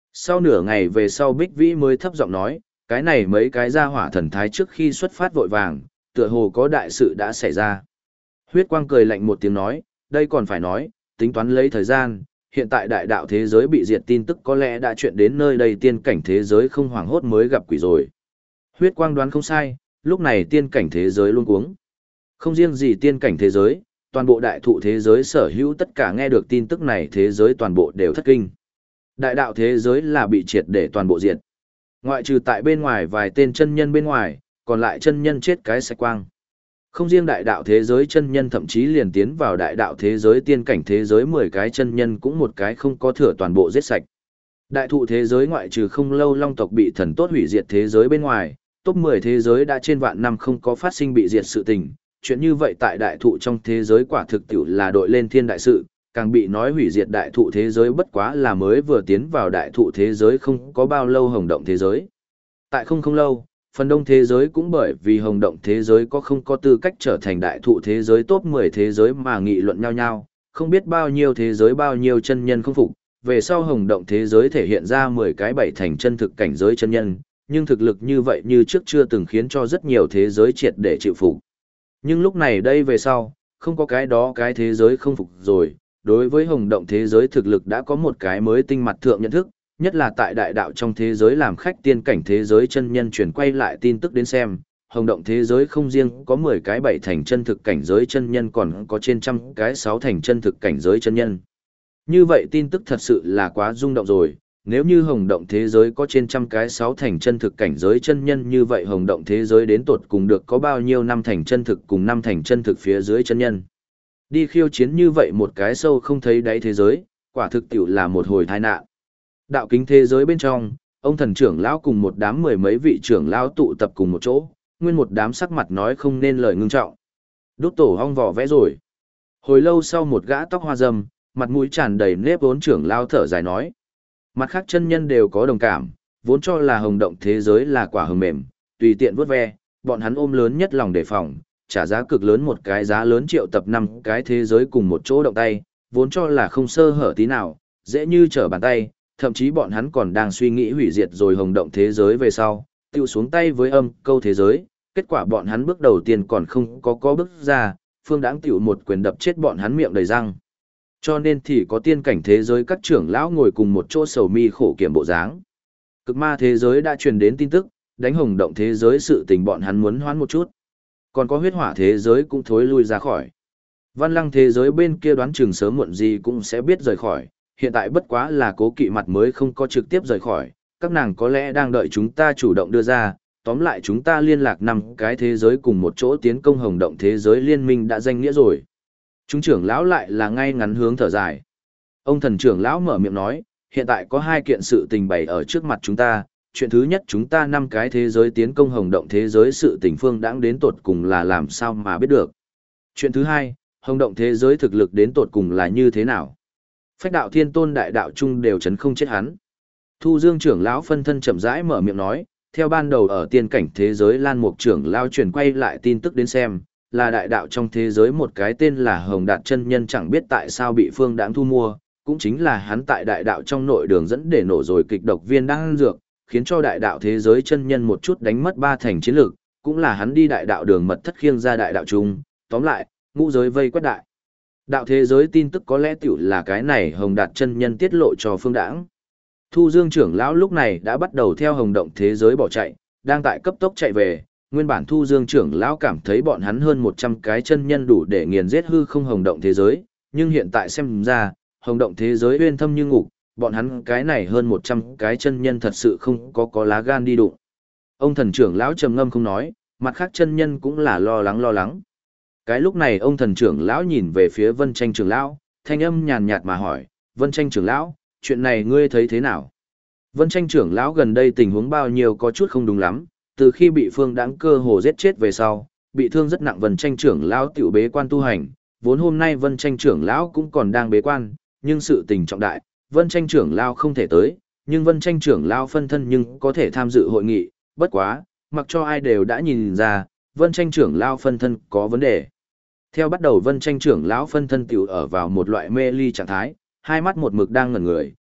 Sau nửa ngày về sau Bích Vĩ mới thấp giọng nói, cái này mấy cái gia hỏa thần thái trước khi xuất phát vội vàng, tựa hồ có đại sự đã xảy ra. Huyết quang cười lạnh một tiếng nói, đây còn phải nói, tính toán lấy thời gian, hiện tại đại đạo thế giới bị diệt tin tức có lẽ đã chuyện đến nơi đây tiên cảnh thế giới không hoảng hốt mới gặp quỷ rồi. Huyết quang đoán không sai, lúc này tiên cảnh thế giới luôn cuống. Không riêng gì tiên cảnh thế giới, toàn bộ đại thụ thế giới sở hữu tất cả nghe được tin tức này thế giới toàn bộ đều thất kinh. Đại đạo thế giới là bị triệt để toàn bộ diệt. Ngoại trừ tại bên ngoài vài tên chân nhân bên ngoài, còn lại chân nhân chết cái sạch quang. Không riêng đại đạo thế giới chân nhân thậm chí liền tiến vào đại đạo thế giới tiên cảnh thế giới 10 cái chân nhân cũng một cái không có thừa toàn bộ giết sạch. Đại thụ thế giới ngoại trừ không lâu long tộc bị thần tốt hủy diệt thế giới bên ngoài, top 10 thế giới đã trên vạn năm không có phát sinh bị diệt sự tình. Chuyện như vậy tại đại thụ trong thế giới quả thực tiểu là đội lên thiên đại sự, càng bị nói hủy diệt đại thụ thế giới bất quá là mới vừa tiến vào đại thụ thế giới không có bao lâu hồng động thế giới. Tại không lâu, phần đông thế giới cũng bởi vì hồng động thế giới không có tư cách trở thành đại thụ thế giới top 10 thế giới mà nghị luận nhau nhau, không biết bao nhiêu thế giới bao nhiêu chân nhân không phục, về sau hồng động thế giới thể hiện ra 10 cái bảy thành chân thực cảnh giới chân nhân, nhưng thực lực như vậy như trước chưa từng khiến cho rất nhiều thế giới triệt để chịu phục. Nhưng lúc này đây về sau, không có cái đó cái thế giới không phục rồi, đối với hồng động thế giới thực lực đã có một cái mới tinh mặt thượng nhận thức, nhất là tại đại đạo trong thế giới làm khách tiên cảnh thế giới chân nhân chuyển quay lại tin tức đến xem, hồng động thế giới không riêng có 10 cái 7 thành chân thực cảnh giới chân nhân còn có trên trăm cái 6 thành chân thực cảnh giới chân nhân. Như vậy tin tức thật sự là quá rung động rồi, nếu như hồng động thế giới có trên trăm cái 6 thành chân thực cảnh giới chân nhân như vậy hồng động thế giới đến tột cùng được có bao nhiêu năm thành chân thực cùng 5 thành chân thực phía dưới chân nhân. Đi khiêu chiến như vậy một cái sâu không thấy đáy thế giới, quả thực tiểu là một hồi tai nạn. Đạo kính thế giới bên trong, ông thần trưởng lão cùng một đám mười mấy vị trưởng lão tụ tập cùng một chỗ, nguyên một đám sắc mặt nói không nên lời ngưng trọng. Đốt tổ hong vỏ vẽ rồi. Hồi lâu sau một gã tóc hoa râm, mặt mũi tràn đầy nếp vốn trưởng lão thở dài nói. Mặt khác chân nhân đều có đồng cảm, vốn cho là hồng động thế giới là quả hồng mềm, tùy tiện vuốt ve, bọn hắn ôm lớn nhất lòng đề phòng, trả giá cực lớn một cái giá lớn triệu tập 5 cái thế giới cùng một chỗ động tay, vốn cho là không sơ hở tí nào, dễ như trở bàn tay, thậm chí bọn hắn còn đang suy nghĩ hủy diệt rồi hồng động thế giới về sau, tiêu xuống tay với âm câu thế giới, kết quả bọn hắn bước đầu tiên còn không có bước ra, phương đãng tiểu một quyền đập chết bọn hắn miệng đầy răng. Cho nên thì có tiên cảnh thế giới các trưởng lão ngồi cùng một chỗ sầu mi khổ kiểm bộ dáng. Cực ma thế giới đã truyền đến tin tức, đánh hồng động thế giới sự tình bọn hắn muốn hoán một chút. Còn có huyết hỏa thế giới cũng thối lui ra khỏi. Văn lăng thế giới bên kia đoán chừng sớm muộn gì cũng sẽ biết rời khỏi, hiện tại bất quá là cố kỵ mặt mới không có trực tiếp rời khỏi, các nàng có lẽ đang đợi chúng ta chủ động đưa ra, tóm lại chúng ta liên lạc 5 cái thế giới cùng một chỗ tiến công hồng động thế giới liên minh đã danh nghĩa rồi. Chúng trưởng lão lại là ngay ngắn hướng thở dài. Ông thần trưởng lão mở miệng nói, hiện tại có 2 kiện sự tình bày ở trước mặt chúng ta, chuyện thứ nhất chúng ta 5 cái thế giới tiến công hồng động thế giới sự tình phương đãng đến tột cùng là làm sao mà biết được. Chuyện thứ hai, hồng động thế giới thực lực đến tột cùng là như thế nào. Phách đạo thiên tôn đại đạo chung đều chấn không chết hắn. Thu Dương trưởng lão phân thân chậm rãi mở miệng nói, theo ban đầu ở tiên cảnh thế giới Lan Mục trưởng lão truyền quay lại tin tức đến xem, là đại đạo trong thế giới một cái tên là Hồng Đạt chân nhân chẳng biết tại sao bị phương đãng thu mua, cũng chính là hắn tại đại đạo trong nội đường dẫn để nổ rồi kịch độc viên đang ăn dược, khiến cho đại đạo thế giới chân nhân một chút đánh mất 3 thành chiến lực, cũng là hắn đi đại đạo đường mật thất khiêng ra đại đạo chung, tóm lại, ngũ giới vây quét đại. Đạo thế giới tin tức có lẽ tiểu là cái này Hồng Đạt chân nhân tiết lộ cho phương đãng. Thu Dương trưởng lão lúc này đã bắt đầu theo hồng động thế giới bỏ chạy, đang tại cấp tốc chạy về, nguyên bản Thu Dương trưởng lão cảm thấy bọn hắn hơn 100 cái chân nhân đủ để nghiền giết hư không hồng động thế giới, nhưng hiện tại xem ra, hồng động thế giới uyên thâm như ngục, bọn hắn cái này hơn 100 cái chân nhân thật sự không có lá gan đi đụng. Ông thần trưởng lão trầm ngâm không nói, mặt khác chân nhân cũng là lo lắng. Cái lúc này ông thần trưởng lão nhìn về phía Vân Tranh trưởng lão, thanh âm nhàn nhạt mà hỏi, Vân Tranh trưởng lão, chuyện này ngươi thấy thế nào? Vân Tranh trưởng lão gần đây tình huống bao nhiêu có chút không đúng lắm, từ khi bị phương đãng cơ hồ giết chết về sau, bị thương rất nặng Vân Tranh trưởng lão tiểu bế quan tu hành, vốn hôm nay Vân Tranh trưởng lão cũng còn đang bế quan, nhưng sự tình trọng đại, Vân Tranh trưởng lão không thể tới, nhưng Vân Tranh trưởng lão phân thân nhưng có thể tham dự hội nghị, bất quá, mặc cho ai đều đã nhìn ra, Vân Tranh trưởng lão phân thân có vấn đề. Theo bắt đầu Vân Tranh trưởng lão phân thân tiểu ở vào một loại mê ly trạng thái, hai mắt một mực đang ngẩn người,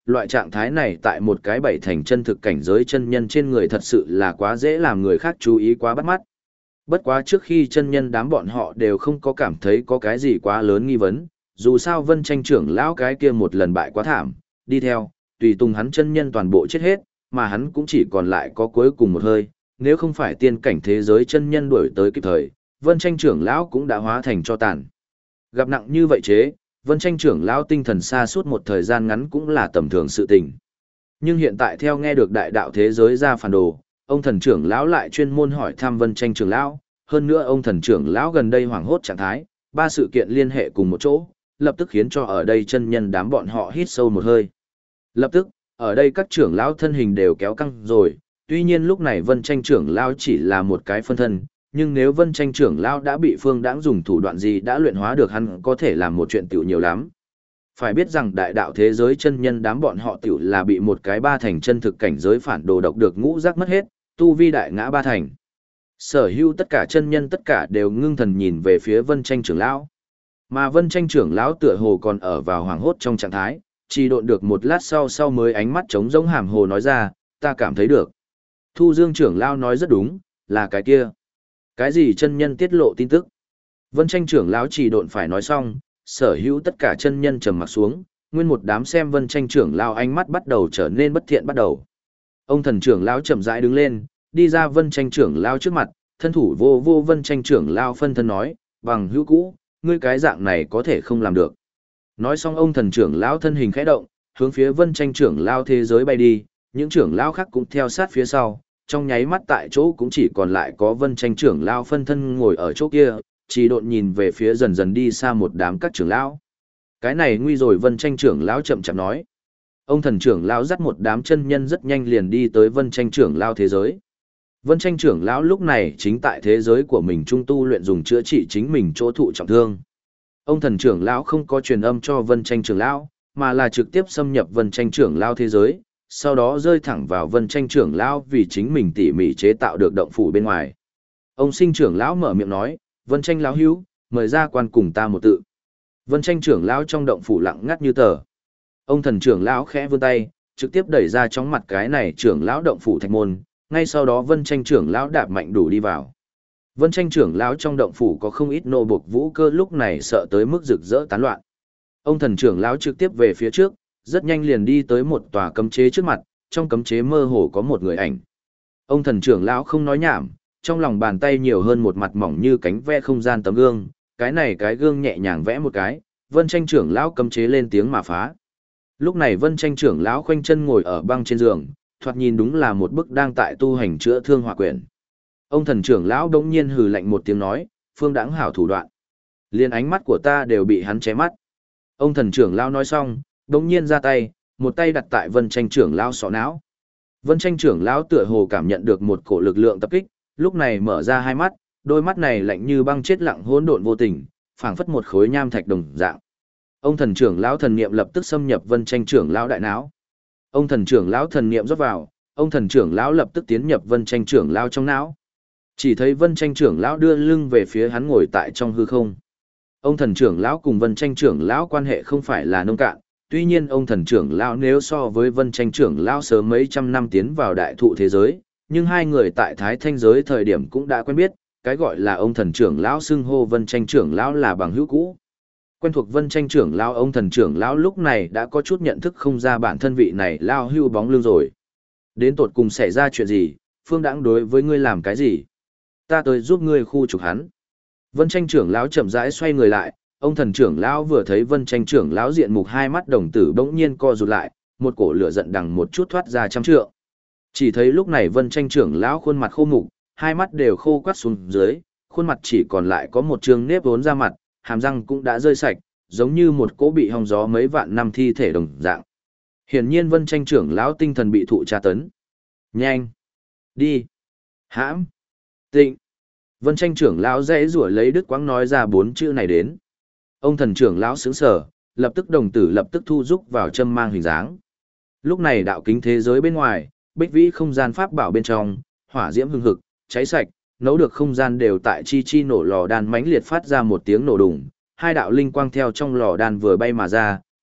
loại trạng thái này tại một cái bảy thành chân thực cảnh giới chân nhân trên người thật sự là quá dễ làm người khác chú ý quá bắt mắt. Bất quá trước khi chân nhân đám bọn họ đều không có cảm thấy có cái gì quá lớn nghi vấn, dù sao Vân Tranh trưởng lão cái kia một lần bại quá thảm, đi theo, tùy tùng hắn chân nhân toàn bộ chết hết, mà hắn cũng chỉ còn lại có cuối cùng một hơi, nếu không phải tiên cảnh thế giới chân nhân đuổi tới kịp thời, Vân Tranh trưởng lão cũng đã hóa thành tro tàn. Gặp nặng như vậy chế, Vân Tranh trưởng lão tinh thần xa suốt một thời gian ngắn cũng là tầm thường sự tình. Nhưng hiện tại theo nghe được đại đạo thế giới ra phản đồ, ông thần trưởng lão lại chuyên môn hỏi thăm Vân Tranh trưởng lão, hơn nữa ông thần trưởng lão gần đây hoảng hốt trạng thái, ba sự kiện liên hệ cùng một chỗ, lập tức khiến cho ở đây chân nhân đám bọn họ hít sâu một hơi. Lập tức, ở đây các trưởng lão thân hình đều kéo căng rồi, tuy nhiên lúc này Vân Tranh trưởng lão chỉ là một cái phân thân, nhưng nếu Vân Tranh trưởng lão đã bị Phương Đãng dùng thủ đoạn gì đã luyện hóa được, hắn có thể làm một chuyện tiểu nhiều lắm. Phải biết rằng đại đạo thế giới chân nhân đám bọn họ tiểu là bị một cái ba thành chân thực cảnh giới phản đồ độc được ngũ giác mất hết, tu vi đại ngã ba thành. Sở hữu tất cả chân nhân tất cả đều ngưng thần nhìn về phía Vân Tranh trưởng lão. Mà Vân Tranh trưởng lão tựa hồ còn ở vào hoàng hốt trong trạng thái, chỉ độn được một lát sau mới ánh mắt trống rỗng hàm hồ nói ra, ta cảm thấy được. Thu Dương trưởng lão nói rất đúng, là cái kia. Cái gì chân nhân tiết lộ tin tức? Vân Tranh trưởng lão chỉ độn phải nói xong, sở hữu tất cả chân nhân trầm mặt xuống, nguyên một đám xem Vân Tranh trưởng lão ánh mắt bắt đầu trở nên bất thiện bắt đầu. Ông thần trưởng lão chậm rãi đứng lên, đi ra Vân Tranh trưởng lão trước mặt, thân thủ vô Vân Tranh trưởng lão phân thân nói, bằng hữu cũ, ngươi cái dạng này có thể không làm được. Nói xong ông thần trưởng lão thân hình khẽ động, hướng phía Vân Tranh trưởng lão thế giới bay đi, những trưởng lão khác cũng theo sát phía sau, trong nháy mắt tại chỗ cũng chỉ còn lại có Vân Tranh trưởng lão phân thân ngồi ở chỗ kia, chỉ độn nhìn về phía dần dần đi xa một đám các trưởng lão. Cái này nguy rồi, Vân Tranh trưởng lão chậm chậm nói. Ông thần trưởng lão dắt một đám chân nhân rất nhanh liền đi tới Vân Tranh trưởng lão thế giới. Vân Tranh trưởng lão lúc này chính tại thế giới của mình trung tu luyện dùng chữa trị chính mình chỗ thụ trọng thương. Ông thần trưởng lão không có truyền âm cho Vân Tranh trưởng lão, mà là trực tiếp xâm nhập Vân Tranh trưởng lão thế giới, sau đó rơi thẳng vào Vân Tranh trưởng lão vì chính mình tỉ mỉ chế tạo được động phủ bên ngoài. Ông Sinh trưởng lão mở miệng nói, Vân Tranh lão hữu, mời ra quan cùng ta một tự. Vân Tranh trưởng lão trong động phủ lặng ngắt như tờ. Ông thần trưởng lão khẽ vươn tay, trực tiếp đẩy ra chóng mặt cái này trưởng lão động phủ thạch môn, ngay sau đó Vân Tranh trưởng lão đạp mạnh đủ đi vào. Vân Tranh trưởng lão trong động phủ có không ít nô buộc vũ cơ lúc này sợ tới mức rực rỡ tán loạn. Ông thần trưởng lão trực tiếp về phía trước, rất nhanh liền đi tới một tòa cấm chế trước mặt, trong cấm chế mơ hồ có một người ảnh. Ông thần trưởng lão không nói nhảm, trong lòng bàn tay nhiều hơn một mặt mỏng như cánh ve không gian tấm gương, cái này cái gương nhẹ nhàng vẽ một cái, Vân Tranh trưởng lão cấm chế lên tiếng mà phá. Lúc này Vân Tranh trưởng lão khoanh chân ngồi ở băng trên giường, thoạt nhìn đúng là một bức đang tại tu hành chữa thương hỏa quyển. Ông thần trưởng lão đống nhiên hừ lạnh một tiếng nói, Phương Đãng hảo thủ đoạn. Liên ánh mắt của ta đều bị hắn che mắt. Ông thần trưởng lão nói xong, đống nhiên ra tay, một tay đặt tại Vân Tranh trưởng lão sọ não. Vân Tranh trưởng lão tựa hồ cảm nhận được một cổ lực lượng tập kích, lúc này mở ra hai mắt, đôi mắt này lạnh như băng chết lặng hỗn độn vô tình, phảng phất một khối nham thạch đồng dạng. Ông thần trưởng lão thần niệm lập tức xâm nhập Vân Tranh trưởng lão đại não. Ông thần trưởng lão thần niệm rót vào, ông thần trưởng lão lập tức tiến nhập Vân Tranh trưởng lão trong não. Chỉ thấy Vân Tranh trưởng lão đưa lưng về phía hắn ngồi tại trong hư không. Ông thần trưởng lão cùng Vân Tranh trưởng lão quan hệ không phải là nông cạn, tuy nhiên ông thần trưởng lão nếu so với Vân Tranh trưởng lão sớm mấy trăm năm tiến vào đại thụ thế giới, nhưng hai người tại Thái Thanh giới thời điểm cũng đã quen biết, cái gọi là ông thần trưởng lão xưng hô Vân Tranh trưởng lão là bằng hữu cũ. Quen thuộc Vân Tranh trưởng lão, ông thần trưởng lão lúc này đã có chút nhận thức không ra bản thân vị này lao hưu bóng lưng rồi. Đến tột cùng xảy ra chuyện gì, Phương Đãng đối với ngươi làm cái gì? Ta tới giúp ngươi khu trục hắn. Vân Tranh trưởng lão chậm rãi xoay người lại, ông thần trưởng lão vừa thấy Vân Tranh trưởng lão diện mục hai mắt đồng tử bỗng nhiên co rụt lại, một cổ lửa giận đằng một chút thoát ra trăm trượng. Chỉ thấy lúc này Vân Tranh trưởng lão khuôn mặt khô mục, hai mắt đều khô quắt xuống dưới, khuôn mặt chỉ còn lại có một trương nếp vốn ra mặt, hàm răng cũng đã rơi sạch, giống như một cỗ bị hong gió mấy vạn năm thi thể đồng dạng. Hiển nhiên Vân Tranh trưởng lão tinh thần bị thụ tra tấn. Nhanh! Đi! Hãm! Tịnh! Vân Tranh trưởng lão dễ rủa lấy đứt quãng nói ra bốn chữ này đến. Ông thần trưởng lão sững sờ, lập tức đồng tử lập tức thu rúc vào châm mang hình dáng. Lúc này đạo kính thế giới bên ngoài, bích vĩ không gian pháp bảo bên trong, hỏa diễm hừng hực, cháy sạch, nấu được không gian đều tại chi chi nổ lò đan mãnh liệt phát ra một tiếng nổ đùng, hai đạo linh quang theo trong lò đan vừa bay mà ra,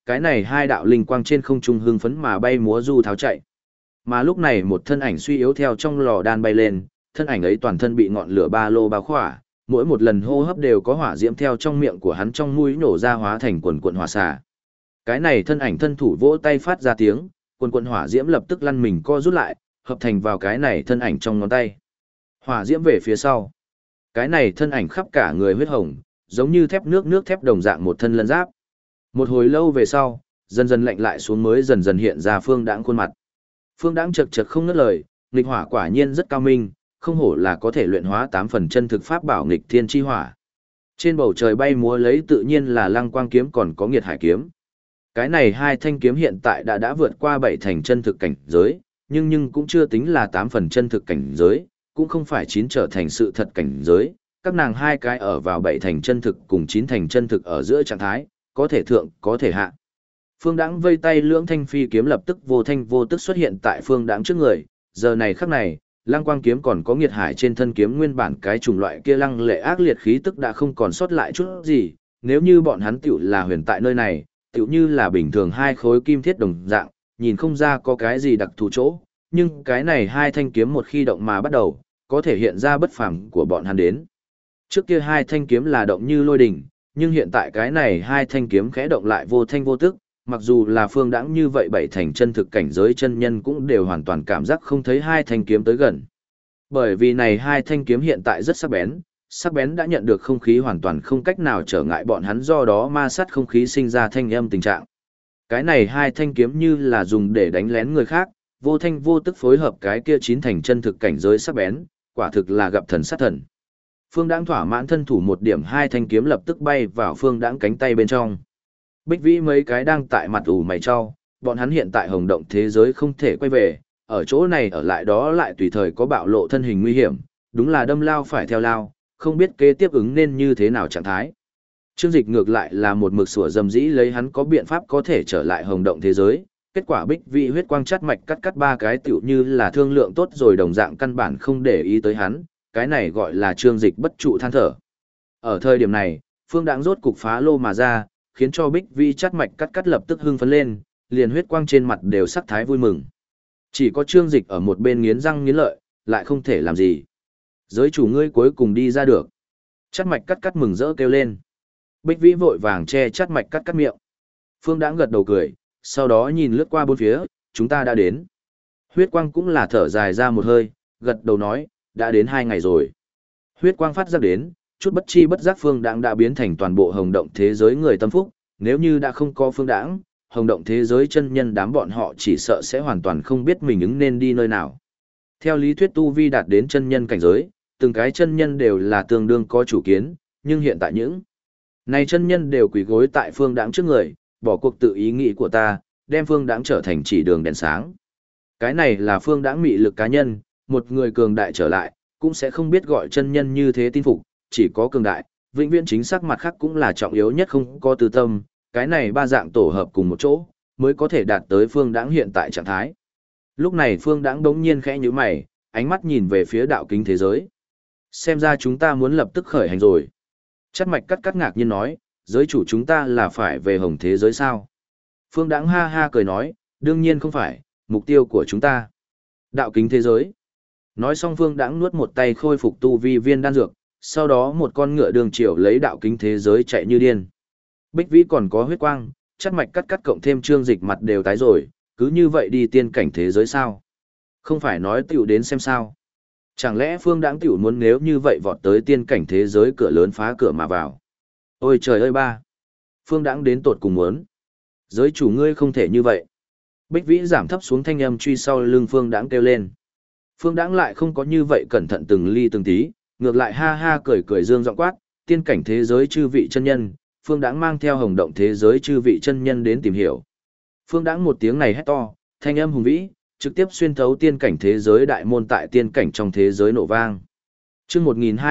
cái này hai đạo linh quang trên không trung hưng phấn mà bay múa du tháo chạy. Mà lúc này một thân ảnh suy yếu theo trong lò đan bay lên, thân ảnh ấy toàn thân bị ngọn lửa ba lô bao khỏa, mỗi một lần hô hấp đều có hỏa diễm theo trong miệng của hắn trong mũi nổ ra hóa thành quần quần hỏa xả. Cái này thân ảnh thân thủ vỗ tay phát ra tiếng, quần quần hỏa diễm lập tức lăn mình co rút lại, hợp thành vào cái này thân ảnh trong ngón tay. Hỏa diễm về phía sau. Cái này thân ảnh khắp cả người huyết hồng, giống như thép nước thép đồng dạng một thân lân giáp. Một hồi lâu về sau, dần dần lạnh lại xuống mới dần dần hiện ra Phương Đãng khuôn mặt. Phương Đãng chật chật không ngớt lời, nghịch hỏa quả nhiên rất cao minh, không hổ là có thể luyện hóa 8 phần chân thực pháp bảo nghịch thiên chi hỏa. Trên bầu trời bay múa lấy tự nhiên là Lăng Quang kiếm còn có Nghiệt Hải kiếm. Cái này hai thanh kiếm hiện tại đã vượt qua 7 thành chân thực cảnh giới, nhưng cũng chưa tính là 8 phần chân thực cảnh giới, cũng không phải 9 trở thành sự thật cảnh giới. Các nàng hai cái ở vào 7 thành chân thực cùng 9 thành chân thực ở giữa trạng thái, có thể thượng, có thể hạ. Phương Đãng vây tay lưỡng thanh phi kiếm lập tức vô thanh vô tức xuất hiện tại Phương Đãng trước người, giờ này khắc này, Lăng Quang kiếm còn có Nghiệt Hải trên thân kiếm nguyên bản cái chủng loại kia lăng lệ ác liệt khí tức đã không còn sót lại chút gì, nếu như bọn hắn tiểu là huyền tại nơi này, tiểu như là bình thường hai khối kim thiết đồng dạng, nhìn không ra có cái gì đặc thù chỗ, nhưng cái này hai thanh kiếm một khi động mà bắt đầu, có thể hiện ra bất phàm của bọn hắn đến. Trước kia hai thanh kiếm là động như lôi đình, nhưng hiện tại cái này hai thanh kiếm khẽ động lại vô thanh vô tức, mặc dù là Phương Đãng như vậy bảy thành chân thực cảnh giới chân nhân cũng đều hoàn toàn cảm giác không thấy hai thanh kiếm tới gần. Bởi vì này hai thanh kiếm hiện tại rất sắc bén đã nhận được không khí hoàn toàn không cách nào trở ngại bọn hắn do đó ma sát không khí sinh ra thanh âm tình trạng. Cái này hai thanh kiếm như là dùng để đánh lén người khác, vô thanh vô tức phối hợp cái kia chín thành chân thực cảnh giới sắc bén, quả thực là gặp thần sát thần. Phương Đãng thỏa mãn thân thủ một điểm hai thanh kiếm lập tức bay vào Phương Đãng cánh tay bên trong. Bích Vĩ mấy cái đang tại mặt ủ mày cho, bọn hắn hiện tại hồng động thế giới không thể quay về, ở chỗ này ở lại đó lại tùy thời có bạo lộ thân hình nguy hiểm, đúng là đâm lao phải theo lao, không biết kế tiếp ứng nên như thế nào trạng thái. Trương Dịch ngược lại là một mực sủa dầm dĩ lấy hắn có biện pháp có thể trở lại hồng động thế giới, kết quả Bích Vĩ huyết quang chắt mạch cắt ba cái tựu như là thương lượng tốt rồi đồng dạng căn bản không để ý tới hắn, cái này gọi là Trương Dịch bất trụ than thở. Ở thời điểm này, Phương Đãng rốt cục phá lô mà ra, khiến cho Bích Vĩ chắt mạch cắt lập tức hưng phấn lên, liền huyết quang trên mặt đều sắc thái vui mừng. Chỉ có Trương Dịch ở một bên nghiến răng nghiến lợi, lại không thể làm gì. Giới chủ ngươi cuối cùng đi ra được. Chắt mạch cắt mừng rỡ kêu lên. Bích Vĩ vội vàng che chắt mạch cắt miệng. Phương Đãng gật đầu cười, sau đó nhìn lướt qua bốn phía, chúng ta đã đến. Huyết quang cũng là thở dài ra một hơi, gật đầu nói, đã đến 2 ngày rồi. Huyết quang phát giác đến, chút bất chi bất giác Phương Đãng đã biến thành toàn bộ hồng động thế giới người tâm phúc, nếu như đã không có Phương Đãng, hồng động thế giới chân nhân đám bọn họ chỉ sợ sẽ hoàn toàn không biết mình ứng nên đi nơi nào. Theo lý thuyết tu vi đạt đến chân nhân cảnh giới, từng cái chân nhân đều là tương đương có chủ kiến, nhưng hiện tại những này chân nhân đều quỳ gối tại Phương Đãng trước người, bỏ cuộc tự ý nghĩ của ta, đem Phương Đãng trở thành chỉ đường đèn sáng. Cái này là Phương Đãng mị lực cá nhân, một người cường đại trở lại, cũng sẽ không biết gọi chân nhân như thế tin phục, chỉ có cường đại, vĩnh viễn chính xác mặt khác cũng là trọng yếu nhất không có tư tâm, cái này ba dạng tổ hợp cùng một chỗ, mới có thể đạt tới Phương Đãng hiện tại trạng thái. Lúc này Phương Đãng đống nhiên khẽ nhíu mày, ánh mắt nhìn về phía đạo kính thế giới. Xem ra chúng ta muốn lập tức khởi hành rồi. Chắt mạch cắt ngạc nhiên nói, giới chủ chúng ta là phải về hồng thế giới sao? Phương Đãng ha ha cười nói, đương nhiên không phải, mục tiêu của chúng ta. Đạo kính thế giới. Nói xong Phương Đãng nuốt một tay khôi phục tu vi viên đan dược, sau đó một con ngựa đường chiều lấy đạo kính thế giới chạy như điên. Bích Vĩ còn có huyết quang, chắt mạch cắt cộng thêm Trương Dịch mặt đều tái rồi, cứ như vậy đi tiên cảnh thế giới sao? Không phải nói tiểu đến xem sao? Chẳng lẽ Phương Đãng tiểu muốn nếu như vậy vọt tới tiên cảnh thế giới cửa lớn phá cửa mà vào? Ôi trời ơi ba! Phương Đãng đến tột cùng muốn. Giới chủ ngươi không thể như vậy. Bích Vĩ giảm thấp xuống thanh âm truy sau lưng Phương Đãng kêu lên. Phương Đãng lại không có như vậy cẩn thận từng ly từng tí, ngược lại ha ha cười dương giọng quát, tiên cảnh thế giới chư vị chân nhân, Phương Đãng mang theo hồng động thế giới chư vị chân nhân đến tìm hiểu. Phương Đãng một tiếng này hét to, thanh âm hùng vĩ, trực tiếp xuyên thấu tiên cảnh thế giới đại môn tại tiên cảnh trong thế giới nổ vang. Chương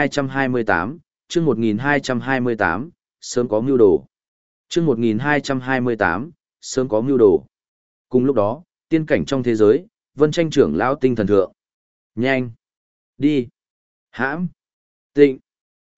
1228, chương 1228, sớm có mưu đồ. Chương 1228, sớm có mưu đồ. Cùng lúc đó, tiên cảnh trong thế giới, Vân Tranh trưởng lão tinh thần thượng. Nhanh! Đi! Hãm! Tịnh!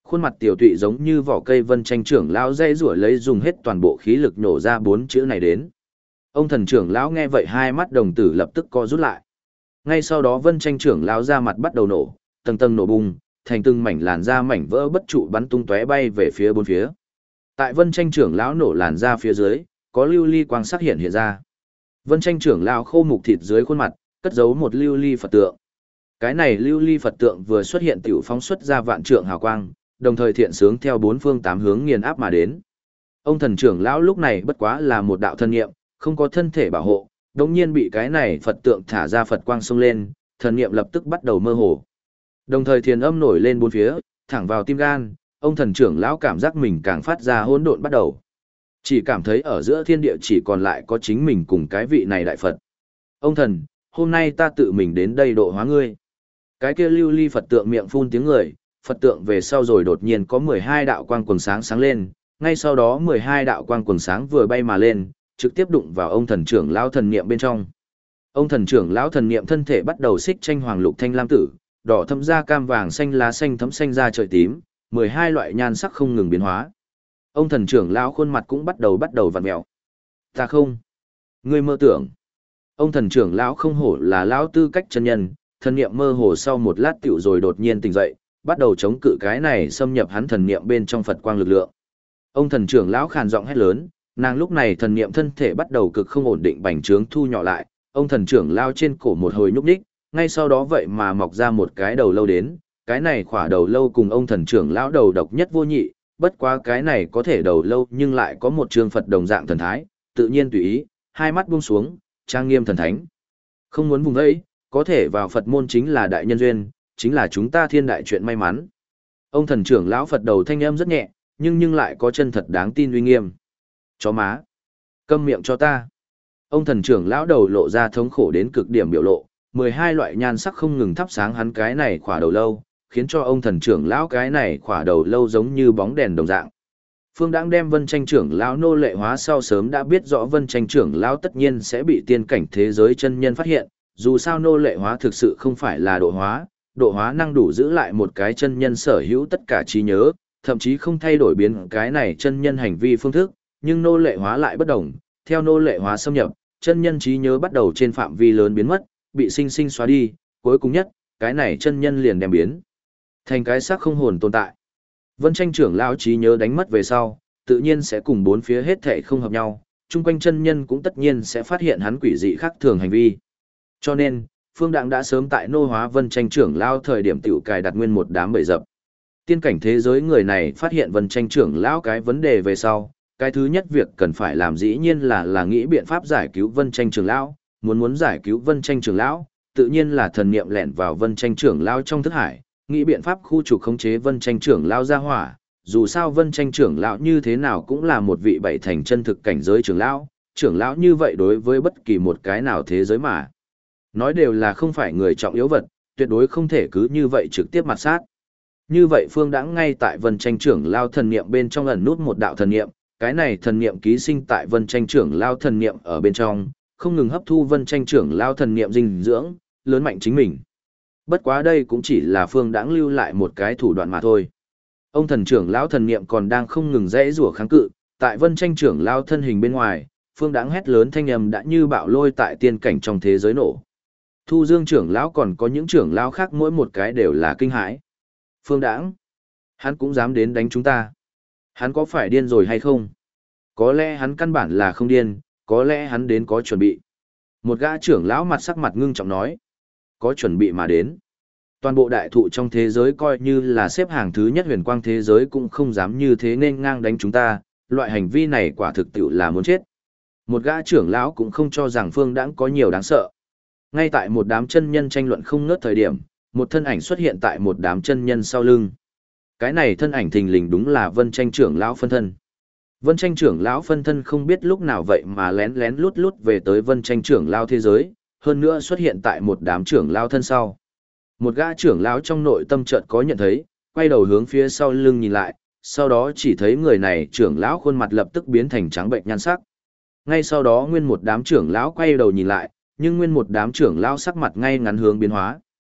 Khuôn mặt tiểu tụy giống như vỏ cây Vân Tranh trưởng lão dây rủa lấy dùng hết toàn bộ khí lực nổ ra 4 chữ này đến. Ông thần trưởng lão nghe vậy hai mắt đồng tử lập tức co rút lại. Ngay sau đó Vân Tranh trưởng lão ra mặt bắt đầu nổ, tầng tầng nổ bùng, thành từng mảnh làn da mảnh vỡ bất trụ bắn tung tóe bay về phía bốn phía. Tại Vân Tranh trưởng lão nổ làn da phía dưới, có lưu ly quang sắc hiện ra. Vân Tranh trưởng lão khô mục thịt dưới khuôn mặt, cất giấu một lưu ly Phật tượng. Cái này lưu ly Phật tượng vừa xuất hiện tiểu phóng xuất ra vạn trượng hào quang, đồng thời thiện sướng theo bốn phương tám hướng nghiền áp mà đến. Ông thần trưởng lão lúc này bất quá là một đạo thân niệm, không có thân thể bảo hộ, đột nhiên bị cái này Phật tượng thả ra Phật quang xông lên, thần niệm lập tức bắt đầu mơ hồ. Đồng thời thiền âm nổi lên bốn phía, thẳng vào tim gan, ông thần trưởng lão cảm giác mình càng phát ra hỗn độn bắt đầu. Chỉ cảm thấy ở giữa thiên địa chỉ còn lại có chính mình cùng cái vị này đại Phật. Ông thần, hôm nay ta tự mình đến đây độ hóa ngươi. Cái kia lưu ly Phật tượng miệng phun tiếng người, Phật tượng về sau rồi đột nhiên có 12 đạo quang quần sáng sáng lên, ngay sau đó 12 đạo quang quần sáng vừa bay mà lên, trực tiếp đụng vào ông thần trưởng lão thần niệm bên trong. Ông thần trưởng lão thần niệm thân thể bắt đầu xích tranh hoàng lục thanh lam tử, đỏ thẫm da cam vàng xanh lá xanh thấm xanh da trời tím, 12 loại nhan sắc không ngừng biến hóa. Ông thần trưởng lão khuôn mặt cũng bắt đầu vặn mèo. Ta không, ngươi mơ tưởng. Ông thần trưởng lão không hổ là lão tư cách chân nhân, thần niệm mơ hồ sau một lát tiểu rồi đột nhiên tỉnh dậy, bắt đầu chống cự cái này xâm nhập hắn thần niệm bên trong Phật quang lực lượng. Ông thần trưởng lão khàn giọng hét lớn, nàng lúc này thần niệm thân thể bắt đầu cực không ổn định bành trướng thu nhỏ lại, ông thần trưởng lão trên cổ một hồi nhúc nhích, ngay sau đó vậy mà mọc ra một cái đầu lâu đến, cái này khỏa đầu lâu cùng ông thần trưởng lão đầu độc nhất vô nhị, bất quá cái này có thể đầu lâu nhưng lại có một trường Phật đồng dạng thần thái, tự nhiên tùy ý, hai mắt buông xuống, trang nghiêm thần thánh. Không muốn vùng ấy, có thể vào Phật môn chính là đại nhân duyên, chính là chúng ta thiên đại chuyện may mắn. Ông thần trưởng lão Phật đầu thanh âm rất nhẹ, nhưng lại có chân thật đáng tin uy nghiêm. Chó má, câm miệng cho ta. Ông thần trưởng lão đầu lộ ra thống khổ đến cực điểm biểu lộ, 12 loại nhan sắc không ngừng thắp sáng hắn cái này khỏa đầu lâu, khiến cho ông thần trưởng lão cái này khỏa đầu lâu giống như bóng đèn đồng dạng. Phương Đãng đem Vân Tranh trưởng lão nô lệ hóa sau sớm đã biết rõ Vân Tranh trưởng lão tất nhiên sẽ bị tiên cảnh thế giới chân nhân phát hiện, dù sao nô lệ hóa thực sự không phải là độ hóa năng đủ giữ lại một cái chân nhân sở hữu tất cả trí nhớ, thậm chí không thay đổi biến cái này chân nhân hành vi phương thức, nhưng nô lệ hóa lại bất đồng, theo nô lệ hóa xâm nhập, chân nhân trí nhớ bắt đầu trên phạm vi lớn biến mất, bị sinh sinh xóa đi, cuối cùng nhất, cái này chân nhân liền đem biến thành cái xác không hồn tồn tại. Vân Tranh trưởng lão trí nhớ đánh mất về sau, tự nhiên sẽ cùng bốn phía hết thảy không hợp nhau, chung quanh chân nhân cũng tất nhiên sẽ phát hiện hắn quỷ dị khác thường hành vi. Cho nên, Phương Đãng đã sớm tại nô hóa Vân Tranh trưởng lão thời điểm tiểu cài đặt nguyên một đám bẫy dập. Tiên cảnh thế giới người này phát hiện Vân Tranh trưởng lão cái vấn đề về sau, cái thứ nhất việc cần phải làm dĩ nhiên là nghĩ biện pháp giải cứu Vân Tranh trưởng lão, muốn giải cứu Vân Tranh trưởng lão, tự nhiên là thần niệm lẻn vào Vân Tranh trưởng lão trong thức hải, nghĩ biện pháp khu trục khống chế Vân Tranh trưởng lão ra hỏa, dù sao Vân Tranh trưởng lão như thế nào cũng là một vị bảy thành chân thực cảnh giới trưởng lão như vậy đối với bất kỳ một cái nào thế giới mà nói đều là không phải người trọng yếu vật, tuyệt đối không thể cứ như vậy trực tiếp mặt sát. Như vậy Phương Đãng ngay tại Vân Tranh trưởng lão thần niệm bên trong ẩn nút một đạo thần niệm, cái này thần niệm ký sinh tại Vân Tranh trưởng lão thần niệm ở bên trong, không ngừng hấp thu Vân Tranh trưởng lão thần niệm dinh dưỡng, lớn mạnh chính mình. Bất quá đây cũng chỉ là Phương Đãng lưu lại một cái thủ đoạn mà thôi. Ông thần trưởng lão thần niệm còn đang không ngừng giãy giụa kháng cự, tại Vân Tranh trưởng lão thân hình bên ngoài, Phương Đãng hét lớn thanh âm đã như bạo lôi tại tiên cảnh trong thế giới nổ. Thu Dương trưởng lão còn có những trưởng lão khác mỗi một cái đều là kinh hãi. Phương Đãng, hắn cũng dám đến đánh chúng ta. Hắn có phải điên rồi hay không? Có lẽ hắn căn bản là không điên, có lẽ hắn đến có chuẩn bị. Một gã trưởng lão mặt sắc mặt ngưng trọng nói. Có chuẩn bị mà đến. Toàn bộ đại thụ trong thế giới coi như là xếp hàng thứ nhất huyền quang thế giới cũng không dám như thế nên ngang đánh chúng ta, loại hành vi này quả thực tiệu là muốn chết. Một gã trưởng lão cũng không cho rằng Phương Đãng có nhiều đáng sợ. Ngay tại một đám chân nhân tranh luận không ngớt thời điểm, một thân ảnh xuất hiện tại một đám chân nhân sau lưng. Cái này thân ảnh thình lình đúng là Vân Tranh trưởng lão phân thân. Vân Tranh trưởng lão phân thân không biết lúc nào vậy mà lén lén lút lút về tới Vân Tranh trưởng lão thế giới, hơn nữa xuất hiện tại một đám trưởng lão thân sau. Một gã trưởng lão trong nội tâm chợt có nhận thấy, quay đầu hướng phía sau lưng nhìn lại, sau đó chỉ thấy người này trưởng lão khuôn mặt lập tức biến thành trắng bệnh nhan sắc. Ngay sau đó nguyên một đám trưởng lão quay đầu nhìn lại, nhưng nguyên một đám trưởng lão sắc mặt ngay ngắn hướng biến hóa.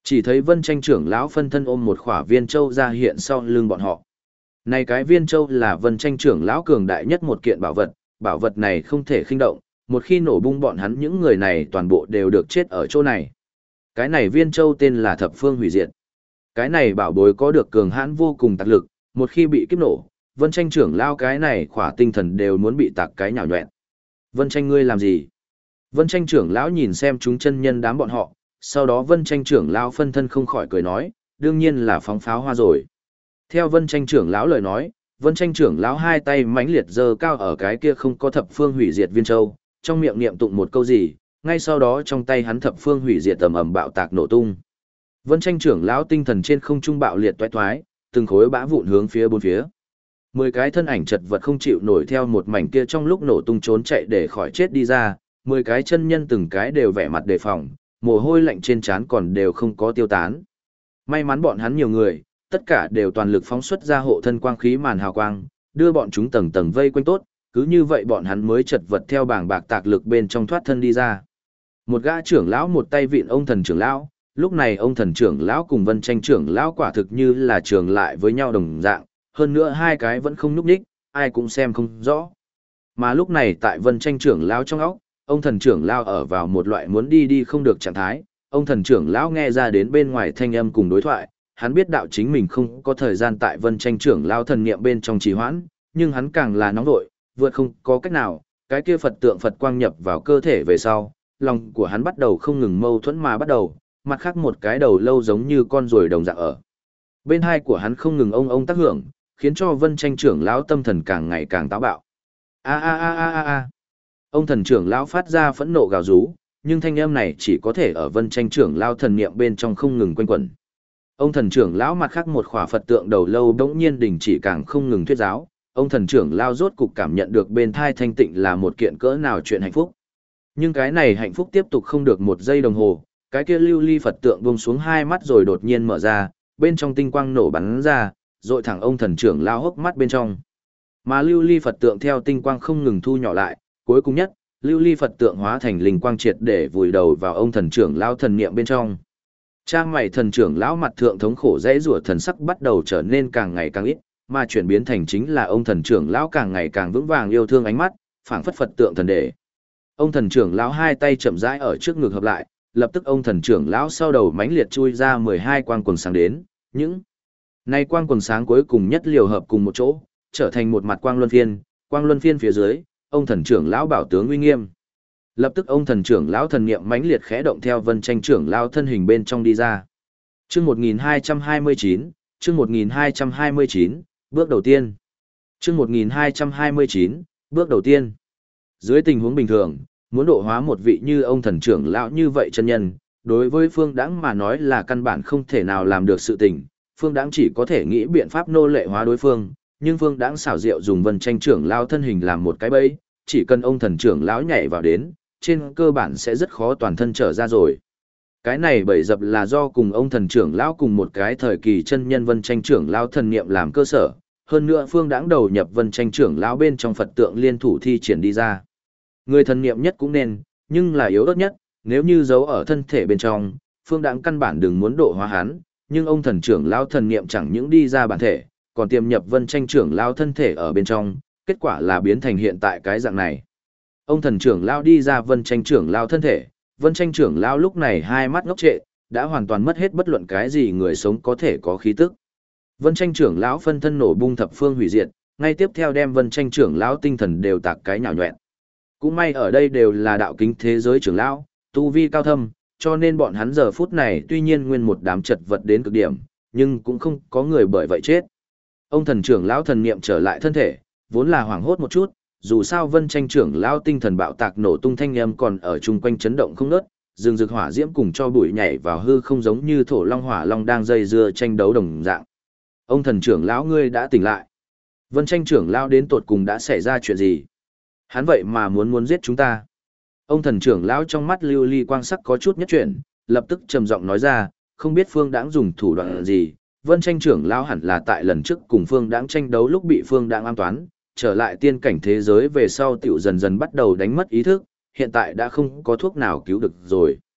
Chỉ thấy Vân Tranh trưởng lão phân thân ôm một khỏa viên châu ra hiện sau lưng bọn họ. Này cái viên châu là Vân Tranh trưởng lão cường đại nhất một kiện bảo vật này không thể khinh động, một khi nổ bung bọn hắn những người này toàn bộ đều được chết ở chỗ này. Cái này viên châu tên là Thập Phương Hủy Diệt. Cái này bảo bối có được cường hãn vô cùng tạc lực, một khi bị kiếp nổ, Vân Tranh trưởng lão cái này khỏa tinh thần đều muốn bị tạc cái nhào nhọẹn. Vân Tranh ngươi làm gì? Vân Tranh trưởng lão nhìn xem chúng chân nhân đám bọn họ, sau đó Vân Tranh trưởng lão phân thân không khỏi cười nói, đương nhiên là phóng pháo hoa rồi. Theo Vân Tranh trưởng lão lời nói, Vân Tranh trưởng lão hai tay mãnh liệt giơ cao ở cái kia không có Thập Phương Hủy Diệt viên châu, trong miệng niệm tụng một câu gì, ngay sau đó trong tay hắn Thập Phương Hủy Diệt tầm ầm bạo tạc nổ tung. Vân Tranh trưởng lão tinh thần trên không trung bạo liệt toái toái, từng khối bã vụn hướng phía bốn phía. 10 cái thân ảnh chật vật không chịu nổi theo một mảnh kia trong lúc nổ tung trốn chạy để khỏi chết đi ra, 10 cái chân nhân từng cái đều vẻ mặt đề phòng, mồ hôi lạnh trên trán còn đều không có tiêu tán. May mắn bọn hắn nhiều người, tất cả đều toàn lực phóng xuất ra hộ thân quang khí màn hào quang, đưa bọn chúng tầng tầng vây quanh tốt, cứ như vậy bọn hắn mới chật vật theo bảng bạc tạc lực bên trong thoát thân đi ra. Một gã trưởng lão một tay vịn ông thần trưởng lão, lúc này ông thần trưởng lão cùng Vân Tranh trưởng lão quả thực như là trường lại với nhau đồng dạng, hơn nữa hai cái vẫn không nhúc nhích, ai cũng xem không rõ. Mà lúc này tại Vân Tranh trưởng lão trong óc, ông thần trưởng lão ở vào một loại muốn đi không được trạng thái, ông thần trưởng lão nghe ra đến bên ngoài thanh âm cùng đối thoại, hắn biết đạo chính mình không có thời gian tại Vân Tranh trưởng lão thần niệm bên trong trì hoãn, nhưng hắn càng là nóng vội, vượt không có cách nào, cái kia Phật tượng Phật quang nhập vào cơ thể về sau, lòng của hắn bắt đầu không ngừng mâu thuẫn mà bắt đầu, mặt khác một cái đầu lâu giống như con ruồi đồng dạng ở. Bên hai của hắn không ngừng ông tác hưởng, khiến cho Vân Tranh trưởng lão tâm thần càng ngày càng táo bạo. A a a a a a. Ông thần trưởng lão phát ra phẫn nộ gào rú, nhưng thanh âm này chỉ có thể ở Vân Tranh trưởng lão thần niệm bên trong không ngừng quanh quẩn. Ông thần trưởng lão mặt khác một khỏa Phật tượng đầu lâu đống nhiên đình chỉ càng không ngừng thuyết giáo, ông thần trưởng lão rốt cục cảm nhận được bên thai thanh tịnh là một kiện cỡ nào chuyện hạnh phúc. Nhưng cái này hạnh phúc tiếp tục không được một giây đồng hồ, cái kia lưu ly Phật tượng buông xuống hai mắt rồi đột nhiên mở ra, bên trong tinh quang nổ bắn ra, dội thẳng ông thần trưởng lão hốc mắt bên trong. Mà lưu ly Phật tượng theo tinh quang không ngừng thu nhỏ lại, cuối cùng nhất, lưu ly Phật tượng hóa thành linh quang triệt để vùi đầu vào ông thần trưởng lão thần niệm bên trong. Trang mày thần trưởng lão mặt thượng thống khổ dễ rủa thần sắc bắt đầu trở nên càng ngày càng ít, mà chuyển biến thành chính là ông thần trưởng lão càng ngày càng vững vàng yêu thương ánh mắt, phảng phất Phật tượng thần đề. Ông thần trưởng lão hai tay chậm rãi ở trước ngực hợp lại, lập tức ông thần trưởng lão sau đầu mãnh liệt chui ra 12 quang quần sáng đến, những này quang quần sáng cuối cùng nhất liều hợp cùng một chỗ, trở thành một mặt quang luân phiên phía dưới, ông thần trưởng lão bảo tướng uy nghiêm. Lập tức ông thần trưởng lão thần niệm mãnh liệt khẽ động theo Vân Tranh trưởng lão thân hình bên trong đi ra. Chương 1229, chương 1229, bước đầu tiên. Chương 1229, bước đầu tiên. Dưới tình huống bình thường, muốn độ hóa một vị như ông thần trưởng lão như vậy chân nhân, đối với Phương Đãng mà nói là căn bản không thể nào làm được sự tình, Phương Đãng chỉ có thể nghĩ biện pháp nô lệ hóa đối phương, nhưng Phương Đãng xảo diệu dùng Vân Tranh trưởng lão thân hình làm một cái bẫy, chỉ cần ông thần trưởng lão nhảy vào đến, trên cơ bản sẽ rất khó toàn thân trở ra rồi. Cái này bẫy dập là do cùng ông thần trưởng lão cùng một cái thời kỳ chân nhân Vân Tranh trưởng lão thần niệm làm cơ sở, hơn nữa Phương Đãng đầu nhập Vân Tranh trưởng lão bên trong Phật tượng liên thủ thi triển đi ra. Người thần niệm nhất cũng nên, nhưng là yếu ớt nhất, nếu như giấu ở thân thể bên trong, Phương Đãng căn bản đừng muốn độ hóa hắn, nhưng ông thần trưởng lão thần niệm chẳng những đi ra bản thể, còn tiềm nhập Vân Tranh trưởng lão thân thể ở bên trong, kết quả là biến thành hiện tại cái dạng này. Ông thần trưởng lão đi ra Vân Tranh trưởng lão thân thể, Vân Tranh trưởng lão lúc này hai mắt ngốc trệ, đã hoàn toàn mất hết bất luận cái gì người sống có thể có khí tức. Vân Tranh trưởng lão phân thân nổ bung thập phương hủy diệt, ngay tiếp theo đem Vân Tranh trưởng lão tinh thần đều tạc cái nhào nhọẹn. Cũng may ở đây đều là đạo kính thế giới trưởng lão, tu vi cao thâm, cho nên bọn hắn giờ phút này tuy nhiên nguyên một đám chật vật đến cực điểm, nhưng cũng không có người bởi vậy chết. Ông thần trưởng lão thần niệm trở lại thân thể, vốn là hoảng hốt một chút, dù sao Vân Tranh trưởng lão tinh thần bạo tạc nổ tung thanh âm còn ở chung quanh chấn động không ngớt, rừng rực hỏa diễm cùng cho bụi nhảy vào hư không giống như thổ long hỏa long đang dây dưa tranh đấu đồng dạng. Ông thần trưởng lão ngươi đã tỉnh lại. Vân Tranh trưởng lão đến tột cùng đã xảy ra chuyện gì? Hắn vậy mà muốn giết chúng ta. Ông thần trưởng lão trong mắt lưu ly quang sắc có chút nhất chuyển, lập tức trầm giọng nói ra, không biết Phương Đãng dùng thủ đoạn gì. Vân Tranh trưởng lão hẳn là tại lần trước cùng Phương Đãng tranh đấu lúc bị Phương Đãng ám toán, trở lại tiên cảnh thế giới về sau tiểu dần dần bắt đầu đánh mất ý thức, hiện tại đã không có thuốc nào cứu được rồi.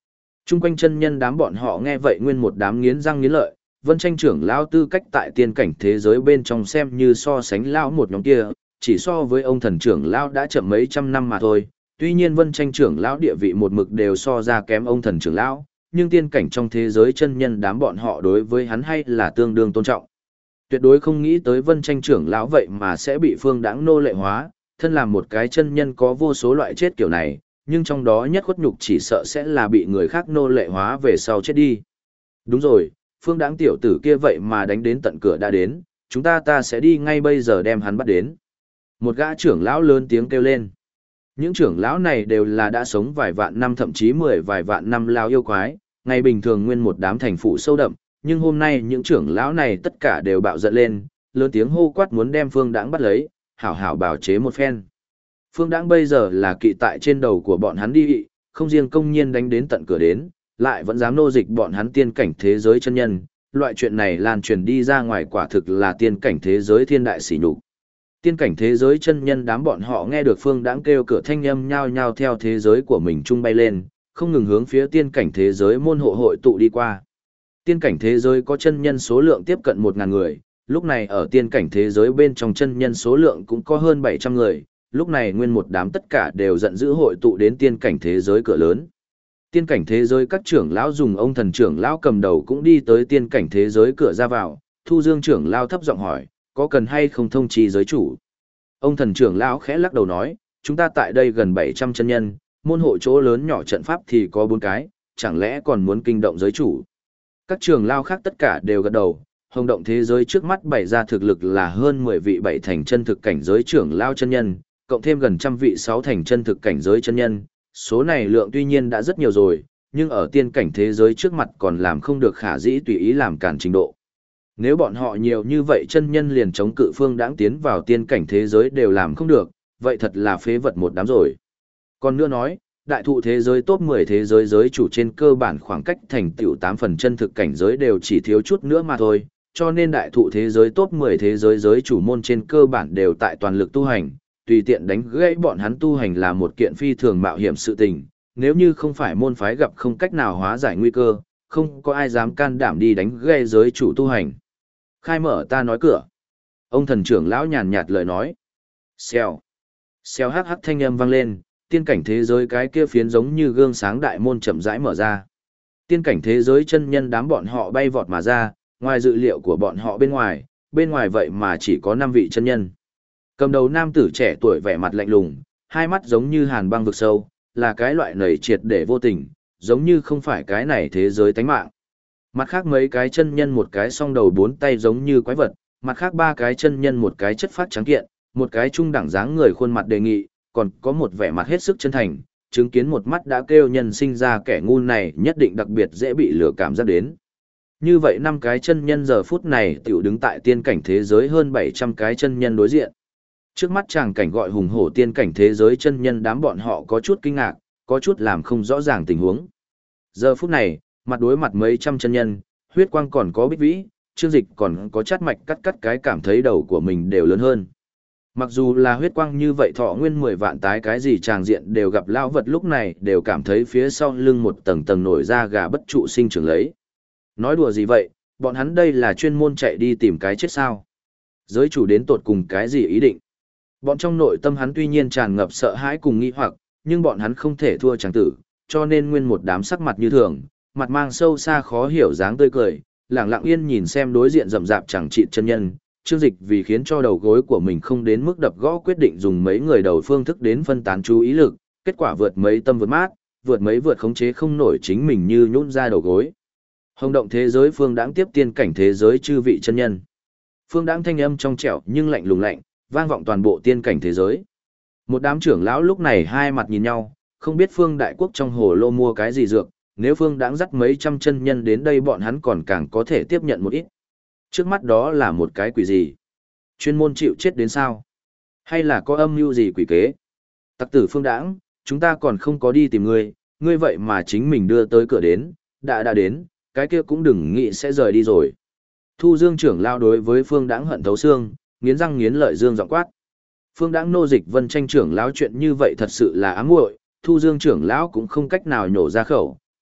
Trung quanh chân nhân đám bọn họ nghe vậy nguyên một đám nghiến răng nghiến lợi, Vân Tranh trưởng lão tư cách tại tiên cảnh thế giới bên trong xem như so sánh lão một nhóm kia, chỉ so với ông thần trưởng lão đã chậm mấy trăm năm mà thôi. Tuy nhiên Vân Tranh trưởng lão địa vị một mực đều so ra kém ông thần trưởng lão, nhưng tiên cảnh trong thế giới chân nhân đám bọn họ đối với hắn hay là tương đương tôn trọng. Tuyệt đối không nghĩ tới Vân Tranh trưởng lão vậy mà sẽ bị Phương Đãng nô lệ hóa, thân làm một cái chân nhân có vô số loại chết kiểu này, nhưng trong đó nhất khuất nhục chỉ sợ sẽ là bị người khác nô lệ hóa về sau chết đi. Đúng rồi, Phương Đãng tiểu tử kia vậy mà đánh đến tận cửa đã đến, chúng ta sẽ đi ngay bây giờ đem hắn bắt đến. Một gã trưởng lão lớn tiếng kêu lên. Những trưởng lão này đều là đã sống vài vạn năm thậm chí 10 vài vạn năm lao yêu quái, ngày bình thường nguyên một đám thành phủ sâu đậm, nhưng hôm nay những trưởng lão này tất cả đều bạo giận lên, lớn tiếng hô quát muốn đem Phương Đãng bắt lấy, hảo hảo bảo chế một phen. Phương Đãng bây giờ là kỵ tại trên đầu của bọn hắn đi, không riêng công nhiên đánh đến tận cửa đến, lại vẫn dám nô dịch bọn hắn tiên cảnh thế giới chân nhân, loại chuyện này lan truyền đi ra ngoài quả thực là tiên cảnh thế giới thiên đại sỉ nhục. Tiên cảnh thế giới chân nhân đám bọn họ nghe được Phương Đãng kêu cửa thanh âm nhao nhao theo thế giới của mình trung bay lên, không ngừng hướng phía tiên cảnh thế giới môn hộ hội tụ đi qua. Tiên cảnh thế giới có chân nhân số lượng tiếp cận 1000 người, lúc này ở tiên cảnh thế giới bên trong chân nhân số lượng cũng có hơn 700 người, lúc này nguyên một đám tất cả đều giận dữ hội tụ đến tiên cảnh thế giới cửa lớn. Tiên cảnh thế giới các trưởng lão dùng ông thần trưởng lão cầm đầu cũng đi tới tiên cảnh thế giới cửa ra vào, Thu Dương trưởng lão thấp giọng hỏi, có cần hay không thông chi giới chủ? Ông thần trưởng lão khẽ lắc đầu nói, chúng ta tại đây gần 700 chân nhân, môn hộ chỗ lớn nhỏ trận pháp thì có 4 cái, chẳng lẽ còn muốn kinh động giới chủ? Các trưởng lão khác tất cả đều gật đầu, hồng động thế giới trước mắt bày ra thực lực là hơn 10 vị 7 thành chân thực cảnh giới trưởng lão chân nhân, cộng thêm gần trăm vị 6 thành chân thực cảnh giới chân nhân, số này lượng tuy nhiên đã rất nhiều rồi, nhưng ở tiên cảnh thế giới trước mặt còn làm không được khả dĩ tùy ý làm cản trình độ. Nếu bọn họ nhiều như vậy chân nhân liền chống cự Phương Đãng tiến vào tiên cảnh thế giới đều làm không được, vậy thật là phế vật một đám rồi. Còn nữa nói, đại thụ thế giới top 10 thế giới giới chủ trên cơ bản khoảng cách thành tựu 8 phần chân thực cảnh giới đều chỉ thiếu chút nữa mà thôi, cho nên đại thụ thế giới top 10 thế giới giới chủ môn trên cơ bản đều tại toàn lực tu hành, tùy tiện đánh gãy bọn hắn tu hành là một kiện phi thường mạo hiểm sự tình, nếu như không phải môn phái gặp không cách nào hóa giải nguy cơ, không có ai dám can đảm đi đánh gãy giới chủ tu hành. Khai mở ta nói cửa. Ông thần trưởng lão nhàn nhạt lời nói. Xèo. Xèo hắc hắc thanh âm vang lên, tiên cảnh thế giới cái kia phiến giống như gương sáng đại môn chậm rãi mở ra. Tiên cảnh thế giới chân nhân đám bọn họ bay vọt mà ra, ngoài dự liệu của bọn họ bên ngoài vậy mà chỉ có 5 vị chân nhân. Cầm đầu nam tử trẻ tuổi vẻ mặt lạnh lùng, hai mắt giống như hàn băng vực sâu, là cái loại nảy triệt để vô tình, giống như không phải cái này thế giới tánh mạng. Mặt khác mấy cái chân nhân một cái song đầu 4 tay giống như quái vật, mặt khác 3 cái chân nhân một cái chất phát trắng kiện, một cái trung đẳng dáng người khuôn mặt đề nghị, còn có một vẻ mặt hết sức chân thành, chứng kiến một mắt đã kêu nhân sinh ra kẻ ngu này nhất định đặc biệt dễ bị lừa cảm giác đến. Như vậy 5 cái chân nhân giờ phút này tiểu đứng tại tiên cảnh thế giới hơn 700 cái chân nhân đối diện. Trước mắt chàng cảnh gọi hùng hổ tiên cảnh thế giới chân nhân đám bọn họ có chút kinh ngạc, có chút làm không rõ ràng tình huống. Giờ phút này, mặt đối mặt mấy trăm chân nhân, huyết quang còn có bích vĩ, Trương Dịch còn có chát mạch cắt cái cảm thấy đầu của mình đều lớn hơn. Mặc dù là huyết quang như vậy thọ nguyên 10 vạn tái cái gì tràng diện đều gặp lao vật lúc này đều cảm thấy phía sau lưng một tầng tầng nổi ra gà bất trụ sinh trưởng lấy. Nói đùa gì vậy, bọn hắn đây là chuyên môn chạy đi tìm cái chết sao? Giới chủ đến tột cùng cái gì ý định? Bọn trong nội tâm hắn tuy nhiên tràn ngập sợ hãi cùng nghi hoặc, nhưng bọn hắn không thể thua chàng tử, cho nên nguyên một đám sắc mặt như thường, mặt mang sâu xa khó hiểu dáng tươi cười, lặng lặng yên nhìn xem đối diện rậm rạp chẳng trị chân nhân. Trương Dịch vì khiến cho đầu gối của mình không đến mức đập gõ quyết định dùng mấy người đầu phương thức đến phân tán chú ý lực, kết quả vượt mấy tâm vượt mát, vượt mấy vượt khống chế không nổi chính mình như nhũn ra đầu gối. Hồng động thế giới Phương Đãng tiếp tiên cảnh thế giới chư vị chân nhân. Phương Đãng thanh âm trong trẻo nhưng lạnh lùng lạnh, vang vọng toàn bộ tiên cảnh thế giới. Một đám trưởng lão lúc này hai mặt nhìn nhau, không biết Phương Đại Quốc trong hồ lô mua cái gì dược, nếu Phương Đãng dắt mấy trăm chân nhân đến đây bọn hắn còn càng có thể tiếp nhận một ít. Trước mắt đó là một cái quỷ gì? Chuyên môn chịu chết đến sao? Hay là có âm mưu gì quỷ kế? Tặc tử Phương Đãng, chúng ta còn không có đi tìm ngươi, ngươi vậy mà chính mình đưa tới cửa đến, đã đến, cái kia cũng đừng nghĩ sẽ rời đi rồi. Thu Dương trưởng lao đối với Phương Đãng hận thấu xương, nghiến răng nghiến lợi dương giọng quát. Phương Đãng nô dịch Vân Tranh trưởng lão chuyện như vậy thật sự là ám muội, Thu Dương trưởng lão cũng không cách nào nhổ ra khẩu,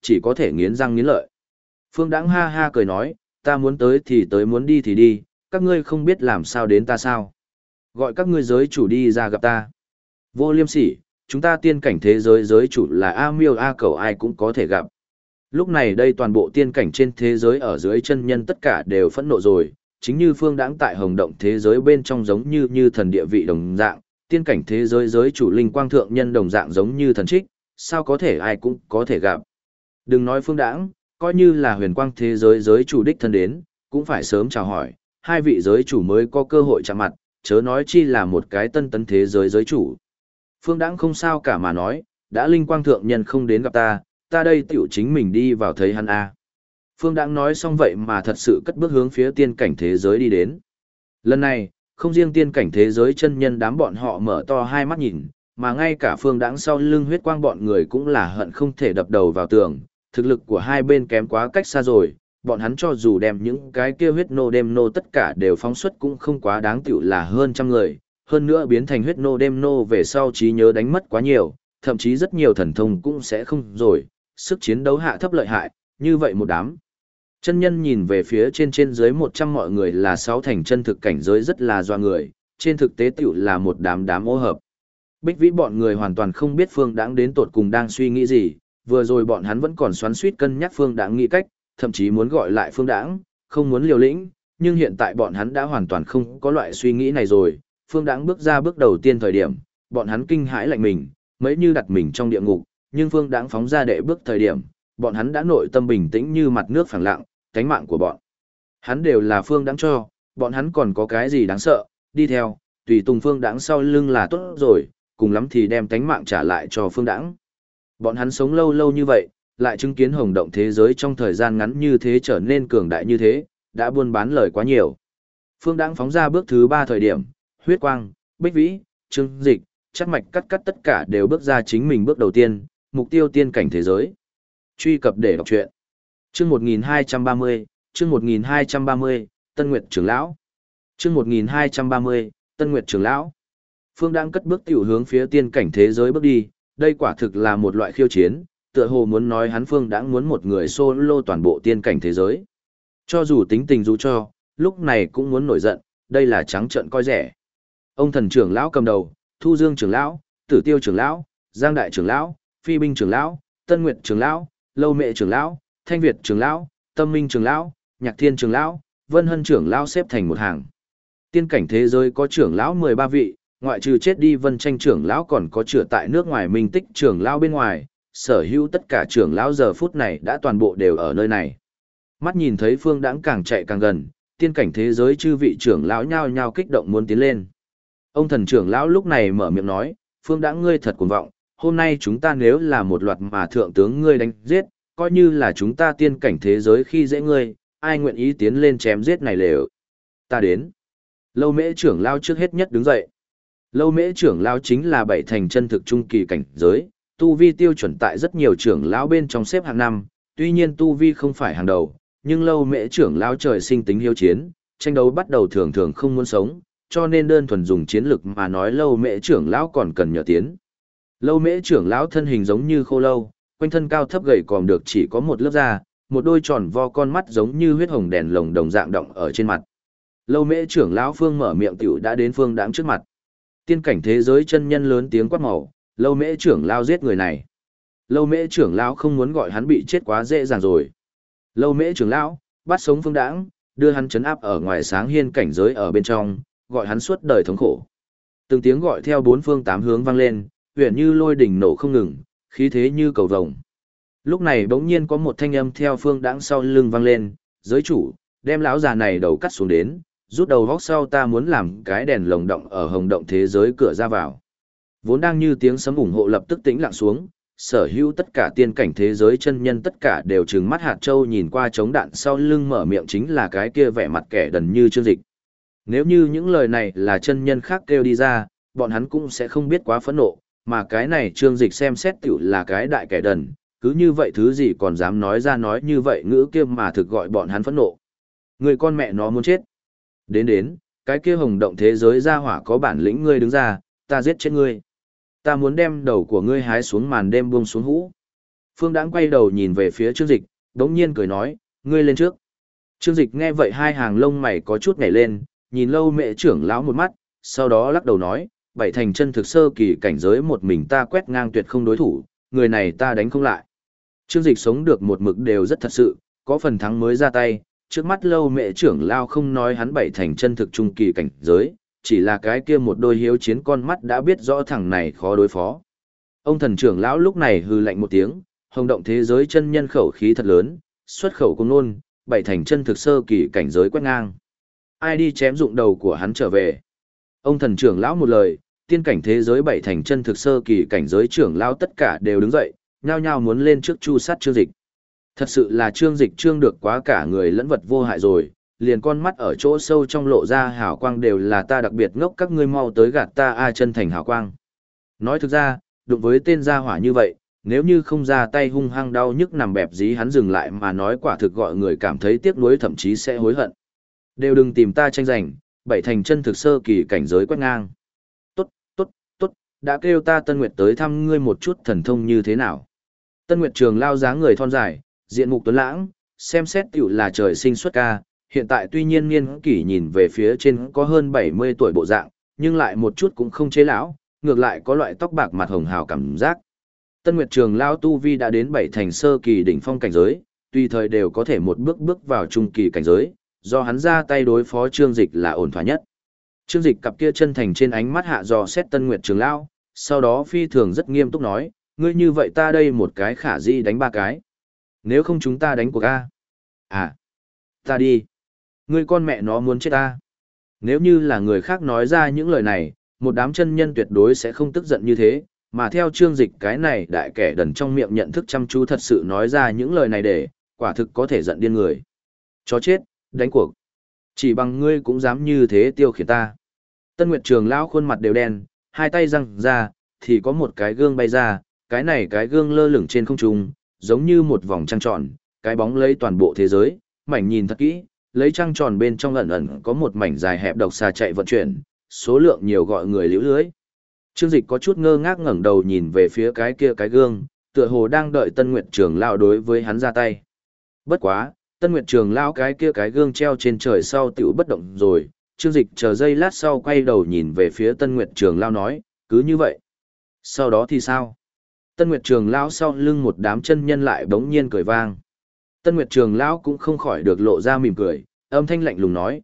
chỉ có thể nghiến răng nghiến lợi. Phương Đãng ha ha cười nói, ta muốn tới thì tới, muốn đi thì đi, các ngươi không biết làm sao đến ta sao? Gọi các ngươi giới chủ đi ra gặp ta. Vô Liêm Sỉ, chúng ta tiên cảnh thế giới giới chủ là A Miêu A Cẩu, ai cũng có thể gặp. Lúc này đây toàn bộ tiên cảnh trên thế giới ở dưới chân nhân tất cả đều phẫn nộ rồi, chính như Phương Đãng tại Hồng Động thế giới bên trong giống như thần địa vị đồng dạng, tiên cảnh thế giới giới chủ linh quang thượng nhân đồng dạng giống như thần trích, sao có thể ai cũng có thể gặp. Đừng nói Phương Đãng, coi như là huyền quang thế giới giới chủ đích thân đến, cũng phải sớm chào hỏi, hai vị giới chủ mới có cơ hội chạm mặt, chớ nói chi là một cái tân tấn thế giới giới chủ. Phương Đãng không sao cả mà nói, đã linh quang thượng nhân không đến gặp ta, ta đây tiểu chính mình đi vào thấy hắn a. Phương Đãng nói xong vậy mà thật sự cất bước hướng phía tiên cảnh thế giới đi đến. Lần này, không riêng tiên cảnh thế giới chân nhân đám bọn họ mở to hai mắt nhìn, mà ngay cả Phương Đãng sau lưng huyết quang bọn người cũng là hận không thể đập đầu vào tường, thực lực của hai bên kém quá cách xa rồi, bọn hắn cho dù đem những cái kia huyết nô đêm nô tất cả đều phóng xuất cũng không quá đáng tiểu là hơn trăm người, hơn nữa biến thành huyết nô đêm nô về sau trí nhớ đánh mất quá nhiều, thậm chí rất nhiều thần thông cũng sẽ không rồi, sức chiến đấu hạ thấp lợi hại, như vậy một đám. Chân nhân nhìn về phía trên dưới 100 mọi người là sáu thành chân thực cảnh giới rất là doa người, trên thực tế tiểu là một đám ô hợp. Bích Vĩ bọn người hoàn toàn không biết Phương Đãng đến tột cùng đang suy nghĩ gì, vừa rồi bọn hắn vẫn còn xoắn xuýt cân nhắc Phương Đãng nghĩ cách, thậm chí muốn gọi lại Phương Đãng, không muốn liều lĩnh, nhưng hiện tại bọn hắn đã hoàn toàn không có loại suy nghĩ này rồi. Phương Đãng bước ra bước đầu tiên thời điểm, bọn hắn kinh hãi lạnh mình, mấy như đặt mình trong địa ngục, nhưng Phương Đãng phóng ra đệ bước thời điểm, bọn hắn đã nội tâm bình tĩnh như mặt nước phẳng lặng, cánh mạng của bọn hắn đều là Phương Đãng cho, bọn hắn còn có cái gì đáng sợ, đi theo, tùy tùng Phương Đãng sau lưng là tốt rồi, cùng lắm thì đem cánh mạng trả lại cho Phương Đãng. Bọn hắn sống lâu như vậy, lại chứng kiến hồng động thế giới trong thời gian ngắn như thế trở nên cường đại như thế, đã buôn bán lời quá nhiều. Phương Đãng phóng ra bước thứ 3 thời điểm, huyết quang, Bích Vĩ, Trương Dịch, chắc mạch cắt tất cả đều bước ra chính mình bước đầu tiên, mục tiêu tiên cảnh thế giới. Truy cập để đọc truyện. Chương 1230, chương 1230, Tân Nguyệt trưởng lão. Chương 1230, Tân Nguyệt trưởng lão. Phương Đãng cất bước tiểu hướng phía tiên cảnh thế giới bước đi, đây quả thực là một loại khiêu chiến, tựa hồ muốn nói hắn Phương Đãng muốn một người solo toàn bộ tiên cảnh thế giới. Cho dù tính tình dù cho, lúc này cũng muốn nổi giận, đây là trắng trợn coi rẻ. Ông thần trưởng lão cầm đầu, Thu Dương trưởng lão, Tử Tiêu trưởng lão, Giang Đại trưởng lão, Phi Binh trưởng lão, Tân Nguyệt trưởng lão, Lâu Mệ trưởng lão, Thanh Việt trưởng lão, Tâm Minh trưởng lão, Nhạc Thiên trưởng lão, Vân Hân trưởng lão xếp thành một hàng. Tiên cảnh thế giới có trưởng lão 13 vị, ngoại trừ chết đi Vân Tranh trưởng lão còn có chữa tại nước ngoài Minh Tích trưởng lão bên ngoài, sở hữu tất cả trưởng lão giờ phút này đã toàn bộ đều ở nơi này. Mắt nhìn thấy Phương Đãng càng chạy càng gần, tiên cảnh thế giới chư vị trưởng lão nhao nhao kích động muốn tiến lên. Ông thần trưởng lão lúc này mở miệng nói, Phương Đãng ngươi thật cuồng vọng, hôm nay chúng ta nếu là một loạt mà thượng tướng ngươi đánh giết, coi như là chúng ta tiên cảnh thế giới khi dễ ngươi, ai nguyện ý tiến lên chém giết này lều. Ta đến. Lâu Mễ trưởng lão trước hết nhất đứng dậy. Lâu Mễ trưởng lão chính là bảy thành chân thực trung kỳ cảnh giới, tu vi tiêu chuẩn tại rất nhiều trưởng lão bên trong xếp hạng năm, tuy nhiên tu vi không phải hàng đầu, nhưng Lâu Mễ trưởng lão trời sinh tính hiếu chiến, tranh đấu bắt đầu thường thường không muốn sống, cho nên đơn thuần dùng chiến lực mà nói Lâu Mễ trưởng lão còn cần nhờ tiến. Lâu Mễ trưởng lão thân hình giống như khô lâu, quanh thân cao thấp gầy còm được chỉ có một lớp da, một đôi tròn vo con mắt giống như huyết hồng đèn lồng đồng dạng động ở trên mặt. Lâu Mễ trưởng lão Phương mở miệng tiểu đã đến Phương Đãng trước mặt. Tiên cảnh thế giới chân nhân lớn tiếng quát màu, Lâu Mễ trưởng lão giết người này. Lâu Mễ trưởng lão không muốn gọi hắn bị chết quá dễ dàng rồi. Lâu Mễ trưởng lão bắt sống Phương Đãng, đưa hắn trấn áp ở ngoài sáng hiên cảnh giới ở bên trong, gọi hắn suốt đời thống khổ. Từng tiếng gọi theo bốn phương tám hướng vang lên, huyền như lôi đỉnh nổ không ngừng, khí thế như cầu vồng. Lúc này bỗng nhiên có một thanh âm theo Phương Đãng sau lưng vang lên, giới chủ, đem lão già này đầu cắt xuống đến, rút đầu vóc sau ta muốn làm cái đèn lồng động ở hồng động thế giới cửa ra vào. Vốn đang như tiếng sấm ủng hộ lập tức tĩnh lặng xuống, sở hữu tất cả tiên cảnh thế giới chân nhân tất cả đều trừng mắt hạt châu nhìn qua chống đạn sau lưng mở miệng chính là cái kia vẻ mặt kẻ đần như Trương Dịch. Nếu như những lời này là chân nhân khác kêu đi ra, bọn hắn cũng sẽ không biết quá phẫn nộ, mà cái này Trương Dịch xem xét tiểu là cái đại kẻ đần, cứ như vậy thứ gì còn dám nói ra nói như vậy ngữ kia mà thực gọi bọn hắn phẫn nộ. Người con mẹ nó muốn chết. Đến, cái kia hồng động thế giới ra hỏa có bản lĩnh ngươi đứng ra, ta giết chết ngươi. Ta muốn đem đầu của ngươi hái xuống màn đêm buông xuống hũ. Phương Đãng quay đầu nhìn về phía Trương Dịch, đống nhiên cười nói, ngươi lên trước. Trương Dịch nghe vậy hai hàng lông mày có chút nhảy lên, nhìn Lâu Mẹ trưởng lão một mắt, sau đó lắc đầu nói, bảy thành chân thực sơ kỳ cảnh giới một mình ta quét ngang tuyệt không đối thủ, người này ta đánh không lại. Trương Dịch sống được một mực đều rất thật sự, có phần thắng mới ra tay, trước mắt Lâu Mẹ trưởng lão không nói hắn bảy thành chân thực trung kỳ cảnh giới, chỉ là cái kia một đôi hiếu chiến con mắt đã biết rõ thằng này khó đối phó. Ông thần trưởng lão lúc này hừ lạnh một tiếng, hồng động thế giới chân nhân khẩu khí thật lớn, xuất khẩu công nôn, bảy thành chân thực sơ kỳ cảnh giới quét ngang. Ai đi chém dụng đầu của hắn trở về. Ông thần trưởng lão một lời, tiên cảnh thế giới bảy thành chân thực sơ kỳ cảnh giới trưởng lão tất cả đều đứng dậy, nhao nhao muốn lên trước chu sát Trương Dịch. Thật sự là Trương Dịch trương được quá cả người lẫn vật vô hại rồi, liền con mắt ở chỗ sâu trong lộ ra hào quang đều là ta đặc biệt ngốc, các ngươi mau tới gạt ta a chân thành hào quang. Nói thực ra, đụng với tên gia hỏa như vậy, nếu như không ra tay hung hăng đau nhức nằm bẹp dí hắn dừng lại mà nói quả thực gọi người cảm thấy tiếc nuối thậm chí sẽ hối hận. Đều đừng tìm ta tranh giành, bảy thành chân thực sơ kỳ cảnh giới quét ngang. Tốt, tốt, tốt, đã kêu ta Tân Nguyệt tới thăm ngươi một chút thần thông như thế nào. Tân Nguyệt trường lao dáng người thon dài, diện mục tuấn lãng, xem xét tiểu là trời sinh xuất ca, hiện tại tuy nhiên niên kỷ nhìn về phía trên có hơn 70 tuổi bộ dạng, nhưng lại một chút cũng không chế lão, ngược lại có loại tóc bạc mặt hồng hào cảm giác. Tân Nguyệt trường lao tu vi đã đến bảy thành sơ kỳ đỉnh phong cảnh giới, tùy thời đều có thể một bước bước vào trung kỳ cảnh giới, do hắn ra tay đối phó Trương Dịch là ổn thỏa nhất. Trương Dịch cặp kia chân thành trên ánh mắt hạ dò xét Tân Nguyệt trường lao, sau đó phi thường rất nghiêm túc nói, ngươi như vậy ta đây một cái khả di đánh ba cái. Nếu không chúng ta đánh cuộc a. À, ta đi. Ngươi con mẹ nó muốn chết ta. Nếu như là người khác nói ra những lời này, một đám chân nhân tuyệt đối sẽ không tức giận như thế, mà theo Trương Dịch cái này đại kẻ đần trong miệng nhận thức chăm chú thật sự nói ra những lời này để, quả thực có thể giận điên người. Chó chết, đánh cuộc. Chỉ bằng ngươi cũng dám như thế tiêu khiển ta. Tân Nguyệt trường lão khuôn mặt đều đen, hai tay răng ra, thì có một cái gương bay ra, cái này cái gương lơ lửng trên không trung, giống như một vòng trăng tròn, cái bóng lấy toàn bộ thế giới, mảnh nhìn thật kỹ, lấy trăng tròn bên trong ẩn ẩn có một mảnh dài hẹp độc xà chạy vận chuyển, số lượng nhiều gọi người liễu lưới. Trương Dịch có chút ngơ ngác ngẩng đầu nhìn về phía cái kia cái gương, tựa hồ đang đợi Tân Nguyệt Trường lão đối với hắn ra tay. Bất quá, Tân Nguyệt Trường lão cái kia cái gương treo trên trời sau tiểu bất động rồi, Trương Dịch chờ giây lát sau quay đầu nhìn về phía Tân Nguyệt Trường lão nói, cứ như vậy. Sau đó thì sao? Tân Nguyệt Trường lão sau lưng một đám chân nhân lại bỗng nhiên cười vang. Tân Nguyệt Trường lão cũng không khỏi được lộ ra mỉm cười, âm thanh lạnh lùng nói,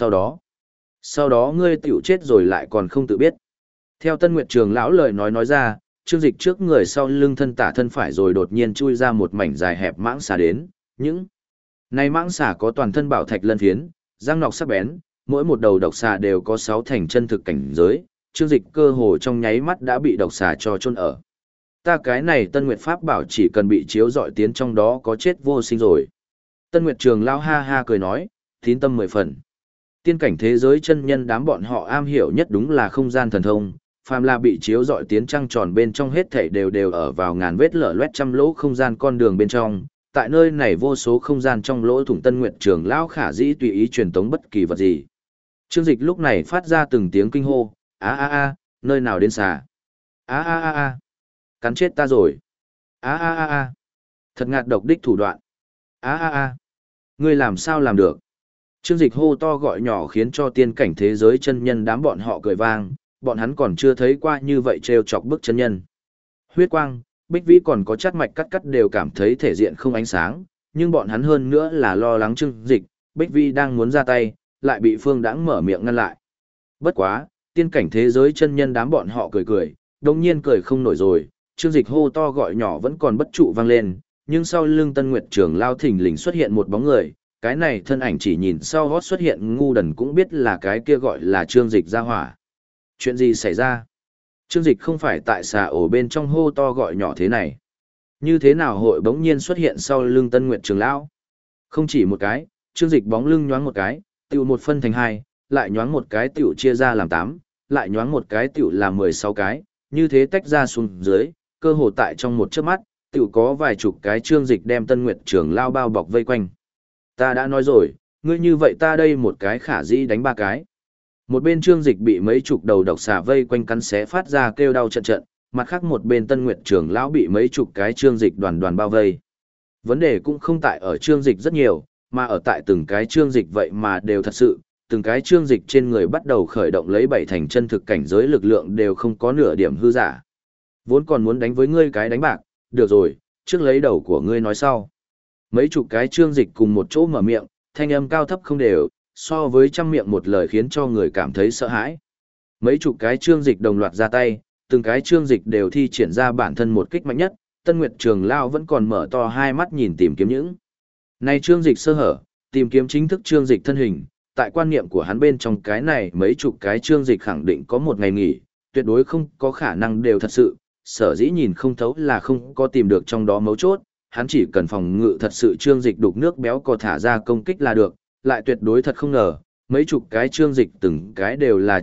sau đó ngươi tiểu chết rồi lại còn không tự biết. Theo Tân Nguyệt Trường lão lời nói ra, Trương Dịch trước người sau lưng thân tả thân phải rồi đột nhiên chui ra một mảnh dài hẹp mãng xà đến, những này mãng xà có toàn thân bảo thạch lân phiến, răng nọc sắc bén, mỗi một đầu độc xà đều có 6 thành chân thực cảnh giới, Trương Dịch cơ hồ trong nháy mắt đã bị độc xà cho chôn ở. Ta cái này Tân Nguyệt Pháp bảo chỉ cần bị chiếu dọi tiến trong đó có chết vô sinh rồi. Tân Nguyệt Trường lao ha ha cười nói, tín tâm 10 phần. Tiên cảnh thế giới chân nhân đám bọn họ am hiểu nhất đúng là không gian thần thông, phàm là bị chiếu dọi tiến trăng tròn bên trong hết thảy đều ở vào ngàn vết lở loét trăm lỗ không gian con đường bên trong. Tại nơi này vô số không gian trong lỗ thủng Tân Nguyệt Trường lao khả dĩ tùy ý truyền tống bất kỳ vật gì. Trương Dịch lúc này phát ra từng tiếng kinh hô, nơi nào đến xà? Cắn chết ta rồi. Thật ngạt độc đích thủ đoạn. Ngươi làm sao làm được? Trương Dịch hô to gọi nhỏ khiến cho tiên cảnh thế giới chân nhân đám bọn họ cười vang, bọn hắn còn chưa thấy qua như vậy trêu chọc bức chân nhân. Huyết quang, Bích Vĩ còn có chắt mạch cắt đều cảm thấy thể diện không ánh sáng, nhưng bọn hắn hơn nữa là lo lắng Trương Dịch, Bích Vĩ đang muốn ra tay, lại bị Phương Đãng mở miệng ngăn lại. Bất quá, tiên cảnh thế giới chân nhân đám bọn họ cười, đồng nhiên cười không nổi rồi, Trương Dịch hô to gọi nhỏ vẫn còn bất trụ vang lên, nhưng sau lưng Tân Nguyệt Trường lao thình lình xuất hiện một bóng người, cái này thân ảnh chỉ nhìn sau gót xuất hiện ngu đần cũng biết là cái kia gọi là Trương Dịch ra hỏa. Chuyện gì xảy ra? Trương Dịch không phải tại xà ổ bên trong hô to gọi nhỏ thế này. Như thế nào hội bỗng nhiên xuất hiện sau lưng Tân Nguyệt Trường lão? Không chỉ một cái, Trương Dịch bóng lưng nhoáng một cái, tiểu một phân thành hai, lại nhoáng một cái tiểu chia ra làm 8, lại nhoáng một cái tiểu làm 16 cái, như thế tách ra xuống dưới, cơ hồ tại trong một chớp mắt, tiểu có vài chục cái Trương Dịch đem Tân Nguyệt Trường lao bao bọc vây quanh. Ta đã nói rồi, ngươi như vậy ta đây một cái khả dĩ đánh ba cái. Một bên Trương Dịch bị mấy chục đầu độc xà vây quanh cắn xé phát ra kêu đau trận trận, mặt khác một bên Tân Nguyệt trưởng lão bị mấy chục cái trương dịch đoàn đoàn bao vây. Vấn đề cũng không tại ở trương dịch rất nhiều, mà ở tại từng cái trương dịch vậy mà đều thật sự, từng cái trương dịch trên người bắt đầu khởi động lấy bảy thành chân thực cảnh giới lực lượng đều không có nửa điểm hư giả. Vốn còn muốn đánh với ngươi cái đánh bạc, được rồi, trước lấy đầu của ngươi nói sau. Mấy chục cái trương dịch cùng một chỗ mở miệng, thanh âm cao thấp không đều, so với trăm miệng một lời khiến cho người cảm thấy sợ hãi. Mấy chục cái trương dịch đồng loạt ra tay, từng cái trương dịch đều thi triển ra bản thân một kích mạnh nhất, Tân Nguyệt Trường Lao vẫn còn mở to hai mắt nhìn tìm kiếm những. Này trương dịch sơ hở, tìm kiếm chính thức trương dịch thân hình, tại quan niệm của hắn bên trong cái này mấy chục cái trương dịch khẳng định có một ngày nghỉ, tuyệt đối không có khả năng đều thật sự, sở dĩ nhìn không thấu là không có tìm được trong đó mấu chốt, hắn chỉ cần phòng ngự thật sự trương dịch đục nước béo cò thả ra công kích là được, lại tuyệt đối thật không ngờ, mấy chục cái trương dịch từng cái đều là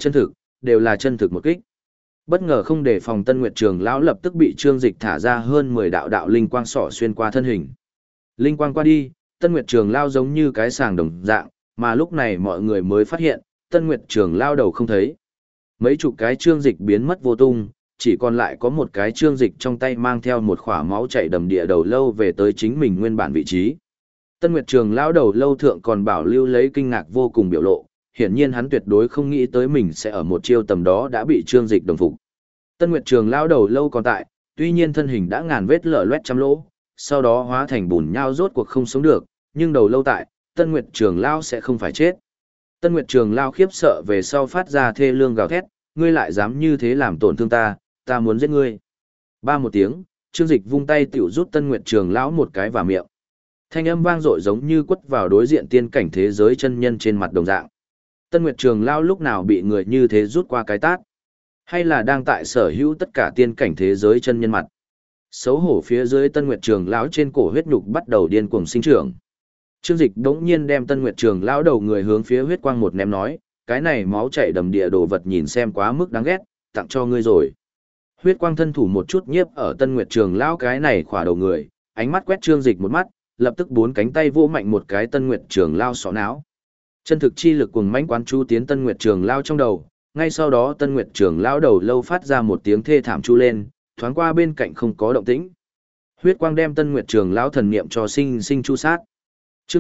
chân thực một kích. Bất ngờ không để phòng Tân Nguyệt Trường lão lập tức bị trương dịch thả ra hơn 10 đạo đạo linh quang sỏ xuyên qua thân hình. Linh quang qua đi, Tân Nguyệt Trường lao giống như cái sàng đồng dạng, mà lúc này mọi người mới phát hiện, Tân Nguyệt Trường lao đầu không thấy. Mấy chục cái trương dịch biến mất vô tung, chỉ còn lại có một cái trương dịch trong tay mang theo một khỏa máu chảy đầm địa đầu lâu về tới chính mình nguyên bản vị trí. Tân Nguyệt Trường lao đầu lâu thượng còn bảo lưu lấy kinh ngạc vô cùng biểu lộ, hiển nhiên hắn tuyệt đối không nghĩ tới mình sẽ ở một chiêu tầm đó đã bị trương dịch đồng phục. Tân Nguyệt Trường lao đầu lâu còn tại, tuy nhiên thân hình đã ngàn vết lở loét trăm lỗ, sau đó hóa thành bùn nhao rốt cuộc không sống được, nhưng đầu lâu tại, Tân Nguyệt Trường lao sẽ không phải chết. Tân Nguyệt Trường lao khiếp sợ về sau phát ra thê lương gào thét, ngươi lại dám như thế làm tổn thương ta, ta muốn giết ngươi. Ba một tiếng, trương dịch vung tay tiểu rút Tân Nguyệt Trường lão một cái vào miệng. Thanh âm vang dội giống như quất vào đối diện tiên cảnh thế giới chân nhân trên mặt đồng dạng. Tân Nguyệt Trường lão lúc nào bị người như thế rút qua cái tát? Hay là đang tại sở hữu tất cả tiên cảnh thế giới chân nhân mặt? Xấu hổ phía dưới Tân Nguyệt Trường lão trên cổ huyết nhục bắt đầu điên cuồng sinh trưởng. Trương Dịch đống nhiên đem Tân Nguyệt Trường lão đầu người hướng phía huyết quang một ném nói, cái này máu chảy đầm địa đồ vật nhìn xem quá mức đáng ghét, tặng cho ngươi rồi. Huyết quang thân thủ một chút nhiếp ở Tân Nguyệt Trường lão cái này khỏa đầu người, ánh mắt quét Trương Dịch một mắt, lập tức bốn cánh tay vỗ mạnh một cái Tân Nguyệt Trường lão sọ não. Chân thực chi lực cuồng mãnh quán chu tiến Tân Nguyệt Trường lão trong đầu, ngay sau đó Tân Nguyệt Trường lão đầu lâu phát ra một tiếng thê thảm chu lên, thoáng qua bên cạnh không có động tĩnh. Huyết quang đem Tân Nguyệt Trường lão thần niệm cho sinh chu sát. Chương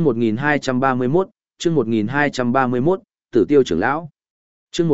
1231, chương 1231, Tử Tiêu trưởng lão. Chương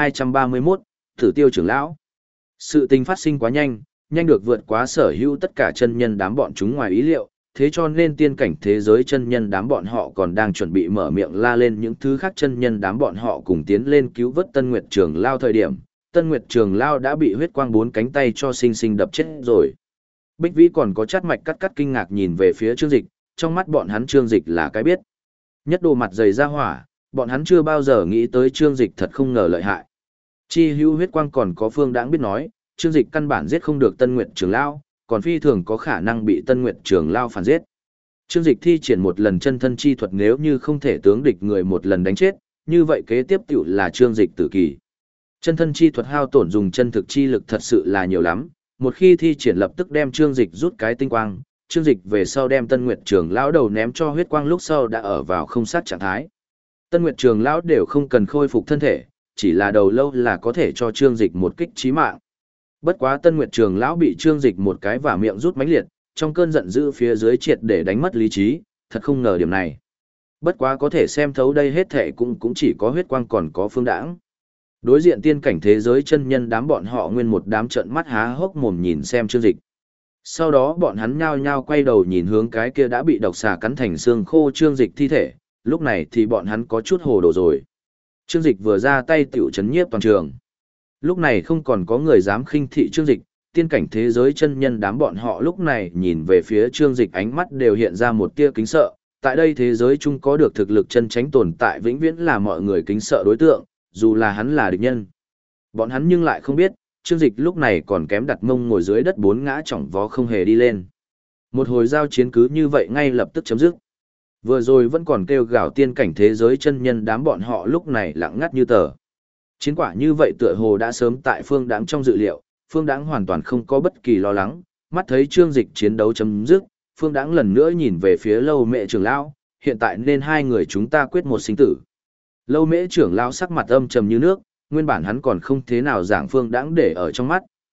1231, Tử Tiêu trưởng lão. Sự tình phát sinh quá nhanh, nhanh được vượt quá sở hữu tất cả chân nhân đám bọn chúng ngoài ý liệu, thế cho nên tiên cảnh thế giới chân nhân đám bọn họ còn đang chuẩn bị mở miệng la lên những thứ khác chân nhân đám bọn họ cùng tiến lên cứu vớt Tân Nguyệt Trường lao thời điểm, Tân Nguyệt Trường lao đã bị huyết quang bốn cánh tay cho sinh sinh đập chết rồi. Bích Vĩ còn có chát mạch cắt kinh ngạc nhìn về phía Trương Dịch, trong mắt bọn hắn Trương Dịch là cái biết. Nhất đồ mặt dày ra hỏa, bọn hắn chưa bao giờ nghĩ tới Trương Dịch thật không ngờ lợi hại. Chi hữu huyết quang còn có Phương Đãng biết nói, Trương Dịch căn bản giết không được Tân Nguyệt Trường lao, còn phi thường có khả năng bị Tân Nguyệt Trường lao phản giết. Trương Dịch thi triển một lần chân thân chi thuật nếu như không thể tướng địch người một lần đánh chết, như vậy kế tiếp tiểu là Trương Dịch tử kỳ. Chân thân chi thuật hao tổn dùng chân thực chi lực thật sự là nhiều lắm, một khi thi triển lập tức đem Trương Dịch rút cái tinh quang, Trương Dịch về sau đem Tân Nguyệt Trường lão đầu ném cho huyết quang lúc sau đã ở vào không sát trạng thái. Tân Nguyệt Trường lão đều không cần khôi phục thân thể, chỉ là đầu lâu là có thể cho Trương Dịch một kích chí mạng. Bất quá Tân Nguyệt Trường lão bị Trương Dịch một cái vả miệng rút mãnh liệt, trong cơn giận dữ phía dưới triệt để đánh mất lý trí, thật không ngờ điểm này. Bất quá có thể xem thấu đây hết thảy cũng chỉ có huyết quang còn có Phương Đãng. Đối diện tiên cảnh thế giới chân nhân đám bọn họ nguyên một đám trợn mắt há hốc mồm nhìn xem Trương Dịch. Sau đó bọn hắn nhao nhao quay đầu nhìn hướng cái kia đã bị độc xà cắn thành xương khô Trương Dịch thi thể, lúc này thì bọn hắn có chút hồ đồ rồi. Trương Dịch vừa ra tay tiểu chấn nhiếp toàn trường. Lúc này không còn có người dám khinh thị Trương Dịch, tiên cảnh thế giới chân nhân đám bọn họ lúc này nhìn về phía Trương Dịch ánh mắt đều hiện ra một tia kính sợ. Tại đây thế giới chung có được thực lực chân chánh tồn tại vĩnh viễn là mọi người kính sợ đối tượng, dù là hắn là địch nhân. Bọn hắn nhưng lại không biết, Trương Dịch lúc này còn kém đặt mông ngồi dưới đất bốn ngã chỏng vó không hề đi lên. Một hồi giao chiến cứ như vậy ngay lập tức chấm dứt. Vừa rồi vẫn còn kêu gào tiên cảnh thế giới chân nhân đám bọn họ lúc này lặng ngắt như tờ. Chiến quả như vậy tựa hồ đã sớm tại Phương Đãng trong dự liệu, Phương Đãng hoàn toàn không có bất kỳ lo lắng, mắt thấy Trương Dịch chiến đấu chấm dứt, Phương Đãng lần nữa nhìn về phía Lâu Mễ trưởng lão, hiện tại nên hai người chúng ta quyết một sinh tử. Lâu Mễ trưởng lão sắc mặt âm trầm như nước, nguyên bản hắn còn không thế nào giảng Phương Đãng để ở trong mắt,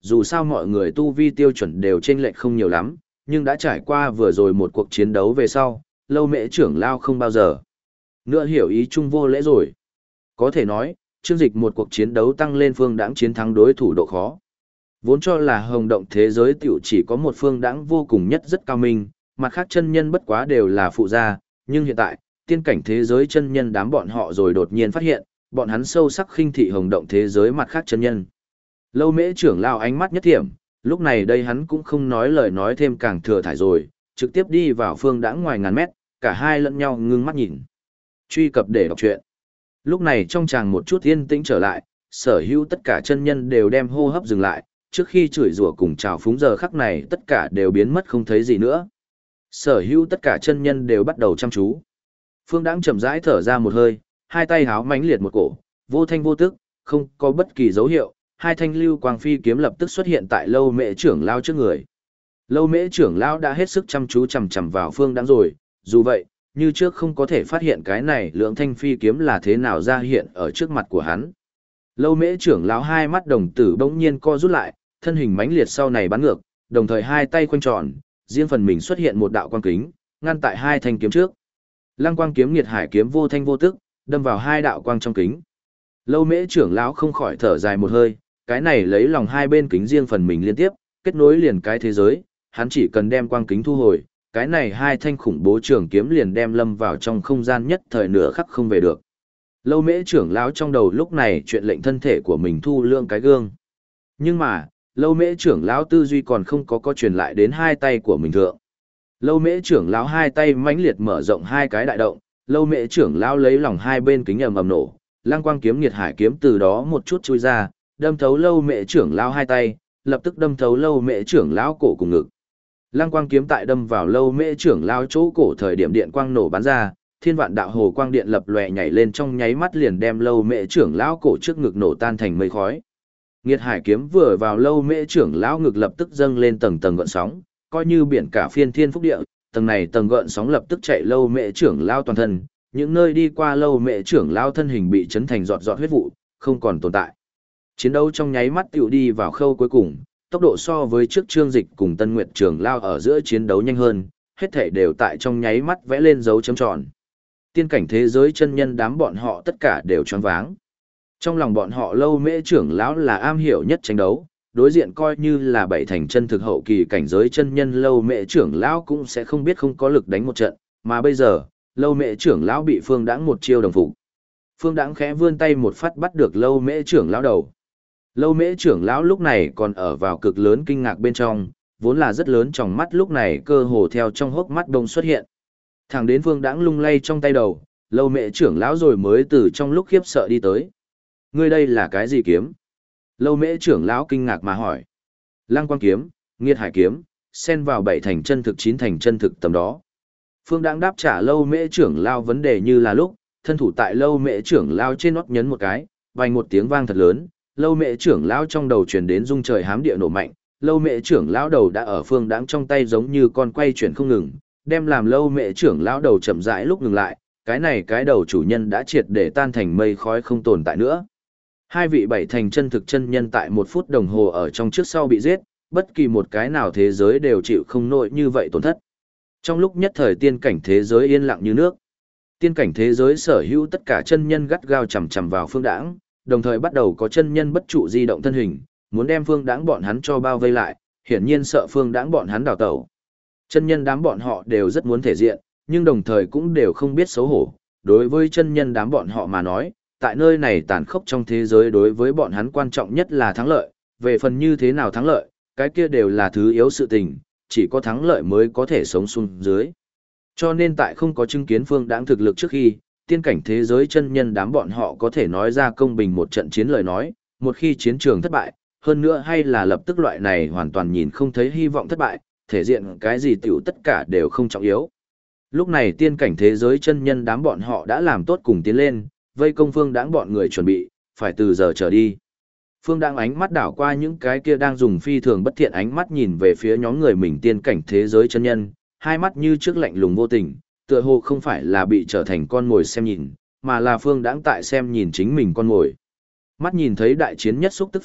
dù sao mọi người tu vi tiêu chuẩn đều chênh lệch không nhiều lắm, nhưng đã trải qua vừa rồi một cuộc chiến đấu về sau, Lâu Mễ trưởng lão không bao giờ nữa hiểu ý chung vô lễ rồi. Có thể nói, Trương Dịch một cuộc chiến đấu tăng lên phương đãng chiến thắng đối thủ độ khó. Vốn cho là hồng động thế giới tiểu chỉ có một phương đãng vô cùng nhất rất cao minh, mặt khác chân nhân bất quá đều là phụ gia, nhưng hiện tại, tiên cảnh thế giới chân nhân đám bọn họ rồi đột nhiên phát hiện, bọn hắn sâu sắc khinh thị hồng động thế giới mặt khác chân nhân. Lâu Mễ trưởng lão ánh mắt nhất thiểm, lúc này đây hắn cũng không nói lời nói thêm càng thừa thải rồi, trực tiếp đi vào phương đãng ngoài ngàn mét, cả hai lẫn nhau ngưng mắt nhìn. Truy cập để đọc truyện. Lúc này trong tràng một chút yên tĩnh trở lại, sở hữu tất cả chân nhân đều đem hô hấp dừng lại, trước khi chửi rủa cùng chào phúng giờ khắc này tất cả đều biến mất không thấy gì nữa. Sở hữu tất cả chân nhân đều bắt đầu chăm chú. Phương Đãng chậm rãi thở ra một hơi, hai tay háo mãnh liệt một cổ, vô thanh vô tức, không có bất kỳ dấu hiệu, hai thanh lưu quang phi kiếm lập tức xuất hiện tại Lâu Mễ trưởng lão trước người. Lâu Mễ trưởng lão đã hết sức chăm chú chằm chằm vào Phương Đãng rồi, dù vậy, như trước không có thể phát hiện cái này lượng thanh phi kiếm là thế nào ra hiện ở trước mặt của hắn. Lâu Mễ trưởng lão hai mắt đồng tử bỗng nhiên co rút lại, thân hình mãnh liệt sau này bắn ngược, đồng thời hai tay khoanh tròn, riêng phần mình xuất hiện một đạo quang kính, ngăn tại hai thanh kiếm trước. Lăng quang kiếm nghiệt hải kiếm vô thanh vô tức, đâm vào hai đạo quang trong kính. Lâu Mễ trưởng lão không khỏi thở dài một hơi, cái này lấy lòng hai bên kính riêng phần mình liên tiếp, kết nối liền cái thế giới, hắn chỉ cần đem quang kính thu hồi, cái này hai thanh khủng bố trường kiếm liền đem lâm vào trong không gian nhất thời nửa khắc không về được. Lâu Mễ trưởng lão trong đầu lúc này chuyện lệnh thân thể của mình thu lượng cái gương. Nhưng mà, Lâu Mễ trưởng lão tư duy còn không có truyền lại đến hai tay của mình thượng. Lâu Mễ trưởng lão hai tay mãnh liệt mở rộng hai cái đại động, Lâu Mễ trưởng lão lấy lòng hai bên kính ầm ầm nổ, lăng quang kiếm nghiệt hải kiếm từ đó một chút chui ra, đâm thấu Lâu Mễ trưởng lão hai tay, lập tức đâm thấu Lâu Mễ trưởng lão cổ cùng ngực. Lăng quang kiếm tại đâm vào Lâu Mễ trưởng lão chỗ cổ thời điểm điện quang nổ bắn ra, thiên vạn đạo hồ quang điện lập lòe nhảy lên trong nháy mắt liền đem Lâu Mễ trưởng lão cổ trước ngực nổ tan thành mây khói. Nghiệt hải kiếm vừa vào Lâu Mễ trưởng lão ngực lập tức dâng lên tầng tầng gợn sóng, coi như biển cả phiên thiên phúc địa, tầng này tầng gợn sóng lập tức chạy Lâu Mễ trưởng lão toàn thân, những nơi đi qua Lâu Mễ trưởng lão thân hình bị chấn thành giọt giọt huyết vụ, không còn tồn tại. Chiến đấu trong nháy mắt tiểu đi vào khâu cuối cùng, tốc độ so với trước Trương Dịch cùng Tân Nguyệt trưởng lão ở giữa chiến đấu nhanh hơn, hết thảy đều tại trong nháy mắt vẽ lên dấu chấm tròn. Tiên cảnh thế giới chân nhân đám bọn họ tất cả đều choáng váng. Trong lòng bọn họ Lâu Mễ trưởng lão là am hiểu nhất tranh đấu, đối diện coi như là bảy thành chân thực hậu kỳ cảnh giới chân nhân Lâu Mễ trưởng lão cũng sẽ không biết không có lực đánh một trận, mà bây giờ, Lâu Mễ trưởng lão bị Phương Đãng một chiêu đồng phục. Phương Đãng khẽ vươn tay một phát bắt được Lâu Mễ trưởng lão đầu. Lâu Mễ trưởng lão lúc này còn ở vào cực lớn kinh ngạc bên trong, vốn là rất lớn trong mắt lúc này cơ hồ theo trong hốc mắt đông xuất hiện. Thẳng đến Phương Đãng lung lay trong tay đầu, Lâu Mễ trưởng lão rồi mới từ trong lúc khiếp sợ đi tới. Ngươi đây là cái gì kiếm? Lâu Mễ trưởng lão kinh ngạc mà hỏi. Lăng quang kiếm, nghiệt hải kiếm, xen vào bảy thành chân thực chín thành chân thực tầm đó. Phương Đãng đáp trả Lâu Mễ trưởng lão vấn đề như là lúc, thân thủ tại Lâu Mễ trưởng lão trên nót nhấn một cái, vang một tiếng vang thật lớn, Lâu Mễ trưởng lão trong đầu truyền đến rung trời hám địa nổ mạnh, Lâu Mễ trưởng lão đầu đã ở Phương Đãng trong tay giống như con quay chuyển không ngừng, đem làm Lâu Mễ trưởng lão đầu chậm rãi lúc ngừng lại, cái này cái đầu chủ nhân đã triệt để tan thành mây khói không tồn tại nữa. Hai vị bảy thành chân thực chân nhân tại 1 phút đồng hồ ở trong trước sau bị giết, bất kỳ một cái nào thế giới đều chịu không nổi như vậy tổn thất. Trong lúc nhất thời tiên cảnh thế giới yên lặng như nước. Tiên cảnh thế giới sở hữu tất cả chân nhân gắt gao chằm chằm vào Phương Đãng, đồng thời bắt đầu có chân nhân bất trụ di động thân hình, muốn đem Phương Đãng bọn hắn cho bao vây lại, hiển nhiên sợ Phương Đãng bọn hắn đào tẩu. Chân nhân đám bọn họ đều rất muốn thể diện, nhưng đồng thời cũng đều không biết xấu hổ. Đối với chân nhân đám bọn họ mà nói, tại nơi này tàn khốc trong thế giới đối với bọn hắn quan trọng nhất là thắng lợi, về phần như thế nào thắng lợi, cái kia đều là thứ yếu sự tình, chỉ có thắng lợi mới có thể sống xuống dưới. Cho nên tại không có chứng kiến Phương Đãng thực lực trước khi, tiên cảnh thế giới chân nhân đám bọn họ có thể nói ra công bình một trận chiến lời nói, một khi chiến trường thất bại, hơn nữa hay là lập tức loại này hoàn toàn nhìn không thấy hy vọng thất bại, thể diện cái gì tiểu tất cả đều không trọng yếu. Lúc này tiên cảnh thế giới chân nhân đám bọn họ đã làm tốt cùng tiến lên, vây công Phương Đãng bọn người chuẩn bị, phải từ giờ trở đi. Phương Đãng ánh mắt đảo qua những cái kia đang dùng phi thường bất thiện ánh mắt nhìn về phía nhóm người mình tiên cảnh thế giới chân nhân, hai mắt như trước lạnh lùng vô tình, tựa hồ không phải là bị trở thành con mồi xem nhìn, mà là Phương Đãng tại xem nhìn chính mình con mồi. Mắt nhìn thấy đại chiến nhất xúc tức phát,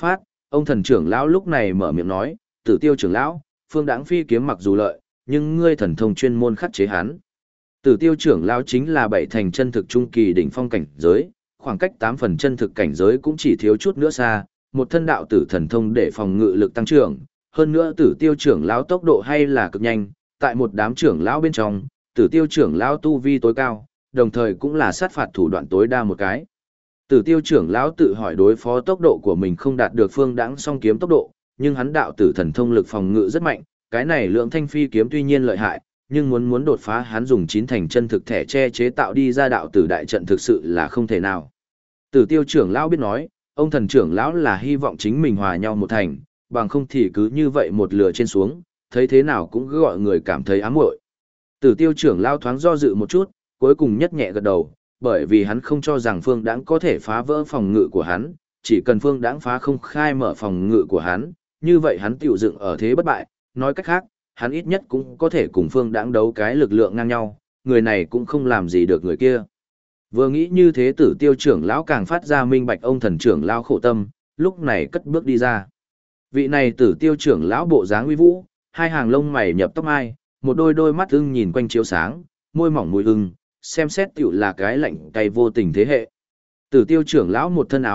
ông thần trưởng lão lúc này mở miệng nói, Tử Tiêu trưởng lão, Phương Đãng phi kiếm mặc dù lợi, nhưng ngươi thần thông chuyên môn khắc chế hắn. Tử Tiêu trưởng lão chính là bảy thành chân thực trung kỳ đỉnh phong cảnh giới, khoảng cách 8 phần chân thực cảnh giới cũng chỉ thiếu chút nữa xa, một thân đạo tử thần thông để phòng ngự lực tăng trưởng, hơn nữa Tử Tiêu trưởng lão tốc độ hay là cực nhanh, tại một đám trưởng lão bên trong, Tử Tiêu trưởng lão tu vi tối cao, đồng thời cũng là sát phạt thủ đoạn tối đa một cái. Tử Tiêu trưởng lão tự hỏi đối phó tốc độ của mình không đạt được Phương Đãng song kiếm tốc độ, nhưng hắn đạo tử thần thông lực phòng ngự rất mạnh, cái này lượng thanh phi kiếm tuy nhiên lợi hại, nhưng muốn đột phá hắn dùng 9 thành chân thực thẻ che chế tạo đi ra đạo tử đại trận thực sự là không thể nào. Tử Tiêu trưởng lão biết nói, ông thần trưởng lão là hy vọng chính mình hòa nhau một thành, bằng không thì cứ như vậy một lửa trên xuống, thấy thế nào cũng cứ gọi người cảm thấy ám muội. Tử Tiêu trưởng lão thoáng do dự một chút, cuối cùng nhất nhẹ gật đầu, bởi vì hắn không cho rằng Phương Đãng có thể phá vỡ phòng ngự của hắn, chỉ cần Phương Đãng phá không khai mở phòng ngự của hắn, như vậy hắn tiểu dựng ở thế bất bại, nói cách khác, hắn ít nhất cũng có thể cùng Phương Đãng đấu cái lực lượng ngang nhau, người này cũng không làm gì được người kia. Vừa nghĩ như thế Tử Tiêu trưởng lão càng phát ra minh bạch ông thần trưởng lão khổ tâm, lúc này cất bước đi ra. Vị này Tử Tiêu trưởng lão bộ dáng uy vũ, hai hàng lông mày nhập tóc mai, một đôi mắt ưng nhìn quanh chiếu sáng, môi mỏng mùi ưng, xem xét tiểu là cái lạnh cay vô tình thế hệ. Tử Tiêu trưởng lão một thân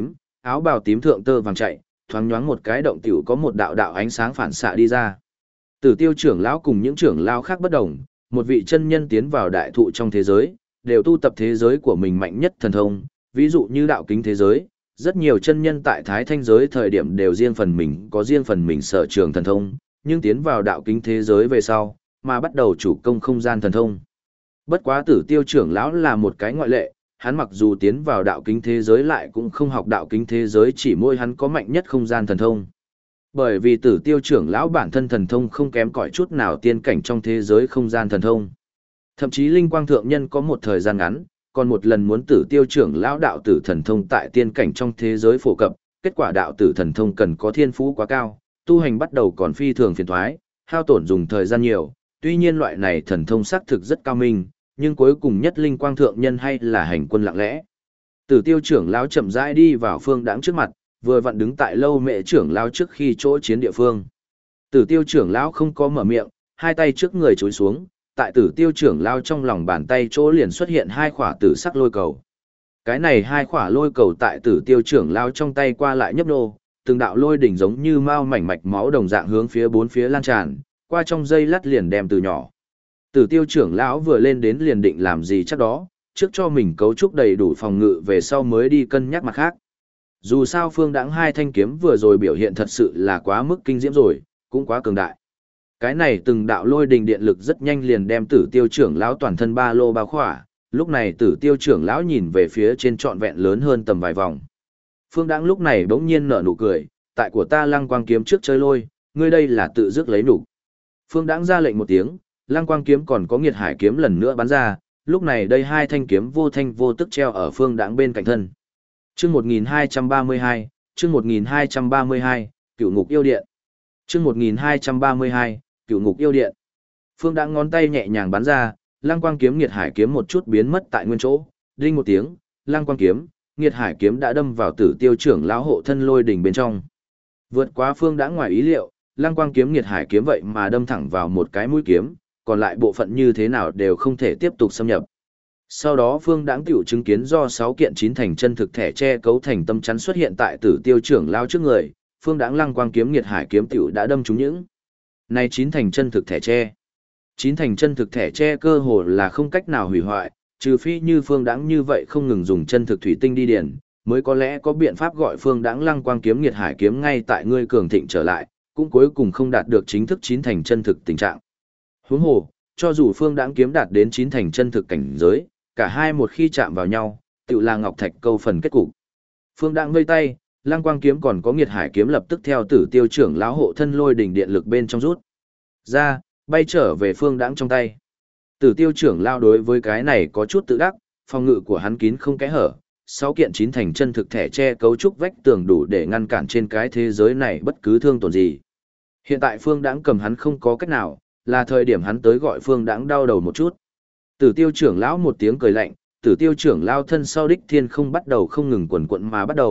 áo bào tím thượng tơ vàng chạy, thoáng nhoáng một cái động tiểu có một đạo đạo ánh sáng phản xạ đi ra. Tử Tiêu trưởng lão cùng những trưởng lão khác bất đồng, một vị chân nhân tiến vào đại thụ trong thế giới, đều tu tập thế giới của mình mạnh nhất thần thông, ví dụ như đạo kính thế giới, rất nhiều chân nhân tại thái thanh giới thời điểm đều riêng phần mình sở trường thần thông, nhưng tiến vào đạo kính thế giới về sau, mà bắt đầu chủ công không gian thần thông. Bất quá Tử Tiêu trưởng lão là một cái ngoại lệ, hắn mặc dù tiến vào đạo kính thế giới lại cũng không học đạo kính thế giới, chỉ mỗi hắn có mạnh nhất không gian thần thông. Bởi vì Tử Tiêu trưởng lão bản thân thần thông không kém cỏi chút nào tiên cảnh trong thế giới không gian thần thông. Thậm chí Linh Quang thượng nhân có một thời gian ngắn, còn một lần muốn Tử Tiêu trưởng lão đạo tử thần thông tại tiên cảnh trong thế giới phổ cập, kết quả đạo tử thần thông cần có thiên phú quá cao, tu hành bắt đầu còn phi thường phiền toái, hao tổn dùng thời gian nhiều, tuy nhiên loại này thần thông xác thực rất cao minh, nhưng cuối cùng nhất Linh Quang thượng nhân hay là hành quân lặng lẽ. Tử Tiêu trưởng lão chậm rãi đi vào Phương Đãng trước mặt, vừa vặn đứng tại lâu mẹ trưởng lão trước khi chỗ chiến địa phương. Tử Tiêu trưởng lão không có mở miệng, hai tay trước người chối xuống, tại Tử Tiêu trưởng lão trong lòng bàn tay chỗ liền xuất hiện hai khỏa tử sắc lôi cầu. Cái này hai khỏa lôi cầu tại Tử Tiêu trưởng lão trong tay qua lại nhấp nô, từng đạo lôi đỉnh giống như mao mảnh mạch máu đồng dạng hướng phía bốn phía lan tràn, qua trong dây lát liền đem từ nhỏ. Tử Tiêu trưởng lão vừa lên đến liền định làm gì chắc đó, trước cho mình cấu trúc đầy đủ phòng ngự về sau mới đi cân nhắc mặt khác. Dù sao Phương Đãng hai thanh kiếm vừa rồi biểu hiện thật sự là quá mức kinh diễm rồi, cũng quá cường đại. Cái này từng đạo lôi đình điện lực rất nhanh liền đem Tử Tiêu trưởng lão toàn thân ba lô bao khỏa, lúc này Tử Tiêu trưởng lão nhìn về phía trên trọn vẹn lớn hơn tầm vài vòng. Phương Đãng lúc này bỗng nhiên nở nụ cười, tại của ta Lăng Quang kiếm trước chơi lôi, ngươi đây là tự dứt lấy nhục. Phương Đãng ra lệnh một tiếng, Lăng Quang kiếm còn có Nghiệt Hải kiếm lần nữa bắn ra, lúc này đây hai thanh kiếm vô thanh vô tức treo ở Phương Đãng bên cạnh thân. Chương 1232, chương 1232, Cựu Ngục Yêu Điện. Chương 1232, Cựu Ngục Yêu Điện. Phương Đãng ngón tay nhẹ nhàng bắn ra, Lăng Quang kiếm Nghiệt Hải kiếm một chút biến mất tại nguyên chỗ, đinh một tiếng, Lăng Quang kiếm, Nghiệt Hải kiếm đã đâm vào Tử Tiêu trưởng lão hộ thân lôi đỉnh bên trong. Vượt quá Phương Đãng ngoài ý liệu, Lăng Quang kiếm Nghiệt Hải kiếm vậy mà đâm thẳng vào một cái mũi kiếm, còn lại bộ phận như thế nào đều không thể tiếp tục xâm nhập. Sau đó Phương Đãng tiểu chứng kiến do 6 kiện 9 thành chân thực thẻ che cấu thành tâm chắn xuất hiện tại Tử Tiêu trưởng lão trước người, Phương Đãng Lăng Quang kiếm Nghiệt Hải kiếm tiểu đã đâm trúng những này 9 thành chân thực thẻ che. 9 thành chân thực thẻ che cơ hồ là không cách nào hủy hoại, trừ phi như Phương Đãng như vậy không ngừng dùng chân thực thủy tinh đi điển, mới có lẽ có biện pháp gọi Phương Đãng Lăng Quang kiếm Nghiệt Hải kiếm ngay tại ngươi cường thịnh trở lại, cũng cuối cùng không đạt được chính thức 9 thành chân thực tình trạng. Huống hồ, cho dù Phương Đãng kiếm đạt đến 9 thành chân thực cảnh giới, cả hai một khi chạm vào nhau, tự là ngọc thạch câu phần kết cục. Phương Đãng vây tay, Lăng Quang kiếm còn có Nghiệt Hải kiếm lập tức theo Tử Tiêu trưởng lão hộ thân lôi đỉnh điện lực bên trong rút ra, bay trở về Phương Đãng trong tay. Tử Tiêu trưởng lão đối với cái này có chút tự đắc, phòng ngự của hắn kín không kẽ hở, 6 kiện 9 thành chân thực thẻ che cấu trúc vách tường đủ để ngăn cản trên cái thế giới này bất cứ thương tổn gì. Hiện tại Phương Đãng cầm hắn không có cách nào, là thời điểm hắn tới gọi Phương Đãng đau đầu một chút. Tử Tiêu trưởng lão một tiếng cười lạnh, Tử Tiêu trưởng lão thân sau đích thiên không bắt đầu không ngừng quần quận mà bắt đầu,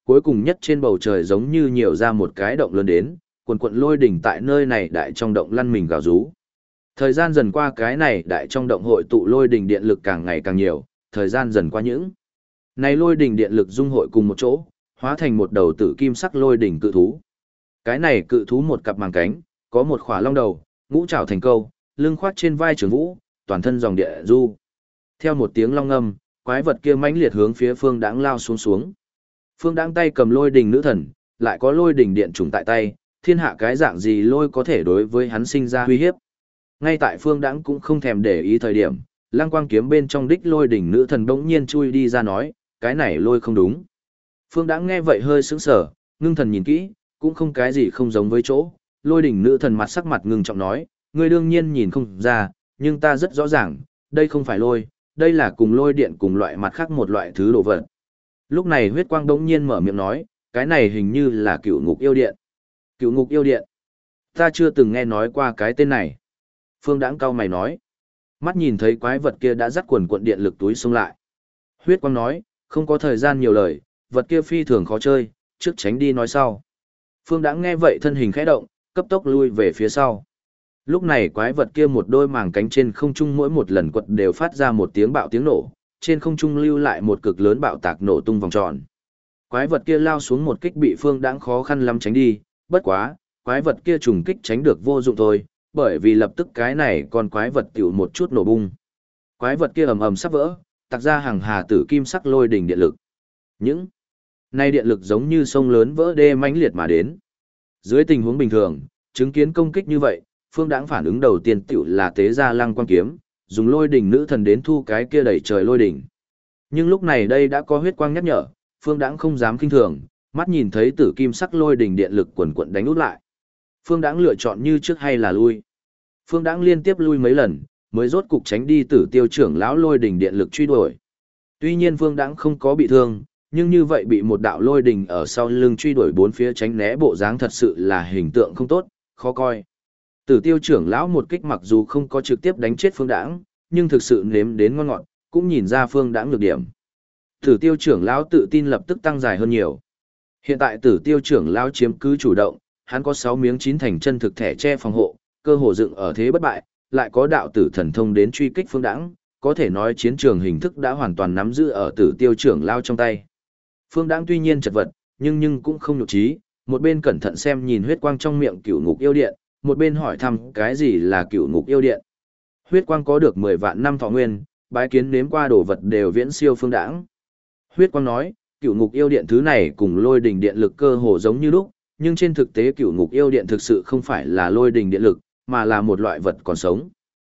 cuối cùng nhất trên bầu trời giống như nhiều ra một cái động lớn đến, quần quận lôi đỉnh tại nơi này đại trong động lăn mình gào rú. Thời gian dần qua cái này đại trong động hội tụ lôi đỉnh điện lực càng ngày càng nhiều, thời gian dần qua những này lôi đỉnh điện lực dung hội cùng một chỗ, hóa thành một đầu tử kim sắc lôi đỉnh cự thú. Cái này cự thú một cặp màng cánh, có một khỏa long đầu, ngũ trảo thành câu, lưng khoác trên vai Trường Vũ, toàn thân dòng địa du. Theo một tiếng long ngâm, quái vật kia mãnh liệt hướng phía Phương Đãng lao xuống xuống. Phương Đãng tay cầm lôi đỉnh nữ thần, lại có lôi đỉnh điện trùng tại tay, thiên hạ cái dạng gì lôi có thể đối với hắn sinh ra uy hiếp. Ngay tại Phương Đãng cũng không thèm để ý thời điểm, Lăng Quang kiếm bên trong đích lôi đỉnh nữ thần bỗng nhiên chui đi ra nói, cái này lôi không đúng. Phương Đãng nghe vậy hơi sững sờ, ngưng thần nhìn kỹ, cũng không cái gì không giống với chỗ. Lôi đỉnh nữ thần mặt sắc mặt ngưng trọng nói, ngươi đương nhiên nhìn không ra, nhưng ta rất rõ ràng, đây không phải lôi, đây là cùng lôi điện cùng loại mặt khác một loại thứ đồ vật. Lúc này huyết quang đống nhiên mở miệng nói, cái này hình như là cựu ngục yêu điện. Cựu ngục yêu điện. Ta chưa từng nghe nói qua cái tên này. Phương Đãng cau mày nói. Mắt nhìn thấy quái vật kia đã dắt quần cuộn điện lực túi xông lại. Huyết quang nói, không có thời gian nhiều lời, vật kia phi thường khó chơi, trước tránh đi nói sau. Phương Đãng nghe vậy thân hình khẽ động, cấp tốc lui về phía sau. Lúc này quái vật kia một đôi màng cánh trên không trung mỗi một lần quật đều phát ra một tiếng bạo tiếng nổ, trên không trung lưu lại một cực lớn bạo tạc nổ tung vòng tròn. Quái vật kia lao xuống một kích bị Phương Đãng khó khăn lắm tránh đi, bất quá, quái vật kia trùng kích tránh được vô dụng thôi, bởi vì lập tức cái này còn quái vật tiểu một chút nổ bung. Quái vật kia ầm ầm sắp vỡ, tạc ra hàng hà tử kim sắc lôi đỉnh điện lực. Những này điện lực giống như sông lớn vỡ đê mãnh liệt mà đến. Dưới tình huống bình thường, chứng kiến công kích như vậy, Phương Đãng phản ứng đầu tiên tiểu là tế ra Lăng Quang kiếm, dùng lôi đỉnh nữ thần đến thu cái kia đẩy trời lôi đỉnh. Nhưng lúc này đây đã có huyết quang nhắc nhở, Phương Đãng không dám kinh thường, mắt nhìn thấy tử kim sắc lôi đỉnh điện lực quần quần đánh út lại. Phương Đãng lựa chọn như trước hay là lui. Phương Đãng liên tiếp lui mấy lần, mới rốt cục tránh đi Tử Tiêu trưởng lão lôi đỉnh điện lực truy đuổi. Tuy nhiên Phương Đãng không có bị thương, nhưng như vậy bị một đạo lôi đỉnh ở sau lưng truy đuổi bốn phía tránh né bộ dáng thật sự là hình tượng không tốt, khó coi. Tử Tiêu trưởng lão một kích mặc dù không có trực tiếp đánh chết Phương Đãng, nhưng thực sự nếm đến ngon ngọt, cũng nhìn ra Phương Đãng nhược điểm. Tử Tiêu trưởng lão tự tin lập tức tăng dài hơn nhiều. Hiện tại Tử Tiêu trưởng lão chiếm cứ chủ động, hắn có 6 miếng chín thành chân thực thẻ che phòng hộ, cơ hồ dựng ở thế bất bại, lại có đạo tử thần thông đến truy kích Phương Đãng, có thể nói chiến trường hình thức đã hoàn toàn nắm giữ ở Tử Tiêu trưởng lão trong tay. Phương Đãng tuy nhiên chật vật, nhưng cũng không nhục trí, một bên cẩn thận xem nhìn huyết quang trong miệng cựu ngục yêu điện, một bên hỏi thăm cái gì là cựu ngục yêu điện. Huyết quang có được 10 vạn năm thọ nguyên, bái kiến nếm qua đồ vật đều viễn siêu Phương Đãng. Huyết quang nói, cựu ngục yêu điện thứ này cùng lôi đình điện lực cơ hồ giống như lúc, nhưng trên thực tế cựu ngục yêu điện thực sự không phải là lôi đình điện lực, mà là một loại vật còn sống.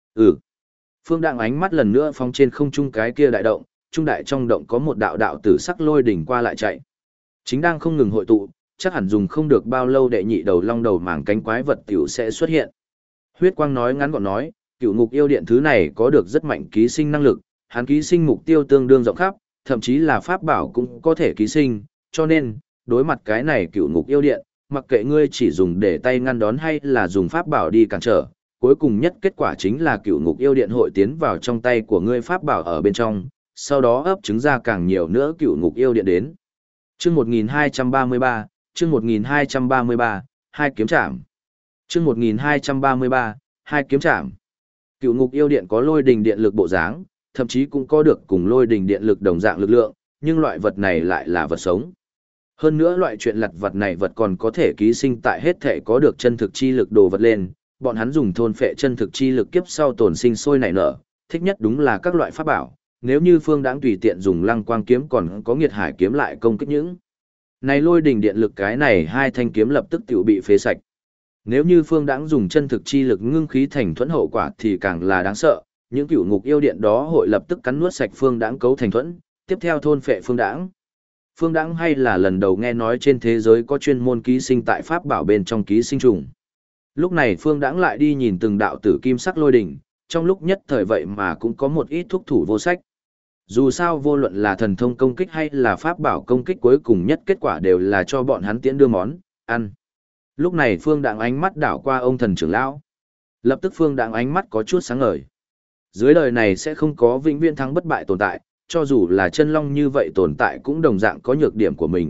Phương Đãng ánh mắt lần nữa phóng trên không trung cái kia đại động, trung đại trong động có một đạo đạo tử sắc lôi đỉnh qua lại chạy. Chính đang không ngừng hội tụ, chắc hẳn dùng không được bao lâu đệ nhị đầu long đầu màng cánh quái vật tiểu sẽ xuất hiện. Huyết quang nói ngắn gọn nói, cựu ngục yêu điện thứ này có được rất mạnh ký sinh năng lực, hắn ký sinh mục tiêu tương đương rộng khắp, thậm chí là pháp bảo cũng có thể ký sinh, cho nên, đối mặt cái này cựu ngục yêu điện, mặc kệ ngươi chỉ dùng để tay ngăn đón hay là dùng pháp bảo đi cản trở, cuối cùng nhất kết quả chính là cựu ngục yêu điện hội tiến vào trong tay của ngươi pháp bảo ở bên trong, sau đó ấp trứng ra càng nhiều nữa cựu ngục yêu điện đến. Chương 1233, chương 1233, hai kiếm trảm. Chương 1233, hai kiếm trảm. Cựu ngục yêu điện có lôi đình điện lực bộ dáng, thậm chí cũng có được cùng lôi đình điện lực đồng dạng lực lượng, nhưng loại vật này lại là vật sống. Hơn nữa loại chuyện lặt vật này vật còn có thể ký sinh tại hết thể có được chân thực chi lực đồ vật lên, bọn hắn dùng thôn phệ chân thực chi lực kiếp sau tồn sinh sôi nảy nở, thích nhất đúng là các loại pháp bảo, nếu như Phương Đãng tùy tiện dùng Lăng Quang kiếm còn có Nghiệt Hải kiếm lại công kích những này lôi đình điện lực, cái này hai thanh kiếm lập tức tiểu bị phế sạch. Nếu như Phương Đãng dùng chân thực chi lực ngưng khí thành thuẫn hậu quả thì càng là đáng sợ, những cựu ngục yêu điện đó hội lập tức cắn nuốt sạch Phương Đãng cấu thành thuẫn, tiếp theo thôn phệ Phương Đãng. Phương Đãng hay là lần đầu nghe nói trên thế giới có chuyên môn ký sinh tại pháp bảo bên trong ký sinh trùng. Lúc này Phương Đãng lại đi nhìn từng đạo tử kim sắc lôi đỉnh, trong lúc nhất thời vậy mà cũng có một ít thúc thủ vô sách. Dù sao vô luận là thần thông công kích hay là pháp bảo công kích, cuối cùng nhất kết quả đều là cho bọn hắn tiễn đưa món ăn. Lúc này Phương Đãng ánh mắt đảo qua ông thần trưởng lão. Lập tức Phương Đãng ánh mắt có chút sáng ngời. Dưới đời này sẽ không có vĩnh viễn thắng bất bại tồn tại, cho dù là chân long như vậy tồn tại cũng đồng dạng có nhược điểm của mình,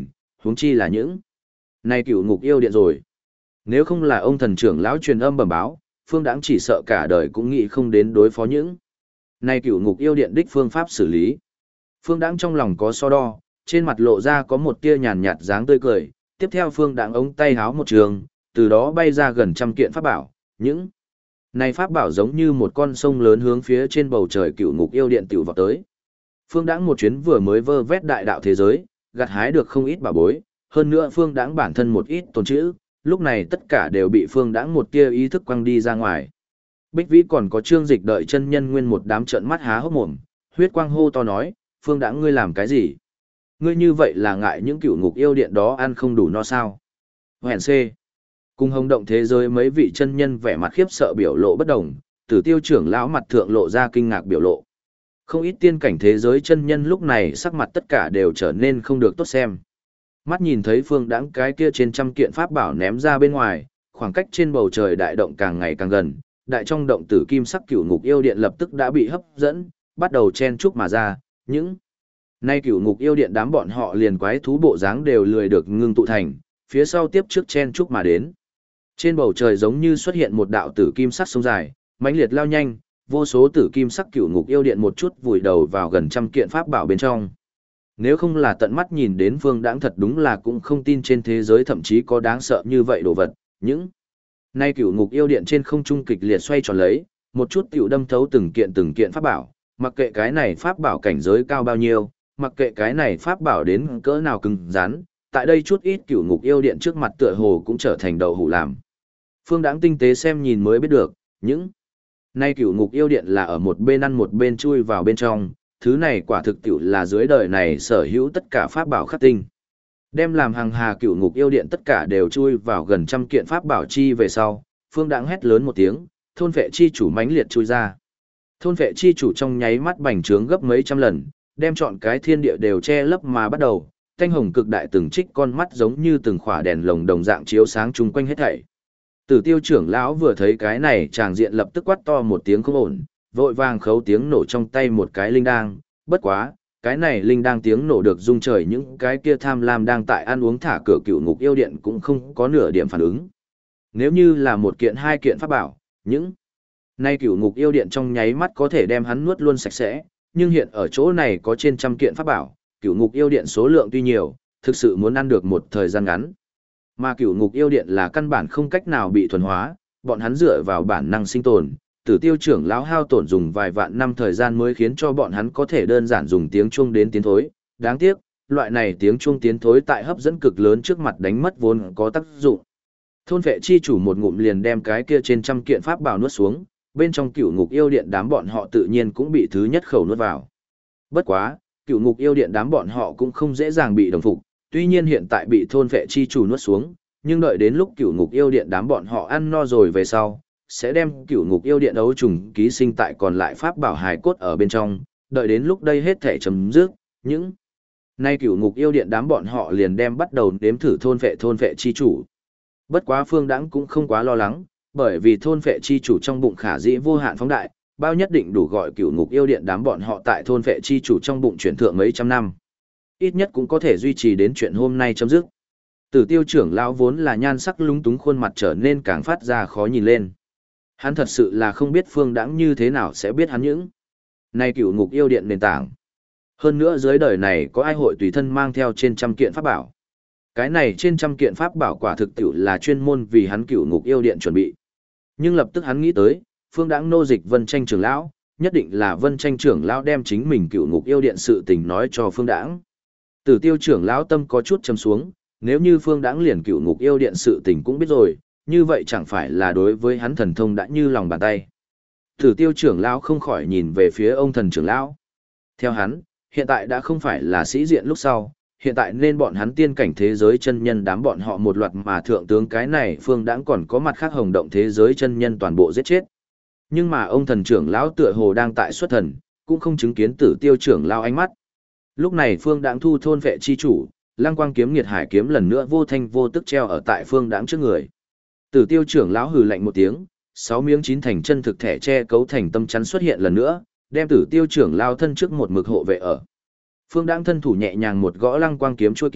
huống chi là những này cựu ngục yêu điện rồi. Nếu không là ông thần trưởng lão truyền âm bẩm báo, Phương Đãng chỉ sợ cả đời cũng nghĩ không đến đối phó những này cựu ngục yêu điện đích phương pháp xử lý. Phương Đãng trong lòng có so đo, trên mặt lộ ra có một tia nhàn nhạt dáng tươi cười, tiếp theo Phương Đãng ống tay háo một trường, từ đó bay ra gần trăm kiện pháp bảo, những này pháp bảo giống như một con sông lớn hướng phía trên bầu trời cựu ngục yêu điện tiểu vọt tới. Phương Đãng một chuyến vừa mới vơ vét đại đạo thế giới, gặt hái được không ít bảo bối, hơn nữa Phương Đãng bản thân một ít tồn trữ, lúc này tất cả đều bị Phương Đãng một tia ý thức quăng đi ra ngoài. Bích Vĩ còn có Trương Dịch đợi chân nhân nguyên một đám trợn mắt há hốc mồm, huyết quang hô to nói, Phương Đãng ngươi làm cái gì? Ngươi như vậy là ngại những cựu ngục yêu điện đó ăn không đủ no sao? Hèn C. Cùng hồng động thế giới mấy vị chân nhân vẻ mặt khiếp sợ biểu lộ bất đồng, Tử Tiêu trưởng lão mặt thượng lộ ra kinh ngạc biểu lộ. Không ít tiên cảnh thế giới chân nhân lúc này sắc mặt tất cả đều trở nên không được tốt xem. Mắt nhìn thấy Phương Đãng cái kia trên trăm kiện pháp bảo ném ra bên ngoài, khoảng cách trên bầu trời đại động càng ngày càng gần, đại trong động tử kim sắc cửu ngục yêu điện lập tức đã bị hấp dẫn, bắt đầu chen chúc mà ra, những nay cửu ngục yêu điện đám bọn họ liền quái thú bộ dáng đều lười được ngưng tụ thành, phía sau tiếp trước chen chúc mà đến. Trên bầu trời giống như xuất hiện một đạo tử kim sắc sông dài, mãnh liệt lao nhanh, vô số tử kim sắc cửu ngục yêu điện một chút vùi đầu vào gần trăm kiện pháp bảo bên trong. Nếu không là tận mắt nhìn đến Phương Đãng thật đúng là cũng không tin trên thế giới thậm chí có đáng sợ như vậy đồ vật, những nay cửu ngục yêu điện trên không trung kịch liệt xoay tròn lấy, một chút tiểu đâm thấu từng kiện pháp bảo, mặc kệ cái này pháp bảo cảnh giới cao bao nhiêu, mặc kệ cái này pháp bảo đến cỡ nào cứng rắn, tại đây chút ít cửu ngục yêu điện trước mặt tựa hồ cũng trở thành đậu hũ làm. Phương Đãng tinh tế xem nhìn mới biết được, những nay cửu ngục yêu điện là ở một bên ăn một bên chui vào bên trong, thứ này quả thực tiểu là dưới đời này sở hữu tất cả pháp bảo khắc tinh. Đem làm hàng hà cửu ngục yêu điện tất cả đều chui vào gần trăm kiện pháp bảo chi về sau, Phương Đãng hét lớn một tiếng, thôn vệ chi chủ mãnh liệt chui ra. Thôn vệ chi chủ trong nháy mắt bành trướng gấp mấy trăm lần, đem trọn cái thiên địa đều che lấp mà bắt đầu, thanh hồng cực đại từng trích con mắt giống như từng khỏa đèn lồng đồng dạng chiếu sáng chung quanh hết thảy. Tử Tiêu trưởng lão vừa thấy cái này tràng diện lập tức quát to một tiếng không ổn, vội vàng khấu tiếng nổ trong tay một cái linh đang, bất quá, cái này linh đang tiếng nổ được rung trời những cái kia tham lam đang tại ăn uống thả cửa cựu ngục yêu điện cũng không có nửa điểm phản ứng. Nếu như là một kiện hai kiện pháp bảo, những nay cựu ngục yêu điện trong nháy mắt có thể đem hắn nuốt luôn sạch sẽ, nhưng hiện ở chỗ này có trên trăm kiện pháp bảo, cựu ngục yêu điện số lượng tuy nhiều, thực sự muốn ăn được một thời gian ngắn. Mà cựu ngục yêu điện là căn bản không cách nào bị thuần hóa, bọn hắn dựa vào bản năng sinh tồn, Tử Tiêu trưởng lão hao tổn dùng vài vạn năm thời gian mới khiến cho bọn hắn có thể đơn giản dùng tiếng chuông đến tiến thối. Đáng tiếc, loại này tiếng chuông tiến thối tại hấp dẫn cực lớn trước mặt đánh mất vốn có tác dụng. Thôn vệ chi chủ một ngụm liền đem cái kia trên trăm kiện pháp bảo nuốt xuống, bên trong cựu ngục yêu điện đám bọn họ tự nhiên cũng bị thứ nhất khẩu nuốt vào. Bất quá, cựu ngục yêu điện đám bọn họ cũng không dễ dàng bị đồng phục, tuy nhiên hiện tại bị thôn vệ chi chủ nuốt xuống, nhưng đợi đến lúc cựu ngục yêu điện đám bọn họ ăn no rồi về sau, sẽ đem cựu ngục yêu điện ấu trùng ký sinh tại còn lại pháp bảo hài cốt ở bên trong, đợi đến lúc đây hết thể chấm dứt, những nay cựu ngục yêu điện đám bọn họ liền đem bắt đầu đếm thử thôn vệ chi chủ. Bất quá Phương Đãng cũng không quá lo lắng, bởi vì thôn vệ chi chủ trong bụng khả dĩ vô hạn phóng đại, bao nhất định đủ gọi cựu ngục yêu điện đám bọn họ tại thôn vệ chi chủ trong bụng chuyển thượng mấy trăm năm. Ít nhất cũng có thể duy trì đến chuyện hôm nay chấm dứt. Tử Tiêu trưởng lão vốn là nhan sắc lúng túng khuôn mặt trở nên càng phát ra khó nhìn lên. Hắn thật sự là không biết Phương Đãng như thế nào sẽ biết hắn những này cựu ngục yêu điện nền tảng. Hơn nữa dưới đời này có ai hội tùy thân mang theo trên trăm kiện pháp bảo. Cái này trên trăm kiện pháp bảo quả thực tiểu là chuyên môn vì hắn cựu ngục yêu điện chuẩn bị. Nhưng lập tức hắn nghĩ tới, Phương Đãng nô dịch Vân Tranh trưởng lão, nhất định là Vân Tranh trưởng lão đem chính mình cựu ngục yêu điện sự tình nói cho Phương Đãng. Tử Tiêu trưởng lão tâm có chút trầm xuống, nếu như Phương Đãng liền cựu ngục yêu điện sự tình cũng biết rồi, như vậy chẳng phải là đối với hắn thần thông đã như lòng bàn tay. Tử Tiêu trưởng lão không khỏi nhìn về phía ông thần trưởng lão. Theo hắn, hiện tại đã không phải là sĩ diện lúc sau, hiện tại nên bọn hắn tiên cảnh thế giới chân nhân đám bọn họ một loạt mà thượng tướng cái này Phương Đãng còn có mặt khác hồng động thế giới chân nhân toàn bộ giết chết. Nhưng mà ông thần trưởng lão tựa hồ đang tại xuất thần, cũng không chứng kiến Tử Tiêu trưởng lão ánh mắt. Lúc này Phương Đãng thu thôn vệ chi chủ, Lăng Quang kiếm nghiệt hải kiếm lần nữa vô thanh vô tức treo ở tại Phương Đãng trước người. Tử Tiêu trưởng lão hừ lạnh một tiếng, 6 miếng chín thành chân thực thẻ che cấu thành tâm chắn xuất hiện lần nữa, đem Tử Tiêu trưởng lão thân trước một mực hộ vệ ở. Phương Đãng thân thủ nhẹ nhàng một gõ Lăng Quang kiếm chuôi kiếm,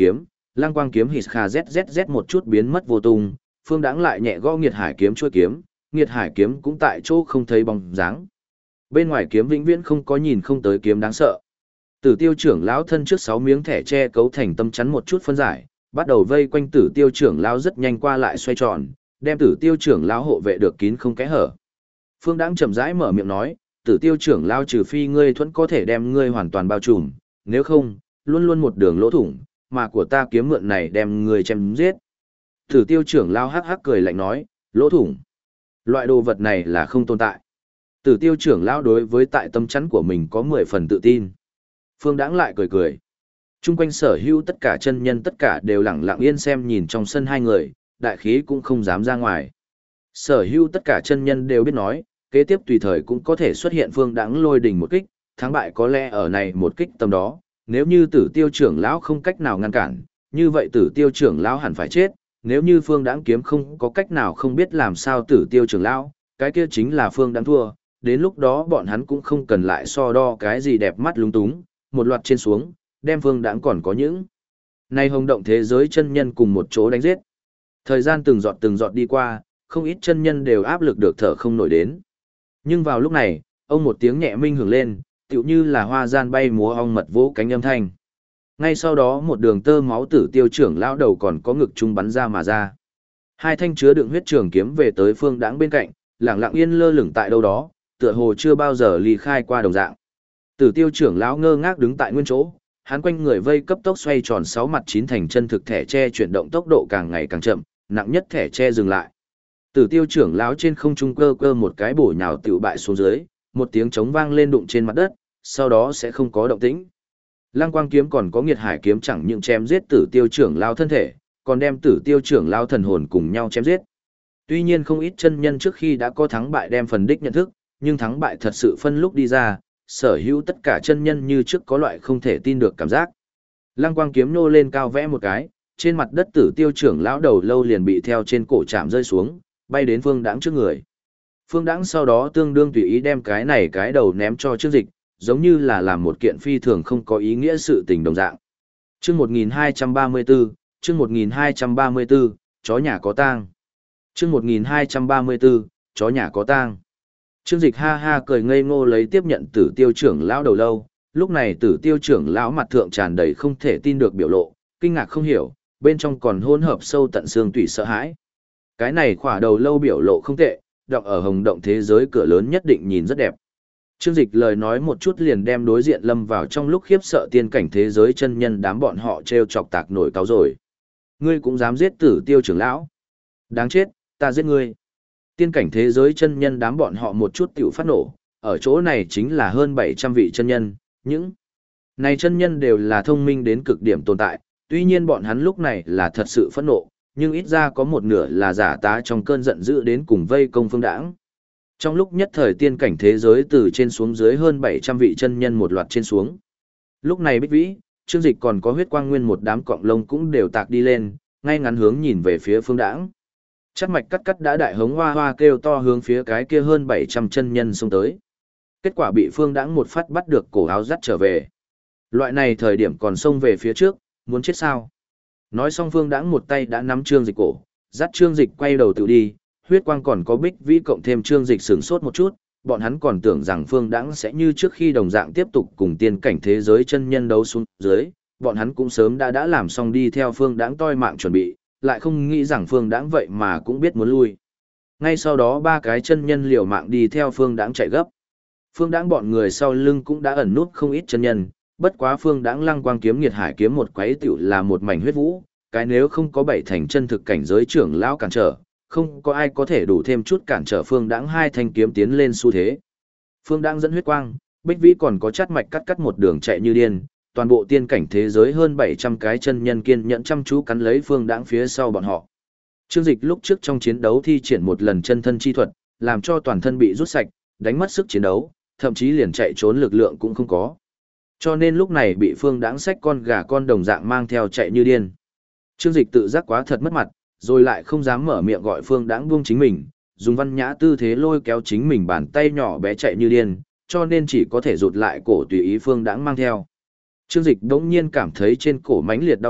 Lăng quang kiếm hít kha zzz một chút biến mất vô tung, Phương Đãng lại nhẹ gõ Nghiệt Hải kiếm chuôi kiếm, Nghiệt Hải kiếm cũng tại chỗ không thấy bóng dáng. Bên ngoài kiếm vĩnh viễn không có nhìn không tới kiếm đáng sợ. Tử Tiêu trưởng lão thân trước 6 miếng thẻ che cấu thành tâm chắn một chút phân giải, bắt đầu vây quanh Tử Tiêu trưởng lão rất nhanh qua lại xoay tròn, đem Tử Tiêu trưởng lão hộ vệ được kín không kẽ hở. Phương Đãng chậm rãi mở miệng nói, Tử Tiêu trưởng lão trừ phi ngươi thuẫn có thể đem ngươi hoàn toàn bao trùm, nếu không, luôn luôn một đường lỗ thủng, mà của ta kiếm mượn này đem ngươi chém giết. Tử Tiêu trưởng lão hắc hắc cười lạnh nói, lỗ thủng. Loại đồ vật này là không tồn tại. Tử Tiêu trưởng lão đối với tại tâm chắn của mình có 10 phần tự tin. Phương Đãng lại cười cười. Trung quanh sở hữu tất cả chân nhân tất cả đều lặng lặng yên xem nhìn trong sân hai người, đại khí cũng không dám ra ngoài. Sở hữu tất cả chân nhân đều biết nói, kế tiếp tùy thời cũng có thể xuất hiện Phương Đãng lôi đình một kích, thắng bại có lẽ ở này một kích tầm đó, nếu như Tử Tiêu trưởng lão không cách nào ngăn cản, như vậy Tử Tiêu trưởng lão hẳn phải chết, nếu như Phương Đãng kiếm không có cách nào không biết làm sao Tử Tiêu trưởng lão, cái kia chính là Phương Đãng thua, đến lúc đó bọn hắn cũng không cần lại so đo cái gì đẹp mắt lúng túng, một loạt trên xuống, đem Phương Đãng còn có những nay hồng động thế giới chân nhân cùng một chỗ đánh giết. Thời gian từng giọt đi qua, không ít chân nhân đều áp lực được thở không nổi đến. Nhưng vào lúc này, ông một tiếng nhẹ minh hưởng lên, tựu như là hoa gian bay múa ong mật vỗ cánh âm thanh. Ngay sau đó một đường tơ máu Tử Tiêu trưởng lão đầu còn có ngực trung bắn ra mà ra. Hai thanh chứa đựng huyết trường kiếm về tới Phương Đãng bên cạnh, lặng lặng yên lơ lửng tại đâu đó, tựa hồ chưa bao giờ ly khai qua đồng dạng. Tử Tiêu trưởng lão ngơ ngác đứng tại nguyên chỗ, hắn quanh người vây cấp tốc xoay tròn 6 mặt 9 thành chân thực thẻ tre chuyển động tốc độ càng ngày càng chậm, nặng nhất thẻ tre dừng lại. Tử Tiêu trưởng lão trên không trung cơ cơ một cái bổ nhào tiểu bại xuống dưới, một tiếng trống vang lên đụng trên mặt đất, sau đó sẽ không có động tĩnh. Lăng Quang kiếm còn có Nghiệt Hải kiếm chẳng những chém giết Tử Tiêu trưởng lão thân thể, còn đem Tử Tiêu trưởng lão thần hồn cùng nhau chém giết. Tuy nhiên không ít chân nhân trước khi đã có thắng bại đem phần đích nhận thức, nhưng thắng bại thật sự phân lúc đi ra, sở hữu tất cả chân nhân như trước có loại không thể tin được cảm giác. Lăng Quang kiếm nô lên cao vẽ một cái, trên mặt đất Tử Tiêu trưởng lão đầu lâu liền bị theo trên cổ chạm rơi xuống, bay đến Phương Đãng trước người. Phương Đãng sau đó tương đương tùy ý đem cái đầu ném cho Trương Dịch, giống như là làm một kiện phi thường không có ý nghĩa sự tình đồng dạng. Chương 1234, chương 1234, chó nhà có tang. Chương 1234, chó nhà có tang. Trương Dịch ha ha cười ngây ngô lấy tiếp nhận Tử Tiêu trưởng lão đầu lâu, lúc này Tử Tiêu trưởng lão mặt thượng tràn đầy không thể tin được biểu lộ, kinh ngạc không hiểu, bên trong còn hỗn hợp sâu tận xương tủy sợ hãi. Cái này khỏa đầu lâu biểu lộ không tệ, đọng ở hồng động thế giới cửa lớn nhất định nhìn rất đẹp. Trương Dịch lời nói một chút liền đem đối diện lâm vào trong lúc khiếp sợ tiên cảnh thế giới chân nhân đám bọn họ trêu chọc tạc nổi cáo rồi. Ngươi cũng dám giết Tử Tiêu trưởng lão? Đáng chết, ta giết ngươi. Tiên cảnh thế giới chân nhân đám bọn họ một chút tiểu phát nổ, ở chỗ này chính là hơn 700 vị chân nhân, những này chân nhân đều là thông minh đến cực điểm tồn tại, tuy nhiên bọn hắn lúc này là thật sự phẫn nộ, nhưng ít ra có một nửa là giả tá trong cơn giận dữ đến cùng vây công Phương Đãng. Trong lúc nhất thời tiên cảnh thế giới từ trên xuống dưới hơn 700 vị chân nhân một loạt trên xuống. Lúc này Bích Vĩ, Trương Dịch còn có Huyết Quang Nguyên một đám cọng lông cũng đều tạc đi lên, ngay ngắn hướng nhìn về phía Phương Đãng. Chắc mạch cắt đã đại hống hoa hoa kêu to hướng phía cái kia hơn 700 chân nhân xông tới. Kết quả bị Phương Đãng một phát bắt được cổ áo dắt trở về. Loại này thời điểm còn xông về phía trước, muốn chết sao? Nói xong Phương Đãng một tay đã nắm Trương Dịch cổ, dắt Trương Dịch quay đầu tự đi, Huyết Quang còn có Bích Vĩ cộng thêm Trương Dịch sửng sốt một chút, bọn hắn còn tưởng rằng Phương Đãng sẽ như trước khi đồng dạng tiếp tục cùng tiên cảnh thế giới chân nhân đấu xuống dưới, bọn hắn cũng sớm đã làm xong đi theo Phương Đãng toi mạng chuẩn bị, lại không nghĩ rằng Phương Đãng vậy mà cũng biết muốn lui. Ngay sau đó ba cái chân nhân liều mạng đi theo Phương Đãng chạy gấp. Phương Đãng bọn người sau lưng cũng đã ẩn nút không ít chân nhân, bất quá Phương Đãng Lăng Quang kiếm Nghiệt Hải kiếm một quấy tiểu là một mảnh huyết vũ, cái nếu không có bảy thành chân thực cảnh giới trưởng lão cản trở, không có ai có thể đủ thêm chút cản trở Phương Đãng hai thanh kiếm tiến lên xu thế. Phương Đãng dẫn Huyết Quang, Bích Vĩ còn có chát mạch cắt một đường chạy như điên, toàn bộ tiên cảnh thế giới hơn 700 cái chân nhân kiên nhẫn chăm chú cắn lấy Phương Đãng phía sau bọn họ. Trương Dịch lúc trước trong chiến đấu thi triển một lần chân thân chi thuật, làm cho toàn thân bị rút sạch, đánh mất sức chiến đấu, thậm chí liền chạy trốn lực lượng cũng không có. Cho nên lúc này bị Phương Đãng xách con gà con đồng dạng mang theo chạy như điên. Trương Dịch tự giác quá thật mất mặt, rồi lại không dám mở miệng gọi Phương Đãng buông chính mình, dùng văn nhã tư thế lôi kéo chính mình bàn tay nhỏ bé chạy như điên, cho nên chỉ có thể rụt lại cổ tùy ý Phương Đãng mang theo. Trương Dịch đống nhiên cảm thấy trên cổ mãnh liệt đau xót,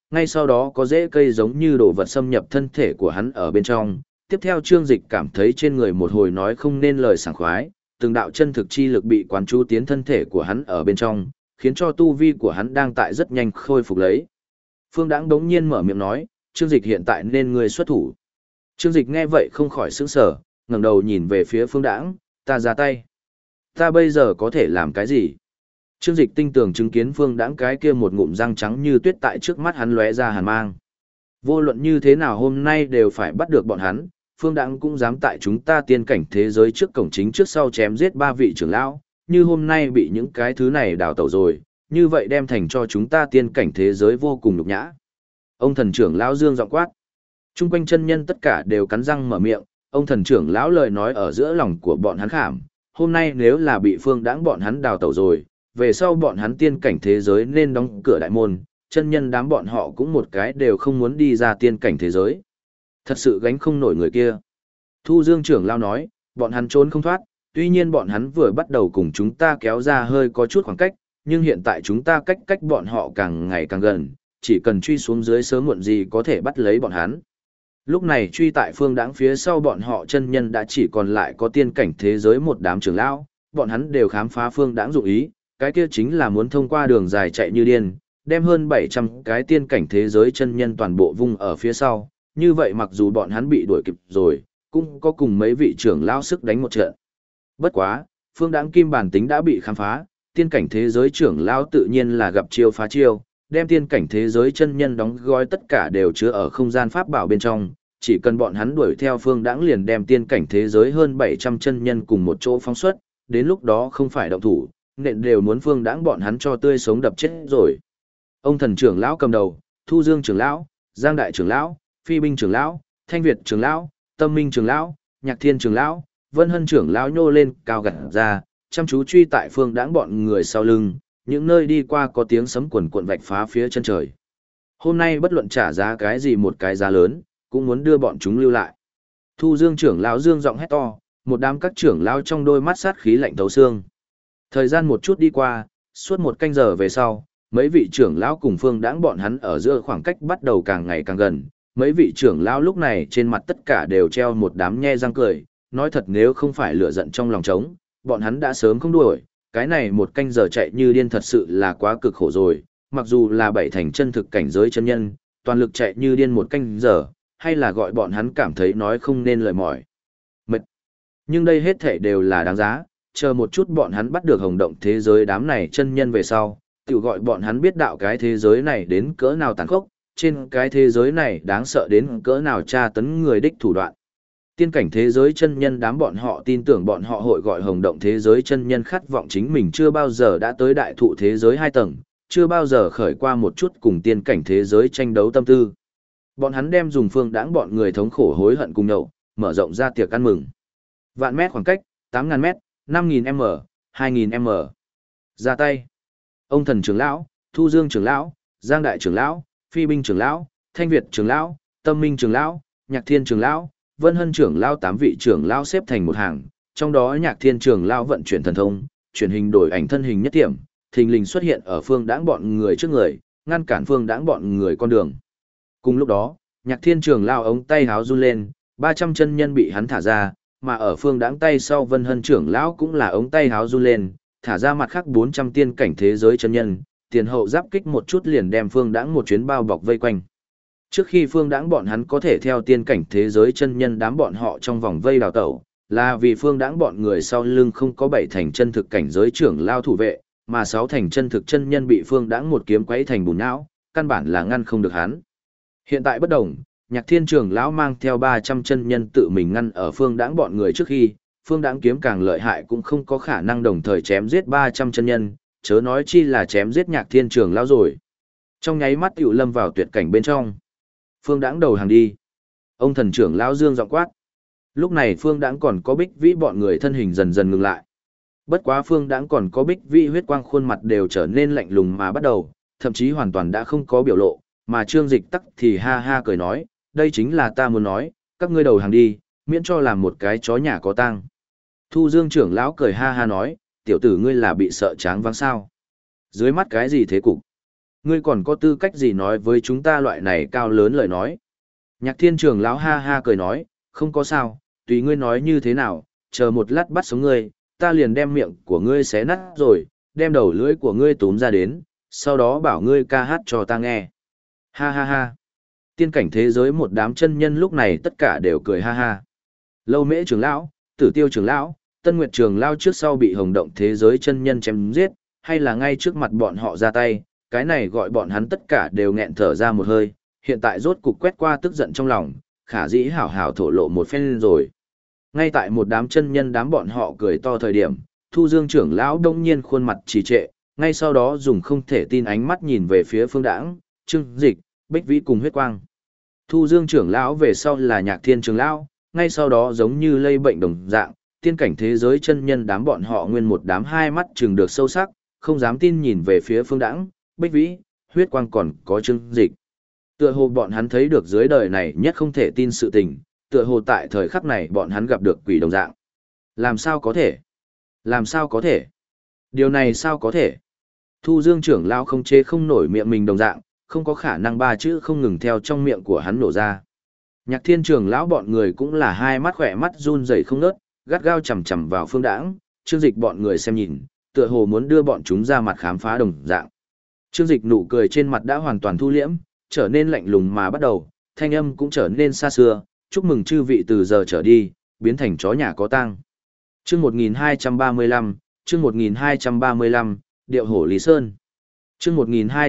ngay sau đó có rễ cây giống như đồ vật xâm nhập thân thể của hắn ở bên trong. Tiếp theo Trương Dịch cảm thấy trên người một hồi nói không nên lời sảng khoái, từng đạo chân thực chi lực bị quán chú tiến thân thể của hắn ở bên trong, khiến cho tu vi của hắn đang tại rất nhanh khôi phục lấy. Phương Đãng đống nhiên mở miệng nói, Trương Dịch hiện tại nên ngươi xuất thủ. Trương Dịch nghe vậy không khỏi sững sờ, ngẩng đầu nhìn về phía Phương Đãng, ta ra tay. Ta bây giờ có thể làm cái gì? Trương Dịch tinh tường chứng kiến Phương Đãng cái kia một ngụm răng trắng như tuyết tại trước mắt hắn lóe ra hàn mang. Vô luận như thế nào hôm nay đều phải bắt được bọn hắn, Phương Đãng cũng dám tại chúng ta tiên cảnh thế giới trước cổng chính trước sau chém giết 3 vị trưởng lão, như hôm nay bị những cái thứ này đào tẩu rồi, như vậy đem thành cho chúng ta tiên cảnh thế giới vô cùng nhục nhã. Ông thần trưởng lão dương giọng quát. Trung quanh chân nhân tất cả đều cắn răng mở miệng, ông thần trưởng lão lời nói ở giữa lòng của bọn hắn khảm, hôm nay nếu là bị Phương Đãng bọn hắn đào tẩu rồi, về sau bọn hắn tiên cảnh thế giới nên đóng cửa đại môn, chân nhân đám bọn họ cũng một cái đều không muốn đi ra tiên cảnh thế giới. Thật sự gánh không nổi người kia. Thu Dương trưởng lão nói, bọn hắn trốn không thoát, tuy nhiên bọn hắn vừa bắt đầu cùng chúng ta kéo ra hơi có chút khoảng cách, nhưng hiện tại chúng ta cách bọn họ càng ngày càng gần, chỉ cần truy xuống dưới sớm muộn gì có thể bắt lấy bọn hắn. Lúc này truy tại Phương Đãng phía sau bọn họ chân nhân đã chỉ còn lại có tiên cảnh thế giới một đám trưởng lão, bọn hắn đều khám phá Phương Đãng dụng ý, cái kia chính là muốn thông qua đường dài chạy như điên, đem hơn 700 cái tiên cảnh thế giới chân nhân toàn bộ vung ở phía sau, như vậy mặc dù bọn hắn bị đuổi kịp rồi, cũng có cùng mấy vị trưởng lão sức đánh một trận. Bất quá, Phương Đãng kim bản tính đã bị khám phá, tiên cảnh thế giới trưởng lão tự nhiên là gặp chiêu phá chiêu, đem tiên cảnh thế giới chân nhân đóng gói tất cả đều chứa ở không gian pháp bảo bên trong, chỉ cần bọn hắn đuổi theo Phương Đãng liền đem tiên cảnh thế giới hơn 700 chân nhân cùng một chỗ phóng xuất, đến lúc đó không phải động thủ, nện đều muốn Phương Đãng bọn hắn cho tươi sống đập chết rồi. Ông thần trưởng lão cầm đầu, Thu Dương trưởng lão, Giang đại trưởng lão, Phi binh trưởng lão, Thanh Việt trưởng lão, Tâm Minh trưởng lão, Nhạc Thiên trưởng lão, Vân Hân trưởng lão nhô lên cao gật ra, chăm chú truy tại Phương Đãng bọn người sau lưng, những nơi đi qua có tiếng sấm quần cuộn vạch phá phía chân trời. Hôm nay bất luận trả giá cái gì một cái giá lớn, cũng muốn đưa bọn chúng lưu lại. Thu Dương trưởng lão dương giọng hét to, một đám các trưởng lão trong đôi mắt sát khí lạnh thấu xương. Thời gian một chút đi qua, suốt một canh giờ về sau, mấy vị trưởng lão cùng Phương Đãng bọn hắn ở giữa khoảng cách bắt đầu càng ngày càng gần. Mấy vị trưởng lão lúc này trên mặt tất cả đều treo một đám nhe răng cười, nói thật nếu không phải lửa giận trong lòng trống, bọn hắn đã sớm không đuổi, cái này một canh giờ chạy như điên thật sự là quá cực khổ rồi, mặc dù là 7 thành chân thực cảnh giới chân nhân, toàn lực chạy như điên một canh giờ, hay là gọi bọn hắn cảm thấy nói không nên lời mỏi. Mệt. Nhưng đây hết thể đều là đáng giá, chờ một chút bọn hắn bắt được hồng động thế giới đám này chân nhân về sau, tự gọi bọn hắn biết đạo cái thế giới này đến cỡ nào tàn khốc, trên cái thế giới này đáng sợ đến cỡ nào tra tấn người đích thủ đoạn. Tiên cảnh thế giới chân nhân đám bọn họ tin tưởng bọn họ hội gọi hồng động thế giới chân nhân khát vọng chính mình chưa bao giờ đã tới đại thụ thế giới 2 tầng, chưa bao giờ khởi qua một chút cùng tiên cảnh thế giới tranh đấu tâm tư. Bọn hắn đem dùng Phương Đãng bọn người thống khổ hối hận cùng nhậu, mở rộng ra tiệc ăn mừng. Vạn mét khoảng cách, 8.000 mét, 5.000 m, 2.000 m. Ra tay. Ông thần trưởng lão, Thu Dương trưởng lão, Giang đại trưởng lão, Phi binh trưởng lão, Thanh Việt trưởng lão, Tâm Minh trưởng lão, Nhạc Thiên trưởng lão, Vân Hân trưởng lão 8 vị trưởng lão xếp thành một hàng, trong đó Nhạc Thiên trưởng lão vận chuyển thần thông, chuyển hình đổi ảnh thân hình nhất điểm, thình lình xuất hiện ở Phương Đãng bọn người trước người, ngăn cản Phương Đãng bọn người con đường. Cùng lúc đó, Nhạc Thiên trưởng lão ống tay háo run lên, 300 chân nhân bị hắn thả ra, mà ở Phương Đãng tay sau Vân Hân trưởng lão cũng là ống tay háo run lên, thả ra mặt khác 400 tiên cảnh thế giới chân nhân, tiền hậu giáp kích một chút liền đem Phương Đãng một chuyến bao bọc vây quanh. Trước khi Phương Đãng bọn hắn có thể theo tiên cảnh thế giới chân nhân đám bọn họ trong vòng vây đào tẩu, là vì Phương Đãng bọn người sau lưng không có 7 thành chân thực cảnh giới trưởng lao thủ vệ, mà 6 thành chân thực chân nhân bị Phương Đãng một kiếm quấy thành bùn não, căn bản là ngăn không được hắn. Hiện tại bất đồng, Nhạc Thiên trưởng lão mang theo 300 chân nhân tự mình ngăn ở Phương Đãng bọn người trước khi, Phương Đãng kiếm càng lợi hại cũng không có khả năng đồng thời chém giết 300 chân nhân, chớ nói chi là chém giết Nhạc Thiên trưởng lão rồi. Trong nháy mắt tiểu lâm vào tuyệt cảnh bên trong. Phương Đãng đầu hàng đi. Ông thần trưởng lão dương giọng quát. Lúc này Phương Đãng còn có Bích Vĩ bọn người thân hình dần dần ngừng lại. Bất quá Phương Đãng còn có Bích Vĩ huyết quang khuôn mặt đều trở nên lạnh lùng mà bắt đầu, thậm chí hoàn toàn đã không có biểu lộ, mà Trương Dịch tắc thì ha ha cười nói, đây chính là ta muốn nói, các ngươi đầu hàng đi, miễn cho làm một cái chó nhà có tang. Thu Dương trưởng lão cười ha ha nói, tiểu tử ngươi là bị sợ tráng váng sao? Dưới mắt cái gì thế cục? Ngươi còn có tư cách gì nói với chúng ta loại này cao lớn lời nói? Nhạc Thiên Trường lão ha ha cười nói, không có sao, tùy ngươi nói như thế nào, chờ một lát bắt sống ngươi, ta liền đem miệng của ngươi xé nát rồi, đem đầu lưỡi của ngươi túm ra đến, sau đó bảo ngươi ca hát cho ta nghe. Ha ha ha. Tiên cảnh thế giới một đám chân nhân lúc này tất cả đều cười ha ha. Lâu Mễ trưởng lão, Tử Tiêu trưởng lão, Tân Nguyệt trưởng lão trước sau bị Hồng Động thế giới chân nhân chém giết, hay là ngay trước mặt bọn họ ra tay, cái này gọi bọn hắn tất cả đều nghẹn thở ra một hơi, hiện tại rốt cục quét qua tức giận trong lòng, khả dĩ hảo hảo thổ lộ một phen rồi. Ngay tại một đám chân nhân đám bọn họ cười to thời điểm, Thu Dương trưởng lão đông nhiên khuôn mặt trì trệ, ngay sau đó dùng không thể tin ánh mắt nhìn về phía Phương Đãng, Trương Dịch, Bích Vĩ cùng Huyết Quang. Thu Dương trưởng lão về sau là Nhạc Thiên trưởng lão, ngay sau đó giống như lây bệnh đồng dạng, tiên cảnh thế giới chân nhân đám bọn họ nguyên một đám hai mắt trừng được sâu sắc, không dám tin nhìn về phía Phương Đãng, Bích Vĩ, Huyết Quang còn có Trương Dịch. Tựa hồ bọn hắn thấy được dưới đời này nhất không thể tin sự tình, tựa hồ tại thời khắc này bọn hắn gặp được quỷ đồng dạng. Làm sao có thể? Làm sao có thể? Điều này sao có thể? Thu Dương trưởng lão không chế không nổi miệng mình đồng dạng, không có khả năng ba chữ không ngừng theo trong miệng của hắn nổ ra. Nhạc Thiên trưởng lão bọn người cũng là hai mắt khỏe mắt run rẩy không ngớt, gắt gao chằm chằm vào Phương Đãng, Trương Dịch bọn người xem nhìn, tựa hồ muốn đưa bọn chúng ra mặt khám phá đồng dạng. Trương Dịch nụ cười trên mặt đã hoàn toàn thu liễm, trở nên lạnh lùng mà bắt đầu, thanh âm cũng trở nên xa xưa, chúc mừng chư vị từ giờ trở đi, biến thành chó nhà có tang. Chương 1235, chương 1235, Điệu Hổ Lý Sơn. Chương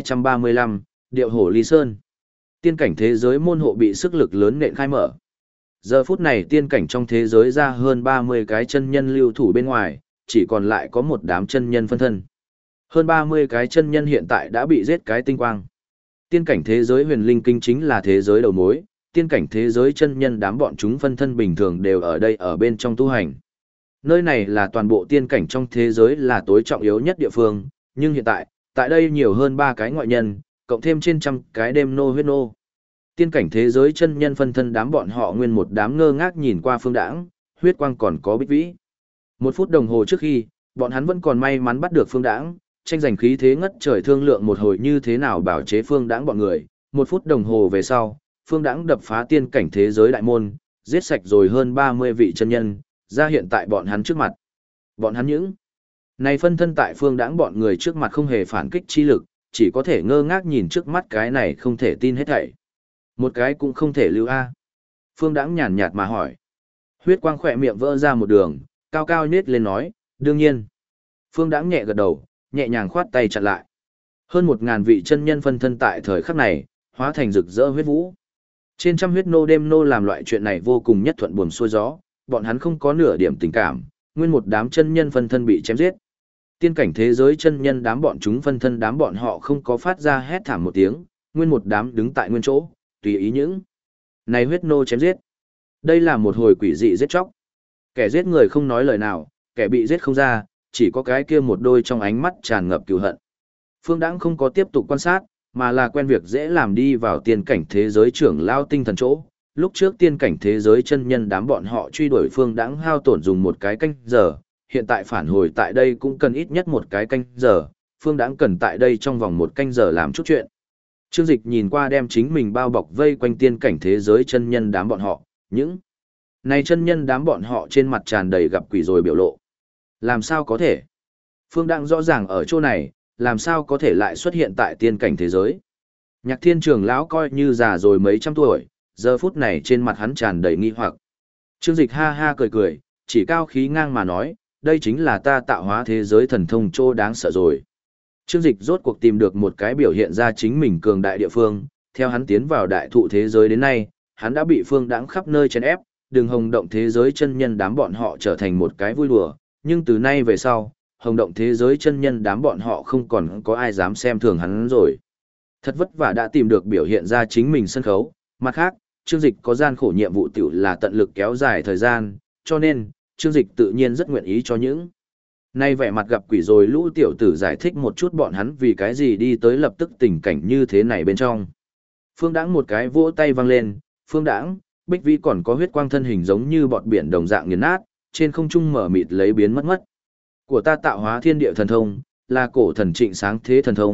1235, Điệu Hổ Lý Sơn. Tiên cảnh thế giới môn hộ bị sức lực lớn nện khai mở. Giờ phút này tiên cảnh trong thế giới ra hơn 30 cái chân nhân lưu thủ bên ngoài, chỉ còn lại có một đám chân nhân phân thân. Hơn 30 cái chân nhân hiện tại đã bị giết cái tinh quang. Tiên cảnh thế giới huyền linh kinh chính là thế giới đầu mối, tiên cảnh thế giới chân nhân đám bọn chúng phân thân bình thường đều ở đây ở bên trong tu hành. Nơi này là toàn bộ tiên cảnh trong thế giới là tối trọng yếu nhất địa phương, nhưng hiện tại, tại đây nhiều hơn 3 cái ngoại nhân, cộng thêm trên trăm cái đêm nô huyết nô. Tiên cảnh thế giới chân nhân phân thân đám bọn họ nguyên một đám ngơ ngác nhìn qua Phương Đãng, Huyết Quang còn có Bích Vĩ. 1 phút đồng hồ trước khi, bọn hắn vẫn còn may mắn bắt được Phương Đãng, tranh giành khí thế ngất trời thương lượng một hồi như thế nào bảo chế Phương Đãng bọn người. 1 phút đồng hồ về sau, Phương Đãng đập phá tiên cảnh thế giới đại môn, giết sạch rồi hơn 30 vị chân nhân, ra hiện tại bọn hắn trước mặt. Bọn hắn những này phân thân tại Phương Đãng bọn người trước mặt không hề phản kích chi lực, chỉ có thể ngơ ngác nhìn trước mắt cái này không thể tin hết thảy. Một cái cũng không thể lưu a. Phương Đãng nhàn nhạt mà hỏi. Huyết Quang khỏe miệng vỡ ra một đường, cao cao nhếch lên nói, đương nhiên. Phương Đãng nhẹ gật đầu, nhẹ nhàng khoát tay chặn lại. Hơn 1000 vị chân nhân phân thân tại thời khắc này, hóa thành rực rỡ huyết vũ. Trên trăm huyết nô đêm nô làm loại chuyện này vô cùng nhất thuận buồm xuôi gió, bọn hắn không có nửa điểm tình cảm, nguyên một đám chân nhân phân thân bị chém giết. Tiên cảnh thế giới chân nhân đám bọn chúng phân thân đám bọn họ không có phát ra hét thảm một tiếng, nguyên một đám đứng tại nguyên chỗ, tùy ý những này huyết nô chém giết. Đây là một hồi quỷ dị giết chóc. Kẻ giết người không nói lời nào, kẻ bị giết không ra, chỉ có cái kia một đôi trong ánh mắt tràn ngập cừu hận. Phương Đãng không có tiếp tục quan sát, mà là quen việc dễ làm đi vào tiên cảnh thế giới trưởng lao tinh thần chỗ. Lúc trước tiên cảnh thế giới chân nhân đám bọn họ truy đuổi Phương Đãng hao tổn dùng một cái canh giờ, hiện tại phản hồi tại đây cũng cần ít nhất một cái canh giờ, Phương Đãng cần tại đây trong vòng một canh giờ làm chút chuyện. Trương Dịch nhìn qua đem chính mình bao bọc vây quanh tiên cảnh thế giới chân nhân đám bọn họ, những này chân nhân đám bọn họ trên mặt tràn đầy gặp quỷ rồi biểu lộ. Làm sao có thể? Phương Đãng rõ ràng ở chỗ này, làm sao có thể lại xuất hiện tại tiên cảnh thế giới? Nhạc Thiên trưởng lão coi như già rồi mấy trăm tuổi, giờ phút này trên mặt hắn tràn đầy nghi hoặc. Trương Dịch ha ha cười cười, chỉ cao khí ngang mà nói, đây chính là ta tạo hóa thế giới thần thông chỗ đáng sợ rồi. Trương Dịch rốt cuộc tìm được một cái biểu hiện ra chính mình cường đại địa phương, theo hắn tiến vào đại thụ thế giới đến nay, hắn đã bị Phương Đãng khắp nơi chèn ép, đường Hồng Động thế giới chân nhân đám bọn họ trở thành một cái vui đùa, nhưng từ nay về sau, Hồng Động thế giới chân nhân đám bọn họ không còn có ai dám xem thường hắn rồi. Thật vất vả đã tìm được biểu hiện ra chính mình sân khấu, mặt khác, Trương Dịch có gian khổ nhiệm vụ tiểu là tận lực kéo dài thời gian, cho nên, Trương Dịch tự nhiên rất nguyện ý cho những nay vẻ mặt gặp quỷ rồi lũ tiểu tử giải thích một chút bọn hắn vì cái gì đi tới lập tức tình cảnh như thế này bên trong. Phương Đãng một cái vỗ tay vang lên, Phương Đãng, Bích Vĩ còn có huyết quang thân hình giống như bọt biển đồng dạng nghiền nát, trên không trung mở mịt lấy biến mất mất. Của ta tạo hóa thiên địa thần thông, là cổ thần trịnh sáng thế thần thông,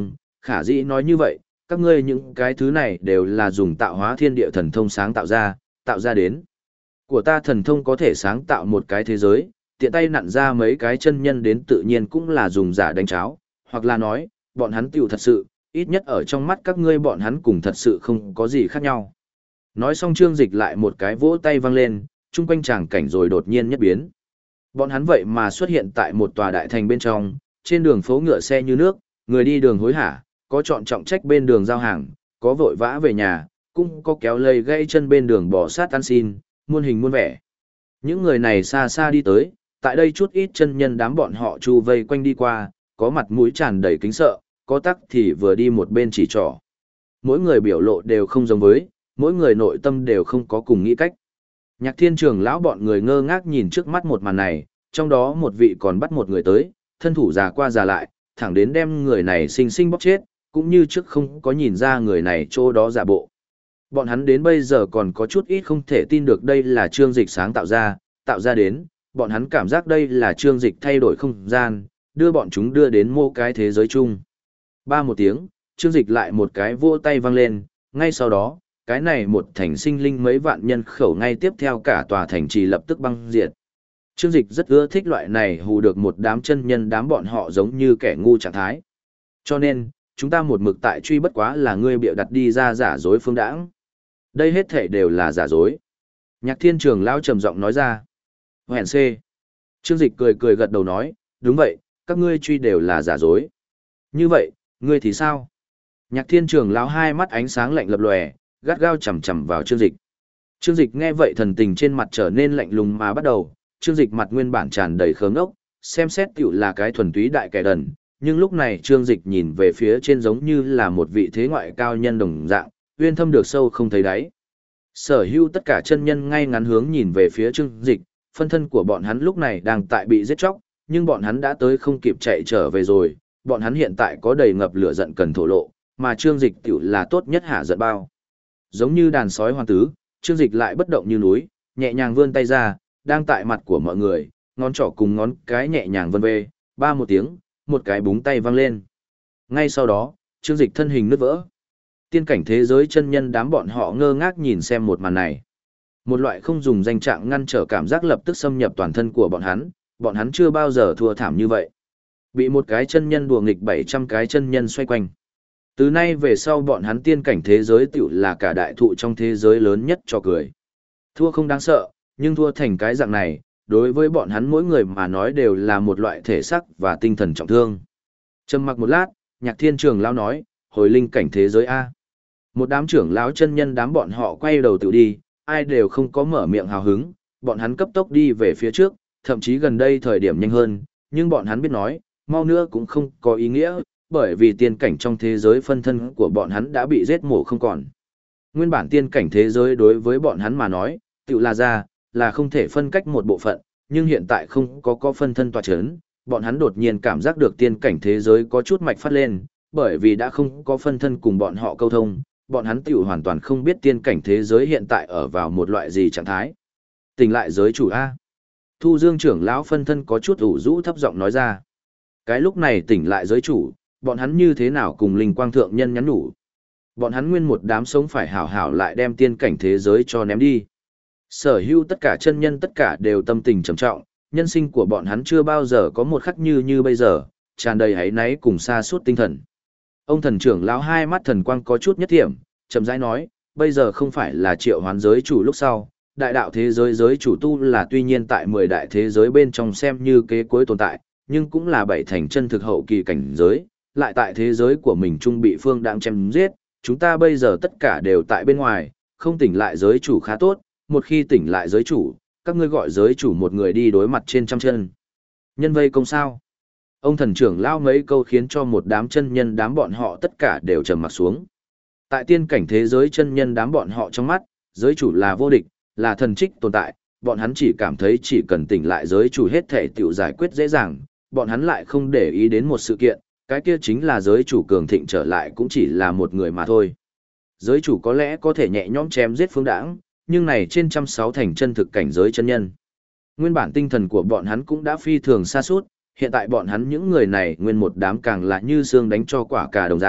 Khả dĩ nói như vậy, các ngươi những cái thứ này đều là dùng tạo hóa thiên địa thần thông sáng tạo ra đến. Của ta thần thông có thể sáng tạo một cái thế giới, tiện tay nặn ra mấy cái chân nhân đến tự nhiên cũng là dùng giả đánh cháo, hoặc là nói, bọn hắn tiểu thật sự, ít nhất ở trong mắt các ngươi bọn hắn cùng thật sự không có gì khác nhau. Nói xong Trương Dịch lại một cái vỗ tay vang lên, chung quanh tràng cảnh rồi đột nhiên nhất biến. Bọn hắn vậy mà xuất hiện tại một tòa đại thành bên trong, trên đường phố ngựa xe như nước, người đi đường hối hả, có chọn trọng trách bên đường giao hàng, có vội vã về nhà, cũng có kéo lây gây chân bên đường bỏ sát ăn xin, muôn hình muôn vẻ. Những người này xa xa đi tới, tại đây chút ít chân nhân đám bọn họ chu vây quanh đi qua, có mặt mũi tràn đầy kính sợ, có tắc thì vừa đi một bên chỉ trỏ. Mỗi người biểu lộ đều không giống với, mỗi người nội tâm đều không có cùng nghĩ cách. Nhạc Thiên Trường lão bọn người ngơ ngác nhìn trước mắt một màn này, trong đó một vị còn bắt một người tới, thân thủ già qua già lại, thẳng đến đem người này sinh sinh bóc chết, cũng như trước không có nhìn ra người này chỗ đó giả bộ. Bọn hắn đến bây giờ còn có chút ít không thể tin được đây là Trương Dịch sáng tạo ra đến, bọn hắn cảm giác đây là Trương Dịch thay đổi không gian, đưa bọn chúng đưa đến mô cái thế giới chung. Ba một tiếng, Trương Dịch lại một cái vỗ tay vang lên, ngay sau đó, cái này một thành sinh linh mấy vạn nhân khẩu ngay tiếp theo cả tòa thành trì lập tức băng diệt. Trương Dịch rất ưa thích loại này hù được một đám chân nhân đám bọn họ giống như kẻ ngu trạng thái. Cho nên, chúng ta một mực tại truy bất quá là ngươi bịa đặt đi ra giả dối phương đãng. Đây hết thể đều là giả dối. Nhạc Thiên Trường lão trầm giọng nói ra. Hẹn C. Trương Dịch cười cười gật đầu nói, đúng vậy, các ngươi truy đều là giả dối. Như vậy, ngươi thì sao? Nhạc Thiên Trường lão hai mắt ánh sáng lạnh lập lòe, gắt gao chằm chằm vào Trương Dịch. Trương Dịch nghe vậy thần tình trên mặt trở nên lạnh lùng mà bắt đầu, Trương Dịch mặt nguyên bản tràn đầy khớ ngốc, xem xét tiểu là cái thuần túy đại kẻ đần, nhưng lúc này Trương Dịch nhìn về phía trên giống như là một vị thế ngoại cao nhân đồng dạng, uyên thâm được sâu không thấy đáy. Sở hữu tất cả chân nhân ngay ngắn hướng nhìn về phía Trương Dịch, phân thân của bọn hắn lúc này đang tại bị giết chóc, nhưng bọn hắn đã tới không kịp chạy trở về rồi, bọn hắn hiện tại có đầy ngập lửa giận cần thổ lộ, mà Trương Dịch tiểu là tốt nhất hạ giận bao. Giống như đàn sói hoang tứ, Trương Dịch lại bất động như núi, nhẹ nhàng vươn tay ra, đang tại mặt của mọi người, ngón trỏ cùng ngón cái nhẹ nhàng vân về, ba một tiếng, một cái búng tay văng lên. Ngay sau đó, Trương Dịch thân hình nứt vỡ. Tiên cảnh thế giới chân nhân đám bọn họ ngơ ngác nhìn xem một màn này. Một loại không dùng danh trạng ngăn trở cảm giác lập tức xâm nhập toàn thân của bọn hắn chưa bao giờ thua thảm như vậy. Bị một cái chân nhân đùa nghịch 700 cái chân nhân xoay quanh. Từ nay về sau bọn hắn tiên cảnh thế giới tiểu là cả đại thụ trong thế giới lớn nhất cho cười. Thua không đáng sợ, nhưng thua thành cái dạng này, đối với bọn hắn mỗi người mà nói đều là một loại thể xác và tinh thần trọng thương. Trầm mặc một lát, Nhạc Thiên Trường lão nói, hồi linh cảnh thế giới A. Một đám trưởng lão chân nhân đám bọn họ quay đầu tự đi, ai đều không có mở miệng hào hứng, bọn hắn cấp tốc đi về phía trước, thậm chí gần đây thời điểm nhanh hơn, nhưng bọn hắn biết nói, mau nữa cũng không có ý nghĩa, bởi vì tiên cảnh trong thế giới phân thân của bọn hắn đã bị giết mổ không còn. Nguyên bản tiên cảnh thế giới đối với bọn hắn mà nói, tự là ra, là không thể phân cách một bộ phận, nhưng hiện tại không có phân thân tọa chấn, bọn hắn đột nhiên cảm giác được tiên cảnh thế giới có chút mạch phát lên, bởi vì đã không có phân thân cùng bọn họ câu thông, bọn hắn tiểu hoàn toàn không biết tiên cảnh thế giới hiện tại ở vào một loại gì trạng thái. Tỉnh lại giới chủ A. Thu Dương trưởng lão phân thân có chút ủ rũ thấp giọng nói ra. Cái lúc này tỉnh lại giới chủ, bọn hắn như thế nào cùng linh quang thượng nhân nhắn nhủ. Bọn hắn nguyên một đám sống phải hảo hảo lại đem tiên cảnh thế giới cho ném đi. Sở hữu tất cả chân nhân tất cả đều tâm tình trầm trọng, nhân sinh của bọn hắn chưa bao giờ có một khắc như bây giờ, tràn đầy hấy náy cùng sa sút tinh thần. Ông thần trưởng lão hai mắt thần quang có chút nhất thiểm, chậm rãi nói, bây giờ không phải là triệu hoán giới chủ lúc sau, đại đạo thế giới giới chủ tu là tuy nhiên tại 10 đại thế giới bên trong xem như kế cuối tồn tại, nhưng cũng là bảy thành chân thực hậu kỳ cảnh giới, lại tại thế giới của mình trung bị phương đang chém giết, chúng ta bây giờ tất cả đều tại bên ngoài, không tỉnh lại giới chủ khá tốt, một khi tỉnh lại giới chủ, các ngươi gọi giới chủ một người đi đối mặt trên trăm chân. Nhân vây công sao? Ông thần trưởng lao mấy câu khiến cho một đám chân nhân đám bọn họ tất cả đều trầm mặt xuống. Tại tiên cảnh thế giới chân nhân đám bọn họ trong mắt, giới chủ là vô địch, là thần trích tồn tại, bọn hắn chỉ cảm thấy chỉ cần tỉnh lại giới chủ hết thể tiểu giải quyết dễ dàng, bọn hắn lại không để ý đến một sự kiện, cái kia chính là giới chủ cường thịnh trở lại cũng chỉ là một người mà thôi. Giới chủ có lẽ có thể nhẹ nhõm chém giết phương đãng, nhưng này trên 160 thành chân thực cảnh giới chân nhân. Nguyên bản tinh thần của bọn hắn cũng đã phi thường xa suốt, hiện tại bọn hắn những người này nguyên một đám càng là như xương đánh cho quả cà đồng dạng,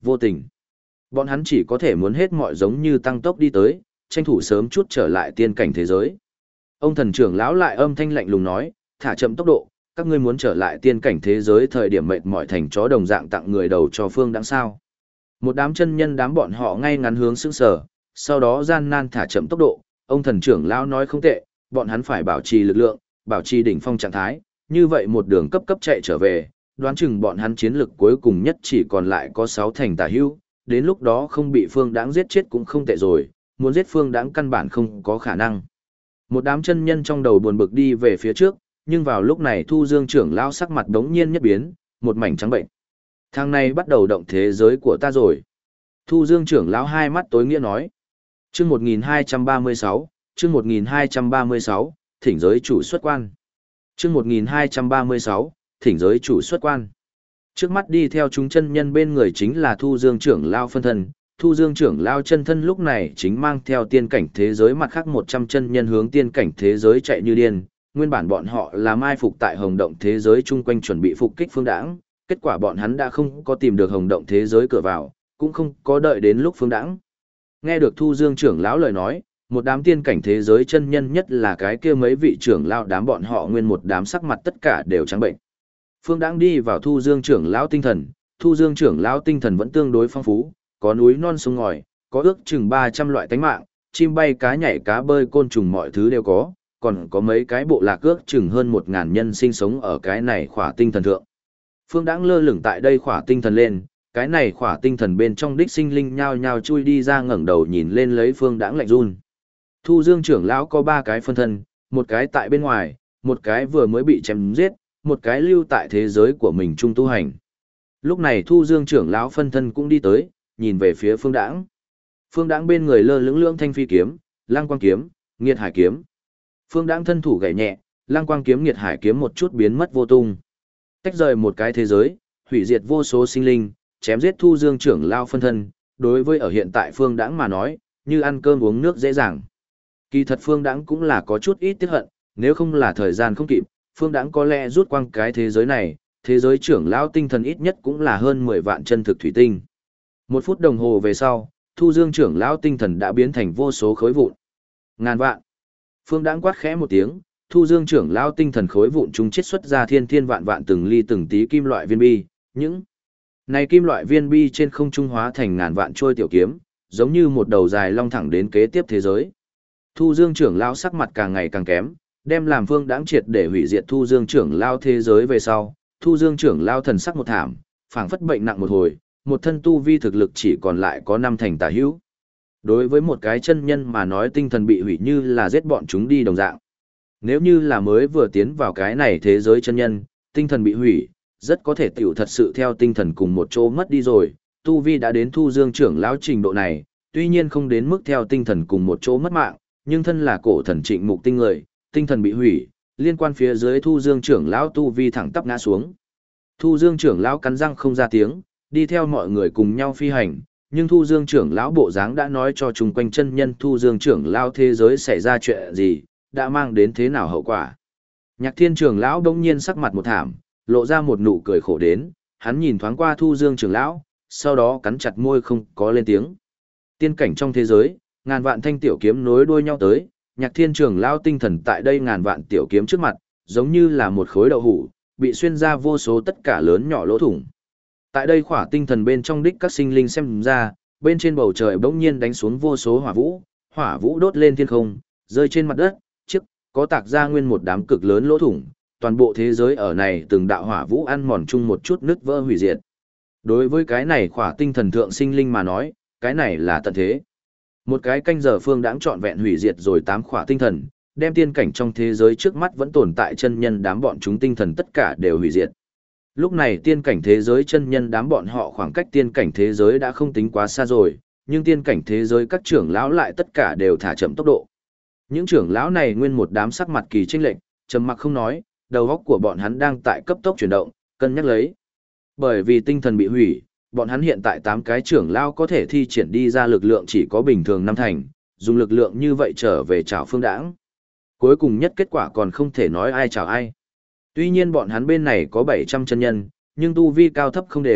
vô tình. Bọn hắn chỉ có thể muốn hết mọi giống như tăng tốc đi tới, tranh thủ sớm chút trở lại tiên cảnh thế giới. Ông thần trưởng lão lại âm thanh lạnh lùng nói, thả chậm tốc độ, các ngươi muốn trở lại tiên cảnh thế giới thời điểm mệt mỏi thành chó đồng dạng tặng người đầu cho Phương Đãng sao. Một đám chân nhân đám bọn họ ngay ngắn hướng sững sờ, sau đó gian nan thả chậm tốc độ, ông thần trưởng lão nói không tệ, bọn hắn phải bảo trì lực lượng, bảo trì đỉnh phong trạng thái, như vậy một đường cấp cấp chạy trở về, đoán chừng bọn hắn chiến lực cuối cùng nhất chỉ còn lại có 6 thành tả hữu, đến lúc đó không bị Phương Đãng giết chết cũng không tệ rồi, muốn giết Phương Đãng căn bản không có khả năng. Một đám chân nhân trong đầu buồn bực đi về phía trước, nhưng vào lúc này Thu Dương trưởng lão sắc mặt đống nhiên nhất biến, một mảnh trắng bệnh. Thằng này bắt đầu động thế giới của ta rồi. Thu Dương trưởng lão hai mắt tối nghĩa nói. Chương 1236, chương 1236, thỉnh giới chủ xuất quan. Chương 1236, thỉnh giới chủ xuất quan. Trước mắt đi theo chúng chân nhân bên người chính là Thu Dương trưởng lão phân thân. Thu Dương trưởng lão chân thân lúc này chính mang theo tiên cảnh thế giới mặt khác 100 chân nhân hướng tiên cảnh thế giới chạy như điên. Nguyên bản bọn họ là mai phục tại hồng động thế giới chung quanh chuẩn bị phục kích Phương Đãng, kết quả bọn hắn đã không có tìm được hồng động thế giới cửa vào, cũng không có đợi đến lúc Phương Đãng. Nghe được Thu Dương trưởng lão lời nói, một đám tiên cảnh thế giới chân nhân nhất là cái kia mấy vị trưởng lão đám bọn họ nguyên một đám sắc mặt tất cả đều trắng bệnh. Phương Đãng đi vào Thu Dương trưởng lão tinh thần, Thu Dương trưởng lão tinh thần vẫn tương đối phong phú, có núi non sông ngòi, có ước chừng 300 loại tánh mạng, chim bay cá nhảy cá bơi côn trùng mọi thứ đều có, còn có mấy cái bộ lạc ước chừng hơn 1000 nhân sinh sống ở cái này khỏa tinh thần thượng. Phương Đãng lơ lửng tại đây khỏa tinh thần lên, cái này khỏa tinh thần bên trong đích sinh linh nhao nhao chui đi ra ngẩng đầu nhìn lên lấy Phương Đãng lạnh run. Thu Dương trưởng lão có 3 cái phân thân, một cái tại bên ngoài, một cái vừa mới bị chém giết, một cái lưu tại thế giới của mình trung tu hành. Lúc này Thu Dương trưởng lão phân thân cũng đi tới, nhìn về phía Phương Đãng. Phương Đãng bên người lơ lửng lưỡng thanh phi kiếm, Lăng Quang kiếm, Nghiệt Hải kiếm. Phương Đãng thân thủ gảy nhẹ, Lăng Quang kiếm Nghiệt Hải kiếm một chút biến mất vô tung. Tách rời một cái thế giới, hủy diệt vô số sinh linh, chém giết Thu Dương trưởng lão phân thân, đối với ở hiện tại Phương Đãng mà nói, như ăn cơm uống nước dễ dàng. Kỳ thật Phương Đãng cũng là có chút ít tiếc hận, nếu không là thời gian không kịp, Phương Đãng có lẽ rút quang cái thế giới này, thế giới trưởng lão tinh thần ít nhất cũng là hơn 10 vạn chân thực thủy tinh. 1 phút đồng hồ về sau, Thu Dương trưởng lão tinh thần đã biến thành vô số khối vụn. Ngàn vạn. Phương Đãng quát khẽ một tiếng, Thu Dương trưởng lão tinh thần khối vụn chúng chiết xuất ra thiên thiên vạn vạn từng ly từng tí kim loại viên bi, những này kim loại viên bi trên không trung hóa thành ngàn vạn trôi tiểu kiếm, giống như một đầu dài long thẳng đến kế tiếp thế giới. Thu Dương trưởng lão sắc mặt càng ngày càng kém, đem làm Phương Đãng triệt để hủy diệt Thu Dương trưởng lão thế giới về sau, Thu Dương trưởng lão thần sắc một thảm, phảng phất bệnh nặng một hồi, một thân tu vi thực lực chỉ còn lại có 5 thành tả hữu. Đối với một cái chân nhân mà nói tinh thần bị hủy như là giết bọn chúng đi đồng dạng. Nếu như là mới vừa tiến vào cái này thế giới chân nhân, tinh thần bị hủy, rất có thể tiểu thật sự theo tinh thần cùng một chỗ mất đi rồi, tu vi đã đến Thu Dương trưởng lão trình độ này, tuy nhiên không đến mức theo tinh thần cùng một chỗ mất mạng, nhưng thân là cổ thần Trịnh Mục Tinh người, tinh thần bị hủy, liên quan phía dưới Thu Dương trưởng lão tu vi thẳng tắp ngã xuống. Thu Dương trưởng lão cắn răng không ra tiếng, đi theo mọi người cùng nhau phi hành, nhưng Thu Dương trưởng lão bộ dáng đã nói cho chung quanh chân nhân Thu Dương trưởng lão thế giới xảy ra chuyện gì, đã mang đến thế nào hậu quả. Nhạc Thiên trưởng lão đông nhiên sắc mặt một thảm, lộ ra một nụ cười khổ đến, hắn nhìn thoáng qua Thu Dương trưởng lão, sau đó cắn chặt môi không có lên tiếng. Tiên cảnh trong thế giới, ngàn vạn thanh tiểu kiếm nối đuôi nhau tới, Nhạc Thiên trưởng lão tinh thần tại đây ngàn vạn tiểu kiếm trước mặt, giống như là một khối đậu hũ, bị xuyên ra vô số tất cả lớn nhỏ lỗ thủng. Tại đây khỏa tinh thần bên trong đích các sinh linh xem ra, bên trên bầu trời bỗng nhiên đánh xuống vô số hỏa vũ đốt lên thiên không, rơi trên mặt đất, có tạc ra nguyên một đám cực lớn lỗ thủng, toàn bộ thế giới ở này từng đạo hỏa vũ ăn mòn chung một chút nứt vỡ hủy diệt. Đối với cái này khỏa tinh thần thượng sinh linh mà nói, cái này là tận thế. Một cái canh giờ Phương Đãng trọn vẹn hủy diệt rồi 8 khỏa tinh thần, đem tiên cảnh trong thế giới trước mắt vẫn tồn tại chân nhân đám bọn chúng tinh thần tất cả đều hủy diệt. Lúc này tiên cảnh thế giới chân nhân đám bọn họ khoảng cách tiên cảnh thế giới đã không tính quá xa rồi, nhưng tiên cảnh thế giới các trưởng lão lại tất cả đều thả chậm tốc độ. Những trưởng lão này nguyên một đám sắc mặt kỳ chênh lệch, trầm mặc không nói, đầu óc của bọn hắn đang tại cấp tốc chuyển động, cân nhắc lấy. Bởi vì tinh thần bị hủy, bọn hắn hiện tại 8 cái trưởng lão có thể thi triển đi ra lực lượng chỉ có bình thường 5 thành, dùng lực lượng như vậy trở về chảo Phương Đãng. Cuối cùng nhất kết quả còn không thể nói ai chảo ai. Tuy nhiên bọn hắn bên này có 700 chân nhân, nhưng tu vi cao thấp không đều,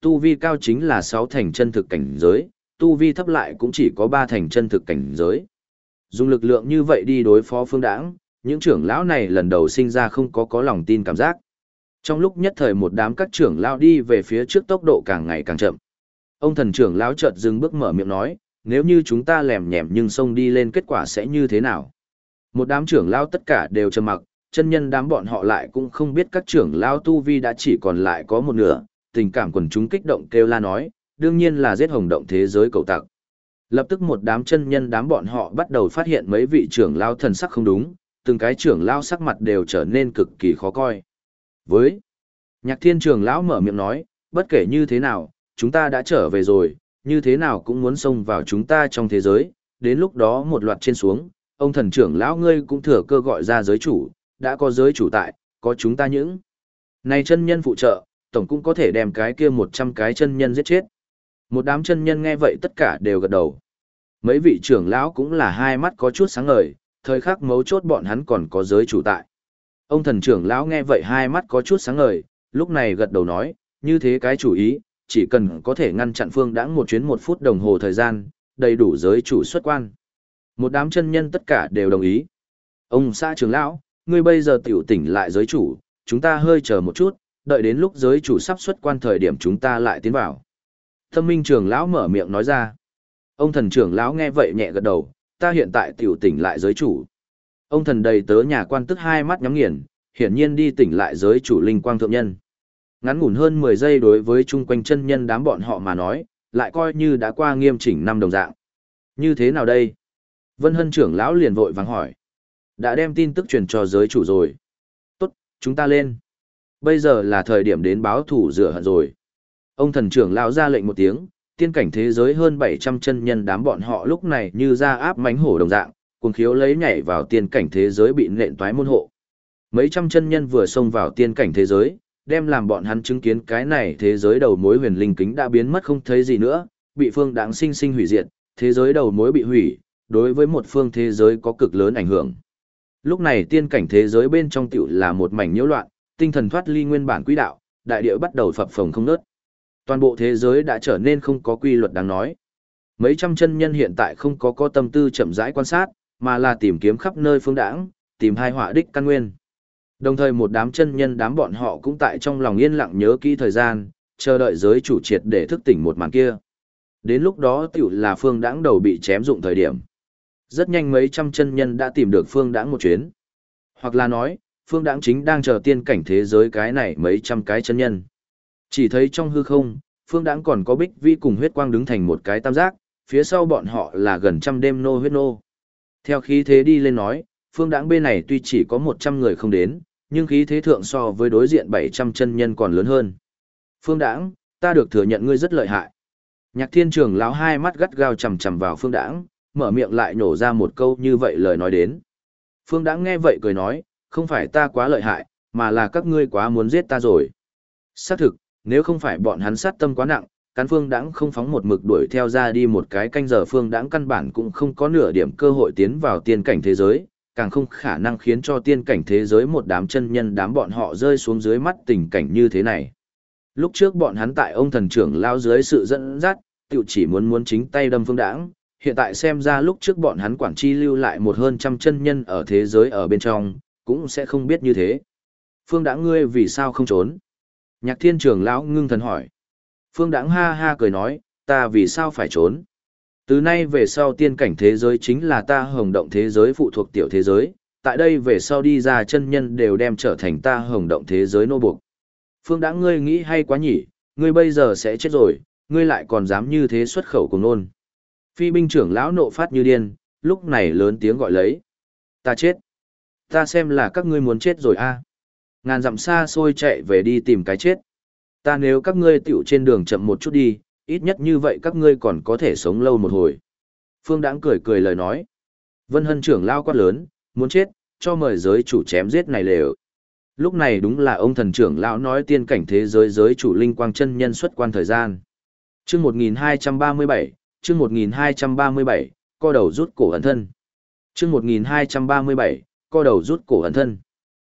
tu vi cao chính là 6 thành chân thực cảnh giới, tu vi thấp lại cũng chỉ có 3 thành chân thực cảnh giới. Dùng lực lượng như vậy đi đối phó Phương Đãng, những trưởng lão này lần đầu sinh ra không có lòng tin cảm giác. Trong lúc nhất thời một đám các trưởng lão đi về phía trước tốc độ càng ngày càng chậm. Ông thần trưởng lão chợt dừng bước mở miệng nói, nếu như chúng ta lèm nhèm nhưng xông đi lên kết quả sẽ như thế nào? Một đám trưởng lão tất cả đều trầm mặc, chân nhân đám bọn họ lại cũng không biết các trưởng lão tu vi đã chỉ còn lại có một nửa, tình cảm quần chúng kích động kêu la nói, đương nhiên là giết hồng động thế giới cầu tặc. Lập tức một đám chân nhân đám bọn họ bắt đầu phát hiện mấy vị trưởng lão thần sắc không đúng, từng cái trưởng lão sắc mặt đều trở nên cực kỳ khó coi. Với Nhạc Thiên trưởng lão mở miệng nói, bất kể như thế nào, chúng ta đã trở về rồi, như thế nào cũng muốn xông vào chúng ta trong thế giới, đến lúc đó một loạt trên xuống, ông thần trưởng lão ngươi cũng thừa cơ gọi ra giới chủ, đã có giới chủ tại, có chúng ta những này chân nhân phụ trợ, tổng cũng có thể đem cái kia 100 cái chân nhân giết chết. Một đám chân nhân nghe vậy tất cả đều gật đầu. Mấy vị trưởng lão cũng là hai mắt có chút sáng ngời, thời khắc mấu chốt bọn hắn còn có giới chủ tại. Ông thần trưởng lão nghe vậy hai mắt có chút sáng ngời, lúc này gật đầu nói, như thế cái chủ ý, chỉ cần có thể ngăn chặn Phương Đãng một chuyến 1 phút đồng hồ thời gian, đầy đủ giới chủ xuất quan. Một đám chân nhân tất cả đều đồng ý. Ông xã trưởng lão, ngươi bây giờ tiểu tỉnh lại giới chủ, chúng ta hơi chờ một chút, đợi đến lúc giới chủ sắp xuất quan thời điểm chúng ta lại tiến vào. Thâm Minh trưởng lão mở miệng nói ra. Ông thần trưởng lão nghe vậy nhẹ gật đầu, ta hiện tại tiểu tỉnh lại giới chủ. Ông thần đầy tớ nhà quan tức hai mắt nhắm nghiền, hiển nhiên đi tỉnh lại giới chủ linh quang thượng nhân. Ngắn ngủn hơn 10 giây đối với chung quanh chân nhân đám bọn họ mà nói, lại coi như đã qua nghiêm chỉnh năm đồng dạng. Như thế nào đây? Vân Hân trưởng lão liền vội vàng hỏi. Đã đem tin tức truyền cho giới chủ rồi. Tốt, chúng ta lên. Bây giờ là thời điểm đến báo thủ rửa hận rồi. Ông thần trưởng lão ra lệnh một tiếng, tiên cảnh thế giới hơn 700 chân nhân đám bọn họ lúc này như ra áp mánh hổ đồng dạng, cuồng khiếu lấy nhảy vào tiên cảnh thế giới bị nện toái môn hộ. Mấy trăm chân nhân vừa xông vào tiên cảnh thế giới, đem làm bọn hắn chứng kiến cái này thế giới đầu mối huyền linh kính đã biến mất không thấy gì nữa, bị Phương Đãng sinh sinh hủy diệt, thế giới đầu mối bị hủy, đối với một phương thế giới có cực lớn ảnh hưởng. Lúc này tiên cảnh thế giới bên trong tiểu là một mảnh nhiễu loạn, tinh thần thoát ly nguyên bản quỹ đạo, đại địa bắt đầu phập phồng không ngớt. Toàn bộ thế giới đã trở nên không có quy luật đáng nói. Mấy trăm chân nhân hiện tại không có tâm tư chậm rãi quan sát, mà là tìm kiếm khắp nơi Phương Đãng, tìm hai họa đích căn nguyên. Đồng thời một đám chân nhân đám bọn họ cũng tại trong lòng yên lặng nhớ kỹ thời gian, chờ đợi giới chủ triệt để thức tỉnh một màn kia. Đến lúc đó tiểu là Phương Đãng đầu bị chém dụng thời điểm. Rất nhanh mấy trăm chân nhân đã tìm được Phương Đãng một chuyến. Hoặc là nói, Phương Đãng chính đang chờ tiên cảnh thế giới cái này mấy trăm cái chân nhân. Chỉ thấy trong hư không, Phương Đãng còn có Bích Vi cùng huyết quang đứng thành một cái tam giác, phía sau bọn họ là gần trăm đêm nô huyết nô. Theo khí thế đi lên nói, Phương Đãng bên này tuy chỉ có 100 người không đến, nhưng khí thế thượng so với đối diện 700 chân nhân còn lớn hơn. Phương Đãng, ta được thừa nhận ngươi rất lợi hại. Nhạc Thiên trưởng lão hai mắt gắt gao chằm chằm vào Phương Đãng, mở miệng lại nổ ra một câu như vậy lời nói đến. Phương Đãng nghe vậy cười nói, không phải ta quá lợi hại, mà là các ngươi quá muốn giết ta rồi. Xác thực, nếu không phải bọn hắn sát tâm quá nặng, cán Phương Đãng không phóng một mực đuổi theo ra đi một cái canh giờ Phương Đãng căn bản cũng không có nửa điểm cơ hội tiến vào tiên cảnh thế giới, càng không khả năng khiến cho tiên cảnh thế giới một đám chân nhân đám bọn họ rơi xuống dưới mắt tình cảnh như thế này. Lúc trước bọn hắn tại ông thần trưởng lao dưới sự dẫn dắt, tiểu chỉ muốn chính tay đâm Phương Đãng, hiện tại xem ra lúc trước bọn hắn quản chi lưu lại một hơn trăm chân nhân ở thế giới ở bên trong, cũng sẽ không biết như thế. Phương Đãng ngươi vì sao không trốn? Nhạc Thiên trưởng lão ngưng thần hỏi. Phương Đãng ha ha cười nói, ta vì sao phải trốn? Từ nay về sau tiên cảnh thế giới chính là ta hồng động thế giới phụ thuộc tiểu thế giới, tại đây về sau đi ra chân nhân đều đem trở thành ta hồng động thế giới nô buộc. Phương Đãng ngươi nghĩ hay quá nhỉ, ngươi bây giờ sẽ chết rồi, ngươi lại còn dám như thế xuất khẩu cùng nôn. Phi binh trưởng lão nộ phát như điên, lúc này lớn tiếng gọi lấy. Ta chết. Ta xem là các ngươi muốn chết rồi a. Ngàn dặm xa xôi chạy về đi tìm cái chết. Ta nếu các ngươi tiểu trên đường chậm một chút đi, ít nhất như vậy các ngươi còn có thể sống lâu một hồi. Phương Đãng cười cười lời nói. Vân Hân trưởng lao quát lớn, muốn chết, cho mời giới chủ chém giết này lều. Lúc này đúng là ông thần trưởng lão nói tiên cảnh thế giới giới chủ linh quang chân nhân xuất quan thời gian. Chương 1237, chương 1237, co đầu rút cổ ẩn thân. Chương 1237, co đầu rút cổ ẩn thân.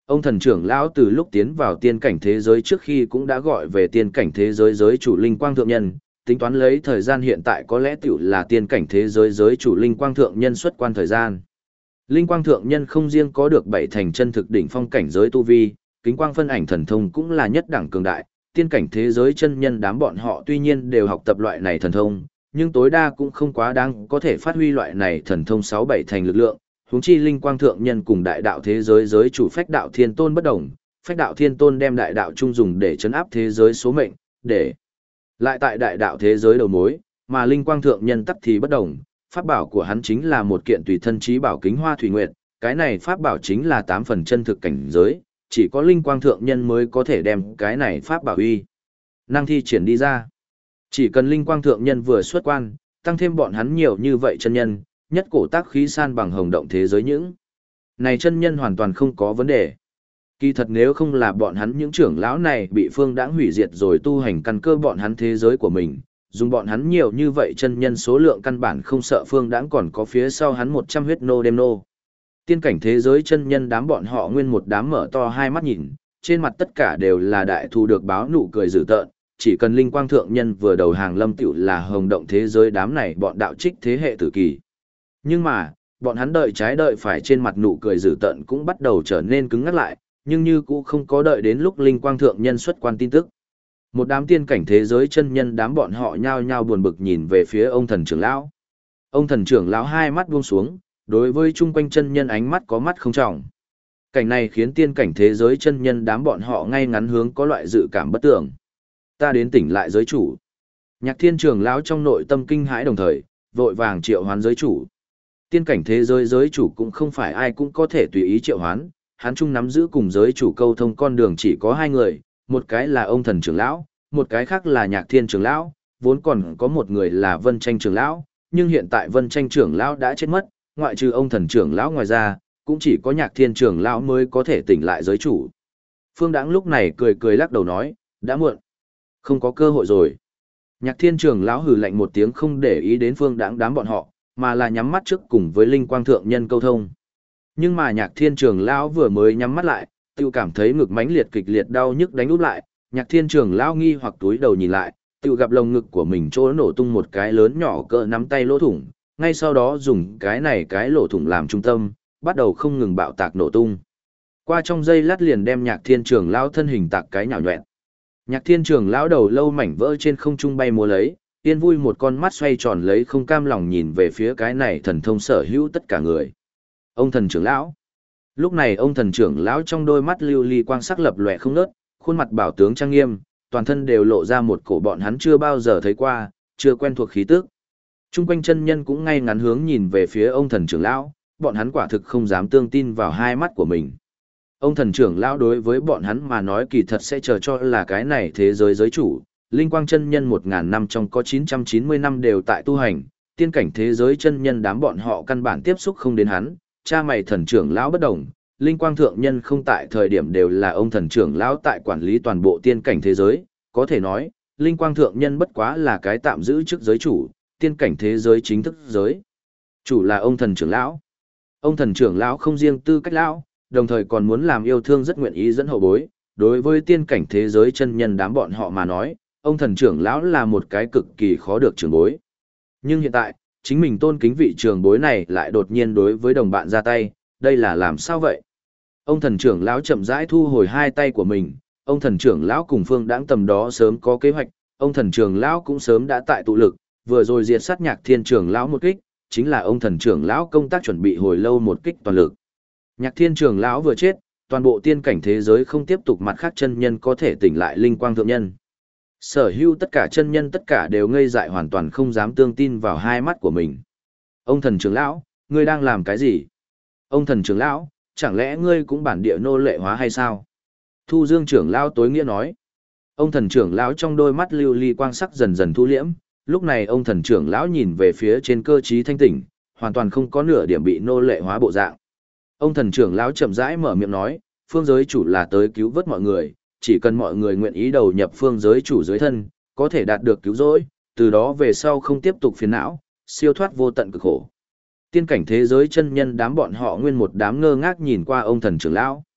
Ông thần trưởng lão từ lúc tiến vào tiên cảnh thế giới trước khi cũng đã gọi về tiên cảnh thế giới giới chủ linh quang thượng nhân, tính toán lấy thời gian hiện tại có lẽ tiểu là tiên cảnh thế giới giới chủ linh quang thượng nhân xuất quan thời gian. Linh quang thượng nhân không riêng có được 7 thành chân thực đỉnh phong cảnh giới tu vi, kính quang phân ảnh thần thông cũng là nhất đẳng cường đại, tiên cảnh thế giới chân nhân đám bọn họ tuy nhiên đều học tập loại này thần thông, nhưng tối đa cũng không quá đáng có thể phát huy loại này thần thông 6-7 thành lực lượng. Huống chi linh quang thượng nhân cùng đại đạo thế giới giới chủ phách đạo thiên tôn bất đồng, phách đạo thiên tôn đem đại đạo trung dùng để chấn áp thế giới số mệnh, để lại tại đại đạo thế giới đầu mối, mà linh quang thượng nhân tắc thì bất đồng, pháp bảo của hắn chính là một kiện tùy thân trí bảo kính hoa thủy nguyệt, cái này pháp bảo chính là 8 phần chân thực cảnh giới, chỉ có linh quang thượng nhân mới có thể đem cái này pháp bảo uy năng thi triển đi ra. Chỉ cần linh quang thượng nhân vừa xuất quan, tăng thêm bọn hắn nhiều như vậy chân nhân, nhất cổ tác khí san bằng hồng động thế giới những này chân nhân hoàn toàn không có vấn đề. Kỳ thật nếu không là bọn hắn những trưởng lão này bị phương đãng hủy diệt rồi tu hành căn cơ bọn hắn thế giới của mình, dùng bọn hắn nhiều như vậy chân nhân số lượng căn bản không sợ phương đãng còn có phía sau hắn 100 huyết nô đêm nô. Tiên cảnh thế giới chân nhân đám bọn họ nguyên một đám mở to hai mắt nhìn, trên mặt tất cả đều là đại thù được báo nụ cười dữ tợn, chỉ cần linh quang thượng nhân vừa đầu hàng lâm tiểu là hồng động thế giới đám này bọn đạo trích thế hệ tử kỳ. Nhưng mà, bọn hắn đợi trái đợi phải trên mặt nụ cười dữ tợn cũng bắt đầu trở nên cứng ngắc lại, nhưng như cũng không có đợi đến lúc linh quang thượng nhân xuất quan tin tức. Một đám tiên cảnh thế giới chân nhân đám bọn họ nhao nhao buồn bực nhìn về phía ông thần trưởng lão. Ông thần trưởng lão hai mắt buông xuống, đối với chung quanh chân nhân ánh mắt có mắt không trọng. Cảnh này khiến tiên cảnh thế giới chân nhân đám bọn họ ngay ngắn hướng có loại dự cảm bất tưởng. Ta đến tỉnh lại giới chủ. Nhạc Thiên trưởng lão trong nội tâm kinh hãi đồng thời, vội vàng triệu hoán giới chủ. Tiên cảnh thế giới giới chủ cũng không phải ai cũng có thể tùy ý triệu hoán, hắn chung nắm giữ cùng giới chủ câu thông con đường chỉ có hai người, một cái là ông thần trưởng lão, một cái khác là Nhạc Thiên trưởng lão, vốn còn có một người là Vân Tranh trưởng lão, nhưng hiện tại Vân Tranh trưởng lão đã chết mất, ngoại trừ ông thần trưởng lão ngoài ra, cũng chỉ có Nhạc Thiên trưởng lão mới có thể tỉnh lại giới chủ. Phương Đãng lúc này cười cười lắc đầu nói, đã muộn, không có cơ hội rồi. Nhạc Thiên trưởng lão hừ lạnh một tiếng không để ý đến Phương Đãng đám bọn họ, mà là nhắm mắt trước cùng với linh quang thượng nhân câu thông. Nhưng mà Nhạc Thiên trưởng lão vừa mới nhắm mắt lại, tiêu cảm thấy ngực mãnh liệt kịch liệt đau nhức đánh úp lại, Nhạc Thiên trưởng lão nghi hoặc túi đầu nhìn lại, tiêu gặp lồng ngực của mình chỗ nổ tung một cái lớn nhỏ cỡ nắm tay lỗ thủng, ngay sau đó dùng cái lỗ thủng làm trung tâm, bắt đầu không ngừng bạo tạc nổ tung. Qua trong giây lát liền đem Nhạc Thiên trưởng lão thân hình tạc cái nhào nhọẹt. Nhạc Thiên trưởng lão đầu lâu mảnh vỡ trên không trung bay múa lấy, yên vui một con mắt xoay tròn lấy không cam lòng nhìn về phía cái này thần thông sở hữu tất cả người. Ông thần trưởng lão. Lúc này ông thần trưởng lão trong đôi mắt lưu ly quang sắc lập lòe không ngớt, khuôn mặt bảo tướng trang nghiêm, toàn thân đều lộ ra một cổ bọn hắn chưa bao giờ thấy qua, chưa quen thuộc khí tức. Trung quanh chân nhân cũng ngay ngắn hướng nhìn về phía ông thần trưởng lão, bọn hắn quả thực không dám tương tin vào hai mắt của mình. Ông thần trưởng lão đối với bọn hắn mà nói kỳ thật sẽ chờ cho là cái này thế giới giới chủ, linh quang chân nhân 1000 năm trong có 990 năm đều tại tu hành, tiên cảnh thế giới chân nhân đám bọn họ căn bản tiếp xúc không đến hắn, cha mày thần trưởng lão bất đồng, linh quang thượng nhân không tại thời điểm đều là ông thần trưởng lão tại quản lý toàn bộ tiên cảnh thế giới, có thể nói, linh quang thượng nhân bất quá là cái tạm giữ chức giới chủ, tiên cảnh thế giới chính thức giới chủ là ông thần trưởng lão. Ông thần trưởng lão không riêng tư cách lão, đồng thời còn muốn làm yêu thương rất nguyện ý dẫn hậu bối, đối với tiên cảnh thế giới chân nhân đám bọn họ mà nói, ông thần trưởng lão là một cái cực kỳ khó được trưởng bối. Nhưng hiện tại, chính mình tôn kính vị trưởng bối này lại đột nhiên đối với đồng bạn ra tay, đây là làm sao vậy? Ông thần trưởng lão chậm rãi thu hồi hai tay của mình, ông thần trưởng lão cùng Phương Đãng tầm đó sớm có kế hoạch, ông thần trưởng lão cũng sớm đã tại tụ lực, vừa rồi diệt sát Nhạc Thiên trưởng lão một kích, chính là ông thần trưởng lão công tác chuẩn bị hồi lâu một kích toàn lực. Nhạc Thiên trưởng lão vừa chết, toàn bộ tiên cảnh thế giới không tiếp tục mặt khác chân nhân có thể tỉnh lại linh quang thượng nhân. Sở hữu tất cả chân nhân tất cả đều ngây dại hoàn toàn không dám tương tin vào hai mắt của mình. Ông thần trưởng lão, ngươi đang làm cái gì? Ông thần trưởng lão, chẳng lẽ ngươi cũng bản địa nô lệ hóa hay sao? Thu Dương trưởng lão tối nghĩa nói. Ông thần trưởng lão trong đôi mắt lưu ly quang sắc dần dần thu liễm, lúc này ông thần trưởng lão nhìn về phía trên cơ trí thanh tỉnh, hoàn toàn không có nửa điểm bị nô lệ hóa bộ dạng. Ông thần trưởng lão chậm rãi mở miệng nói, phương giới chủ là tới cứu vớt mọi người, chỉ cần mọi người nguyện ý đầu nhập phương giới chủ dưới thân, có thể đạt được cứu rỗi, từ đó về sau không tiếp tục phiền não, siêu thoát vô tận cực khổ. Tiên cảnh thế giới chân nhân đám bọn họ nguyên một đám ngơ ngác nhìn qua ông thần trưởng lão.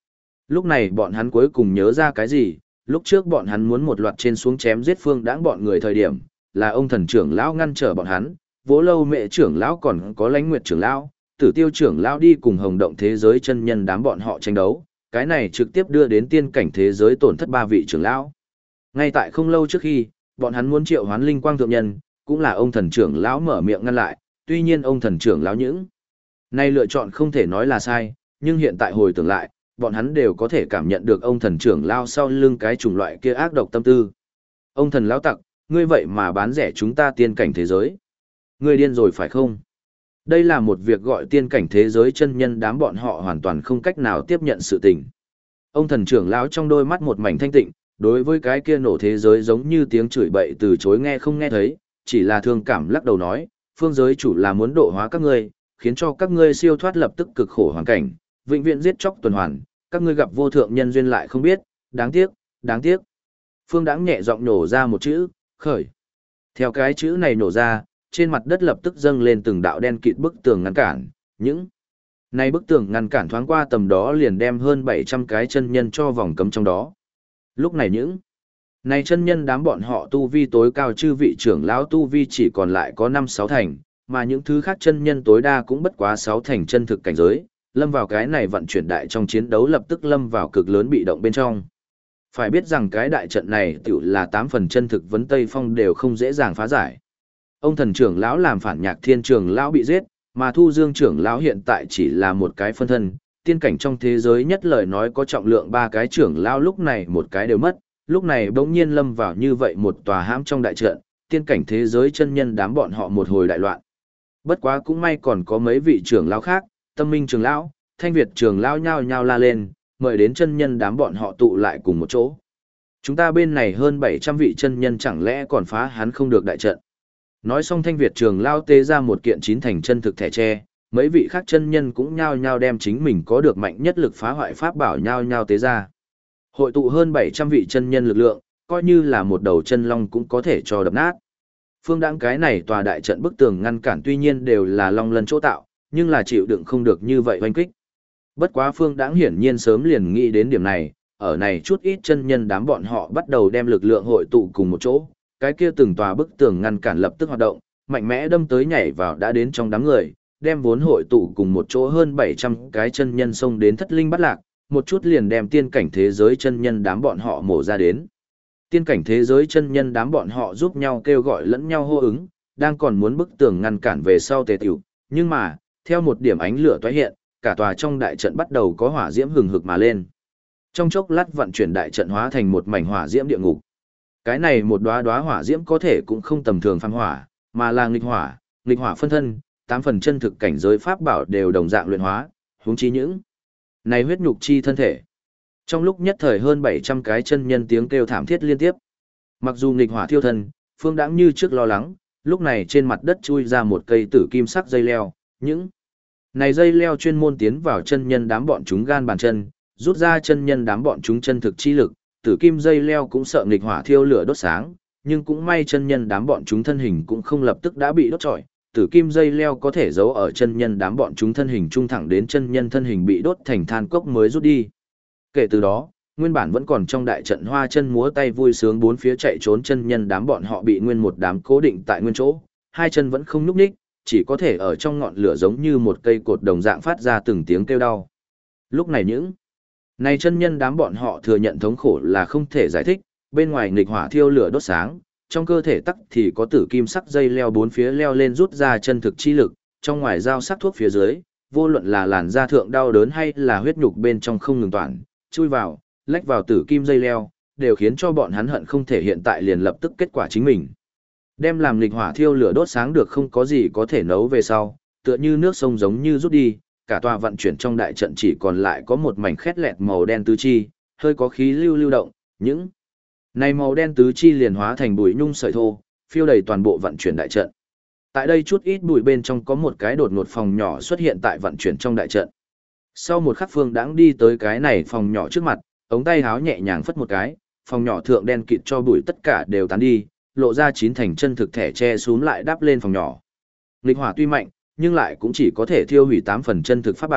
Lúc này bọn hắn cuối cùng nhớ ra cái gì, lúc trước bọn hắn muốn một loạt trên xuống chém giết Phương Đãng bọn người thời điểm, là ông thần trưởng lão ngăn trở bọn hắn, Vỗ Lâu Mẹ trưởng lão còn có Lãnh Nguyệt trưởng lão, Tử Tiêu trưởng lão đi cùng Hồng Động thế giới chân nhân đám bọn họ tranh đấu, cái này trực tiếp đưa đến tiên cảnh thế giới tổn thất 3 vị trưởng lão. Ngay tại không lâu trước khi, bọn hắn muốn triệu hoán linh quang thượng nhân, cũng là ông thần trưởng lão mở miệng ngăn lại, tuy nhiên ông thần trưởng lão những này lựa chọn không thể nói là sai, nhưng hiện tại hồi tưởng lại, bọn hắn đều có thể cảm nhận được ông thần trưởng lão sau lưng cái chủng loại kia ác độc tâm tư. Ông thần lão tặc, ngươi vậy mà bán rẻ chúng ta tiên cảnh thế giới. Ngươi điên rồi phải không? Đây là một việc gọi tiên cảnh thế giới chân nhân đám bọn họ hoàn toàn không cách nào tiếp nhận sự tình. Ông thần trưởng lão trong đôi mắt một mảnh thanh tịnh, đối với cái kia nổ thế giới giống như tiếng chửi bậy từ chối nghe không nghe thấy, chỉ là thương cảm lắc đầu nói, phương giới chủ là muốn độ hóa các ngươi, khiến cho các ngươi siêu thoát lập tức cực khổ hoàn cảnh, vĩnh viễn giết chóc tuần hoàn, các ngươi gặp vô thượng nhân duyên lại không biết, đáng tiếc, đáng tiếc. Phương Đãng nhẹ giọng nổ ra một chữ, khởi. Theo cái chữ này nổ ra, trên mặt đất lập tức dâng lên từng đạo đen kịt bức tường ngăn cản, những này bức tường ngăn cản thoáng qua tầm đó liền đem hơn 700 cái chân nhân cho vòng cấm trong đó. Lúc này những này chân nhân đám bọn họ tu vi tối cao chư vị trưởng lão tu vi chỉ còn lại có 5-6 thành, mà những thứ khác chân nhân tối đa cũng bất quá 6 thành chân thực cảnh giới, lâm vào cái này vận chuyển đại trong chiến đấu lập tức lâm vào cực lớn bị động bên trong. Phải biết rằng cái đại trận này tiểu là 8 phần chân thực vấn Tây Phong đều không dễ dàng phá giải. Ông thần trưởng lão làm phản Nhạc Thiên trưởng lão bị giết, mà Thu Dương trưởng lão hiện tại chỉ là một cái phân thân, tiên cảnh trong thế giới nhất lời nói có trọng lượng 3 cái trưởng lão lúc này một cái đều mất, lúc này bỗng nhiên lâm vào như vậy một tòa hãm trong đại trận, tiên cảnh thế giới chân nhân đám bọn họ một hồi đại loạn. Bất quá cũng may còn có mấy vị trưởng lão khác, Tâm Minh trưởng lão, Thanh Việt trưởng lão nhao nhao la lên, mời đến chân nhân đám bọn họ tụ lại cùng một chỗ. Chúng ta bên này hơn 700 vị chân nhân chẳng lẽ còn phá hắn không được đại trận. Nói xong Thanh Việt trường lao tế ra một kiện 9 thành chân thực thẻ tre, mấy vị khác chân nhân cũng nhao nhao đem chính mình có được mạnh nhất lực phá hoại pháp bảo nhao nhao tế ra. Hội tụ hơn 700 vị chân nhân lực lượng, coi như là một đầu chân long cũng có thể cho đập nát. Phương Đãng cái này tòa đại trận bức tường ngăn cản tuy nhiên đều là long lân chỗ tạo, nhưng là chịu đựng không được như vậy oanh kích. Bất quá Phương Đãng hiển nhiên sớm liền nghĩ đến điểm này, ở này chút ít chân nhân đám bọn họ bắt đầu đem lực lượng hội tụ cùng một chỗ, cái kia từng tòa bức tường ngăn cản lập tức hoạt động, mạnh mẽ đâm tới nhảy vào đã đến trong đám người, đem vốn hội tụ cùng một chỗ hơn 700 cái chân nhân xông đến thất linh bắt lạc, một chút liền đem tiên cảnh thế giới chân nhân đám bọn họ mổ ra đến. Tiên cảnh thế giới chân nhân đám bọn họ giúp nhau kêu gọi lẫn nhau hô ứng, đang còn muốn bức tường ngăn cản về sau tề tiểu, nhưng mà, theo một điểm ánh lửa toái hiện, cả tòa trong đại trận bắt đầu có hỏa diễm hừng hực mà lên. Trong chốc lát vận chuyển đại trận hóa thành một mảnh hỏa diễm địa ngục. Cái này một đóa đóa hỏa diễm có thể cũng không tầm thường phàm hỏa, mà là nghịch hỏa phân thân, 8 phần chân thực cảnh giới pháp bảo đều đồng dạng luyện hóa, huống chi những này huyết nhục chi thân thể. Trong lúc nhất thời hơn 700 cái chân nhân tiếng kêu thảm thiết liên tiếp. Mặc dù nghịch hỏa thiêu thân, Phương Đãng như trước lo lắng, lúc này trên mặt đất chui ra một cây tử kim sắc dây leo, những này dây leo chuyên môn tiến vào chân nhân đám bọn chúng gan bàn chân, rút ra chân nhân đám bọn chúng chân thực chi lực, tử kim dây leo cũng sợ nghịch hỏa thiêu lửa đốt sáng, nhưng cũng may chân nhân đám bọn chúng thân hình cũng không lập tức đã bị đốt trọi, tử kim dây leo có thể giấu ở chân nhân đám bọn chúng thân hình trung thẳng đến chân nhân thân hình bị đốt thành than cốc mới rút đi. Kể từ đó, nguyên bản vẫn còn trong đại trận hoa chân múa tay vui sướng bốn phía chạy trốn chân nhân đám bọn họ bị nguyên một đám cố định tại nguyên chỗ, hai chân vẫn không nhúc nhích, chỉ có thể ở trong ngọn lửa giống như một cây cột đồng dạng phát ra từng tiếng kêu đau. Lúc này những này chân nhân đám bọn họ thừa nhận thống khổ là không thể giải thích, bên ngoài nghịch hỏa thiêu lửa đốt sáng, trong cơ thể tắc thì có tử kim sắc dây leo bốn phía leo lên rút ra chân thực chi lực, trong ngoài dao sắc thuốc phía dưới, vô luận là làn da thượng đau đớn hay là huyết nhục bên trong không ngừng toàn, chui vào, lách vào tử kim dây leo, đều khiến cho bọn hắn hận không thể hiện tại liền lập tức kết quả chính mình. Đem làm nghịch hỏa thiêu lửa đốt sáng được không có gì có thể nấu về sau, tựa như nước sông giống như rút đi, cả tòa vận chuyển trong đại trận chỉ còn lại có một mảnh khét lẹt màu đen tứ chi, hơi có khí lưu lưu động, những này màu đen tứ chi liền hóa thành bụi nhung sợi thô, phiêu đầy toàn bộ vận chuyển đại trận. Tại đây chút ít bụi bên trong có một cái đột ngột phòng nhỏ xuất hiện tại vận chuyển trong đại trận. Sau một khắc Phương Đãng đi tới cái này phòng nhỏ trước mặt, ống tay háo nhẹ nhàng phất một cái, phòng nhỏ thượng đen kịt cho bụi tất cả đều tán đi, lộ ra chín thành chân thực thẻ che xuống lại đắp lên phòng nhỏ. Nghịch hỏa tuy mạnh, nhưng lại cũng chỉ có thể thiêu hủy 8 phần chân thực pháp bảo,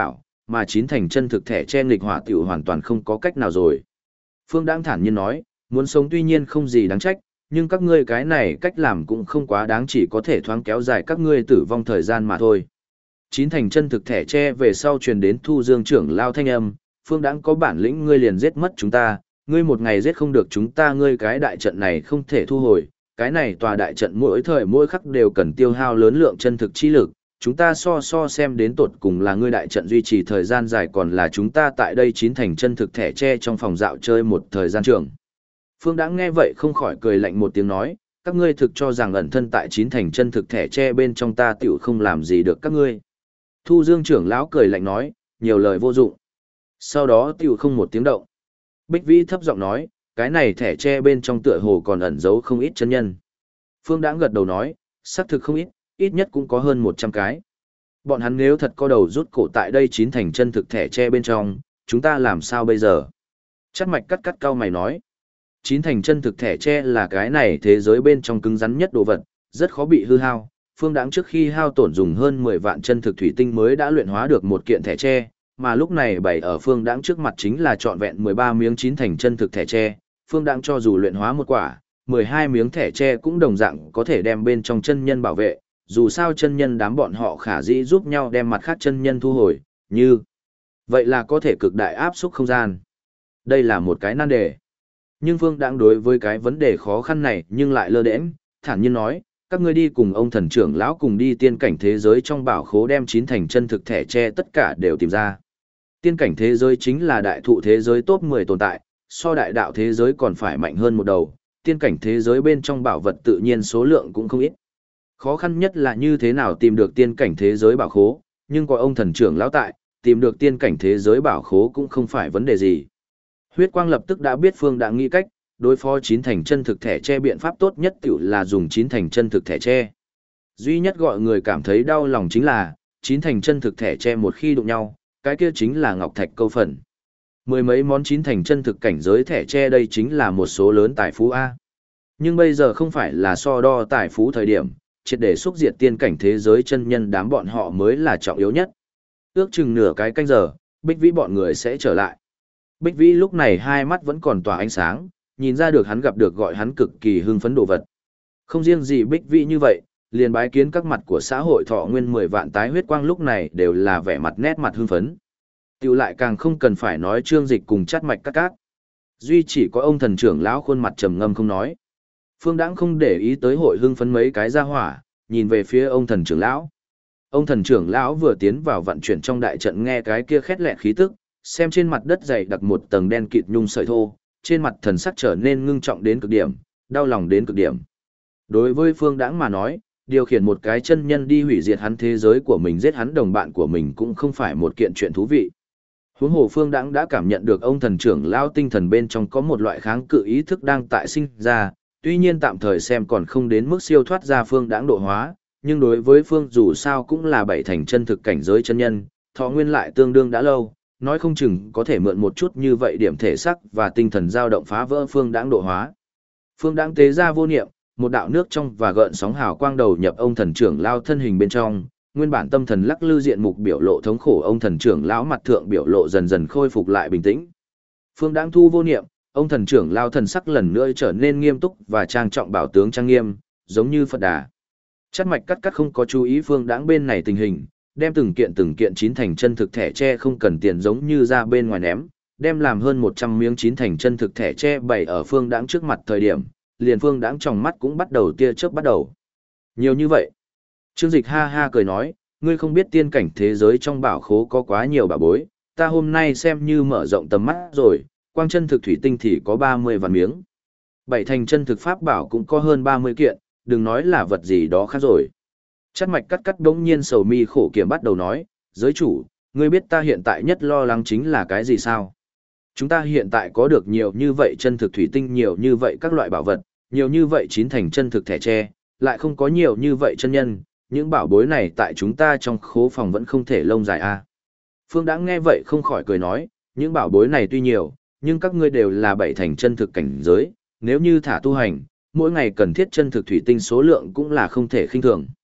mà chín thành chân thực thẻ che nghịch hỏa tiểu hoàn toàn không có cách nào rồi. Phương Đãng thản nhiên nói, muốn sống tuy nhiên không gì đáng trách, nhưng các ngươi cái này cách làm cũng không quá đáng, chỉ có thể thoáng kéo dài các ngươi tử vong thời gian mà thôi. Chín thành chân thực thẻ che về sau truyền đến Thu Dương trưởng lao thanh âm, Phương Đãng có bản lĩnh ngươi liền giết mất chúng ta, ngươi một ngày giết không được chúng ta, ngươi cái đại trận này không thể thu hồi, cái này tòa đại trận mỗi thời mỗi khắc đều cần tiêu hao lớn lượng chân thực chi lực, chúng ta so xem đến tột cùng là ngươi đại trận duy trì thời gian dài còn là chúng ta tại đây chín thành chân thực thẻ che trong phòng dạo chơi một thời gian trường. Phương Đãng nghe vậy không khỏi cười lạnh một tiếng nói, các ngươi thực cho rằng ẩn thân tại chín thành chân thực thẻ che bên trong ta tiểu không làm gì được các ngươi. Thu Dương trưởng lão cười lạnh nói, nhiều lời vô dụng. Sau đó tiểu không một tiếng động. Bích Vĩ thấp giọng nói, cái này thẻ che bên trong tựa hồ còn ẩn giấu không ít chân nhân. Phương Đãng gật đầu nói, xác thực không ít, ít nhất cũng có hơn 100 cái. Bọn hắn nếu thật có đầu rút cổ tại đây chín thành chân thực thẻ che bên trong, chúng ta làm sao bây giờ? Chắt mạch cắt cau mày nói. Chín thành chân thực thẻ che là cái này thế giới bên trong cứng rắn nhất đồ vật, rất khó bị hư hao. Phương Đãng trước khi hao tổn dùng hơn 10 vạn chân thực thủy tinh mới đã luyện hóa được một kiện thẻ che, mà lúc này bày ở Phương Đãng trước mặt chính là trọn vẹn 13 miếng chín thành chân thực thẻ tre, Phương Đãng cho dù luyện hóa một quả, 12 miếng thẻ tre cũng đồng dạng có thể đem bên trong chân nhân bảo vệ, dù sao chân nhân đám bọn họ khả dĩ giúp nhau đem mặt khác chân nhân thu hồi, như vậy là có thể cực đại áp xúc không gian. Đây là một cái nan đề. Nhưng Phương Đãng đối với cái vấn đề khó khăn này nhưng lại lơ đễnh, thản nhiên nói, các ngươi đi cùng ông thần trưởng lão cùng đi tiên cảnh thế giới trong bảo khố đem chín thành chân thực thẻ tre tất cả đều tìm ra. Tiên cảnh thế giới chính là đại thụ thế giới top 10 tồn tại, so đại đạo thế giới còn phải mạnh hơn một đầu, tiên cảnh thế giới bên trong bảo vật tự nhiên số lượng cũng không ít. Khó khăn nhất là như thế nào tìm được tiên cảnh thế giới bảo khố, nhưng có ông thần trưởng lão tại, tìm được tiên cảnh thế giới bảo khố cũng không phải vấn đề gì. Huyết Quang lập tức đã biết Phương Đãng nghĩ cách, đối phó chín thành chân thực thẻ tre biện pháp tốt nhất tiểu là dùng chín thành chân thực thẻ tre. Duy nhất gọi người cảm thấy đau lòng chính là, chín thành chân thực thẻ tre một khi đụng nhau, cái kia chính là ngọc thạch câu phần. Mười mấy món chín thành chân thực cảnh giới thẻ tre đây chính là một số lớn tài phú A. Nhưng bây giờ không phải là so đo tài phú thời điểm, triệt để xúc diệt tiên cảnh thế giới chân nhân đám bọn họ mới là trọng yếu nhất. Ước chừng nửa cái canh giờ, Bích Vĩ bọn người sẽ trở lại. Bích Vĩ lúc này hai mắt vẫn còn tỏa ánh sáng, nhìn ra được hắn gặp được gọi hắn cực kỳ hưng phấn đồ vật. Không riêng gì Bích Vĩ như vậy, liền bái kiến các mặt của xã hội thọ nguyên 10 vạn tái huyết quang lúc này đều là vẻ mặt nét mặt hưng phấn. Tiểu lại càng không cần phải nói Trương Dịch cùng Chát Mạch cát. Duy chỉ có ông thần trưởng lão khuôn mặt trầm ngâm không nói. Phương Đãng không để ý tới hội hưng phấn mấy cái ra hỏa, nhìn về phía ông thần trưởng lão. Ông thần trưởng lão vừa tiến vào vận chuyển trong đại trận nghe cái kia khét lẹt khí tức, xem trên mặt đất dày đặc một tầng đen kịt nhung sợi thô, trên mặt thần sắc trở nên ngưng trọng đến cực điểm, đau lòng đến cực điểm. Đối với Phương Đãng mà nói, điều khiển một cái chân nhân đi hủy diệt hắn thế giới của mình, giết hắn đồng bạn của mình cũng không phải một kiện chuyện thú vị. Huống hồ Phương Đãng đã cảm nhận được ông thần trưởng lão tinh thần bên trong có một loại kháng cự ý thức đang tại sinh ra, tuy nhiên tạm thời xem còn không đến mức siêu thoát ra Phương Đãng độ hóa, nhưng đối với Phương dù sao cũng là bảy thành chân thực cảnh giới chân nhân, thọ nguyên lại tương đương đã lâu, nói không chừng có thể mượn một chút như vậy điểm thể sắc và tinh thần dao động phá vỡ Phương Đãng độ hóa. Phương Đãng tế ra vô niệm, một đạo nước trong và gợn sóng hào quang đầu nhập ông thần trưởng lao thân hình bên trong, nguyên bản tâm thần lắc lư diện mục biểu lộ thống khổ ông thần trưởng lão mặt thượng biểu lộ dần dần khôi phục lại bình tĩnh. Phương Đãng thu vô niệm, ông thần trưởng lao thần sắc lần nữa trở nên nghiêm túc và trang trọng bảo tướng trang nghiêm, giống như Phật Đà. Chát Mạch cắt không có chú ý Phương Đãng bên này tình hình, đem từng kiện chín thành chân thực thẻ tre không cần tiền giống như ra bên ngoài ném, đem làm hơn 100 miếng chín thành chân thực thẻ tre bày ở Phương Đãng trước mặt thời điểm, liền Phương Đãng trong mắt cũng bắt đầu tia chớp bắt đầu. Nhiều như vậy. Trương Dịch ha ha cười nói, ngươi không biết tiên cảnh thế giới trong bảo khố có quá nhiều bảo bối, ta hôm nay xem như mở rộng tầm mắt rồi, quang chân thực thủy tinh thì có 30 vạn miếng. Bảy thành chân thực pháp bảo cũng có hơn 30 kiện, đừng nói là vật gì đó khác rồi. Chát Mạch cắt bỗng nhiên sầu mi khổ kiểm bắt đầu nói, giới chủ, ngươi biết ta hiện tại nhất lo lắng chính là cái gì sao? Chúng ta hiện tại có được nhiều như vậy chân thực thủy tinh, nhiều như vậy các loại bảo vật, nhiều như vậy chín thành chân thực thẻ tre, lại không có nhiều như vậy chân nhân, những bảo bối này tại chúng ta trong khố phòng vẫn không thể lông dài a. Phương Đãng nghe vậy không khỏi cười nói, những bảo bối này tuy nhiều, nhưng các ngươi đều là bảy thành chân thực cảnh giới, nếu như thả tu hành, mỗi ngày cần thiết chân thực thủy tinh số lượng cũng là không thể khinh thường.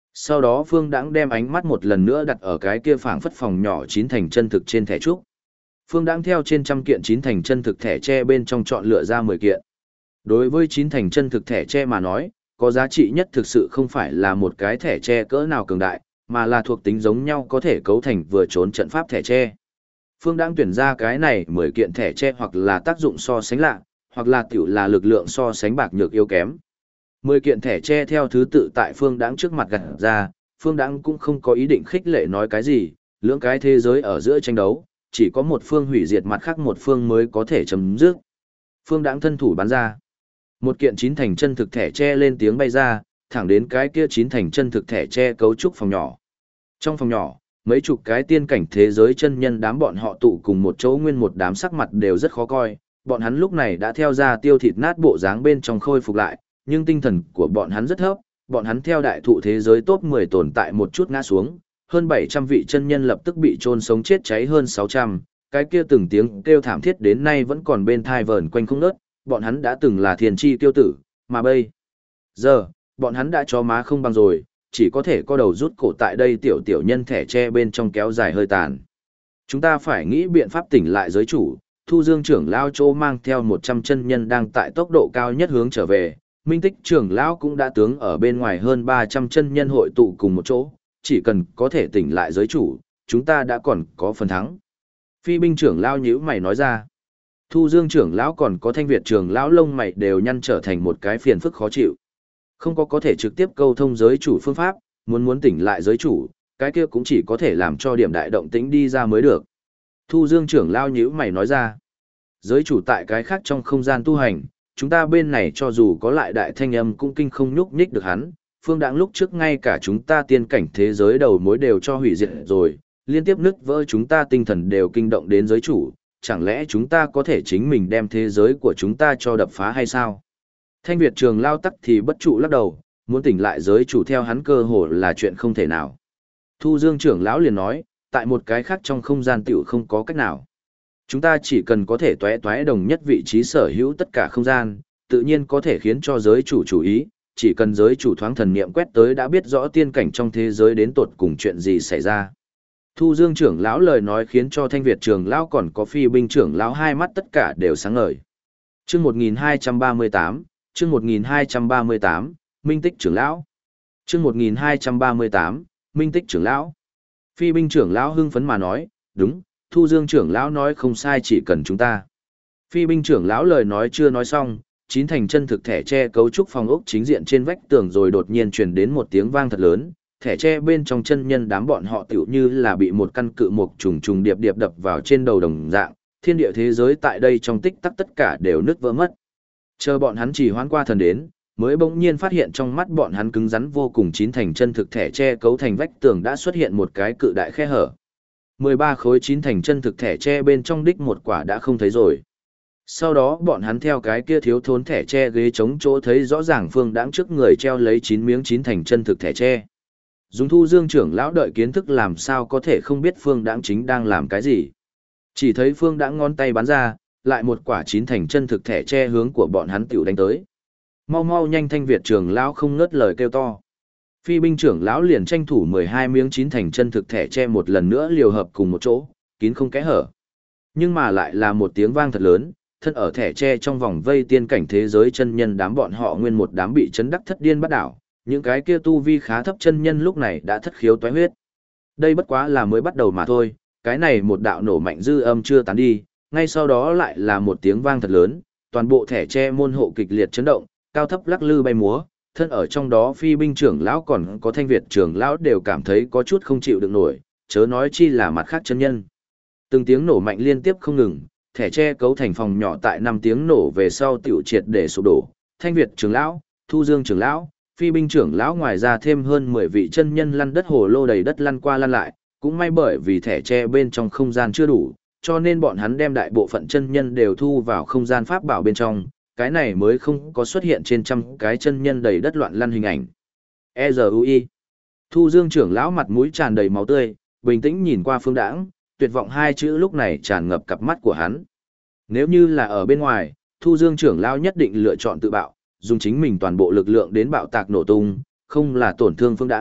Sau đó Phương Đãng đem ánh mắt một lần nữa đặt ở cái kia phảng phất phòng nhỏ chín thành chân thực trên thẻ trúc. Phương Đãng theo trên trăm kiện chín thành chân thực thẻ tre bên trong chọn lựa ra 10 kiện. Đối với chín thành chân thực thẻ tre mà nói, có giá trị nhất thực sự không phải là một cái thẻ tre cỡ nào cường đại, mà là thuộc tính giống nhau có thể cấu thành vừa trốn trận pháp thẻ tre. Phương Đãng tuyển ra cái này 10 kiện thẻ tre hoặc là tác dụng so sánh lạ, hoặc là tiểu là lực lượng so sánh bạc nhược yếu kém. 10 kiện thẻ tre theo thứ tự tại Phương Đãng trước mặt gặt ra, Phương Đãng cũng không có ý định khích lệ nói cái gì, lưỡng cái thế giới ở giữa tranh đấu, chỉ có một phương hủy diệt mặt khác một phương mới có thể chấm dứt. Phương Đãng thân thủ bắn ra. Một kiện chín thành chân thực thẻ tre lên tiếng bay ra, thẳng đến cái kia chín thành chân thực thẻ tre cấu trúc phòng nhỏ. Trong phòng nhỏ, mấy chục cái tiên cảnh thế giới chân nhân đám bọn họ tụ cùng một chỗ, nguyên một đám sắc mặt đều rất khó coi, bọn hắn lúc này đã theo ra tiêu thịt nát bộ dáng bên trong khôi phục lại, nhưng tinh thần của bọn hắn rất thấp, bọn hắn theo đại thụ thế giới top 10 tồn tại một chút ngã xuống, hơn 700 vị chân nhân lập tức bị chôn sống chết cháy hơn 600, cái kia từng tiếng kêu thảm thiết đến nay vẫn còn bên thai vờn quanh không ngớt, bọn hắn đã từng là thiên chi tiêu tử, mà bây giờ, bọn hắn đã chó má không bằng rồi, chỉ có thể co đầu rút cổ tại đây tiểu tiểu nhân thẻ tre bên trong kéo dài hơi tàn. Chúng ta phải nghĩ biện pháp tỉnh lại giới chủ, Thu Dương trưởng lão chỗ mang theo 100 chân nhân đang tại tốc độ cao nhất hướng trở về, Minh Tích trưởng lão cũng đã tướng ở bên ngoài hơn 300 chân nhân hội tụ cùng một chỗ, chỉ cần có thể tỉnh lại giới chủ, chúng ta đã còn có phần thắng. Phi binh trưởng lão nhíu mày nói ra. Thu Dương trưởng lão còn có Thanh Việt trưởng lão lông mày đều nhăn trở thành một cái phiền phức khó chịu. Không có thể trực tiếp câu thông giới chủ phương pháp, muốn tỉnh lại giới chủ, cái kia cũng chỉ có thể làm cho điểm đại động tĩnh đi ra mới được. Thu Dương trưởng lão nhíu mày nói ra. Giới chủ tại cái khác trong không gian tu hành, chúng ta bên này cho dù có lại đại thanh âm cũng kinh không nhúc nhích được hắn. Phương Đãng lúc trước ngay cả chúng ta tiên cảnh thế giới đầu mối đều cho hủy diệt rồi, liên tiếp nứt vỡ chúng ta tinh thần đều kinh động đến giới chủ, chẳng lẽ chúng ta có thể chính mình đem thế giới của chúng ta cho đập phá hay sao? Thanh Việt trường lao tắc thì bất trụ lắc đầu, muốn tỉnh lại giới chủ theo hắn cơ hồ là chuyện không thể nào. Thu Dương trưởng lão liền nói, tại một cái khác trong không gian tiểu không có cách nào. Chúng ta chỉ cần có thể toé đồng nhất vị trí sở hữu tất cả không gian, tự nhiên có thể khiến cho giới chủ chú ý, chỉ cần giới chủ thoáng thần niệm quét tới đã biết rõ tiên cảnh trong thế giới đến tột cùng chuyện gì xảy ra. Thu Dương trưởng lão lời nói khiến cho Thanh Việt trưởng lão còn có Phi binh trưởng lão hai mắt tất cả đều sáng ngời. Chương 1238, chương 1238, Minh Tích trưởng lão. Chương 1238, Minh Tích trưởng lão. Phi binh trưởng lão hưng phấn mà nói, đúng, Thu Dương trưởng lão nói không sai, chỉ cần chúng ta. Phi binh trưởng lão lời nói chưa nói xong, chín thành chân thực thẻ tre cấu trúc phòng ốc chính diện trên vách tường rồi đột nhiên truyền đến một tiếng vang thật lớn, thẻ tre bên trong chân nhân đám bọn họ tựu như là bị một căn cự mục trùng trùng điệp điệp đập vào trên đầu đồng dạng, thiên địa thế giới tại đây trong tích tắc tất cả đều nứt vỡ mất. Chờ bọn hắn chỉ hoán qua thần đến, mới bỗng nhiên phát hiện trong mắt bọn hắn cứng rắn vô cùng chín thành chân thực thẻ tre cấu thành vách tường đã xuất hiện một cái cự đại khe hở. 13 khối chín thành chân thực thẻ tre bên trong đích một quả đã không thấy rồi. Sau đó bọn hắn theo cái kia thiếu thốn thẻ tre ghế chống chỗ thấy rõ ràng Phương Đãng trước người treo lấy 9 miếng chín thành chân thực thẻ tre. Dùng Thu Dương trưởng lão đợi kiến thức làm sao có thể không biết Phương Đãng chính đang làm cái gì. Chỉ thấy Phương Đãng ngón tay bắn ra, lại một quả chín thành chân thực thẻ tre hướng của bọn hắn tiểu đánh tới. Mau mau nhanh, Thanh Việt trưởng lão không ngớt lời kêu to. Phi binh trưởng lão liền tranh thủ 12 miếng chín thành chân thực thẻ tre một lần nữa liều hợp cùng một chỗ, kín không kẽ hở. Nhưng mà lại là một tiếng vang thật lớn, thân ở thẻ tre trong vòng vây tiên cảnh thế giới chân nhân đám bọn họ nguyên một đám bị chấn đắc thất điên bắt đảo, những cái kia tu vi khá thấp chân nhân lúc này đã thất khiếu toái huyết. Đây bất quá là mới bắt đầu mà thôi, cái này một đạo nổ mạnh dư âm chưa tán đi, ngay sau đó lại là một tiếng vang thật lớn, toàn bộ thẻ tre môn hộ kịch liệt chấn động, cao thấp lắc lư bay múa, thân ở trong đó Phi binh trưởng lão còn có Thanh Việt trưởng lão đều cảm thấy có chút không chịu được nổi, chớ nói chi là mặt khác chân nhân. Từng tiếng nổ mạnh liên tiếp không ngừng, thẻ tre cấu thành phòng nhỏ tại 5 tiếng nổ về sau tiểu triệt để sụp đổ. Thanh Việt trưởng lão, Thu Dương trưởng lão, Phi binh trưởng lão ngoài ra thêm hơn 10 vị chân nhân lăn đất hồ lô đầy đất lăn qua lăn lại, cũng may bởi vì thẻ tre bên trong không gian chưa đủ, cho nên bọn hắn đem đại bộ phận chân nhân đều thu vào không gian pháp bảo bên trong, cái này mới không có xuất hiện trên trăm cái chân nhân đầy đất loạn lăn hình ảnh. E.G.U.I. Thu Dương trưởng lão mặt mũi tràn đầy máu tươi, bình tĩnh nhìn qua Phương Đãng, tuyệt vọng hai chữ lúc này tràn ngập cặp mắt của hắn. Nếu như là ở bên ngoài, Thu Dương trưởng lão nhất định lựa chọn tự bạo, dùng chính mình toàn bộ lực lượng đến bạo tạc nổ tung, không là tổn thương Phương Đãng,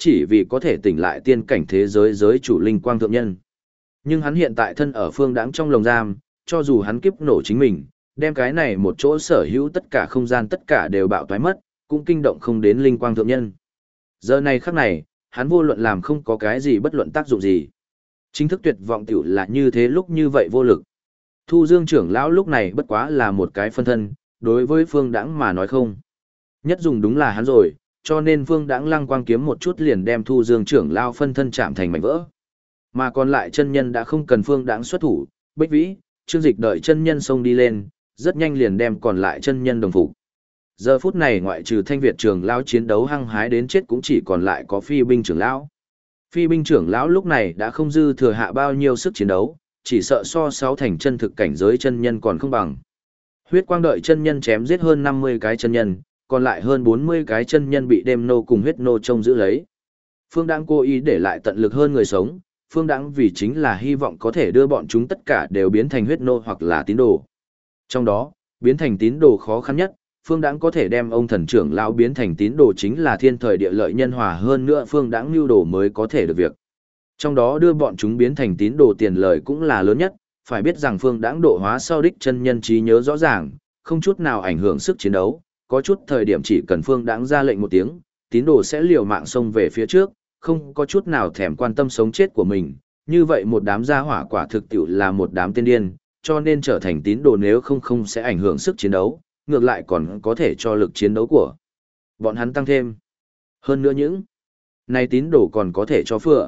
chỉ vì có thể tỉnh lại tiên cảnh thế giới giới chủ linh quang thượng nhân. Nhưng hắn hiện tại thân ở phương đãng trong lồng giam, cho dù hắn kiếp nổ chính mình, đem cái này một chỗ sở hữu tất cả không gian tất cả đều bạo toái mất, cũng kinh động không đến linh quang thượng nhân. Giờ này khắc này, hắn vô luận làm không có cái gì bất luận tác dụng gì. Chính thức tuyệt vọng tiểu là như thế lúc như vậy vô lực. Thu Dương trưởng lão lúc này bất quá là một cái phân thân, đối với Phương Đãng mà nói không. Nhất dùng đúng là hắn rồi, cho nên Phương Đãng lăng quang kiếm một chút liền đem Thu Dương trưởng lão phân thân chạm thành mảnh vỡ. Mà còn lại chân nhân đã không cần Phương Đãng xuất thủ, Bích Vĩ, Trương Dịch đợi chân nhân xông đi lên, rất nhanh liền đem còn lại chân nhân đồng phục. Giờ phút này ngoại trừ Thanh Việt trưởng lão chiến đấu hăng hái đến chết cũng chỉ còn lại có Phi binh trưởng lão. Phi binh trưởng lão lúc này đã không dư thừa hạ bao nhiêu sức chiến đấu, chỉ sợ so sáu thành chân thực cảnh giới chân nhân còn không bằng. Huyết quang đợi chân nhân chém giết hơn 50 cái chân nhân, còn lại hơn 40 cái chân nhân bị đêm nô cùng huyết nô trông giữ lấy. Phương Đãng cố ý để lại tận lực hơn người sống, Phương Đãng vì chính là hy vọng có thể đưa bọn chúng tất cả đều biến thành huyết nô hoặc là tín đồ. Trong đó, biến thành tín đồ khó khăn nhất, Phương Đãng có thể đem ông thần trưởng lão biến thành tín đồ chính là thiên thời địa lợi nhân hòa hơn nữa Phương Đãng nưu đồ mới có thể được việc. Trong đó đưa bọn chúng biến thành tín đồ tiền lợi cũng là lớn nhất, phải biết rằng Phương Đãng độ hóa sau đích chân nhân trí nhớ rõ ràng, không chút nào ảnh hưởng sức chiến đấu, có chút thời điểm chỉ cần Phương Đãng ra lệnh một tiếng, tín đồ sẽ liều mạng xông về phía trước, không có chút nào thèm quan tâm sống chết của mình, như vậy một đám gia hỏa quả thực tiệu là một đám tiên điên, cho nên trở thành tín đồ nếu không sẽ ảnh hưởng sức chiến đấu, ngược lại còn có thể cho lực chiến đấu của bọn hắn tăng thêm. Hơn nữa những này tín đồ còn có thể cho phựa.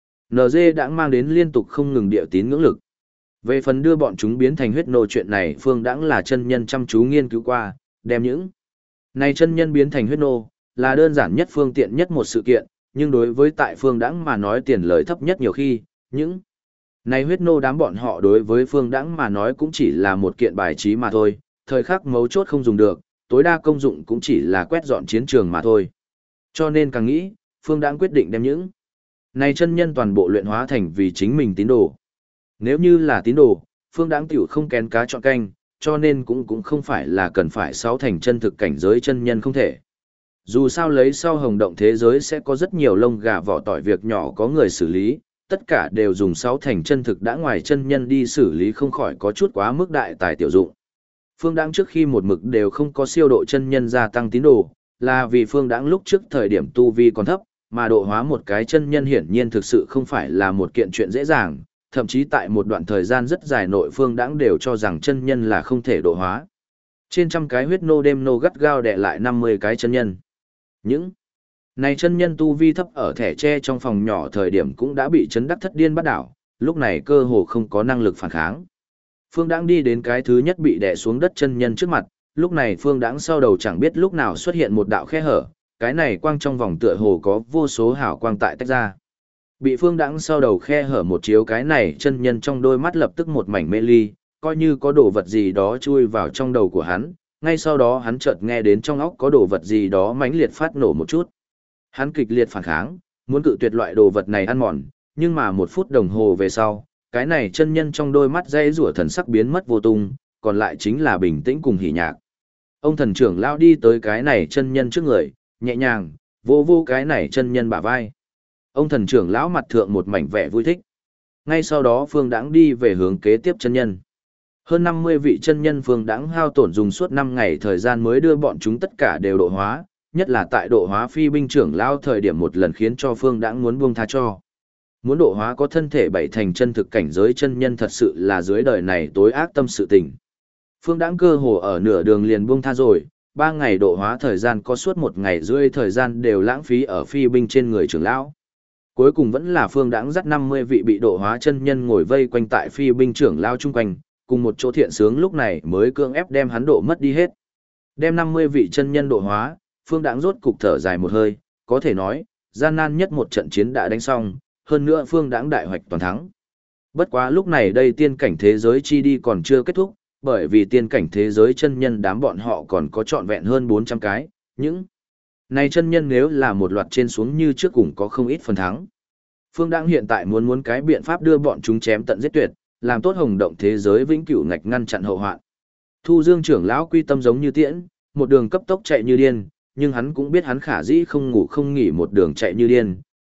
NG đã mang đến liên tục không ngừng địa tín ngưỡng lực. Về phần đưa bọn chúng biến thành huyết nô chuyện này Phương Đãng là chân nhân chăm chú nghiên cứu qua, đem những này chân nhân biến thành huyết nô, là đơn giản nhất phương tiện nhất một sự kiện, nhưng đối với tại Phương Đãng mà nói tiền lời thấp nhất nhiều khi, những này huyết nô đám bọn họ đối với Phương Đãng mà nói cũng chỉ là một kiện bài trí mà thôi, thời khắc mấu chốt không dùng được, tối đa công dụng cũng chỉ là quét dọn chiến trường mà thôi. Cho nên càng nghĩ, Phương Đãng quyết định đem những này chân nhân toàn bộ luyện hóa thành vì chính mình tín đồ. Nếu như là tín đồ, Phương Đãng tiểu không kén cá chọn canh, cho nên cũng không phải là cần phải sáu thành chân thực cảnh giới chân nhân không thể. Dù sao lấy sau hồng động thế giới sẽ có rất nhiều lông gà vỏ tỏi việc nhỏ có người xử lý, tất cả đều dùng sáu thành chân thực đã ngoài chân nhân đi xử lý không khỏi có chút quá mức đại tài tiểu dụng. Phương Đãng trước khi một mực đều không có siêu độ chân nhân gia tăng tín đồ, là vì Phương Đãng lúc trước thời điểm tu vi còn thấp, mà độ hóa một cái chân nhân hiển nhiên thực sự không phải là một kiện chuyện dễ dàng, thậm chí tại một đoạn thời gian rất dài nội Phương Đãng đều cho rằng chân nhân là không thể độ hóa. Trên trăm cái huyết nô đêm nô gắt gao đè lại 50 cái chân nhân. Những này chân nhân tu vi thấp ở thẻ tre trong phòng nhỏ thời điểm cũng đã bị chấn đắc thất điên bắt đảo, lúc này cơ hồ không có năng lực phản kháng. Phương Đãng đi đến cái thứ nhất bị đè xuống đất chân nhân trước mặt, lúc này Phương Đãng sau đầu chẳng biết lúc nào xuất hiện một đạo khe hở, cái này quang trong vòng tựa hồ có vô số hào quang tại tách ra. Bị Phương Đãng sau đầu khe hở một chiếu cái này chân nhân trong đôi mắt lập tức một mảnh mê ly, coi như có đồ vật gì đó chui vào trong đầu của hắn, ngay sau đó hắn chợt nghe đến trong óc có đồ vật gì đó mãnh liệt phát nổ một chút. Hắn kịch liệt phản kháng, muốn cự tuyệt loại đồ vật này ăn mòn, nhưng mà một phút đồng hồ về sau, cái này chân nhân trong đôi mắt dây rủa thần sắc biến mất vô tung, còn lại chính là bình tĩnh cùng hỉ nhạc. Ông thần trưởng lao đi tới cái này chân nhân trước người, nhẹ nhàng, vô vô cái này chân nhân bả vai. Ông thần trưởng lão mặt thượng một mảnh vẻ vui thích. Ngay sau đó Phương Đãng đi về hướng kế tiếp chân nhân. Hơn 50 vị chân nhân Phương Đãng hao tổn dùng suốt 5 ngày thời gian mới đưa bọn chúng tất cả đều độ hóa, nhất là tại độ hóa phi binh trưởng lao thời điểm một lần khiến cho Phương Đãng muốn buông tha cho. Muốn độ hóa có thân thể bảy thành chân thực cảnh giới chân nhân thật sự là dưới đời này tối ác tâm sự tình. Phương Đãng cơ hồ ở nửa đường liền buông tha rồi, 3 ngày độ hóa thời gian có suốt 1 ngày rưỡi thời gian đều lãng phí ở phi binh trên người trưởng lão. Cuối cùng vẫn là Phương Đãng dắt 50 vị bị độ hóa chân nhân ngồi vây quanh tại phi binh trưởng lao chung quanh, cùng một chỗ thiện sướng lúc này mới cưỡng ép đem hắn độ mất đi hết. Đem 50 vị chân nhân độ hóa, Phương Đãng rốt cục thở dài một hơi, có thể nói, gian nan nhất một trận chiến đã đánh xong, hơn nữa Phương Đãng đại hoạch toàn thắng. Bất quá lúc này đây tiên cảnh thế giới chi đi còn chưa kết thúc, bởi vì tiên cảnh thế giới chân nhân đám bọn họ còn có trọn vẹn hơn 400 cái, những này chân nhân nếu là một loạt trên xuống như trước cũng có không ít phần thắng. Phương Đãng hiện tại muốn cái biện pháp đưa bọn chúng chém tận giết tuyệt, làm tốt hồng động thế giới vĩnh cửu ngạch ngăn chặn hậu hoạn. Thu Dương trưởng lão quy tâm giống như tiễn, một đường cấp tốc chạy như điên, nhưng hắn cũng biết hắn khả dĩ không ngủ không nghỉ một đường chạy như điên,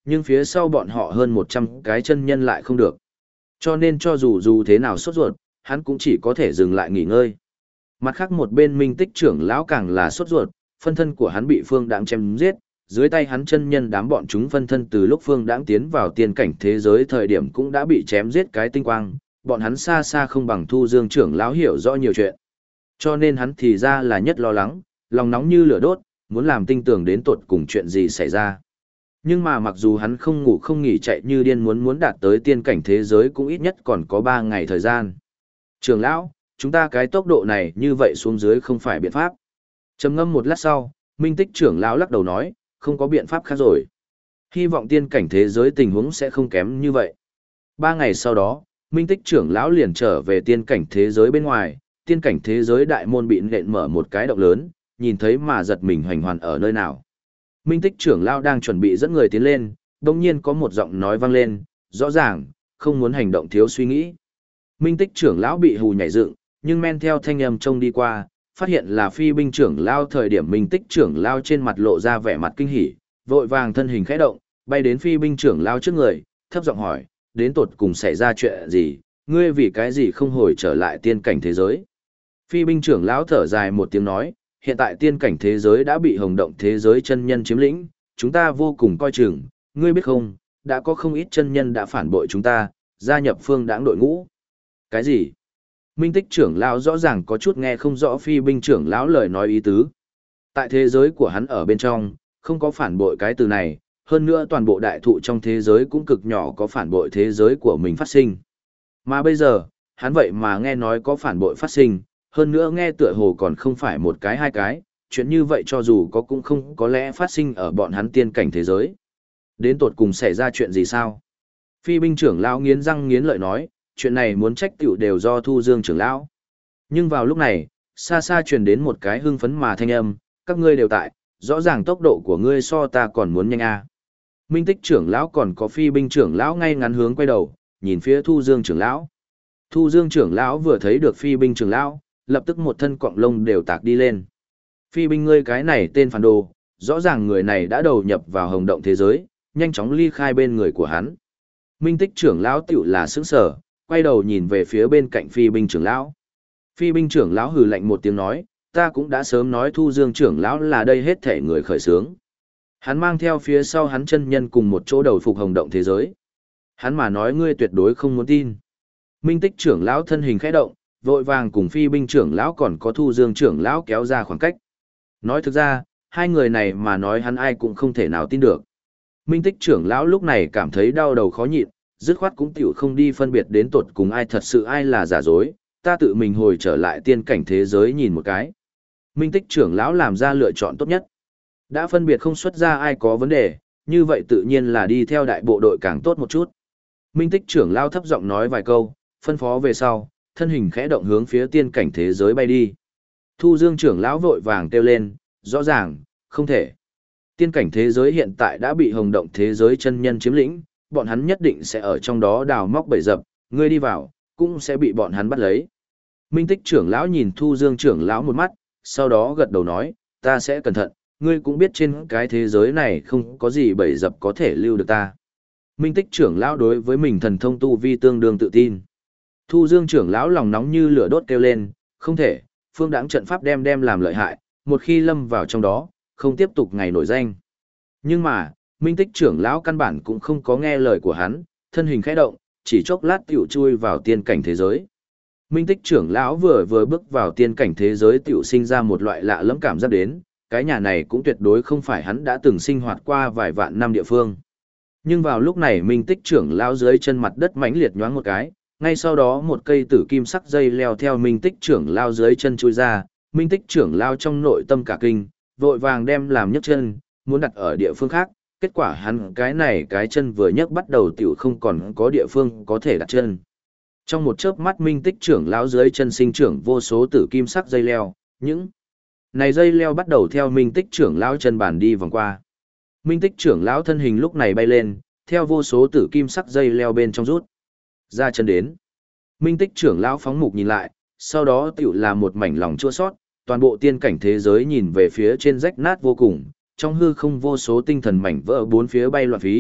nhưng phía sau bọn họ hơn 100 cái chân nhân lại không được. Cho nên cho dù thế nào sốt ruột, hắn cũng chỉ có thể dừng lại nghỉ ngơi. Mặt khác một bên Minh Tích trưởng lão càng là sốt ruột, phân thân của hắn bị Phương Đãng chém giết, dưới tay hắn chân nhân đám bọn chúng phân thân từ lúc Phương Đãng tiến vào tiên cảnh thế giới thời điểm cũng đã bị chém giết cái tinh quang, bọn hắn xa xa không bằng Thu Dương trưởng lão hiểu rõ nhiều chuyện. Cho nên hắn thì ra là nhất lo lắng, lòng nóng như lửa đốt, muốn làm tinh tường đến tột cùng chuyện gì xảy ra. Nhưng mà mặc dù hắn không ngủ không nghỉ chạy như điên muốn đạt tới tiên cảnh thế giới cũng ít nhất còn có 3 ngày thời gian. Trưởng lão, chúng ta cái tốc độ này như vậy xuống dưới không phải biện pháp. Trầm ngâm một lát sau, Minh Tích trưởng lão lắc đầu nói, không có biện pháp khác rồi. Hy vọng tiên cảnh thế giới tình huống sẽ không kém như vậy. 3 ngày sau đó, Minh Tích trưởng lão liền trở về tiên cảnh thế giới bên ngoài, tiên cảnh thế giới đại môn bị nện mở một cái động lớn, nhìn thấy mà giật mình hoành hoàn ở nơi nào. Minh Tích trưởng lão đang chuẩn bị dẫn người tiến lên, đột nhiên có một giọng nói vang lên, rõ ràng, không muốn hành động thiếu suy nghĩ. Minh Tích trưởng lão bị hù nhảy dựng, nhưng men theo thanh âm trông đi qua, phát hiện là Phi binh trưởng lão. Thời điểm Minh Tích trưởng lão trên mặt lộ ra vẻ mặt kinh hỉ, vội vàng thân hình khẽ động, bay đến Phi binh trưởng lão trước người, thấp giọng hỏi, đến tột cùng xảy ra chuyện gì, ngươi vì cái gì không hồi trở lại tiên cảnh thế giới? Phi binh trưởng lão thở dài một tiếng nói, hiện tại tiên cảnh thế giới đã bị hồng động thế giới chân nhân chiếm lĩnh, chúng ta vô cùng coi chừng, ngươi biết không, đã có không ít chân nhân đã phản bội chúng ta, gia nhập Phương Đãng đội ngũ. Cái gì? Minh Tích trưởng lão rõ ràng có chút nghe không rõ Phi binh trưởng lão lời nói ý tứ. Tại thế giới của hắn ở bên trong, không có phản bội cái từ này, hơn nữa toàn bộ đại thụ trong thế giới cũng cực nhỏ có phản bội thế giới của mình phát sinh. Mà bây giờ, hắn vậy mà nghe nói có phản bội phát sinh, hơn nữa nghe tựa hồ còn không phải một cái hai cái, chuyện như vậy cho dù có cũng không có lẽ phát sinh ở bọn hắn tiên cảnh thế giới. Đến tột cùng xảy ra chuyện gì sao? Phi binh trưởng lão nghiến răng nghiến lợi nói, chuyện này muốn trách tiểu đều do Thu Dương trưởng lão. Nhưng vào lúc này, xa xa truyền đến một cái hưng phấn mà thanh âm, các ngươi đều tại, rõ ràng tốc độ của ngươi so ta còn muốn nhanh a. Minh Tích trưởng lão còn có Phi binh trưởng lão ngay ngắn hướng quay đầu, nhìn phía Thu Dương trưởng lão. Thu Dương trưởng lão vừa thấy được Phi binh trưởng lão, lập tức một thân cọng lông đều tạc đi lên. Phi binh ngươi cái này tên phản đồ, rõ ràng người này đã đầu nhập vào hồng động thế giới, nhanh chóng ly khai bên người của hắn. Minh Tích trưởng lão tiểu là sững sờ, quay đầu nhìn về phía bên cạnh Phi binh trưởng lão. Phi binh trưởng lão hừ lạnh một tiếng nói, ta cũng đã sớm nói Thu Dương trưởng lão là đây hết thể người khởi xướng. Hắn mang theo phía sau hắn chân nhân cùng một chỗ đầu phục hồng động thế giới. Hắn mà nói ngươi tuyệt đối không muốn tin. Minh Tích trưởng lão thân hình khẽ động, vội vàng cùng Phi binh trưởng lão còn có Thu Dương trưởng lão kéo ra khoảng cách. Nói thực ra, hai người này mà nói hắn ai cũng không thể nào tin được. Minh Tích trưởng lão lúc này cảm thấy đau đầu khó nhịn, dứt khoát cũng tiểu không đi phân biệt đến tột cùng ai thật sự ai là giả dối, ta tự mình hồi trở lại tiên cảnh thế giới nhìn một cái. Minh Tích trưởng lão làm ra lựa chọn tốt nhất. Đã phân biệt không xuất ra ai có vấn đề, như vậy tự nhiên là đi theo đại bộ đội càng tốt một chút. Minh Tích trưởng lão thấp giọng nói vài câu, phân phó về sau, thân hình khẽ động hướng phía tiên cảnh thế giới bay đi. Thu Dương trưởng lão vội vàng kêu lên, rõ ràng, không thể. Tiên cảnh thế giới hiện tại đã bị hồng động thế giới chân nhân chiếm lĩnh, bọn hắn nhất định sẽ ở trong đó đào móc bẫy dập, ngươi đi vào, cũng sẽ bị bọn hắn bắt lấy. Minh Tích trưởng lão nhìn Thu Dương trưởng lão một mắt, sau đó gật đầu nói, ta sẽ cẩn thận, ngươi cũng biết trên cái thế giới này không có gì bẫy dập có thể lưu được ta. Minh Tích trưởng lão đối với mình thần thông tu vi tương đương tự tin. Thu Dương trưởng lão lòng nóng như lửa đốt kêu lên, không thể, Phương Đãng trận pháp đem làm lợi hại, một khi lâm vào trong đó, không tiếp tục ngày nổi danh. Nhưng mà, Minh Tích trưởng lão căn bản cũng không có nghe lời của hắn, thân hình khẽ động, chỉ chốc lát tiểu chui vào tiên cảnh thế giới. Minh Tích trưởng lão vừa bước vào tiên cảnh thế giới tiểu sinh ra một loại lạ lẫm cảm giác đến, cái nhà này cũng tuyệt đối không phải hắn đã từng sinh hoạt qua vài vạn năm địa phương. Nhưng vào lúc này Minh Tích trưởng lão dưới chân mặt đất mãnh liệt nhoáng một cái, ngay sau đó một cây tử kim sắc dây leo theo Minh Tích trưởng lão dưới chân chui ra, Minh Tích trưởng lão trong nội tâm cả kinh, vội vàng đem làm nhấc chân, muốn đặt ở địa phương khác, kết quả hắn cái này cái chân vừa nhấc bắt đầu tiểu không còn có địa phương có thể đặt chân. Trong một chớp mắt Minh Tích trưởng lão dưới chân sinh trưởng vô số tử kim sắc dây leo, những này dây leo bắt đầu theo Minh Tích trưởng lão chân bàn đi vòng qua. Minh Tích trưởng lão thân hình lúc này bay lên, theo vô số tử kim sắc dây leo bên trong rút ra chân đến. Minh Tích trưởng lão phóng mục nhìn lại, sau đó tiểu là một mảnh lòng chua xót, toàn bộ tiên cảnh thế giới nhìn về phía trên rách nát vô cùng, trong hư không vô số tinh thần mảnh vỡ bốn phía bay loạn phí,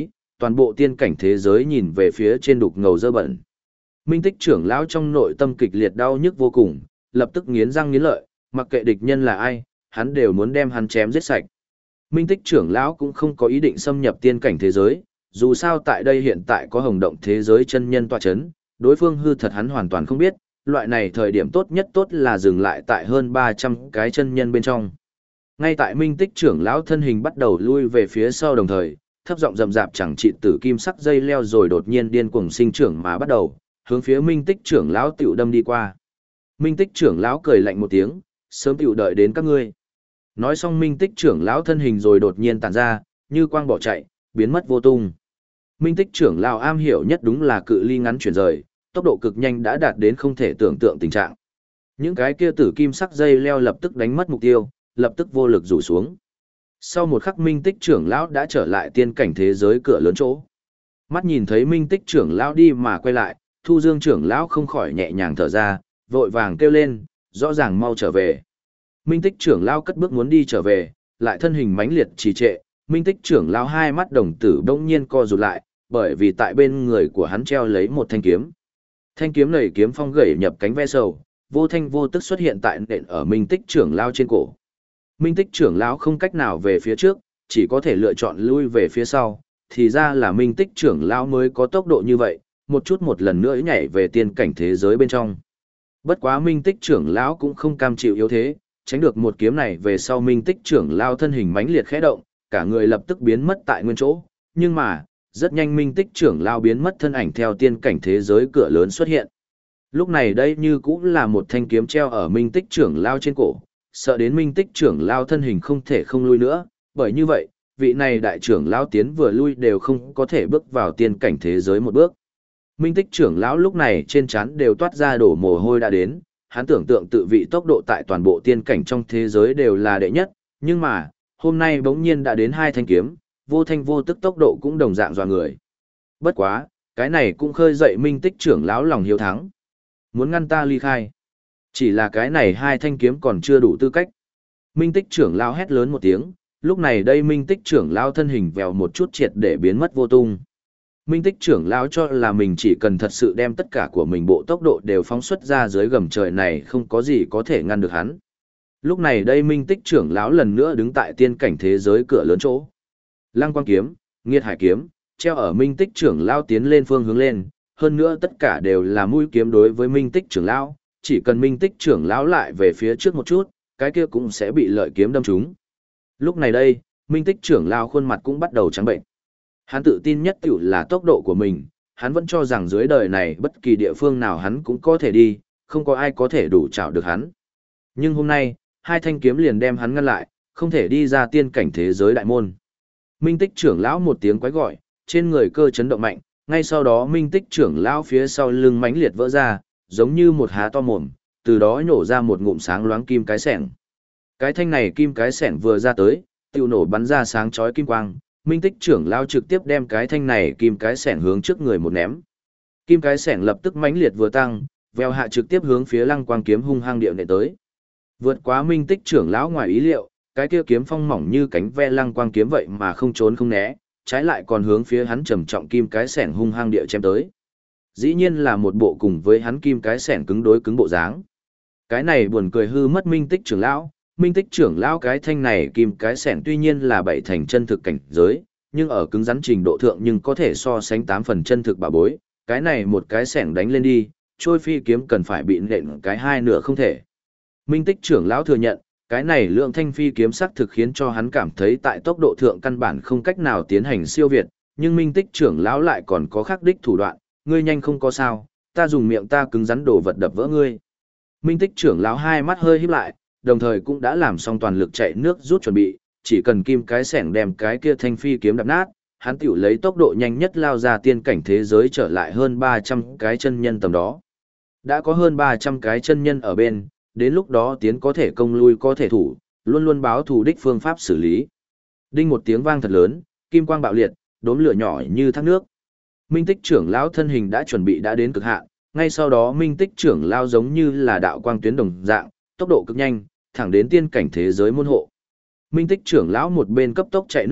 toàn bộ tiên cảnh thế giới nhìn về phía trên đục ngầu dơ bẩn. Minh Tích trưởng lão trong nội tâm kịch liệt đau nhức vô cùng, lập tức nghiến răng nghiến lợi, mặc kệ địch nhân là ai, hắn đều muốn đem hắn chém giết sạch. Minh Tích trưởng lão cũng không có ý định xâm nhập tiên cảnh thế giới, dù sao tại đây hiện tại có hồng động thế giới chân nhân tọa chấn, đối phương hư thật hắn hoàn toàn không biết, loại này thời điểm tốt nhất tốt là dừng lại tại hơn 300 cái chân nhân bên trong. Ngay tại Minh Tích trưởng lão thân hình bắt đầu lui về phía sau đồng thời, thấp giọng rầm rạp chẳng trị tử kim sắc dây leo rồi đột nhiên điên cuồng sinh trưởng mà bắt đầu, hướng phía Minh Tích trưởng lão tiểu đâm đi qua. Minh Tích trưởng lão cười lạnh một tiếng, sớm tiểu đợi đến các ngươi. Nói xong Minh Tích trưởng lão thân hình rồi đột nhiên tản ra, như quang bỏ chạy, biến mất vô tung. Minh Tích trưởng lão am hiểu nhất đúng là cự ly ngắn chuyển rời, tốc độ cực nhanh đã đạt đến không thể tưởng tượng tình trạng. Những cái kia tử kim sắc dây leo lập tức đánh mất mục tiêu, lập tức vô lực rủ xuống. Sau một khắc Minh Tích trưởng lão đã trở lại tiên cảnh thế giới cửa lớn chỗ. Mắt nhìn thấy Minh Tích trưởng lão đi mà quay lại, Thu Dương trưởng lão không khỏi nhẹ nhàng thở ra, vội vàng kêu lên, rõ ràng mau trở về. Minh Tích trưởng lão cất bước muốn đi trở về, lại thân hình mãnh liệt trì trệ, Minh Tích trưởng lão hai mắt đồng tử bỗng nhiên co rụt lại, bởi vì tại bên người của hắn treo lấy một thanh kiếm. Thanh kiếm này kiếm phong gậy nhập cánh ve sầu, vô thanh vô tức xuất hiện tại nền ở Minh Tích trưởng lão trên cổ. Minh Tích trưởng lão không cách nào về phía trước, chỉ có thể lựa chọn lui về phía sau, thì ra là Minh Tích trưởng lão mới có tốc độ như vậy, một chút một lần nữa nhảy về tiên cảnh thế giới bên trong. Bất quá Minh Tích trưởng lão cũng không cam chịu yếu thế, tránh được một kiếm này về sau Minh Tích trưởng lão thân hình mãnh liệt khẽ động, cả người lập tức biến mất tại nguyên chỗ, nhưng mà, rất nhanh Minh Tích trưởng lão biến mất thân ảnh theo tiên cảnh thế giới cửa lớn xuất hiện. Lúc này đây như cũng là một thanh kiếm treo ở Minh Tích trưởng lão trên cổ, sợ đến Minh Tích trưởng lão thân hình không thể không lui nữa, bởi như vậy, vị này đại trưởng lão tiến vừa lui đều không có thể bước vào tiên cảnh thế giới một bước. Minh Tích trưởng lão lúc này trên trán đều toát ra đổ mồ hôi đã đến, hắn tưởng tượng tự vị tốc độ tại toàn bộ tiên cảnh trong thế giới đều là đệ nhất, nhưng mà, hôm nay bỗng nhiên đã đến hai thanh kiếm, vô thanh vô tức tốc độ cũng đồng dạng dọa người. Bất quá, cái này cũng khơi dậy Minh Tích trưởng lão lòng hiếu thắng. Muốn ngăn ta ly khai. Chỉ là cái này hai thanh kiếm còn chưa đủ tư cách. Minh Tích trưởng lão hét lớn một tiếng, lúc này đây Minh Tích trưởng lão thân hình vèo một chút triệt để biến mất vô tung. Minh Tích trưởng lão cho là mình chỉ cần thật sự đem tất cả của mình bộ tốc độ đều phóng xuất ra dưới gầm trời này không có gì có thể ngăn được hắn. Lúc này đây Minh Tích trưởng lão lần nữa đứng tại tiên cảnh thế giới cửa lớn chỗ. Lăng Quang kiếm, Nghiệt Hải kiếm, treo ở Minh Tích trưởng lão tiến lên phương hướng lên, hơn nữa tất cả đều là mũi kiếm đối với Minh Tích trưởng lão, chỉ cần Minh Tích trưởng lão lại về phía trước một chút, cái kia cũng sẽ bị lợi kiếm đâm trúng. Lúc này đây, Minh Tích trưởng lão khuôn mặt cũng bắt đầu trắng bệnh. Hắn tự tin nhất tiểu là tốc độ của mình, hắn vẫn cho rằng dưới đời này bất kỳ địa phương nào hắn cũng có thể đi, không có ai có thể đủ chảo được hắn. Nhưng hôm nay, hai thanh kiếm liền đem hắn ngăn lại, không thể đi ra tiên cảnh thế giới đại môn. Minh Tích trưởng lão một tiếng quái gọi, trên người cơ chấn động mạnh, ngay sau đó Minh Tích trưởng lão phía sau lưng mãnh liệt vỡ ra, giống như một há to mồm, từ đó nhổ ra một ngụm sáng loáng kim cái xẻng. Cái thanh này kim cái xẻng vừa ra tới, tiêu nổ bắn ra sáng chói kim quang, Minh Tích trưởng lão trực tiếp đem cái thanh này kim cái xẻng hướng trước người một ném. Kim cái xẻng lập tức mãnh liệt vừa tăng, veo hạ trực tiếp hướng phía Lăng Quang kiếm hung hăng điệu nện tới. Vượt quá Minh Tích trưởng lão ngoài ý liệu, cái kia kiếm phong mỏng như cánh ve Lăng Quang kiếm vậy mà không trốn không né, trái lại còn hướng phía hắn trầm trọng kim cái xẻng hung hăng địa chém tới. Dĩ nhiên là một bộ cùng với hắn kim cái xẻng cứng đối cứng bộ dáng. Cái này buồn cười hư mất Minh Tích trưởng lão, Minh Tích trưởng lão cái thanh này kim cái xẻng tuy nhiên là bảy thành chân thực cảnh giới, nhưng ở cứng rắn trình độ thượng nhưng có thể so sánh 8 phần chân thực bảo bối, cái này một cái xẻng đánh lên đi, trôi phi kiếm cần phải bị nện cái hai nửa không thể. Minh Tích trưởng lão thừa nhận, cái này lượng thanh phi kiếm sắc thực khiến cho hắn cảm thấy tại tốc độ thượng căn bản không cách nào tiến hành siêu việt, nhưng Minh Tích trưởng lão lại còn có khắc đích thủ đoạn, ngươi nhanh không có sao, ta dùng miệng ta cứng rắn đổ vật đập vỡ ngươi. Minh Tích trưởng lão hai mắt hơi híp lại, đồng thời cũng đã làm xong toàn lực chạy nước rút chuẩn bị, chỉ cần kim cái xẻng đem cái kia thanh phi kiếm đập nát, hắn tiểu lấy tốc độ nhanh nhất lao ra tiên cảnh thế giới trở lại hơn 300 cái chân nhân tầm đó. Đã có hơn 300 cái chân nhân ở bên, đến lúc đó tiến có thể công lui có thể thủ, luôn luôn báo thủ đích phương pháp xử lý. Đinh một tiếng vang thật lớn, kim quang bạo liệt, đốm lửa nhỏ như thác nước. Minh Tích trưởng lão thân hình đã chuẩn bị đã đến cực hạn, ngay sau đó Minh Tích trưởng lão giống như là đạo quang tuyến đồng dạng, tốc độ cực nhanh, thẳng đến tiên cảnh thế giới môn hộ. Minh Tích trưởng lão một bên cấp tốc chạy nước rút,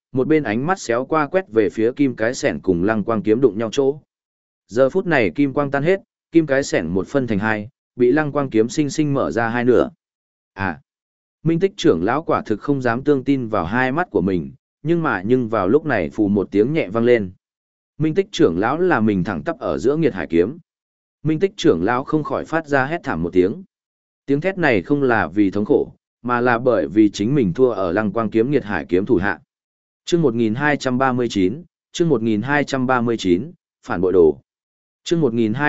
một bên ánh mắt xéo qua quét về phía kim cái sẻn cùng lăng quang kiếm đụng nhau chỗ. Giờ phút này kim quang tan hết, kim cái sẻn một phân thành hai, bị lăng quang kiếm sinh sinh mở ra hai nửa. À, Minh Tích trưởng lão quả thực không dám tương tin vào hai mắt của mình, nhưng vào lúc này phù một tiếng nhẹ vang lên. Minh Tích trưởng lão là mình thẳng tắp ở giữa nghiệt hải kiếm. Minh Tích trưởng lão không khỏi phát ra hét thảm một tiếng. Tiếng thét này không là vì thống khổ, mà là bởi vì chính mình thua ở lăng quang kiếm nghiệt hải kiếm thủ hạ. Chương 1239, chương 1239, phản bội đồ. Chương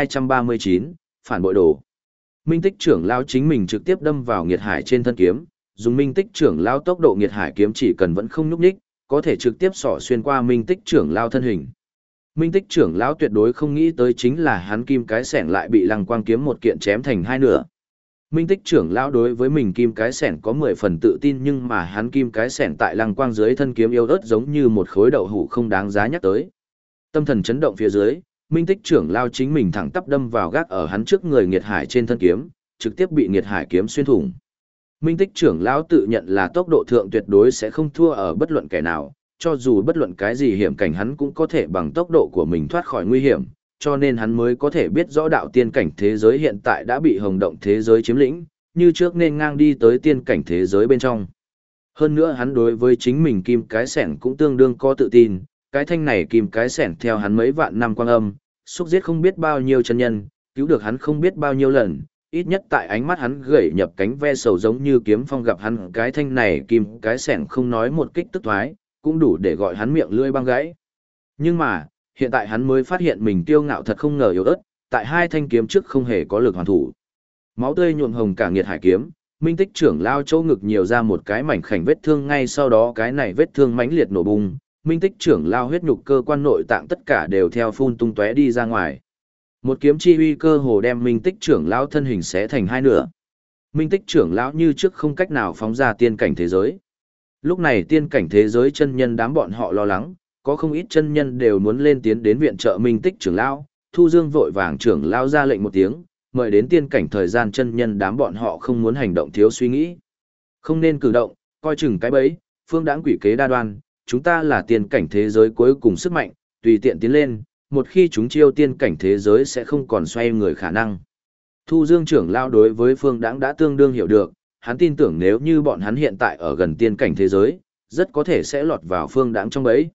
1239, phản bội đồ. Minh Tích trưởng lão chính mình trực tiếp đâm vào nghiệt hải trên thân kiếm, dùng Minh Tích trưởng lão tốc độ nghiệt hải kiếm chỉ cần vẫn không nhúc nhích, có thể trực tiếp xỏ xuyên qua Minh Tích trưởng lão thân hình. Minh Tích trưởng lão tuyệt đối không nghĩ tới chính là hắn kim cái sẻn lại bị lăng quang kiếm một kiện chém thành hai nửa. Minh Tích trưởng lão đối với mình kim cái sẻn có 10 phần tự tin, nhưng mà hắn kim cái sẻn tại lăng quang dưới thân kiếm yếu ớt giống như một khối đậu hũ không đáng giá nhắc tới. Tâm thần chấn động phía dưới, Minh Tích trưởng lão chính mình thẳng tắp đâm vào gác ở hắn trước người nghiệt hải trên thân kiếm, trực tiếp bị nghiệt hải kiếm xuyên thủng. Minh Tích trưởng lão tự nhận là tốc độ thượng tuyệt đối sẽ không thua ở bất luận kẻ nào, cho dù bất luận cái gì hiểm cảnh hắn cũng có thể bằng tốc độ của mình thoát khỏi nguy hiểm, cho nên hắn mới có thể biết rõ đạo tiên cảnh thế giới hiện tại đã bị hồng động thế giới chiếm lĩnh, như trước nên ngang đi tới tiên cảnh thế giới bên trong. Hơn nữa hắn đối với chính mình kim cái sẻn cũng tương đương có tự tin, cái thanh này kim cái sẻn theo hắn mấy vạn năm quang âm, xúc giết không biết bao nhiêu chân nhân, cứu được hắn không biết bao nhiêu lần, ít nhất tại ánh mắt hắn gẩy nhập cánh ve sầu giống như kiếm phong gặp hắn cái thanh này kim cái sẻn không nói một kích tức thoái, cũng đủ để gọi hắn miệng lưỡi băng gãy. Nhưng mà, hiện tại hắn mới phát hiện mình kiêu ngạo thật không ngờ yếu ớt, tại hai thanh kiếm trước không hề có lực hoàn thủ. Máu tươi nhuộm hồng cả nghiệt hải kiếm, Minh Tích trưởng lao chỗ ngực nhiều ra một cái mảnh khảnh vết thương, ngay sau đó cái này vết thương mãnh liệt nổ bung, Minh Tích trưởng lao huyết nhục cơ quan nội tạng tất cả đều theo phun tung tóe đi ra ngoài. Một kiếm chi uy cơ hồ đem Minh Tích trưởng lão thân hình xé thành hai nửa. Minh Tích trưởng lão như trước không cách nào phóng ra tiên cảnh thế giới. Lúc này tiên cảnh thế giới chân nhân đám bọn họ lo lắng, có không ít chân nhân đều muốn lên tiến đến viện trợ Minh Tích trưởng lão. Thu Dương vội vàng trưởng lão ra lệnh một tiếng, mời đến tiên cảnh thời gian chân nhân đám bọn họ không muốn hành động thiếu suy nghĩ. Không nên cử động, coi chừng cái bẫy, phương đãng quỷ kế đa đoan, chúng ta là tiên cảnh thế giới cuối cùng sức mạnh, tùy tiện tiến lên, một khi chúng chiêu tiên cảnh thế giới sẽ không còn xoay người khả năng. Thu Dương trưởng lão đối với phương đãng đã tương đương hiểu được, hắn tin tưởng nếu như bọn hắn hiện tại ở gần tiên cảnh thế giới, rất có thể sẽ lọt vào phương đãng trong bẫy.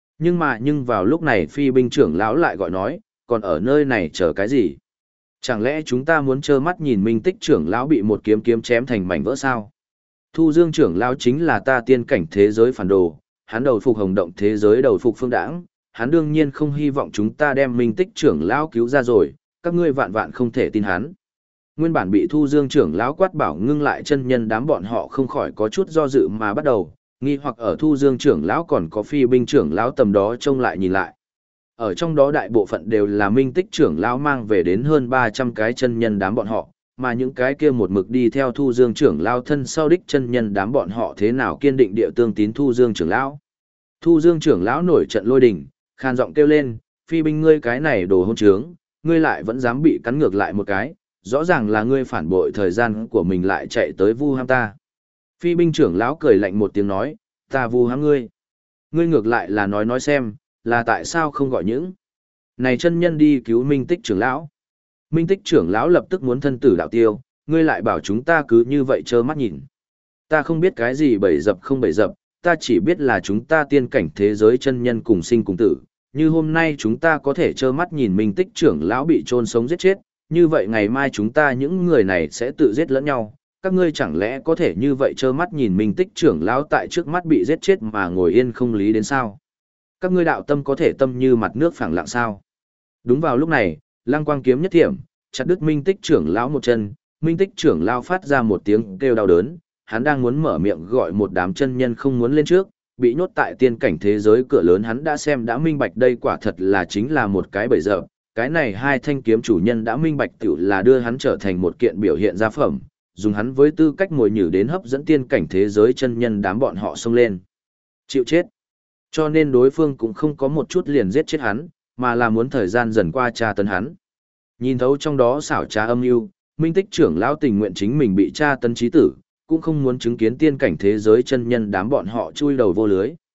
Nhưng vào lúc này phi binh trưởng lão lại gọi nói, còn ở nơi này chờ cái gì? Chẳng lẽ chúng ta muốn trơ mắt nhìn Minh Tích trưởng lão bị một kiếm chém thành mảnh vỡ sao? Thu Dương trưởng lão chính là ta tiên cảnh thế giới phản đồ, hắn đầu phục hồng động thế giới đầu phục phương đãng, hắn đương nhiên không hy vọng chúng ta đem Minh Tích trưởng lão cứu ra rồi, các ngươi vạn vạn không thể tin hắn. Nguyên bản bị Thu Dương trưởng lão quát bảo ngưng lại chân nhân đám bọn họ không khỏi có chút do dự mà bắt đầu, nghi hoặc ở Thu Dương trưởng lão còn có phi binh trưởng lão tầm đó trông lại nhìn lại. Ở trong đó đại bộ phận đều là Minh Tích trưởng lão mang về đến hơn 300 cái chân nhân đám bọn họ, mà những cái kia một mực đi theo Thu Dương trưởng lão thân sau đích chân nhân đám bọn họ thế nào kiên định địa tương tín Thu Dương trưởng lão. Thu Dương trưởng lão nổi trận lôi đình, khan giọng kêu lên, phi binh ngươi cái này đồ hỗn trướng, ngươi lại vẫn dám bị cắn ngược lại một cái, rõ ràng là ngươi phản bội thời gian của mình lại chạy tới vu ham ta. Phi binh trưởng lão cười lạnh một tiếng nói, ta vu ham ngươi. Ngươi ngược lại là nói xem, là tại sao không gọi những này chân nhân đi cứu Minh Tích trưởng lão. Minh Tích trưởng lão lập tức muốn thân tử đạo tiêu, ngươi lại bảo chúng ta cứ như vậy trơ mắt nhìn. Ta không biết cái gì bẫy dập không bẫy dập, ta chỉ biết là chúng ta tiên cảnh thế giới chân nhân cùng sinh cùng tử, như hôm nay chúng ta có thể trơ mắt nhìn Minh Tích trưởng lão bị chôn sống giết chết, như vậy ngày mai chúng ta những người này sẽ tự giết lẫn nhau, các ngươi chẳng lẽ có thể như vậy trơ mắt nhìn Minh Tích trưởng lão tại trước mắt bị giết chết mà ngồi yên không lý đến sao? Các ngươi đạo tâm có thể tâm như mặt nước phẳng lặng sao? Đúng vào lúc này, Lăng Quang kiếm nhất thiểm, chặt đứt Minh Tích trưởng lão một chân, Minh Tích trưởng lão phát ra một tiếng kêu đau đớn, hắn đang muốn mở miệng gọi một đám chân nhân không muốn lên trước, bị nhốt tại tiên cảnh thế giới cửa lớn, hắn đã xem đã minh bạch đây quả thật là chính là một cái bẫy dập. Cái này hai thanh kiếm chủ nhân đã minh bạch tiểu là đưa hắn trở thành một kiện biểu hiện gia phẩm, dùng hắn với tư cách mồi nhử đến hấp dẫn tiên cảnh thế giới chân nhân đám bọn họ xông lên. Chịu chết. Cho nên đối phương cũng không có một chút liền giết chết hắn, mà là muốn thời gian dần qua tra tấn hắn. Nhìn thấu trong đó xảo trá âm mưu, Minh Tích trưởng lão tình nguyện chính mình bị tra tấn chí tử, cũng không muốn chứng kiến tiên cảnh thế giới chân nhân đám bọn họ chui đầu vô lưới.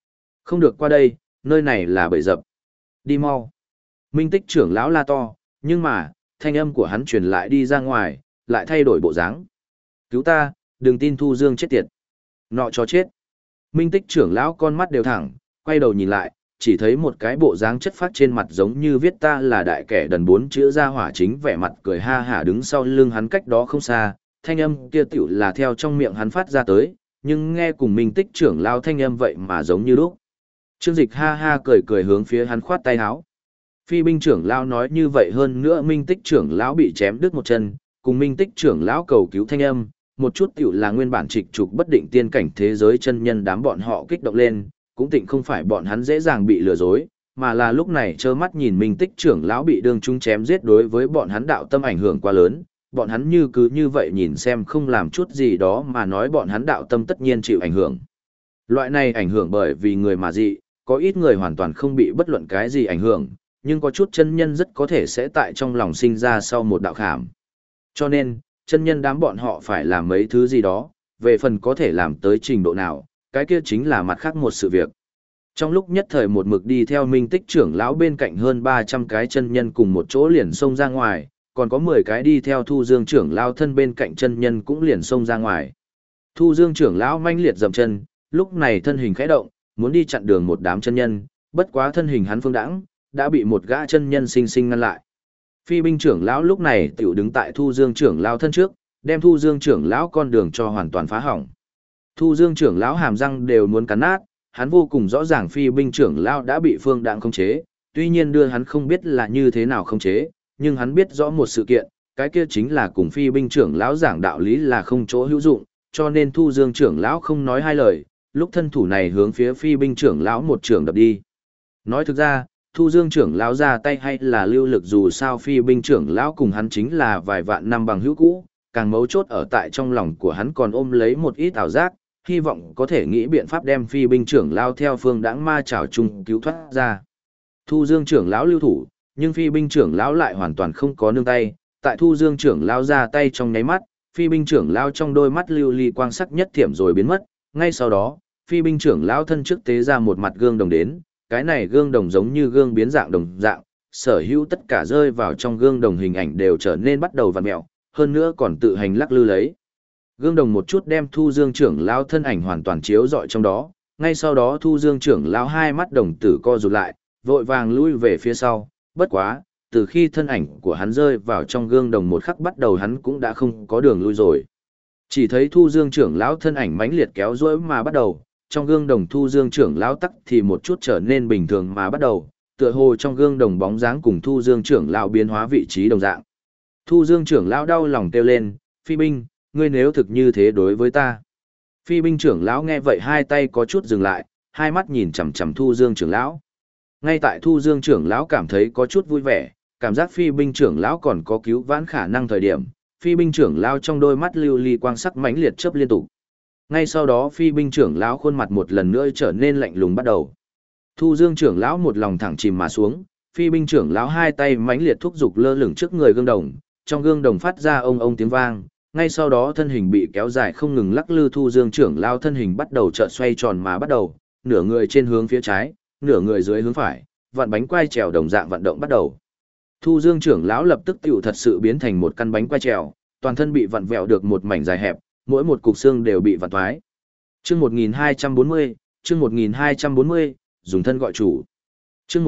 Không được qua đây, nơi này là bẫy dập. Đi mau. Minh Tích trưởng lão la to, nhưng mà, thanh âm của hắn truyền lại đi ra ngoài, lại thay đổi bộ dáng. Cứu ta, đừng tin Thu Dương chết tiệt. Nọ cho chết. Minh Tích trưởng lão con mắt đều thẳng, quay đầu nhìn lại, chỉ thấy một cái bộ dáng chất phác trên mặt giống như viết ta là đại kẻ đần bốn chữ ra hỏa chính vẻ mặt cười ha hả đứng sau lưng hắn cách đó không xa, thanh âm kia tiểu là theo trong miệng hắn phát ra tới, nhưng nghe cùng Minh Tích trưởng lão thanh âm vậy mà giống như lúc. Trương Dịch ha ha cười cười hướng phía hắn khoát tay áo. Phi binh trưởng lão nói như vậy hơn nữa Minh Tích trưởng lão bị chém đứt một chân, cùng Minh Tích trưởng lão cầu cứu thanh âm, một chút tiểu là nguyên bản trịch trục bất định tiên cảnh thế giới chân nhân đám bọn họ kích động lên, cũng tịnh không phải bọn hắn dễ dàng bị lừa dối, mà là lúc này trơ mắt nhìn Minh Tích trưởng lão bị đương trung chém giết đối với bọn hắn đạo tâm ảnh hưởng quá lớn, bọn hắn như cứ như vậy nhìn xem không làm chút gì đó mà nói bọn hắn đạo tâm tất nhiên chịu ảnh hưởng. Loại này ảnh hưởng bởi vì người mà dị, có ít người hoàn toàn không bị bất luận cái gì ảnh hưởng, nhưng có chút chân nhân rất có thể sẽ tại trong lòng sinh ra sau một đạo khảm. Cho nên, chân nhân đám bọn họ phải làm mấy thứ gì đó, về phần có thể làm tới trình độ nào, cái kia chính là mặt khác một sự việc. Trong lúc nhất thời một mực đi theo Minh Tích trưởng lão bên cạnh hơn 300 cái chân nhân cùng một chỗ liền xông ra ngoài, còn có 10 cái đi theo Thu Dương trưởng lão thân bên cạnh chân nhân cũng liền xông ra ngoài. Thu Dương trưởng lão manh liệt dậm chân, lúc này thân hình khẽ động, muốn đi chặn đường một đám chân nhân, bất quá thân hình hắn phương đãng, đã bị một gã chân nhân sinh sinh ngăn lại. Phi binh trưởng lão lúc này tiểu đứng tại Thu Dương trưởng lão thân trước, đem Thu Dương trưởng lão con đường cho hoàn toàn phá hỏng. Thu Dương trưởng lão hàm răng đều muốn cắn nát, hắn vô cùng rõ ràng phi binh trưởng lão đã bị phương đạn khống chế, tuy nhiên đưa hắn không biết là như thế nào khống chế, nhưng hắn biết rõ một sự kiện, cái kia chính là cùng phi binh trưởng lão giảng đạo lý là không chỗ hữu dụng, cho nên Thu Dương trưởng lão không nói hai lời, lúc thân thủ này hướng phía phi binh trưởng lão một trường đập đi. Nói thực ra, Thu Dương trưởng lão ra tay hay là lưu lực dù sao phi binh trưởng lão cùng hắn chính là vài vạn năm bằng hữu cũ, càng mấu chốt ở tại trong lòng của hắn còn ôm lấy một ít ảo giác, hy vọng có thể nghĩ biện pháp đem phi binh trưởng lão theo phương đãng ma trảo chung cứu thoát ra. Thu Dương trưởng lão lưu thủ, nhưng phi binh trưởng lão lại hoàn toàn không có nương tay, tại Thu Dương trưởng lão ra tay trong nháy mắt, phi binh trưởng lão trong đôi mắt lưu ly quang sắc nhất thiểm rồi biến mất, ngay sau đó, phi binh trưởng lão thân trước tế ra một mặt gương đồng đến, cái này gương đồng giống như gương biến dạng đồng dạng, sở hữu tất cả rơi vào trong gương đồng hình ảnh đều trở nên bắt đầu vặn mẹo, hơn nữa còn tự hành lắc lư lấy. Gương đồng một chút đem Thu Dương trưởng lão thân ảnh hoàn toàn chiếu rọi trong đó, ngay sau đó Thu Dương trưởng lão hai mắt đồng tử co rụt lại, vội vàng lui về phía sau, bất quá, từ khi thân ảnh của hắn rơi vào trong gương đồng một khắc bắt đầu hắn cũng đã không có đường lui rồi. Chỉ thấy Thu Dương trưởng lão thân ảnh mãnh liệt kéo duỗi mà bắt đầu, trong gương đồng Thu Dương trưởng lão tắc thì một chút trở nên bình thường mà bắt đầu, tựa hồ trong gương đồng bóng dáng cùng Thu Dương trưởng lão biến hóa vị trí đồng dạng. Thu Dương trưởng lão đau lòng kêu lên, "Phi binh, ngươi nếu thực như thế đối với ta." Phi binh trưởng lão nghe vậy hai tay có chút dừng lại, hai mắt nhìn chằm chằm Thu Dương trưởng lão. Ngay tại Thu Dương trưởng lão cảm thấy có chút vui vẻ, cảm giác phi binh trưởng lão còn có cứu vãn khả năng thời điểm, phi binh trưởng lão trong đôi mắt lưu ly quang sắc mãnh liệt chớp liên tục. Ngay sau đó phi binh trưởng lão khuôn mặt một lần nữa trở nên lạnh lùng bắt đầu. Thu Dương trưởng lão một lòng thẳng chìm mà xuống, phi binh trưởng lão hai tay mãnh liệt thúc giục lơ lửng trước người gương đồng, trong gương đồng phát ra ông ông tiếng vang, ngay sau đó thân hình bị kéo dài không ngừng lắc lư. Thu Dương trưởng lão thân hình bắt đầu chợt xoay tròn mà bắt đầu, nửa người trên hướng phía trái, nửa người dưới hướng phải, vặn bánh quay trèo đồng dạng vận động bắt đầu. Thu Dương trưởng lão lập tức tiểu thật sự biến thành một căn bánh quay trèo, toàn thân bị vặn vẹo được một mảnh dài hẹp, mỗi một cục xương đều bị vặn thoái. Chương 1240, chương 1240, dùng thân gọi chủ. Chương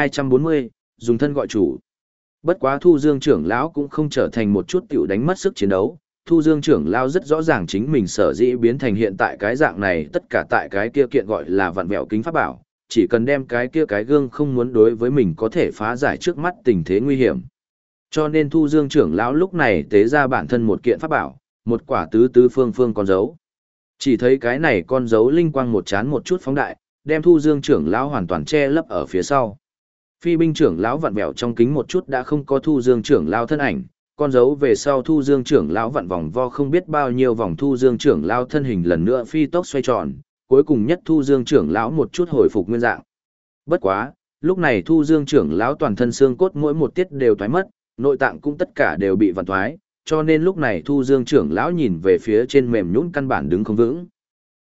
1240, dùng thân gọi chủ. Bất quá Thu Dương trưởng lão cũng không trở thành một chút tiểu đánh mất sức chiến đấu. Thu Dương trưởng lão rất rõ ràng chính mình sở dĩ biến thành hiện tại cái dạng này, tất cả tại cái kia kiện gọi là vặn vẹo kính pháp bảo, chỉ cần đem cái kia cái gương không muốn đối với mình có thể phá giải trước mắt tình thế nguy hiểm. Cho nên Thu Dương trưởng lão lúc này tế ra bản thân một kiện pháp bảo, một quả tứ tứ phương phương con dấu. Chỉ thấy cái này con dấu linh quang một chán một chút phóng đại, đem Thu Dương trưởng lão hoàn toàn che lấp ở phía sau. Phi binh trưởng lão vặn vẹo trong kính một chút đã không có Thu Dương trưởng lão thân ảnh, con dấu về sau Thu Dương trưởng lão vặn vòng vo không biết bao nhiêu vòng, Thu Dương trưởng lão thân hình lần nữa phi tốc xoay tròn, cuối cùng nhất Thu Dương trưởng lão một chút hồi phục nguyên dạng. Bất quá, lúc này Thu Dương trưởng lão toàn thân xương cốt mỗi một tiết đều thoái mất, nội tạng cũng tất cả đều bị vặn thoái, cho nên lúc này Thu Dương trưởng lão nhìn về phía trên mềm nhũn căn bản đứng không vững.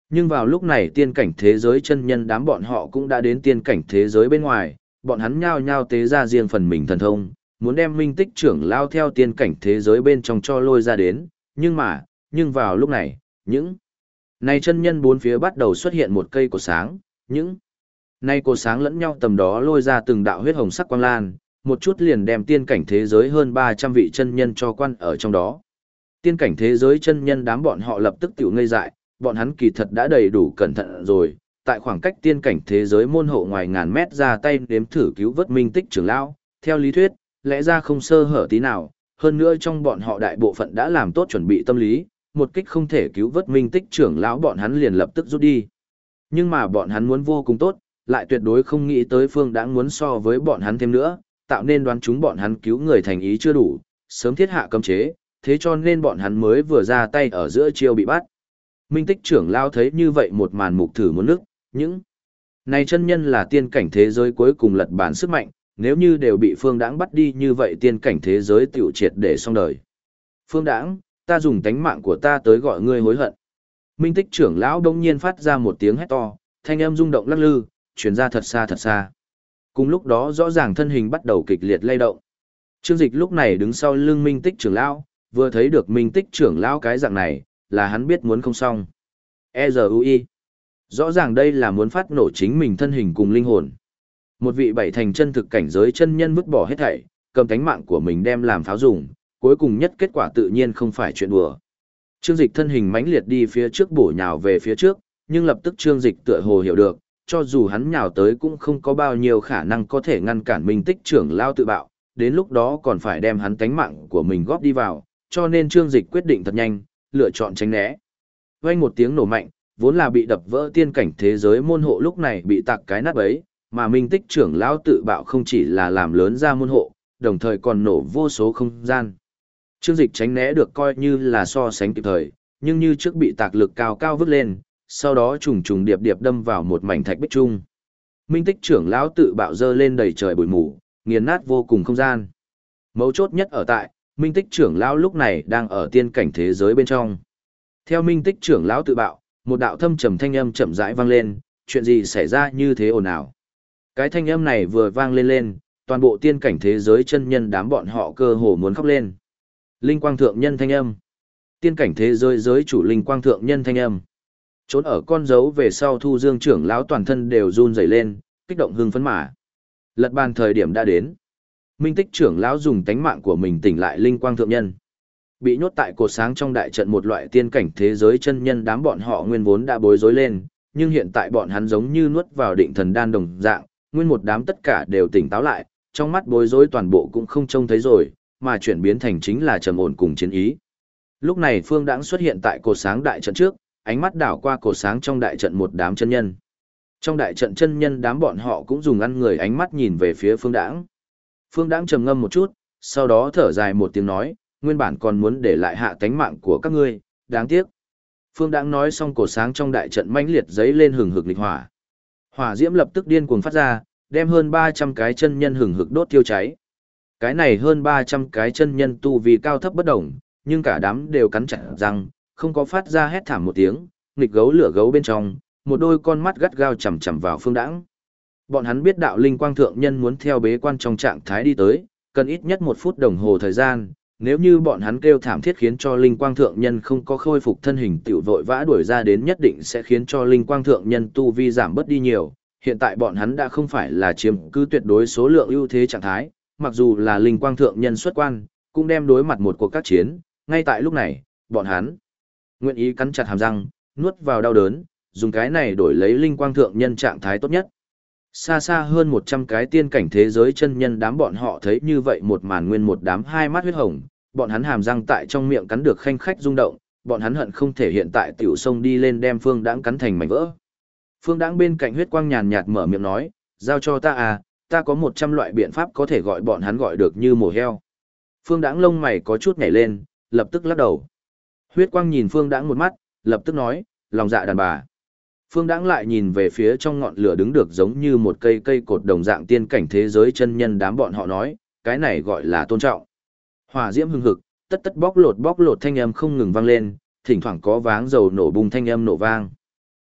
Nhưng vào lúc này tiên cảnh thế giới chân nhân đám bọn họ cũng đã đến tiên cảnh thế giới bên ngoài, bọn hắn nhao nhao tế ra riêng phần mình thần thông, muốn đem Minh Tích trưởng lao theo tiên cảnh thế giới bên trong cho lôi ra đến, nhưng vào lúc này, những này chân nhân bốn phía bắt đầu xuất hiện một cây cột sáng, những này cột sáng lẫn nhau tầm đó lôi ra từng đạo huyết hồng sắc quang lan, một chút liền đem tiên cảnh thế giới hơn 300 vị chân nhân cho quan ở trong đó. Tiên cảnh thế giới chân nhân đám bọn họ lập tức tiểu ngây dại, bọn hắn kỳ thật đã đầy đủ cẩn thận rồi, tại khoảng cách tiên cảnh thế giới môn hộ ngoài ngàn mét ra tay đếm thử cứu vớt Minh Tích trưởng lão, theo lý thuyết, lẽ ra không sơ hở tí nào, hơn nữa trong bọn họ đại bộ phận đã làm tốt chuẩn bị tâm lý, một kích không thể cứu vớt Minh Tích trưởng lão bọn hắn liền lập tức rút đi. Nhưng mà bọn hắn muốn vô cùng tốt, lại tuyệt đối không nghĩ tới Phương Đãng muốn so với bọn hắn thêm nữa, tạo nên đoán chúng bọn hắn cứu người thành ý chưa đủ, sớm thiết hạ cấm chế, thế cho nên bọn hắn mới vừa ra tay ở giữa chiêu bị bắt. Minh Tích trưởng lao thấy như vậy một màn mục thử muốn nước, những này chân nhân là tiên cảnh thế giới cuối cùng lật bản sức mạnh, nếu như đều bị Phương Đãng bắt đi như vậy tiên cảnh thế giới tiểu triệt để xong đời. Phương Đãng, ta dùng tánh mạng của ta tới gọi ngươi hối hận. Minh Tích trưởng lão đông nhiên phát ra một tiếng hét to, thanh âm rung động lắc lư, truyền ra thật xa thật xa. Cùng lúc đó rõ ràng thân hình bắt đầu kịch liệt lay động. Trương Dịch lúc này đứng sau lưng Minh Tích trưởng lão, vừa thấy được Minh Tích trưởng lão cái dạng này, là hắn biết muốn không xong. E-Z-U-I. Rõ ràng đây là muốn phát nổ chính mình thân hình cùng linh hồn. Một vị bảy thành chân thực cảnh giới chân nhân vứt bỏ hết thảy, cầm tánh mạng của mình đem làm pháo dùng, cuối cùng nhất kết quả tự nhiên không phải chuyện đùa. Trương Dịch thân hình mãnh liệt đi phía trước bổ nhào về phía trước, nhưng lập tức Trương Dịch tựa hồ hiểu được, cho dù hắn nhào tới cũng không có bao nhiêu khả năng có thể ngăn cản Minh Tích trưởng lao tự bạo, đến lúc đó còn phải đem hắn tánh mạng của mình góp đi vào, cho nên Trương Dịch quyết định thật nhanh, lựa chọn tránh né. Vang một tiếng nổ mạnh, vốn là bị đập vỡ tiên cảnh thế giới môn hộ lúc này bị tạc cái nát bấy, mà Minh Tích trưởng lão tự bạo không chỉ là làm lớn ra môn hộ, đồng thời còn nổ vô số không gian. Trương Dịch tránh né được coi như là so sánh kịp thời, nhưng như trước bị tạc lực cao cao vứt lên, sau đó trùng trùng điệp điệp đâm vào một mảnh thạch bích trung. Minh Tích trưởng lão tự bạo dơ lên đầy trời bụi mù, nghiền nát vô cùng không gian. Mấu chốt nhất ở tại, Minh Tích trưởng lão lúc này đang ở tiên cảnh thế giới bên trong. Theo Minh Tích trưởng lão tự bạo, một đạo thâm trầm thanh âm chậm rãi vang lên, chuyện gì xảy ra như thế ồn ào. Cái thanh âm này vừa vang lên, toàn bộ tiên cảnh thế giới chân nhân đám bọn họ cơ hồ muốn khóc lên. Linh quang thượng nhân thanh âm. Tiên cảnh thế giới giới chủ linh quang thượng nhân thanh âm. Trốn ở con dấu về sau Thu Dương trưởng lão toàn thân đều run rẩy lên, kích động hưng phấn mà. Lật bàn thời điểm đã đến. Minh Tích trưởng lão dùng tánh mạng của mình tỉnh lại linh quang thượng nhân. Bị nhốt tại cột sáng trong đại trận một loại tiên cảnh thế giới chân nhân đám bọn họ nguyên vốn đã bối rối lên, nhưng hiện tại bọn hắn giống như nuốt vào định thần đan đồng dạng, nguyên một đám tất cả đều tỉnh táo lại, trong mắt bối rối toàn bộ cũng không trông thấy rồi, mà chuyển biến thành chính là trầm ổn cùng chiến ý. Lúc này Phương Đãng xuất hiện tại cột sáng đại trận trước, ánh mắt đảo qua cột sáng trong đại trận một đám chân nhân. Trong đại trận chân nhân đám bọn họ cũng dùng ăn người ánh mắt nhìn về phía Phương Đãng. Phương Đãng trầm ngâm một chút, sau đó thở dài một tiếng nói, nguyên bản còn muốn để lại hạ tánh mạng của các ngươi, đáng tiếc. Phương Đãng nói xong cột sáng trong đại trận mãnh liệt giấy lên hừng hực lịch hỏa. Hỏa diễm lập tức điên cuồng phát ra, đem hơn 300 cái chân nhân hừng hực đốt thiêu cháy. Cái này hơn 300 cái chân nhân tu vì cao thấp bất đồng, nhưng cả đám đều cắn chặt răng, không có phát ra hét thảm một tiếng, nghịch gấu lửa gấu bên trong, một đôi con mắt gắt gao chằm chằm vào Phương Đãng. Bọn hắn biết đạo linh quang thượng nhân muốn theo bế quan trong trạng thái đi tới, cần ít nhất 1 phút đồng hồ thời gian, nếu như bọn hắn kêu thảm thiết khiến cho linh quang thượng nhân không có khôi phục thân hình tiểu vội vã đuổi ra đến nhất định sẽ khiến cho linh quang thượng nhân tu vi giảm bớt đi nhiều. Hiện tại bọn hắn đã không phải là chiếm cứ tuyệt đối số lượng ưu thế trạng thái, mặc dù là linh quang thượng nhân xuất quan, cũng đem đối mặt một cuộc các chiến, ngay tại lúc này, bọn hắn nguyện ý cắn chặt hàm răng, nuốt vào đau đớn, dùng cái này đổi lấy linh quang thượng nhân trạng thái tốt nhất. Xa xa hơn 100 cái tiên cảnh thế giới chân nhân đám bọn họ thấy như vậy một màn nguyên một đám hai mắt huyết hồng, bọn hắn hàm răng tại trong miệng cắn được khanh khách rung động, bọn hắn hận không thể hiện tại tiểu sông đi lên đem Phương Đãng cắn thành mảnh vỡ. Phương Đãng bên cạnh huyết quang nhàn nhạt mở miệng nói, giao cho ta à, ta có 100 loại biện pháp có thể gọi bọn hắn gọi được như mổ heo. Phương Đãng lông mày có chút nhảy lên, lập tức lắc đầu. Huyết quang nhìn Phương Đãng một mắt, lập tức nói, lòng dạ đàn bà. Phương Đãng lại nhìn về phía trong ngọn lửa đứng được giống như một cây cây cột đồng dạng tiên cảnh thế giới chân nhân đám bọn họ nói, cái này gọi là tôn trọng. Hỏa diễm hừng hực, tất tất bóc lột thanh âm không ngừng vang lên, thỉnh thoảng có váng dầu nổ bùng thanh âm nổ vang.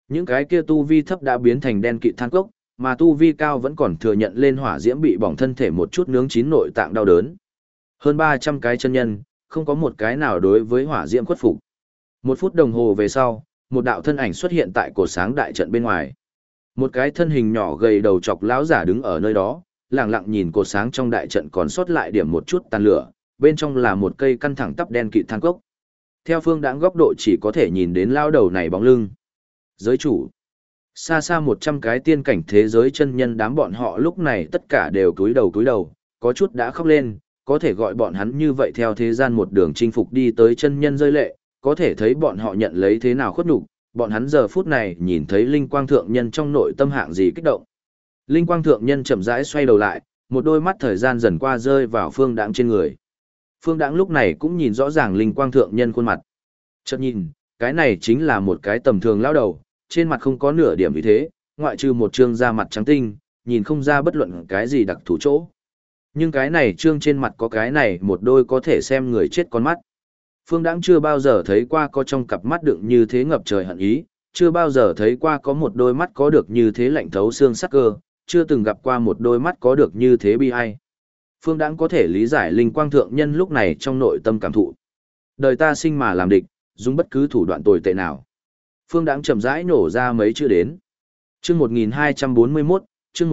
Những cái kia tu vi thấp đã biến thành đen kịt than cốc, mà tu vi cao vẫn còn thừa nhận lên hỏa diễm bị bỏng thân thể một chút nướng chín nội tạng đau đớn. Hơn 300 cái chân nhân, không có một cái nào đối với hỏa diễm khuất phục. 1 phút đồng hồ về sau, một đạo thân ảnh xuất hiện tại cột sáng đại trận bên ngoài. Một cái thân hình nhỏ gầy đầu chọc lão giả đứng ở nơi đó, lặng lặng nhìn cột sáng trong đại trận còn sót lại điểm một chút tàn lửa, bên trong là một cây căn thẳng tắp đen kịt than cốc. Theo Phương Đãng góc độ chỉ có thể nhìn đến lao đầu này bóng lưng. Giới chủ. Xa xa 100 cái tiên cảnh thế giới chân nhân đám bọn họ lúc này tất cả đều cúi đầu, có chút đã khóc lên, có thể gọi bọn hắn như vậy theo thế gian một đường chinh phục đi tới chân nhân rơi lệ, có thể thấy bọn họ nhận lấy thế nào khuất nhục, bọn hắn giờ phút này nhìn thấy linh quang thượng nhân trong nội tâm hạng gì kích động. Linh quang thượng nhân chậm rãi xoay đầu lại, một đôi mắt thời gian dần qua rơi vào Phương Đãng trên người. Phương Đãng lúc này cũng nhìn rõ ràng linh quang thượng nhân khuôn mặt. Chợt nhìn, cái này chính là một cái tầm thường lão đầu, trên mặt không có nửa điểm vì thế, ngoại trừ một trương da mặt trắng tinh, nhìn không ra bất luận cái gì đặc thù chỗ. Nhưng cái này trương trên mặt có cái này một đôi có thể xem người chết con mắt. Phương Đãng chưa bao giờ thấy qua có trong cặp mắt đựng như thế ngập trời hận ý, chưa bao giờ thấy qua có một đôi mắt có được như thế lạnh thấu xương sắc cơ, chưa từng gặp qua một đôi mắt có được như thế bi ai. Phương Đãng có thể lý giải linh quang thượng nhân lúc này trong nội tâm cảm thụ. Đời ta sinh mà làm địch, dùng bất cứ thủ đoạn tồi tệ nào. Phương Đãng chậm rãi nổ ra mấy chữ đến. Chương 1241, chương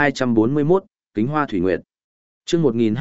1241, Kính Hoa Thủy Nguyệt. Chương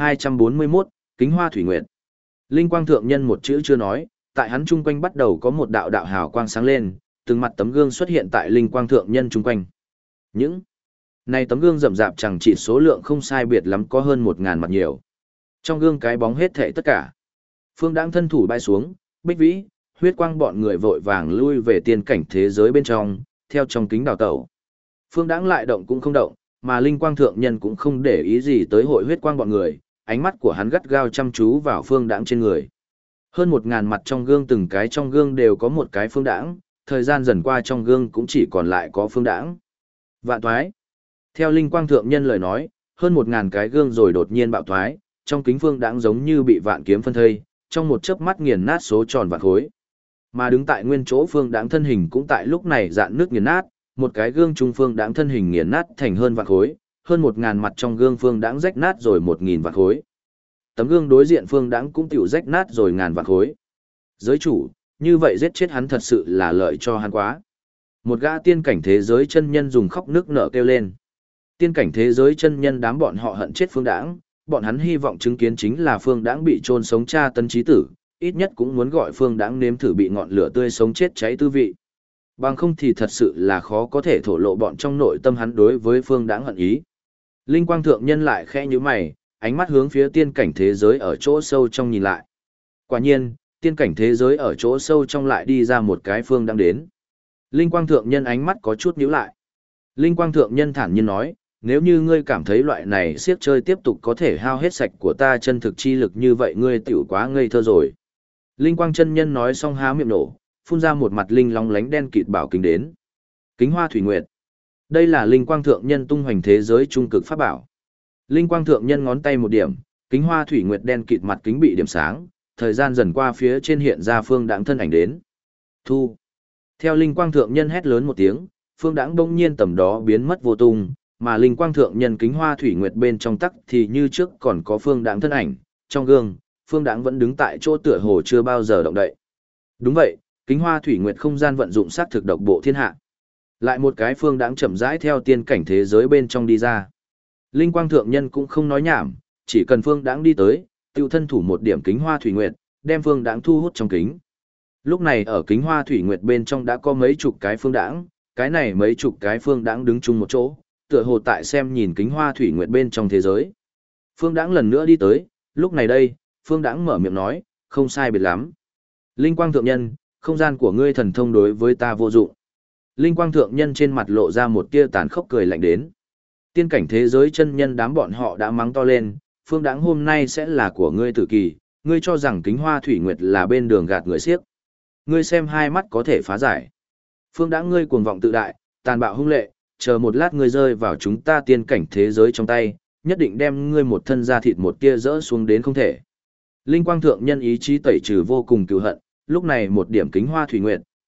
1241, Kính Hoa Thủy Nguyệt. Linh quang thượng nhân một chữ chưa nói, tại hắn chung quanh bắt đầu có một đạo đạo hào quang sáng lên, từng mặt tấm gương xuất hiện tại linh quang thượng nhân chung quanh. Những này tấm gương rậm rạp chẳng chỉ số lượng không sai biệt lắm có hơn 1000 mặt nhiều. Trong gương cái bóng hết thảy tất cả. Phương Đãng thân thủ bay xuống, Bích Vĩ, huyết quang bọn người vội vàng lui về tiên cảnh thế giới bên trong, theo trong kính đào tẩu. Phương Đãng lại động cũng không động, mà linh quang thượng nhân cũng không để ý gì tới hội huyết quang bọn người, ánh mắt của hắn gắt gao chăm chú vào Phương Đãng trên người. Hơn 1000 mặt trong gương, từng cái trong gương đều có một cái Phương Đãng, thời gian dần qua trong gương cũng chỉ còn lại có Phương Đãng. Vạn toái. Theo linh quang thượng nhân lời nói, hơn 1000 cái gương rồi đột nhiên bạo toái, trong kính Phương Đãng giống như bị vạn kiếm phân thây, trong một chớp mắt nghiền nát số tròn vạn khối. Mà đứng tại nguyên chỗ Phương Đãng thân hình cũng tại lúc này dạn nước nghiền nát, một cái gương trung Phương Đãng thân hình nghiền nát thành hơn vạn khối, hơn 1000 mặt trong gương Phương Đãng rách nát rồi 1000 vạn khối. Tấm gương đối diện Phương Đãng cũng tiểu rách nát rồi ngàn vạn khối. Giới chủ, như vậy giết chết hắn thật sự là lợi cho hắn quá. Một gã tiên cảnh thế giới chân nhân dùng khóc nước nở kêu lên. Tiên cảnh thế giới chân nhân đám bọn họ hận chết Phương Đãng, bọn hắn hy vọng chứng kiến chính là Phương Đãng bị chôn sống tra tấn chí tử, ít nhất cũng muốn gọi Phương Đãng nếm thử bị ngọn lửa tươi sống chết cháy tư vị. Bằng không thì thật sự là khó có thể thổ lộ bọn trong nội tâm hắn đối với Phương Đãng hận ý. Linh quang thượng nhân lại khẽ nhíu mày, ánh mắt hướng phía tiên cảnh thế giới ở chỗ sâu trong nhìn lại. Quả nhiên, tiên cảnh thế giới ở chỗ sâu trong lại đi ra một cái Phương Đãng đến. Linh quang thượng nhân ánh mắt có chút nhíu lại. Linh quang thượng nhân thản nhiên nói, nếu như ngươi cảm thấy loại này siếc chơi tiếp tục có thể hao hết sạch của ta chân thực chi lực như vậy ngươi tiểu quá ngây thơ rồi. Linh quang chân nhân nói xong há miệng nổ, phun ra một mặt linh long lánh đen kịt bảo kính đến. Kính Hoa Thủy Nguyệt. Đây là linh quang thượng nhân tung hoành thế giới trung cực pháp bảo. Linh quang thượng nhân ngón tay một điểm, kính Hoa Thủy Nguyệt đen kịt mặt kính bị điểm sáng, thời gian dần qua phía trên hiện ra Phương Đãng thân ảnh đến. Thu. Theo linh quang thượng nhân hét lớn một tiếng, Phương Đãng bỗng nhiên tầm đó biến mất vô tung, mà linh quang thượng nhân kính Hoa Thủy Nguyệt bên trong tắc thì như trước còn có Phương Đãng thân ảnh, trong gương, Phương Đãng vẫn đứng tại chỗ tựa hồ chưa bao giờ động đậy. Đúng vậy, kính Hoa Thủy Nguyệt không gian vận dụng sát thực độc bộ thiên hạ. Lại một cái Phương Đãng chậm rãi theo tiên cảnh thế giới bên trong đi ra. Linh quang thượng nhân cũng không nói nhảm, chỉ cần Phương Đãng đi tới, tiêu thân thủ một điểm kính Hoa Thủy Nguyệt, đem Phương Đãng thu hút trong kính. Lúc này ở kính Hoa Thủy Nguyệt bên trong đã có mấy chục cái Phương Đãng, cái này mấy chục cái Phương Đãng đứng chung một chỗ, tựa hồ tại xem nhìn kính Hoa Thủy Nguyệt bên trong thế giới. Phương Đãng lần nữa đi tới, lúc này đây, Phương Đãng mở miệng nói, không sai biệt lắm. Linh quang thượng nhân, không gian của ngươi thần thông đối với ta vô dụng. Linh quang thượng nhân trên mặt lộ ra một tia tàn khốc cười lạnh đến. Tiên cảnh thế giới chân nhân đám bọn họ đã mắng to lên, Phương Đãng hôm nay sẽ là của ngươi tử kỳ, ngươi cho rằng kính Hoa Thủy Nguyệt là bên đường gạt người xiếc. Ngươi xem hai mắt có thể phá giải. Phương Đãng ngươi cuồng vọng tự đại, tàn bạo hung lệ, chờ một lát ngươi rơi vào chúng ta tiên cảnh thế giới trong tay, nhất định đem ngươi một thân da thịt một tia rỡ xuống đến không thể. Linh quang thượng nhân ý chí tẩy trừ vô cùng cừu hận, lúc này một điểm kính Hoa Thủy Nguyệt,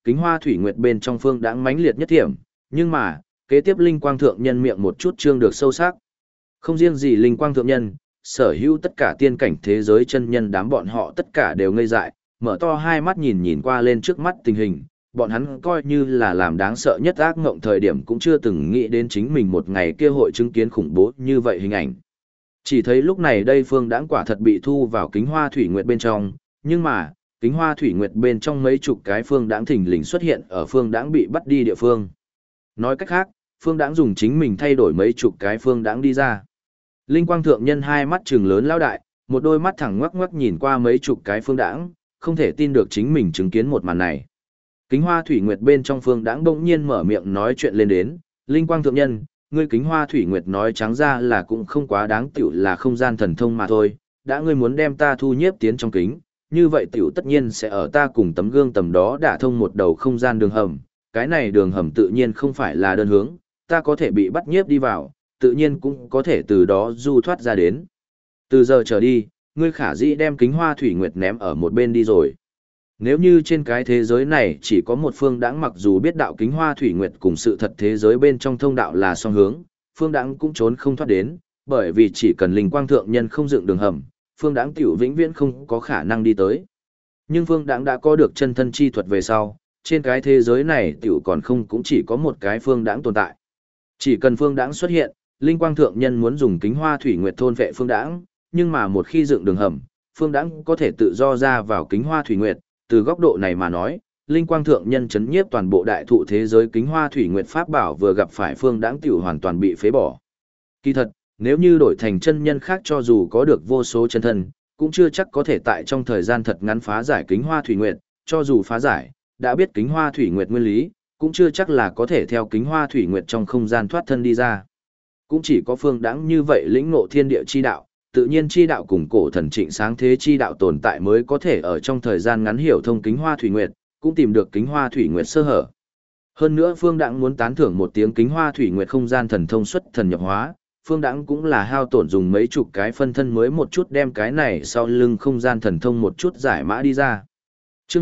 kính hoa thủy nguyệt bên trong phương đãng mãnh liệt nhất thiểm, nhưng mà, kế tiếp linh quang thượng nhân miệng một chút trương được sâu sắc. Không riêng gì linh quang thượng nhân, sở hữu tất cả tiên cảnh thế giới chân nhân đám bọn họ tất cả đều ngây dại, mở to hai mắt nhìn qua lên trước mắt tình hình, bọn hắn coi như là làm đáng sợ nhất ác ngộng thời điểm cũng chưa từng nghĩ đến chính mình một ngày kia hội chứng kiến khủng bố như vậy hình ảnh. Chỉ thấy lúc này đây phương đãng quả thật bị thu vào kính hoa thủy nguyệt bên trong, nhưng mà, kính hoa thủy nguyệt bên trong mấy chục cái phương đãng thình lình xuất hiện ở phương đãng bị bắt đi địa phương. Nói cách khác, phương đãng dùng chính mình thay đổi mấy chục cái phương đãng đi ra. Linh quang thượng nhân hai mắt trừng lớn lao đại, một đôi mắt thẳng ngoắc ngoắc nhìn qua mấy chục cái phương đãng, không thể tin được chính mình chứng kiến một màn này. Kính hoa thủy nguyệt bên trong phương đãng bỗng nhiên mở miệng nói chuyện lên đến, Linh quang thượng nhân, ngươi kính hoa thủy nguyệt nói trắng ra là cũng không quá đáng tiểu là không gian thần thông mà thôi, đã ngươi muốn đem ta thu nhiếp tiến trong kính, như vậy tiểu tất nhiên sẽ ở ta cùng tấm gương tầm đó đả thông một đầu không gian đường hầm, cái này đường hầm tự nhiên không phải là đơn hướng, ta có thể bị bắt nhiếp đi vào, tự nhiên cũng có thể từ đó du thoát ra đến. Từ giờ trở đi, ngươi khả dĩ đem kính hoa thủy nguyệt ném ở một bên đi rồi. Nếu như trên cái thế giới này chỉ có một phương đãng mặc dù biết đạo kính hoa thủy nguyệt cùng sự thật thế giới bên trong thông đạo là song hướng, phương đãng cũng trốn không thoát đến, bởi vì chỉ cần linh quang thượng nhân không dựng đường hầm, phương đãng tiểu vĩnh viễn không có khả năng đi tới. Nhưng phương đãng đã có được chân thân chi thuật về sau, trên cái thế giới này tiểu còn không cũng chỉ có một cái phương đãng tồn tại. Chỉ cần phương đãng xuất hiện, linh quang thượng nhân muốn dùng kính hoa thủy nguyệt thôn vệ phương đãng, nhưng mà một khi dựng đường hầm, phương đãng có thể tự do ra vào kính hoa thủy nguyệt, từ góc độ này mà nói, linh quang thượng nhân chấn nhiếp toàn bộ đại thụ thế giới kính hoa thủy nguyệt pháp bảo vừa gặp phải phương đãng tiểu hoàn toàn bị phế bỏ. Kỳ thật, nếu như đổi thành chân nhân khác cho dù có được vô số chân thân, cũng chưa chắc có thể tại trong thời gian thật ngắn phá giải kính hoa thủy nguyệt, cho dù phá giải, đã biết kính hoa thủy nguyệt nguyên lý, cũng chưa chắc là có thể theo kính hoa thủy nguyệt trong không gian thoát thân đi ra. Cũng chỉ có phương đãng như vậy lĩnh ngộ thiên địa chi đạo, tự nhiên chi đạo cùng cổ thần trịnh sáng thế chi đạo tồn tại mới có thể ở trong thời gian ngắn hiểu thông kính hoa thủy nguyệt, cũng tìm được kính hoa thủy nguyệt sơ hở. Hơn nữa phương đãng muốn tán thưởng một tiếng kính hoa thủy nguyệt không gian thần thông xuất thần nhập hóa, phương đãng cũng là hao tổn dùng mấy chục cái phân thân mới một chút đem cái này sau lưng không gian thần thông một chút giải mã đi ra. Chương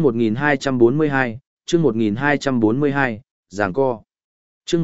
1242, chương 1242, giằng co. Chương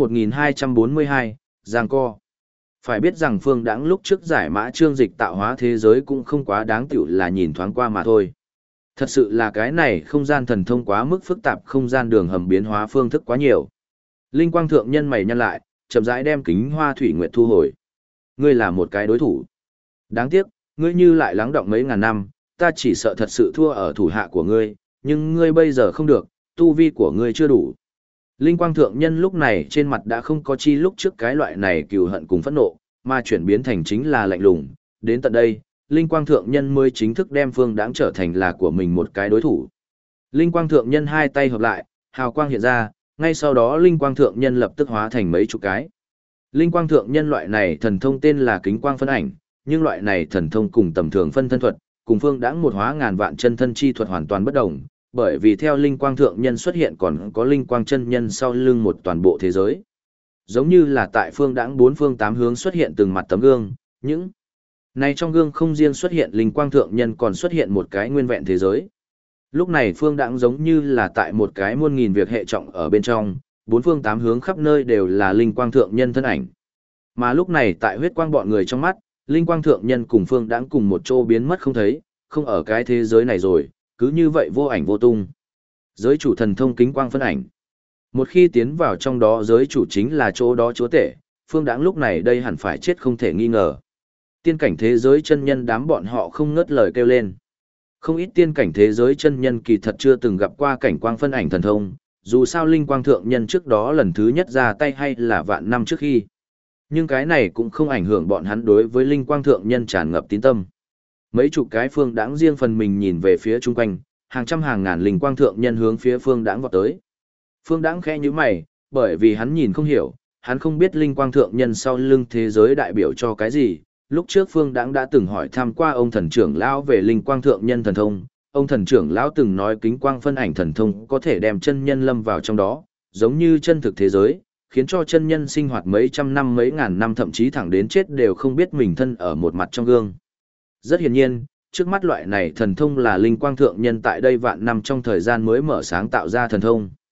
1242, giằng co. Phải biết rằng phương đãng lúc trước giải mã chương dịch tạo hóa thế giới cũng không quá đáng tiểu là nhìn thoáng qua mà thôi. Thật sự là cái này không gian thần thông quá mức phức tạp, không gian đường hầm biến hóa phương thức quá nhiều. Linh quang thượng nhân mày nhăn lại, chậm rãi đem kính hoa thủy nguyệt thu hồi. Ngươi là một cái đối thủ. Đáng tiếc, ngươi như lại lắng đọng mấy ngàn năm, ta chỉ sợ thật sự thua ở thủ hạ của ngươi, nhưng ngươi bây giờ không được, tu vi của ngươi chưa đủ. Linh quang thượng nhân lúc này trên mặt đã không có chi lúc trước cái loại này cừu hận cùng phẫn nộ, mà chuyển biến thành chính là lạnh lùng. Đến tận đây, Linh quang thượng nhân mới chính thức đem phương đãng trở thành là của mình một cái đối thủ. Linh quang thượng nhân hai tay hợp lại, hào quang hiện ra, ngay sau đó Linh quang thượng nhân lập tức hóa thành mấy chục cái. Linh quang thượng nhân loại này thần thông tên là kính quang phân ảnh, nhưng loại này thần thông cùng tầm thường phân thân thuật, cùng phương đãng một hóa ngàn vạn chân thân chi thuật hoàn toàn bất đồng, bởi vì theo linh quang thượng nhân xuất hiện còn có linh quang chân nhân sau lưng một toàn bộ thế giới. Giống như là tại phương đãng bốn phương tám hướng xuất hiện từng mặt tấm gương, những này trong gương không riêng xuất hiện linh quang thượng nhân còn xuất hiện một cái nguyên vẹn thế giới. Lúc này phương đãng giống như là tại một cái muôn nghìn việc hệ trọng ở bên trong, bốn phương tám hướng khắp nơi đều là linh quang thượng nhân thân ảnh. Mà lúc này tại huyết quang bọn người trong mắt, linh quang thượng nhân cùng phương đãng cùng một chỗ biến mất không thấy, không ở cái thế giới này rồi, cứ như vậy vô ảnh vô tung. Giới chủ thần thông kính quang phân ảnh. Một khi tiến vào trong đó giới chủ chính là chỗ đó chúa tể, phương đãng lúc này đây hẳn phải chết không thể nghi ngờ. Tiên cảnh thế giới chân nhân đám bọn họ không ngớt lời kêu lên. Không ít tiên cảnh thế giới chân nhân kỳ thật chưa từng gặp qua cảnh quang phân ảnh thần thông, dù sao linh quang thượng nhân trước đó lần thứ nhất ra tay hay là vạn năm trước khi. Nhưng cái này cũng không ảnh hưởng bọn hắn đối với linh quang thượng nhân tràn ngập tín tâm. Mấy chục cái phương đãng riêng phần mình nhìn về phía chung quanh, hàng trăm hàng ngàn linh quang thượng nhân hướng phía phương đãng vọt tới. Phương đãng khẽ nhíu mày, bởi vì hắn nhìn không hiểu, hắn không biết linh quang thượng nhân sau lưng thế giới đại biểu cho cái gì. Lúc trước phương đãng đã từng hỏi thăm qua ông thần trưởng lão về linh quang thượng nhân thần thông, ông thần trưởng lão từng nói kính quang phân ảnh thần thông có thể đem chân nhân lâm vào trong đó, giống như chân thực thế giới, khiến cho chân nhân sinh hoạt mấy trăm năm mấy ngàn năm thậm chí thẳng đến chết đều không biết mình thân ở một mặt trong gương. Rất hiển nhiên, trước mắt loại này thần thông là linh quang thượng nhân tại đây vạn năm trong thời gian mới mở sáng tạo ra thần thông.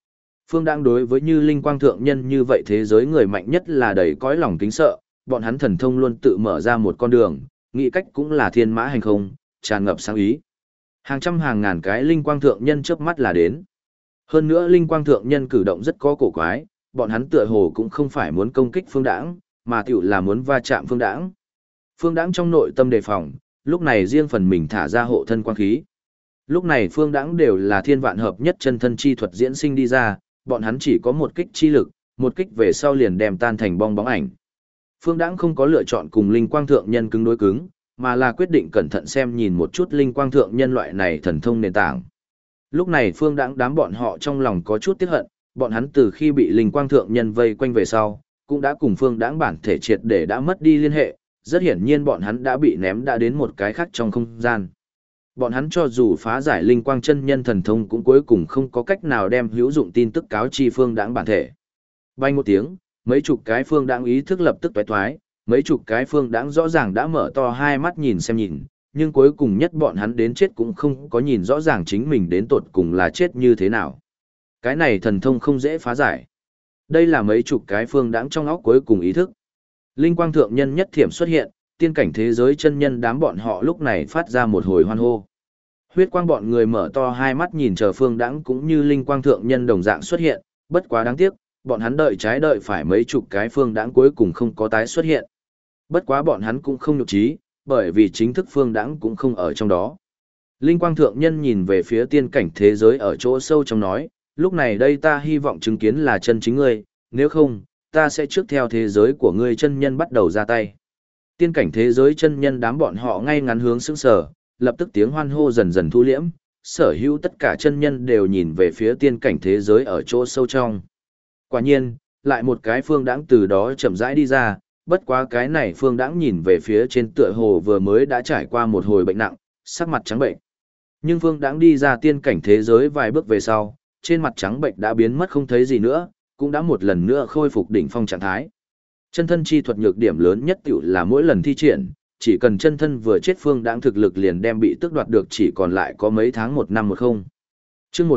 Phương Đãng đối với như Linh Quang Thượng Nhân như vậy thế giới người mạnh nhất là đầy cõi lòng kính sợ, bọn hắn thần thông luôn tự mở ra một con đường, nghĩ cách cũng là thiên mã hành không, tràn ngập sáng ý. Hàng trăm hàng ngàn cái Linh Quang Thượng Nhân chớp mắt là đến. Hơn nữa Linh Quang Thượng Nhân cử động rất có cổ quái, bọn hắn tựa hồ cũng không phải muốn công kích Phương Đãng, mà tiểu là muốn va chạm Phương Đãng. Phương Đãng trong nội tâm đề phòng, lúc này riêng phần mình thả ra hộ thân quang khí. Lúc này Phương Đãng đều là thiên vạn hợp nhất chân thân chi thuật diễn sinh đi ra, bọn hắn chỉ có một kích chi lực, một kích về sau liền đem tan thành bong bóng ảnh. Phương Đãng không có lựa chọn cùng Linh Quang Thượng Nhân cứng đối cứng, mà là quyết định cẩn thận xem nhìn một chút Linh Quang Thượng Nhân loại này thần thông nền tảng. Lúc này Phương Đãng đám bọn họ trong lòng có chút tiếc hận, bọn hắn từ khi bị Linh Quang Thượng Nhân vây quanh về sau, cũng đã cùng Phương Đãng bản thể triệt để đã mất đi liên hệ, rất hiển nhiên bọn hắn đã bị ném đã đến một cái khác trong không gian. Bọn hắn cho dù phá giải Linh Quang chân nhân thần thông cũng cuối cùng không có cách nào đem hữu dụng tin tức cáo chi Phương Đãng bản thể. Bay một tiếng, mấy chục cái Phương Đãng ý thức lập tức toái thoái, mấy chục cái Phương Đãng rõ ràng đã mở to hai mắt nhìn xem nhìn, nhưng cuối cùng nhất bọn hắn đến chết cũng không có nhìn rõ ràng chính mình đến tột cùng là chết như thế nào. Cái này thần thông không dễ phá giải. Đây là mấy chục cái Phương Đãng trong óc cuối cùng ý thức. Linh Quang Thượng Nhân nhất thiểm xuất hiện, tiên cảnh thế giới chân nhân đám bọn họ lúc này phát ra một hồi hoan hô. Huyết quang bọn người mở to hai mắt nhìn chờ Phương Đãng cũng như Linh Quang Thượng Nhân đồng dạng xuất hiện, bất quá đáng tiếc, bọn hắn đợi trái đợi phải mấy chục cái Phương Đãng cuối cùng không có tái xuất hiện. Bất quá bọn hắn cũng không nhục trí, bởi vì chính thức Phương Đãng cũng không ở trong đó. Linh Quang Thượng Nhân nhìn về phía tiên cảnh thế giới ở chỗ sâu trong nói, lúc này đây ta hy vọng chứng kiến là chân chính ngươi, nếu không, ta sẽ trước theo thế giới của ngươi chân nhân bắt đầu ra tay. Tiên cảnh thế giới chân nhân đám bọn họ ngay ngắn hướng sững sờ, lập tức tiếng hoan hô dần dần thu liễm, sở hữu tất cả chân nhân đều nhìn về phía tiên cảnh thế giới ở chỗ sâu trong. Quả nhiên, lại một cái Phương Đãng từ đó chậm rãi đi ra, bất quá cái này Phương Đãng nhìn về phía trên tựa hồ vừa mới đã trải qua một hồi bệnh nặng, sắc mặt trắng bệnh. Nhưng Phương Đãng đi ra tiên cảnh thế giới vài bước về sau, trên mặt trắng bệnh đã biến mất không thấy gì nữa, cũng đã một lần nữa khôi phục đỉnh phong trạng thái. Chân thân chi thuật nhược điểm lớn nhất tiểu là mỗi lần thi triển, chỉ cần chân thân vừa chết Phương Đãng thực lực liền đem bị tước đoạt được chỉ còn lại có mấy tháng một năm một không. Chương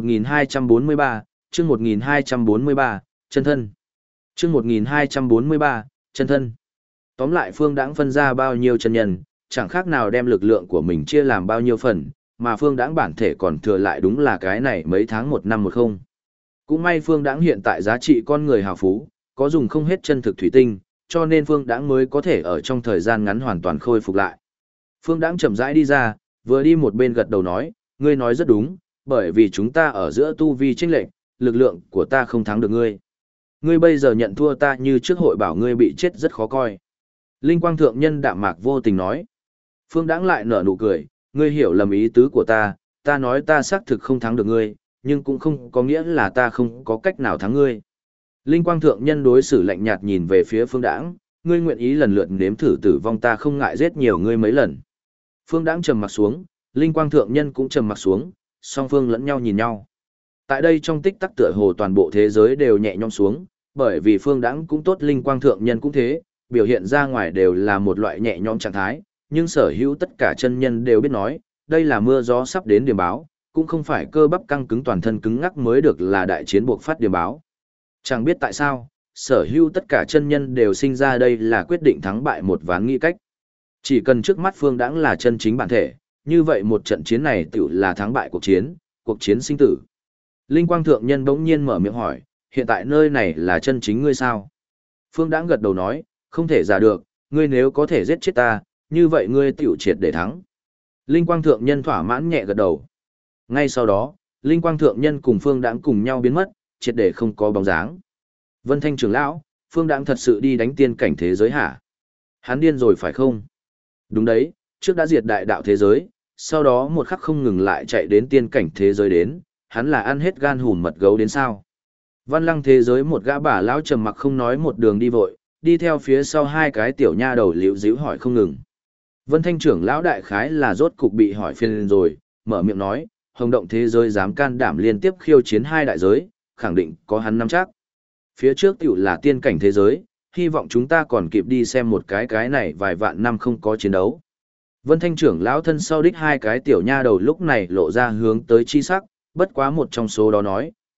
1243, chương 1243, chân thân. Chương 1243, chân thân. Tóm lại Phương Đãng phân ra bao nhiêu chân nhân, chẳng khác nào đem lực lượng của mình chia làm bao nhiêu phần, mà Phương Đãng bản thể còn thừa lại đúng là cái này mấy tháng một năm một không. Cũng may Phương Đãng hiện tại giá trị con người hào phú, có dùng không hết chân thực thủy tinh, cho nên Phương Đãng mới có thể ở trong thời gian ngắn hoàn toàn khôi phục lại. Phương Đãng chậm rãi đi ra, vừa đi một bên gật đầu nói, ngươi nói rất đúng, bởi vì chúng ta ở giữa tu vi chênh lệch, lực lượng của ta không thắng được ngươi. Ngươi bây giờ nhận thua ta như trước hội bảo ngươi bị chết rất khó coi. Linh Quang Thượng Nhân đạm mạc vô tình nói. Phương Đãng lại nở nụ cười, ngươi hiểu lầm ý tứ của ta nói ta xác thực không thắng được ngươi, nhưng cũng không có nghĩa là ta không có cách nào thắng ngươi. Linh Quang Thượng Nhân đối xử lạnh nhạt nhìn về phía Phương Đãng, ngươi nguyện ý lần lượt nếm thử tử vong ta không ngại giết nhiều ngươi mấy lần. Phương Đãng trầm mặt xuống, Linh Quang Thượng Nhân cũng trầm mặt xuống, song phương lẫn nhau nhìn nhau. Tại đây trong tích tắc tựa hồ toàn bộ thế giới đều nhẹ nhõm xuống, bởi vì Phương Đãng cũng tốt Linh Quang Thượng Nhân cũng thế, biểu hiện ra ngoài đều là một loại nhẹ nhõm trạng thái, nhưng sở hữu tất cả chân nhân đều biết nói, đây là mưa gió sắp đến điểm báo, cũng không phải cơ bắp căng cứng toàn thân cứng ngắc mới được là đại chiến buộc phát điểm báo. Chẳng biết tại sao, sở hữu tất cả chân nhân đều sinh ra đây là quyết định thắng bại một ván nghĩ cách. Chỉ cần trước mắt Phương Đãng là chân chính bản thể, như vậy một trận chiến này tự là thắng bại cuộc chiến sinh tử. Linh Quang Thượng Nhân bỗng nhiên mở miệng hỏi, hiện tại nơi này là chân chính ngươi sao? Phương Đãng gật đầu nói, không thể giả được, ngươi nếu có thể giết chết ta, như vậy ngươi tiểu triệt để thắng. Linh Quang Thượng Nhân thỏa mãn nhẹ gật đầu. Ngay sau đó, Linh Quang Thượng Nhân cùng Phương Đãng cùng nhau biến mất, triệt để không có bóng dáng. Vân Thanh trưởng lão, Phương Đãng thật sự đi đánh tiên cảnh thế giới hả? Hắn điên rồi phải không? Đúng đấy, trước đã diệt đại đạo thế giới, sau đó một khắc không ngừng lại chạy đến tiên cảnh thế giới đến, hắn là ăn hết gan hùm mật gấu đến sao? Văn Lăng thế giới một gã bà lão trầm mặc không nói một đường đi vội, đi theo phía sau hai cái tiểu nha đầu liễu díu hỏi không ngừng. Vân Thanh trưởng lão đại khái là rốt cục bị hỏi phiền rồi, mở miệng nói, Hồng Động thế giới dám can đảm liên tiếp khiêu chiến hai đại giới, khẳng định có hắn nắm chắc. Phía trước tiểu là tiên cảnh thế giới, hy vọng chúng ta còn kịp đi xem một cái này vài vạn năm không có chiến đấu. Vân Thanh trưởng lão thân sau đích hai cái tiểu nha đầu lúc này lộ ra hướng tới chi sắc, bất quá một trong số đó nói,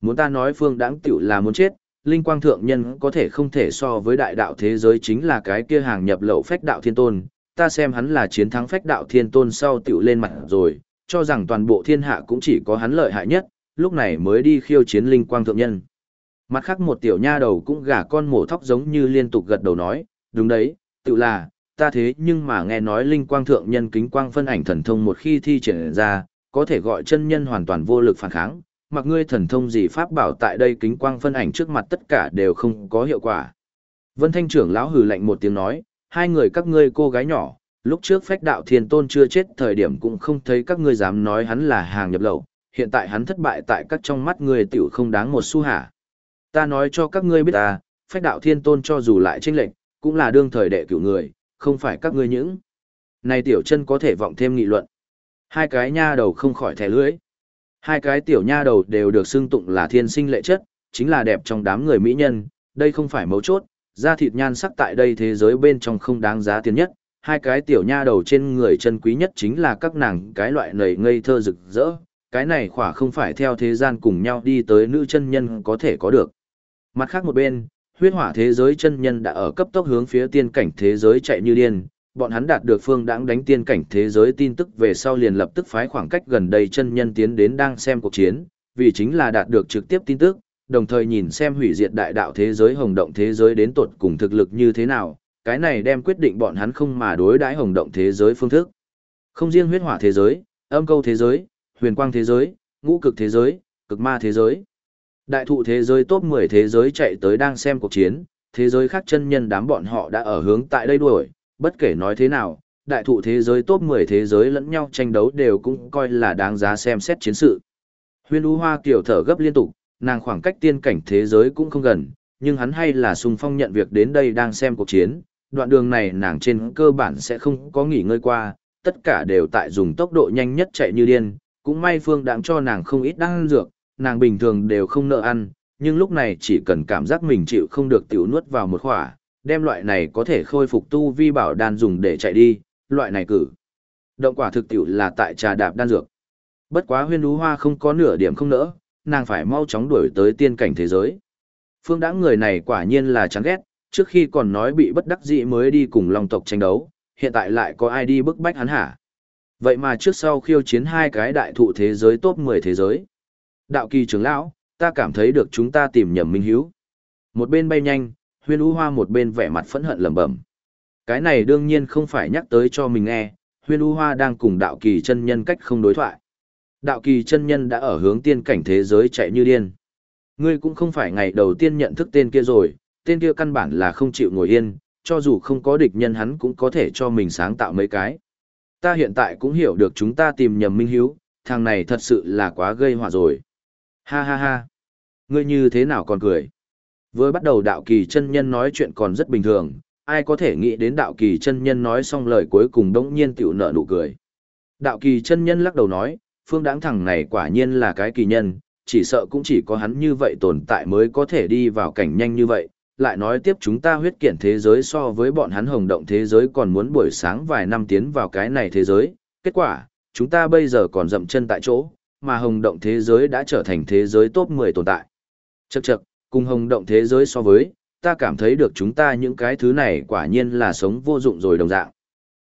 Muốn ta nói Phương Đãng tiểu là muốn chết, linh quang thượng nhân có thể không thể so với đại đạo thế giới chính là cái kia hàng nhập lậu phách đạo thiên tôn, ta xem hắn là chiến thắng phách đạo thiên tôn sau tiểu lên mặt rồi, cho rằng toàn bộ thiên hạ cũng chỉ có hắn lợi hại nhất, lúc này mới đi khiêu chiến linh quang thượng nhân. Mặt khác một tiểu nha đầu cũng gả con mổ thóc giống như liên tục gật đầu nói, đúng đấy, tự là, ta thế nhưng mà nghe nói linh quang thượng nhân kính quang phân ảnh thần thông một khi thi triển ra, có thể gọi chân nhân hoàn toàn vô lực phản kháng, mặc ngươi thần thông gì pháp bảo tại đây kính quang phân ảnh trước mặt tất cả đều không có hiệu quả. Vân Thanh trưởng lão hừ lạnh một tiếng nói, hai người các ngươi cô gái nhỏ, lúc trước phách đạo thiên tôn chưa chết thời điểm cũng không thấy các ngươi dám nói hắn là hàng nhập lậu, hiện tại hắn thất bại tại các trong mắt ngươi tiểu không đáng một xu hả. Ta nói cho các ngươi biết ta, phách đạo thiên tôn cho dù lại chênh lệch, cũng là đương thời đệ cửu người, không phải các ngươi những. Này tiểu chân có thể vọng thêm nghị luận. Hai cái nha đầu không khỏi thẻ lưỡi. Hai cái tiểu nha đầu đều được xưng tụng là thiên sinh lệ chất, chính là đẹp trong đám người mỹ nhân, đây không phải mấu chốt, da thịt nhan sắc tại đây thế giới bên trong không đáng giá tiền nhất. Hai cái tiểu nha đầu trên người chân quý nhất chính là các nàng cái loại nầy ngây thơ rực rỡ, cái này khỏa không phải theo thế gian cùng nhau đi tới nữ chân nhân có thể có được. Mặt khác một bên, huyết hỏa thế giới chân nhân đã ở cấp tốc hướng phía tiên cảnh thế giới chạy như điên, bọn hắn đạt được Phương Đãng đánh tiên cảnh thế giới tin tức về sau liền lập tức phái khoảng cách gần đây chân nhân tiến đến đang xem cuộc chiến, vì chính là đạt được trực tiếp tin tức, đồng thời nhìn xem hủy diệt đại đạo thế giới hồng động thế giới đến tột cùng thực lực như thế nào, cái này đem quyết định bọn hắn không mà đối đãi hồng động thế giới phương thức. Không riêng huyết hỏa thế giới, âm câu thế giới, huyền quang thế giới, ngũ cực thế giới, cực ma thế giới. Đại thụ thế giới top 10 thế giới chạy tới đang xem cuộc chiến, thế giới khác chân nhân đám bọn họ đã ở hướng tại đây đuổi, bất kể nói thế nào, đại thụ thế giới top 10 thế giới lẫn nhau tranh đấu đều cũng coi là đáng giá xem xét chiến sự. Huyên U Hoa kiểu thở gấp liên tục, nàng khoảng cách tiên cảnh thế giới cũng không gần, nhưng hắn hay là xung phong nhận việc đến đây đang xem cuộc chiến, đoạn đường này nàng trên cơ bản sẽ không có nghỉ ngơi qua, tất cả đều tại dùng tốc độ nhanh nhất chạy như điên, cũng may Phương Đãng cho nàng không ít đan dược, nàng bình thường đều không nợ ăn, nhưng lúc này chỉ cần cảm giác mình chịu không được tiểu nuốt vào một khỏa, đem loại này có thể khôi phục tu vi bảo đan dùng để chạy đi, loại này cử. Động quả thực tiểu là tại trà đạp đan dược. Bất quá Huyên Ú Hoa không có nửa điểm không nỡ, nàng phải mau chóng đuổi tới tiên cảnh thế giới. Phương Đãng người này quả nhiên là chán ghét, trước khi còn nói bị bất đắc dĩ mới đi cùng Long tộc tranh đấu, hiện tại lại có ai đi bức bách hắn hả? Vậy mà trước sau khiêu chiến hai cái đại thụ thế giới top 10 thế giới. Đạo Kỳ trưởng lão, ta cảm thấy được chúng ta tìm nhầm minh hiếu. Một bên bay nhanh, Huyên Ú Hoa một bên vẻ mặt phẫn hận lẩm bẩm. Cái này đương nhiên không phải nhắc tới cho mình nghe, Huyên Ú Hoa đang cùng Đạo Kỳ chân nhân cách không đối thoại. Đạo Kỳ chân nhân đã ở hướng tiên cảnh thế giới chạy như điên. Ngươi cũng không phải ngày đầu tiên nhận thức tên kia rồi, tên kia căn bản là không chịu ngồi yên, cho dù không có địch nhân hắn cũng có thể cho mình sáng tạo mấy cái. Ta hiện tại cũng hiểu được chúng ta tìm nhầm minh hiếu, thằng này thật sự là quá gây họa rồi. Ha ha ha. Ngươi như thế nào còn cười? Vừa bắt đầu Đạo Kỳ chân nhân nói chuyện còn rất bình thường, ai có thể nghĩ đến Đạo Kỳ chân nhân nói xong lời cuối cùng đống nhiên tiểu nở nụ cười. Đạo Kỳ chân nhân lắc đầu nói, Phương Đãng thằng này quả nhiên là cái kỳ nhân, chỉ sợ cũng chỉ có hắn như vậy tồn tại mới có thể đi vào cảnh nhanh như vậy. Lại nói tiếp chúng ta huyết kiện thế giới so với bọn hắn hồng động thế giới còn muốn buổi sáng vài năm tiến vào cái này thế giới. Kết quả, chúng ta bây giờ còn dậm chân tại chỗ, mà hồng động thế giới đã trở thành thế giới top 10 tồn tại. Chậc chậc, cùng hồng động thế giới so với, ta cảm thấy được chúng ta những cái thứ này quả nhiên là sống vô dụng rồi đồng dạng.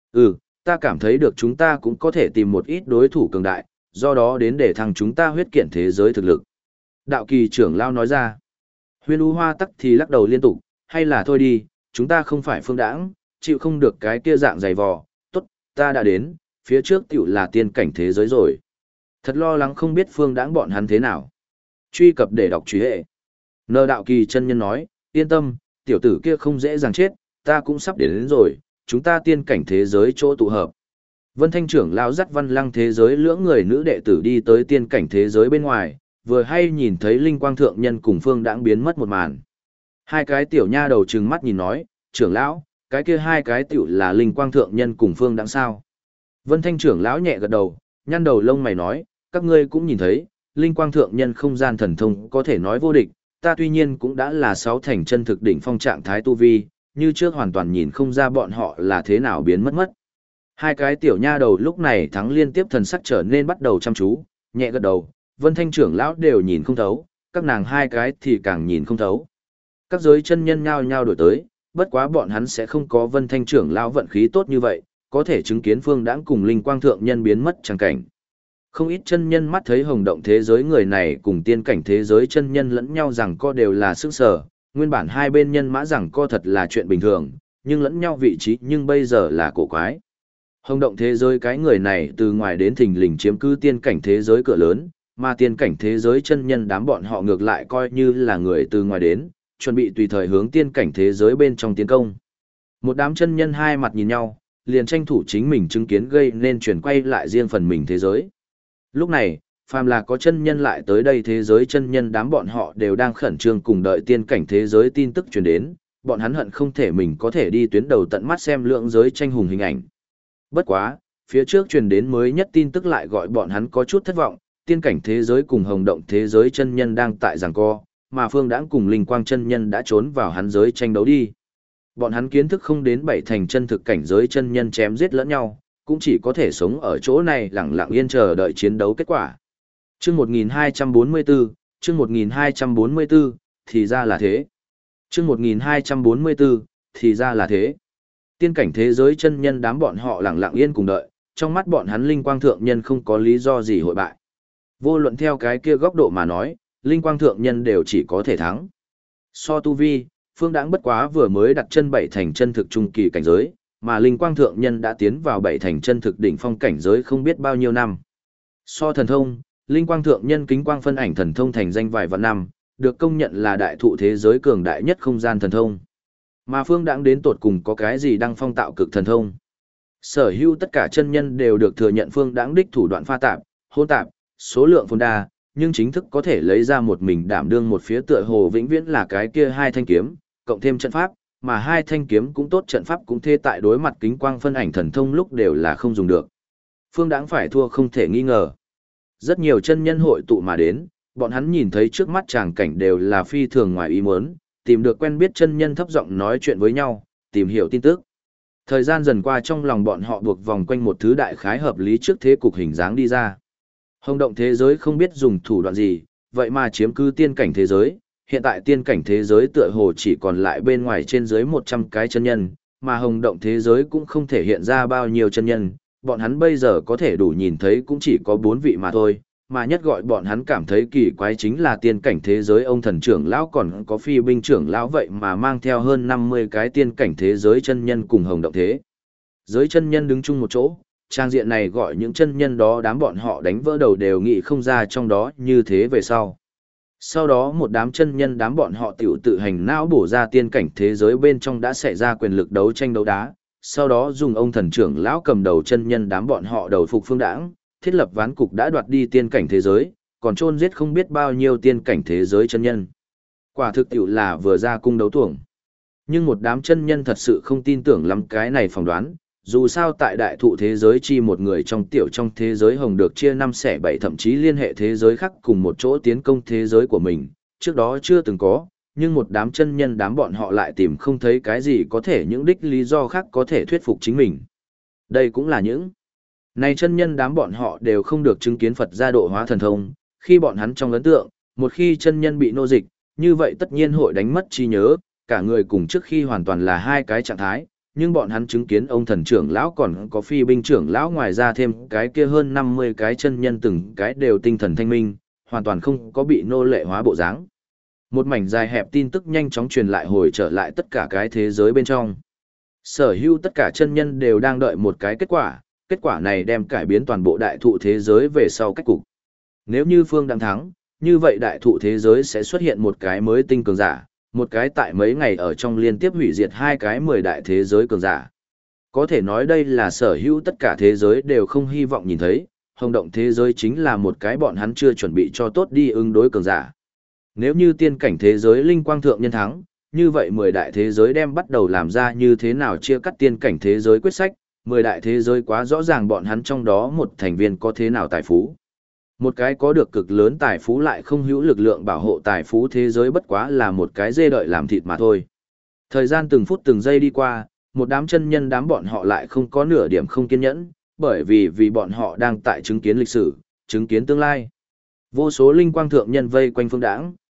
Ta cảm thấy được chúng ta cũng có thể tìm một ít đối thủ cường đại, do đó đến để thăng chúng ta huyết kiện thế giới thực lực. Đạo Kỳ trưởng lao nói ra. Huyên Ú Hoa tắc thì lắc đầu liên tục, hay là thôi đi, chúng ta không phải Phương Đãng, chịu không được cái kia dạng dày vò, tốt, ta đã đến, phía trước tiểu là tiên cảnh thế giới rồi. Thật lo lắng không biết Phương Đãng bọn hắn thế nào. Truy cập để đọc truy hệ. Nờ Đạo Kỳ chân nhân nói, yên tâm, tiểu tử kia không dễ dàng chết, ta cũng sắp đến rồi, chúng ta tiên cảnh thế giới chỗ tụ hợp. Vân Thanh trưởng lao dắt Văn Lăng thế giới lưỡng người nữ đệ tử đi tới tiên cảnh thế giới bên ngoài, vừa hay nhìn thấy Linh Quang thượng nhân cùng Phương Đãng biến mất một màn. Hai cái tiểu nha đầu trừng mắt nhìn nói, trưởng lão, cái kia hai cái tiểu là Linh Quang thượng nhân cùng Phương Đãng sao? Vân Thanh trưởng lão nhẹ gật đầu, nhăn đầu lông mày nói, các ngươi cũng nhìn thấy, Linh Quang thượng nhân không gian thần thông có thể nói vô địch, ta tuy nhiên cũng đã là sáu thành chân thực đỉnh phong trạng thái tu vi, như trước hoàn toàn nhìn không ra bọn họ là thế nào biến mất. Hai cái tiểu nha đầu lúc này thắng liên tiếp thần sắc trở nên bắt đầu chăm chú, nhẹ gật đầu, Vân Thanh trưởng lão đều nhìn không thấu, các nàng hai cái thì càng nhìn không thấu. Các giới chân nhân nhao nhao đổi tới, bất quá bọn hắn sẽ không có Vân Thanh trưởng lão vận khí tốt như vậy, có thể chứng kiến Phương Đãng cùng Linh Quang thượng nhân biến mất chẳng cảnh. Không ít chân nhân mắt thấy hồng động thế giới người này cùng tiên cảnh thế giới chân nhân lẫn nhau rằng co đều là sức sở, nguyên bản hai bên nhân mã rằng co thật là chuyện bình thường, nhưng lẫn nhau vị trí nhưng bây giờ là cổ quái. Hồng động thế giới cái người này từ ngoài đến thình lình chiếm cứ tiên cảnh thế giới cửa lớn, mà tiên cảnh thế giới chân nhân đám bọn họ ngược lại coi như là người từ ngoài đến, chuẩn bị tùy thời hướng tiên cảnh thế giới bên trong tiến công. Một đám chân nhân hai mặt nhìn nhau, liền tranh thủ chính mình chứng kiến gây nên chuyển quay lại riêng phần mình thế giới. Lúc này, phàm là có chân nhân lại tới đây thế giới chân nhân đám bọn họ đều đang khẩn trương cùng đợi tiên cảnh thế giới tin tức truyền đến, bọn hắn hận không thể mình có thể đi tuyến đầu tận mắt xem lượng giới tranh hùng hình ảnh. Bất quá, phía trước truyền đến mới nhất tin tức lại gọi bọn hắn có chút thất vọng, tiên cảnh thế giới cùng hồng động thế giới chân nhân đang tại giằng co, mà Phương Đãng cùng Linh Quang chân nhân đã trốn vào hắn giới tranh đấu đi. Bọn hắn kiến thức không đến bảy thành chân thực cảnh giới chân nhân chém giết lẫn nhau, cũng chỉ có thể sống ở chỗ này lặng lặng yên chờ đợi chiến đấu kết quả. Chương 1244, chương 1244, thì ra là thế. Chương 1244, thì ra là thế. Tiên cảnh thế giới chân nhân đám bọn họ lặng lặng yên cùng đợi, trong mắt bọn hắn Linh Quang thượng nhân không có lý do gì hội bại. Vô luận theo cái kia góc độ mà nói, Linh Quang thượng nhân đều chỉ có thể thắng. So tu vi, Phương Đãng bất quá vừa mới đặt chân bảy thành chân thực trung kỳ cảnh giới, mà Linh Quang thượng nhân đã tiến vào bảy thành chân thực đỉnh phong cảnh giới không biết bao nhiêu năm. So thần thông, Linh Quang thượng nhân kính quang phân ảnh thần thông thành danh vài vạn năm, được công nhận là đại thụ thế giới cường đại nhất không gian thần thông. Mà Phương Đãng đến tột cùng có cái gì đăng phong tạo cực thần thông? Sở hữu tất cả chân nhân đều được thừa nhận Phương Đãng đích thủ đoạn pha tạp, hôn tạp, số lượng phồn đa, nhưng chính thức có thể lấy ra một mình đảm đương một phía tựa hồ vĩnh viễn là cái kia hai thanh kiếm, cộng thêm trận pháp, mà hai thanh kiếm cũng tốt trận pháp cũng thê tại đối mặt kính quang phân ảnh thần thông lúc đều là không dùng được. Phương Đãng phải thua không thể nghi ngờ. Rất nhiều chân nhân hội tụ mà đến, bọn hắn nhìn thấy trước mắt tràng cảnh đều là phi thường ngoài ý muốn, tìm được quen biết chân nhân thấp giọng nói chuyện với nhau, tìm hiểu tin tức. Thời gian dần qua trong lòng bọn họ buộc vòng quanh một thứ đại khái hợp lý trước thế cục hình dáng đi ra. Hồng động thế giới không biết dùng thủ đoạn gì, vậy mà chiếm cứ tiên cảnh thế giới, hiện tại tiên cảnh thế giới tựa hồ chỉ còn lại bên ngoài trên dưới 100 cái chân nhân, mà hồng động thế giới cũng không thể hiện ra bao nhiêu chân nhân, bọn hắn bây giờ có thể đủ nhìn thấy cũng chỉ có 4 vị mà thôi, mà nhất gọi bọn hắn cảm thấy kỳ quái chính là tiên cảnh thế giới ông thần trưởng lão còn có phi binh trưởng lão vậy mà mang theo hơn 50 cái tiên cảnh thế giới chân nhân cùng hồng động thế. Giới chân nhân đứng chung một chỗ, trang diện này gọi những chân nhân đó đám bọn họ đánh vỡ đầu đều nghĩ không ra trong đó như thế về sau. Sau đó một đám chân nhân đám bọn họ tiểu tự hành não bổ ra tiên cảnh thế giới bên trong đã xảy ra quyền lực đấu tranh đấu đá, sau đó dùng ông thần trưởng lão cầm đầu chân nhân đám bọn họ đầu phục Phương Đãng, thiết lập ván cục đã đoạt đi tiên cảnh thế giới, còn chôn giết không biết bao nhiêu tiên cảnh thế giới chân nhân. Quả thực tiểu là vừa ra cung đấu tuồng. Nhưng một đám chân nhân thật sự không tin tưởng lắm cái này phỏng đoán, dù sao tại đại thụ thế giới chi một người trong thế giới hồng được chia 5 xẻ 7 thậm chí liên hệ thế giới khác cùng một chỗ tiến công thế giới của mình, trước đó chưa từng có, nhưng một đám chân nhân đám bọn họ lại tìm không thấy cái gì có thể những đích lý do khác có thể thuyết phục chính mình. Đây cũng là những này chân nhân đám bọn họ đều không được chứng kiến Phật gia độ hóa thần thông, khi bọn hắn trong ấn tượng, một khi chân nhân bị nô dịch, như vậy tất nhiên hội đánh mất trí nhớ, cả người cùng trước khi hoàn toàn là hai cái trạng thái, nhưng bọn hắn chứng kiến ông thần trưởng lão còn có phi binh trưởng lão ngoài ra thêm cái kia hơn 50 cái chân nhân từng cái đều tinh thần thanh minh, hoàn toàn không có bị nô lệ hóa bộ dáng. Một mảnh dài hẹp tin tức nhanh chóng truyền lại hồi trở lại tất cả cái thế giới bên trong. Sở hữu tất cả chân nhân đều đang đợi một cái kết quả này đem cải biến toàn bộ đại thụ thế giới về sau cách cục. Nếu như Phương Đãng thắng, như vậy đại thụ thế giới sẽ xuất hiện một cái mới tinh cường giả, một cái tại mấy ngày ở trong liên tiếp hủy diệt hai cái 10 đại thế giới cường giả. Có thể nói đây là sở hữu tất cả thế giới đều không hy vọng nhìn thấy, hồng động thế giới chính là một cái bọn hắn chưa chuẩn bị cho tốt đi ứng đối cường giả. Nếu như tiên cảnh thế giới linh quang thượng nhân thắng, như vậy 10 đại thế giới đem bắt đầu làm ra như thế nào chia cắt tiên cảnh thế giới quyết sách, 10 đại thế giới quá rõ ràng bọn hắn trong đó một thành viên có thế nào tài phú. Một cái có được cực lớn tài phú lại không hữu lực lượng bảo hộ tài phú thế giới bất quá là một cái dê đợi làm thịt mà thôi. Thời gian từng phút từng giây đi qua, một đám chân nhân đám bọn họ lại không có nửa điểm không kiên nhẫn, bởi vì bọn họ đang tại chứng kiến lịch sử, chứng kiến tương lai. Vô số linh quang thượng nhân vây quanh Phương Đãng,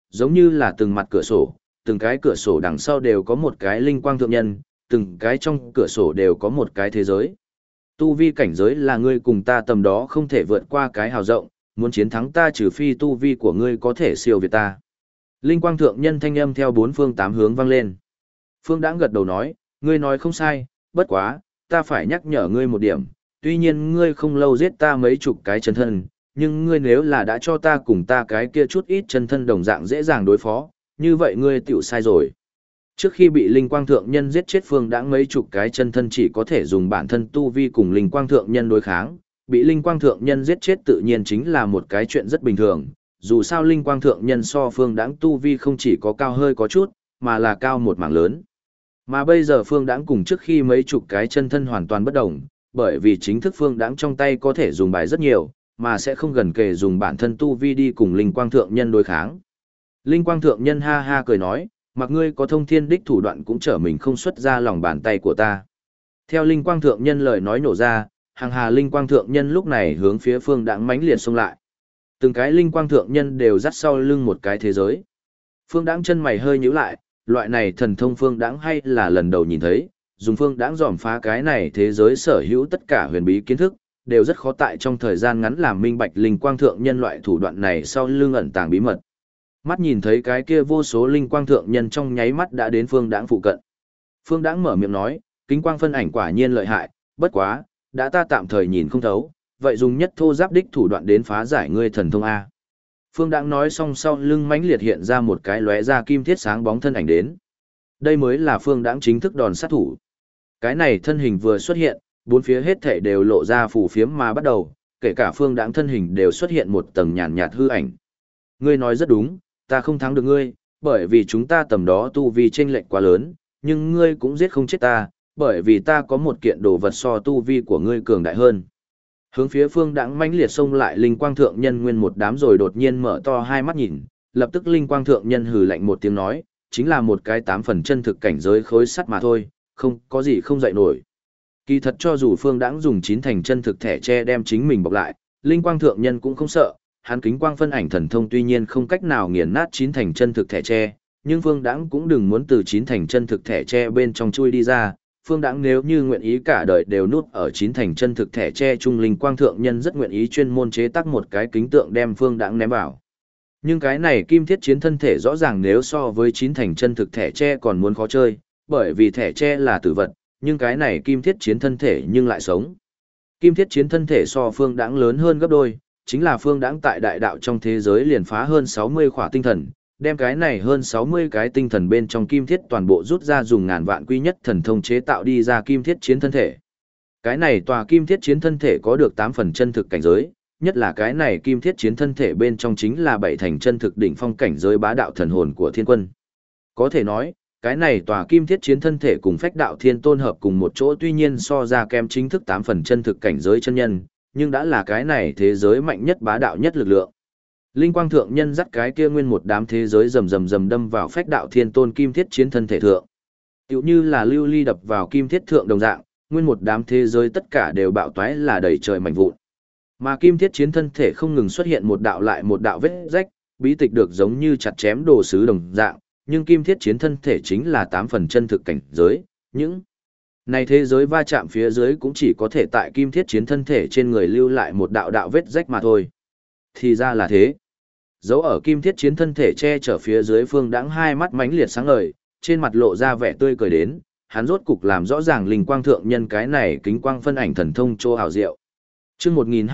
giống như là từng mặt cửa sổ, từng cái cửa sổ đằng sau đều có một cái linh quang thượng nhân, từng cái trong cửa sổ đều có một cái thế giới. Tu vi cảnh giới là ngươi cùng ta tầm đó không thể vượt qua cái hào rộng, muốn chiến thắng ta trừ phi tu vi của ngươi có thể siêu việt ta. Linh quang thượng nhân thanh âm theo bốn phương tám hướng vang lên. Phương Đãng gật đầu nói, ngươi nói không sai, bất quá, ta phải nhắc nhở ngươi một điểm, tuy nhiên ngươi không lâu giết ta mấy chục cái chân thân, nhưng ngươi nếu là đã cho ta cùng ta cái kia chút ít chân thân đồng dạng dễ dàng đối phó, như vậy ngươi tiểu sai rồi. Trước khi bị linh quang thượng nhân giết chết Phương Đãng mấy chục cái chân thân chỉ có thể dùng bản thân tu vi cùng linh quang thượng nhân đối kháng, bị linh quang thượng nhân giết chết tự nhiên chính là một cái chuyện rất bình thường. Dù sao linh quang thượng nhân so Phương Đãng tu vi không chỉ có cao hơi có chút, mà là cao một mảng lớn. Mà bây giờ Phương Đãng cùng trước khi mấy chục cái chân thân hoàn toàn bất đồng, bởi vì chính thức Phương Đãng trong tay có thể dùng bài rất nhiều, mà sẽ không gần kề dùng bản thân tu vi đi cùng linh quang thượng nhân đối kháng. Linh quang thượng nhân ha ha cười nói, mặc ngươi có thông thiên đích thủ đoạn cũng trở mình không xuất ra lòng bàn tay của ta. Theo linh quang thượng nhân lời nói nổ ra, hàng hà linh quang thượng nhân lúc này hướng phía Phương Đãng mãnh liệt xông lại. Từng cái linh quang thượng nhân đều dắt sau lưng một cái thế giới. Phương Đãng chân mày hơi nhíu lại, loại này thần thông Phương Đãng hay là lần đầu nhìn thấy, dùng Phương Đãng dòm phá cái này thế giới sở hữu tất cả huyền bí kiến thức, đều rất khó tại trong thời gian ngắn làm minh bạch linh quang thượng nhân loại thủ đoạn này sau lưng ẩn tàng bí mật. Mắt nhìn thấy cái kia vô số linh quang thượng nhân trong nháy mắt đã đến Phương Đãng phụ cận. Phương Đãng mở miệng nói, kính quang phân ảnh quả nhiên lợi hại, bất quá, đã ta tạm thời nhìn không thấu, vậy dùng nhất thô giáp đích thủ đoạn đến phá giải ngươi thần thông A. Phương Đãng nói xong sau lưng mãnh liệt hiện ra một cái lóe ra kim thiết sáng bóng thân ảnh đến. Đây mới là Phương Đãng chính thức đòn sát thủ. Cái này thân hình vừa xuất hiện, bốn phía hết thảy đều lộ ra phù phiếm mà bắt đầu, kể cả Phương Đãng thân hình đều xuất hiện một tầng nhàn nhạt hư ảnh. Ngươi nói rất đúng, ta không thắng được ngươi, bởi vì chúng ta tầm đó tu vi chênh lệch quá lớn, nhưng ngươi cũng giết không chết ta, bởi vì ta có một kiện đồ vật so tu vi của ngươi cường đại hơn. Hướng phía Phương Đãng mãnh liệt xông lại linh quang thượng nhân nguyên một đám rồi đột nhiên mở to hai mắt nhìn, lập tức linh quang thượng nhân hừ lạnh một tiếng nói, chính là một cái 8 phần chân thực cảnh giới khối sắt mà thôi, không có gì không dậy nổi. Kỳ thật cho dù Phương Đãng dùng 9 thành chân thực thẻ che đem chính mình bọc lại, linh quang thượng nhân cũng không sợ, hắn kính quang phân ảnh thần thông tuy nhiên không cách nào nghiền nát 9 thành chân thực thẻ che, nhưng Phương Đãng cũng đừng muốn từ 9 thành chân thực thẻ che bên trong chui đi ra. Phương Đãng nếu như nguyện ý cả đời đều nuốt ở 9 thành chân thực thẻ che trung linh quang thượng nhân rất nguyện ý chuyên môn chế tác một cái kính tượng đem Phương Đãng ném vào. Nhưng cái này kim thiết chiến thân thể rõ ràng nếu so với 9 thành chân thực thẻ che còn muốn khó chơi, bởi vì thẻ che là tử vật, nhưng cái này kim thiết chiến thân thể nhưng lại sống. Kim thiết chiến thân thể so Phương Đãng lớn hơn gấp đôi, chính là Phương Đãng tại đại đạo trong thế giới liền phá hơn 60 khỏa tinh thần, đem cái này hơn 60 cái tinh thần bên trong kim thiết toàn bộ rút ra dùng ngàn vạn quy nhất thần thông chế tạo đi ra kim thiết chiến thân thể. Cái này tòa kim thiết chiến thân thể có được 8 phần chân thực cảnh giới, nhất là cái này kim thiết chiến thân thể bên trong chính là 7 thành chân thực đỉnh phong cảnh giới bá đạo thần hồn của thiên quân. Có thể nói, cái này tòa kim thiết chiến thân thể cùng phách đạo thiên tôn hợp cùng một chỗ tuy nhiên so ra kém chính thức 8 phần chân thực cảnh giới chân nhân, nhưng đã là cái này thế giới mạnh nhất bá đạo nhất lực lượng. Linh quang thượng nhân dắt cái kia nguyên một đám thế giới rầm rầm rầm đâm vào phách đạo thiên tôn kim thiết chiến thân thể thượng. Tựu như là lưu ly đập vào kim thiết thượng đồng dạng, nguyên một đám thế giới tất cả đều bạo toái là đầy trời mảnh vụn. Mà kim thiết chiến thân thể không ngừng xuất hiện một đạo lại một đạo vết rách, bí tịch được giống như chặt chém đồ sứ đồng dạng, nhưng kim thiết chiến thân thể chính là 8 phần chân thực cảnh giới, những này thế giới va chạm phía dưới cũng chỉ có thể tại kim thiết chiến thân thể trên người lưu lại một đạo đạo vết rách mà thôi. Thì ra là thế. Dấu ở kim thiết chiến thân thể che chở phía dưới Phương Đãng hai mắt mãnh liệt sáng ngời, trên mặt lộ ra vẻ tươi cười đến, hắn rốt cục làm rõ ràng linh quang thượng nhân cái này kính quang phân ảnh thần thông chô hào diệu. Chương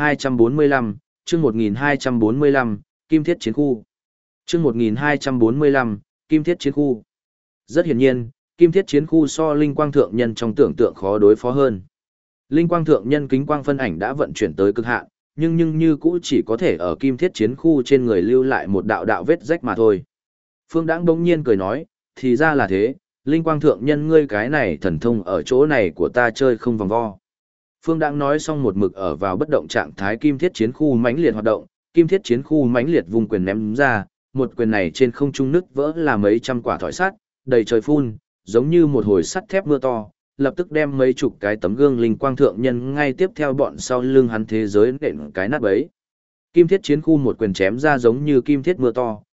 1245, chương 1245, Kim Thiết Chiến Khu. Chương 1245, Kim Thiết Chiến Khu. Rất hiển nhiên, Kim Thiết Chiến Khu so linh quang thượng nhân trong tưởng tượng khó đối phó hơn. Linh quang thượng nhân kính quang phân ảnh đã vận chuyển tới cực hạn, nhưng như cũ chỉ có thể ở Kim Thiết Chiến Khu trên người lưu lại một đạo đạo vết rách mà thôi. Phương Đãng bỗng nhiên cười nói, thì ra là thế, linh quang thượng nhân ngươi cái này thần thông ở chỗ này của ta chơi không vòng vo. Phương Đãng nói xong một mực ở vào bất động trạng thái Kim Thiết Chiến Khu mãnh liệt hoạt động, Kim Thiết Chiến Khu mãnh liệt vung quyền ném ra, một quyền này trên không trung nứt vỡ là mấy trăm quả thỏi sắt, đầy trời phun, giống như một hồi sắt thép mưa to, lập tức đem mấy chục cái tấm gương linh quang thượng nhân ngay tiếp theo bọn sau lưng hắn thế giới nện cái nát bấy. Kim Thiết Chiến Khu một quyền chém ra giống như kim thiết mưa to,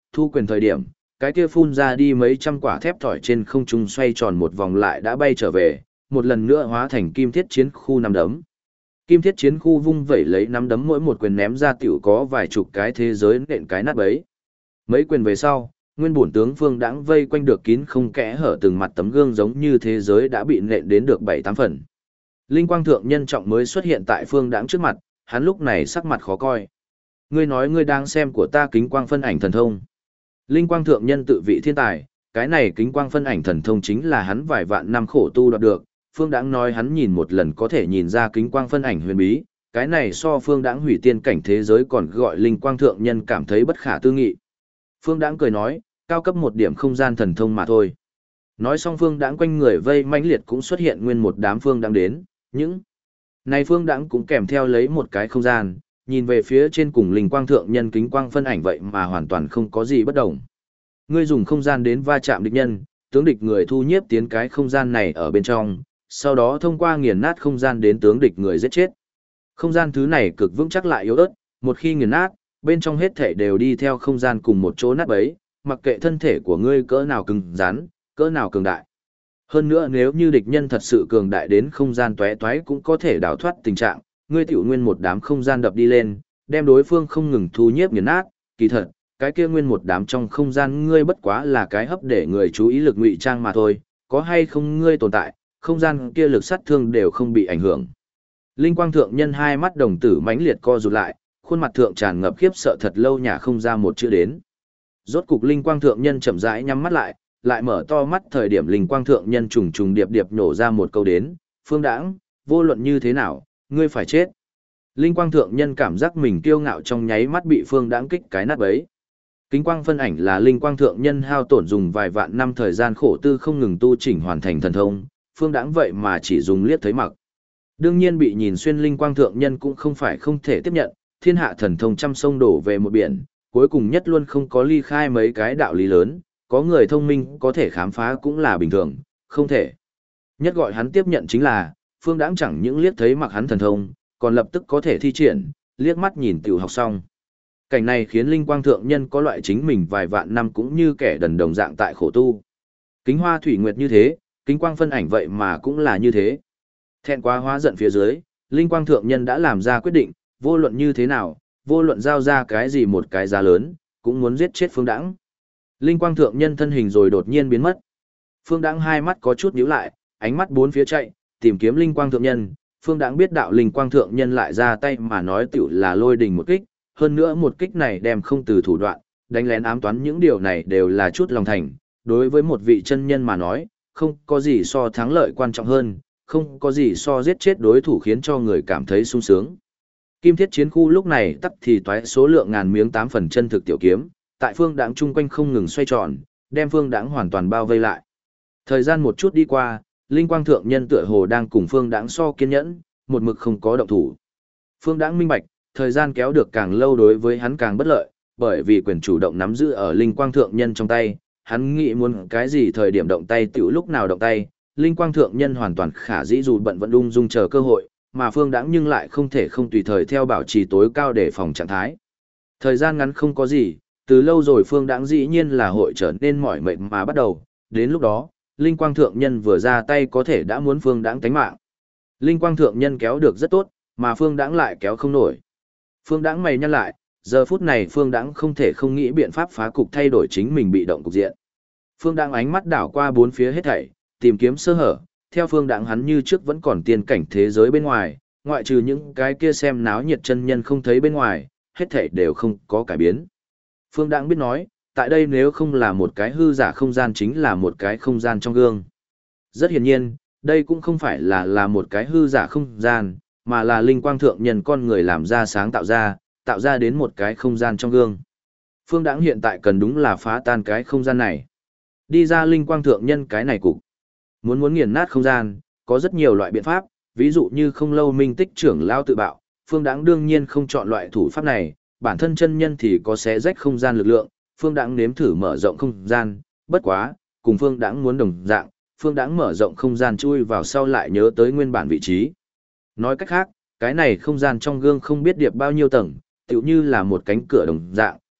thu quyền thời điểm, cái kia phun ra đi mấy trăm quả thép thỏi trên không trung xoay tròn một vòng lại đã bay trở về, một lần nữa hóa thành kim thiết chiến khu nắm đấm. Kim thiết chiến khu vung vẩy lấy nắm đấm mỗi một quyền ném ra tiểu có vài chục cái thế giới nện cái nát bấy. Mấy quyền về sau, nguyên bổn tướng Phương Đãng vây quanh được kín không kẽ hở từng mặt tấm gương giống như thế giới đã bị nện đến được 7-8 phần. Linh quang thượng nhân trọng mới xuất hiện tại Phương Đãng trước mặt, hắn lúc này sắc mặt khó coi. Ngươi nói ngươi đang xem của ta kính quang phân ảnh thần thông. Linh quang thượng nhân tự vị thiên tài, cái này kính quang phân ảnh thần thông chính là hắn vài vạn năm khổ tu đoạt được. Phương Đãng nói hắn nhìn một lần có thể nhìn ra kính quang phân ảnh huyền bí, cái này so Phương Đãng hủy tiên cảnh thế giới còn gọi Linh quang thượng nhân cảm thấy bất khả tư nghị. Phương Đãng cười nói, cao cấp một điểm không gian thần thông mà thôi. Nói xong Phương Đãng quanh người vây mãnh liệt cũng xuất hiện nguyên một đám Phương Đãng đến, những này Phương Đãng cũng kèm theo lấy một cái không gian, nhìn về phía trên cùng Linh quang thượng nhân kính quang phân ảnh vậy mà hoàn toàn không có gì bất đồng. Ngươi dùng không gian đến va chạm địch nhân, tướng địch người thu nhiếp tiến cái không gian này ở bên trong, sau đó thông qua nghiền nát không gian đến tướng địch người giết chết. Không gian thứ này cực vững chắc lại yếu ớt, một khi nghiền nát, bên trong hết thể đều đi theo không gian cùng một chỗ nát bấy, mặc kệ thân thể của ngươi cỡ nào cứng rắn, cỡ nào cường đại. Hơn nữa nếu như địch nhân thật sự cường đại đến không gian tóe toái cũng có thể đào thoát tình trạng, ngươi tiểu nguyên một đám không gian đập đi lên, đem đối phương không ngừng thu nhiếp nghiền nát, kỳ thật, cái kia nguyên một đám trong không gian ngươi bất quá là cái hấp để người chú ý lực ngụy trang mà thôi, có hay không ngươi tồn tại, không gian kia lực sát thương đều không bị ảnh hưởng. Linh quang thượng nhân hai mắt đồng tử mãnh liệt co rụt lại, khuôn mặt thượng tràn ngập khiếp sợ thật lâu nhả không ra một chữ đến. Rốt cục linh quang thượng nhân chậm rãi nhắm mắt lại mở to mắt thời điểm linh quang thượng nhân trùng trùng điệp điệp nổ ra một câu đến, Phương Đãng, vô luận như thế nào, ngươi phải chết. Linh quang thượng nhân cảm giác mình kiêu ngạo trong nháy mắt bị Phương Đãng kích cái nát bấy. Kính quang phân ảnh là linh quang thượng nhân hao tổn dùng vài vạn năm thời gian khổ tư không ngừng tu chỉnh hoàn thành thần thông, Phương Đãng vậy mà chỉ dùng liếc thấy mặc. Đương nhiên bị nhìn xuyên linh quang thượng nhân cũng không phải không thể tiếp nhận, thiên hạ thần thông trăm sông đổ về một biển, cuối cùng nhất luôn không có ly khai mấy cái đạo lý lớn, có người thông minh có thể khám phá cũng là bình thường, không thể. Nhất gọi hắn tiếp nhận chính là, Phương Đãng chẳng những liếc thấy mặc hắn thần thông, còn lập tức có thể thi triển, liếc mắt nhìn tiểu học xong. Cảnh này khiến linh quang thượng nhân có loại chính mình vài vạn năm cũng như kẻ đần đồng dạng tại khổ tu. Kính hoa thủy nguyệt như thế, kính quang phân ảnh vậy mà cũng là như thế. Thẹn quá hóa giận phía dưới, linh quang thượng nhân đã làm ra quyết định, vô luận như thế nào, vô luận giao ra cái gì một cái giá lớn, cũng muốn giết chết Phương Đãng. Linh quang thượng nhân thân hình rồi đột nhiên biến mất. Phương Đãng hai mắt có chút nhíu lại, ánh mắt bốn phía chạy, tìm kiếm linh quang thượng nhân. Phương Đãng biết đạo linh quang thượng nhân lại ra tay mà nói tiểu là lôi đình một kích, hơn nữa một kích này đem không từ thủ đoạn, đánh lén ám toán những điều này đều là chút lòng thành. Đối với một vị chân nhân mà nói, không có gì so thắng lợi quan trọng hơn, không có gì so giết chết đối thủ khiến cho người cảm thấy sung sướng. Kim thiết chiến khu lúc này tắc thì toái số lượng ngàn miếng 8 phần chân thực tiểu kiếm, tại Phương Đãng chung quanh không ngừng xoay tròn, đem Phương Đãng hoàn toàn bao vây lại. Thời gian một chút đi qua, linh quang thượng nhân tựa hồ đang cùng Phương Đãng so kiên nhẫn, một mực không có động thủ. Phương Đãng minh bạch, thời gian kéo được càng lâu đối với hắn càng bất lợi, bởi vì quyền chủ động nắm giữ ở linh quang thượng nhân trong tay, hắn nghĩ muốn cái gì thời điểm động tay tiểu lúc nào động tay, linh quang thượng nhân hoàn toàn khả dĩ dù bận vẫn ung dung chờ cơ hội, mà Phương Đãng nhưng lại không thể không tùy thời theo bảo trì tối cao để phòng trạng thái. Thời gian ngắn không có gì, từ lâu rồi Phương Đãng dĩ nhiên là hội trở nên mỏi mệt mà bắt đầu, đến lúc đó, linh quang thượng nhân vừa ra tay có thể đã muốn Phương Đãng tánh mạng. Linh quang thượng nhân kéo được rất tốt, mà Phương Đãng lại kéo không nổi. Phương Đãng mày nhăn lại, giờ phút này Phương Đãng không thể không nghĩ biện pháp phá cục thay đổi chính mình bị động cục diện. Phương Đãng ánh mắt đảo qua bốn phía hết thảy, tìm kiếm sơ hở, theo Phương Đãng hắn như trước vẫn còn tiên cảnh thế giới bên ngoài, ngoại trừ những cái kia xem náo nhiệt chân nhân không thấy bên ngoài, hết thảy đều không có cải biến. Phương Đãng biết nói, tại đây nếu không là một cái hư giả không gian chính là một cái không gian trong gương. Rất hiển nhiên, đây cũng không phải là một cái hư giả không gian, mà là linh quang thượng nhân con người làm ra sáng tạo ra đến một cái không gian trong gương. Phương Đãng hiện tại cần đúng là phá tan cái không gian này. Đi ra linh quang thượng nhân cái này cục. Muốn nghiền nát không gian, có rất nhiều loại biện pháp, ví dụ như không lâu minh tích trưởng lao tự bạo, Phương Đãng đương nhiên không chọn loại thủ pháp này, bản thân chân nhân thì có xé rách không gian lực lượng, Phương Đãng nếm thử mở rộng không gian, bất quá, cùng Phương Đãng muốn đồng dạng, Phương Đãng mở rộng không gian chui vào sau lại nhớ tới nguyên bản vị trí. Nói cách khác, cái này không gian trong gương không biết điệp bao nhiêu tầng, tựu như là một cánh cửa đồng dạng,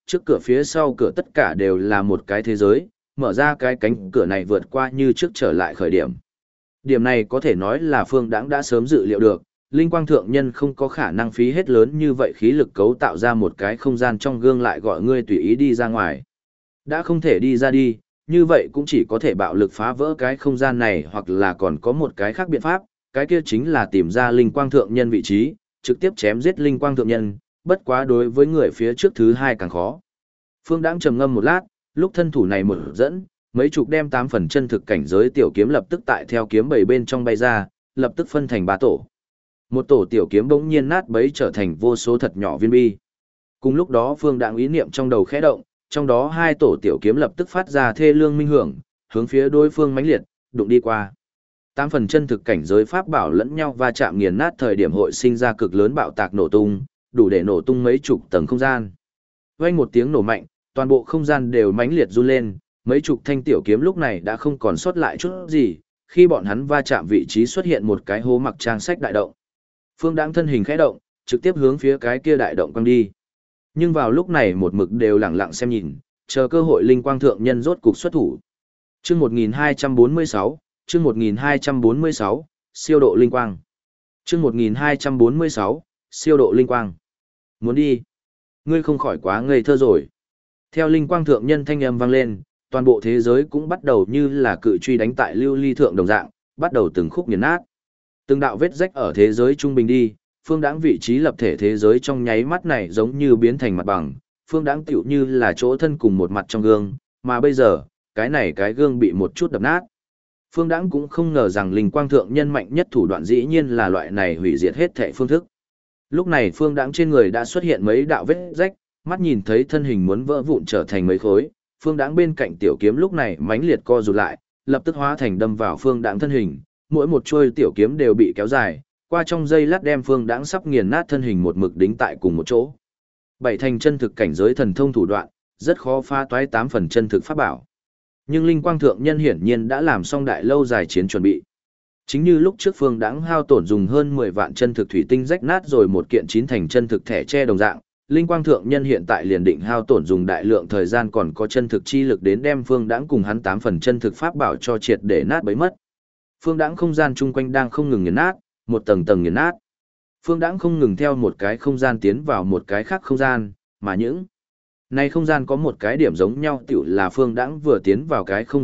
trước cửa phía sau cửa tất cả đều là một cái thế giới, mở ra cái cánh cửa này vượt qua như trước trở lại khởi điểm. Điểm này có thể nói là Phương Đãng đã sớm dự liệu được, Linh Quang Thượng Nhân không có khả năng phí hết lớn như vậy khí lực cấu tạo ra một cái không gian trong gương lại gọi ngươi tùy ý đi ra ngoài. Đã không thể đi ra đi, như vậy cũng chỉ có thể bạo lực phá vỡ cái không gian này hoặc là còn có một cái khác biện pháp, cái kia chính là tìm ra Linh Quang Thượng Nhân vị trí, trực tiếp chém giết Linh Quang Thượng Nhân, bất quá đối với người phía trước thứ hai càng khó. Phương Đãng trầm ngâm một lát, lúc thân thủ này một dẫn, mấy chục đem 8 phần chân thực cảnh giới tiểu kiếm lập tức tại theo kiếm bảy bên trong bay ra, lập tức phân thành 3 tổ. Một tổ tiểu kiếm bỗng nhiên nát bấy trở thành vô số thật nhỏ viên bi. Cùng lúc đó Phương Đãng ý niệm trong đầu khẽ động, trong đó 2 tổ tiểu kiếm lập tức phát ra thê lương minh hưởng, hướng phía đối phương mãnh liệt, đụng đi qua. 8 phần chân thực cảnh giới pháp bảo lẫn nhau va chạm nghiền nát thời điểm hội sinh ra cực lớn bạo tạc nổ tung, đủ để nổ tung mấy chục tầng không gian. Vang một tiếng nổ mạnh, toàn bộ không gian đều mãnh liệt run lên, mấy chục thanh tiểu kiếm lúc này đã không còn sót lại chút gì, khi bọn hắn va chạm vị trí xuất hiện một cái hố mặc trang sách đại động. Phương Đãng thân hình khẽ động, trực tiếp hướng phía cái kia đại động quăng đi. Nhưng vào lúc này một mực đều lặng lặng xem nhìn, chờ cơ hội Linh Quang Thượng Nhân rốt cục xuất thủ. Chương 1246, chương 1246, siêu độ linh quang. Chương 1246, siêu độ linh quang. Muốn đi? Ngươi không khỏi quá ngây thơ rồi. Theo Linh Quang Thượng Nhân thanh âm vang lên, toàn bộ thế giới cũng bắt đầu như là cự truy đánh tại lưu ly thượng đồng dạng, bắt đầu từng khúc nghiền nát. Từng đạo vết rách ở thế giới trung bình đi, Phương Đãng vị trí lập thể thế giới trong nháy mắt này giống như biến thành mặt bằng, Phương Đãng tựu như là chỗ thân cùng một mặt trong gương, mà bây giờ, cái gương bị một chút đập nát. Phương Đãng cũng không ngờ rằng Linh Quang Thượng Nhân mạnh nhất thủ đoạn dĩ nhiên là loại này hủy diệt hết thảy phương thức. Lúc này Phương Đãng trên người đã xuất hiện mấy đạo vết rách, mắt nhìn thấy thân hình muốn vỡ vụn trở thành mấy khối, Phương Đãng bên cạnh tiểu kiếm lúc này mãnh liệt co rụt lại, lập tức hóa thành đâm vào Phương Đãng thân hình, mỗi một chuôi tiểu kiếm đều bị kéo dài, qua trong giây lát đem Phương Đãng sắp nghiền nát thân hình một mực đính tại cùng một chỗ. Bảy thành chân thực cảnh giới thần thông thủ đoạn, rất khó phá toái 8 phần chân thực pháp bảo. Nhưng Linh Quang Thượng Nhân hiển nhiên đã làm xong đại lâu dài chiến chuẩn bị. Chính như lúc trước Phương Đãng hao tổn dùng hơn 10 vạn chân thực thủy tinh rách nát rồi một kiện 9 thành chân thực thẻ che đồng dạng, Linh Quang Thượng Nhân hiện tại liền định hao tổn dùng đại lượng thời gian còn có chân thực chi lực đến đem Phương Đãng cùng hắn 8 phần chân thực pháp bảo cho triệt để nát bấy mất. Phương Đãng không gian chung quanh đang không ngừng nghiền nát, một tầng tầng nghiền nát. Phương Đãng không ngừng theo một cái không gian tiến vào một cái khác không gian, mà những này không gian có một cái điểm giống nhau tiểu là Phương Đãng vừa tiến vào cái không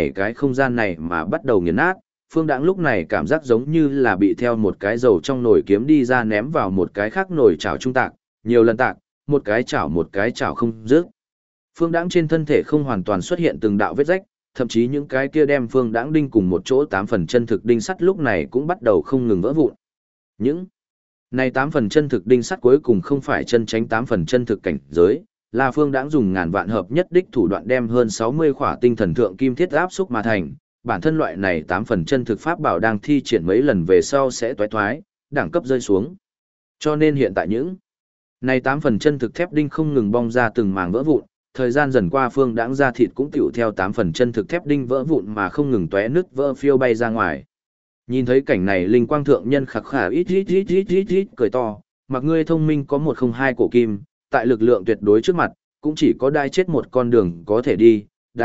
gian này mà bắt đầu nghiền nát. Phương Đãng lúc này cảm giác giống như là bị theo một cái dầu trong nồi kiếm đi ra ném vào một cái khác nồi chảo trung tạc, nhiều lần tạc, một cái chảo không dứt. Phương Đãng trên thân thể không hoàn toàn xuất hiện từng đạo vết rách, thậm chí những cái kia đem Phương Đãng đinh cùng một chỗ 8 phần chân thực đinh sắt lúc này cũng bắt đầu không ngừng vỡ vụn. Những này 8 phần chân thực đinh sắt cuối cùng không phải chân tránh 8 phần chân thực cảnh giới, là Phương Đãng dùng ngàn vạn hợp nhất đích thủ đoạn đem hơn 60 khỏa tinh thần thượng kim thiết áp xúc mà thành. Bản thân loại này 8 phần chân thực pháp bảo đang thi triển mấy lần về sau sẽ toái thoái, đẳng cấp rơi xuống. Cho nên hiện tại những này 8 phần chân thực thép đinh không ngừng bong ra từng mảng vỡ vụn, thời gian dần qua Phương Đãng ra thịt cũng tiểu theo 8 phần chân thực thép đinh vỡ vụn mà không ngừng tóe nứt vỡ phiêu bay ra ngoài. Nhìn thấy cảnh này Linh Quang Thượng Nhân khặc khà ít cười to, mặc ngươi thông minh có 102 cổ kim, tại lực lượng tuyệt đối trước mặt, cũng chỉ có đai chết một con đường có thể đi,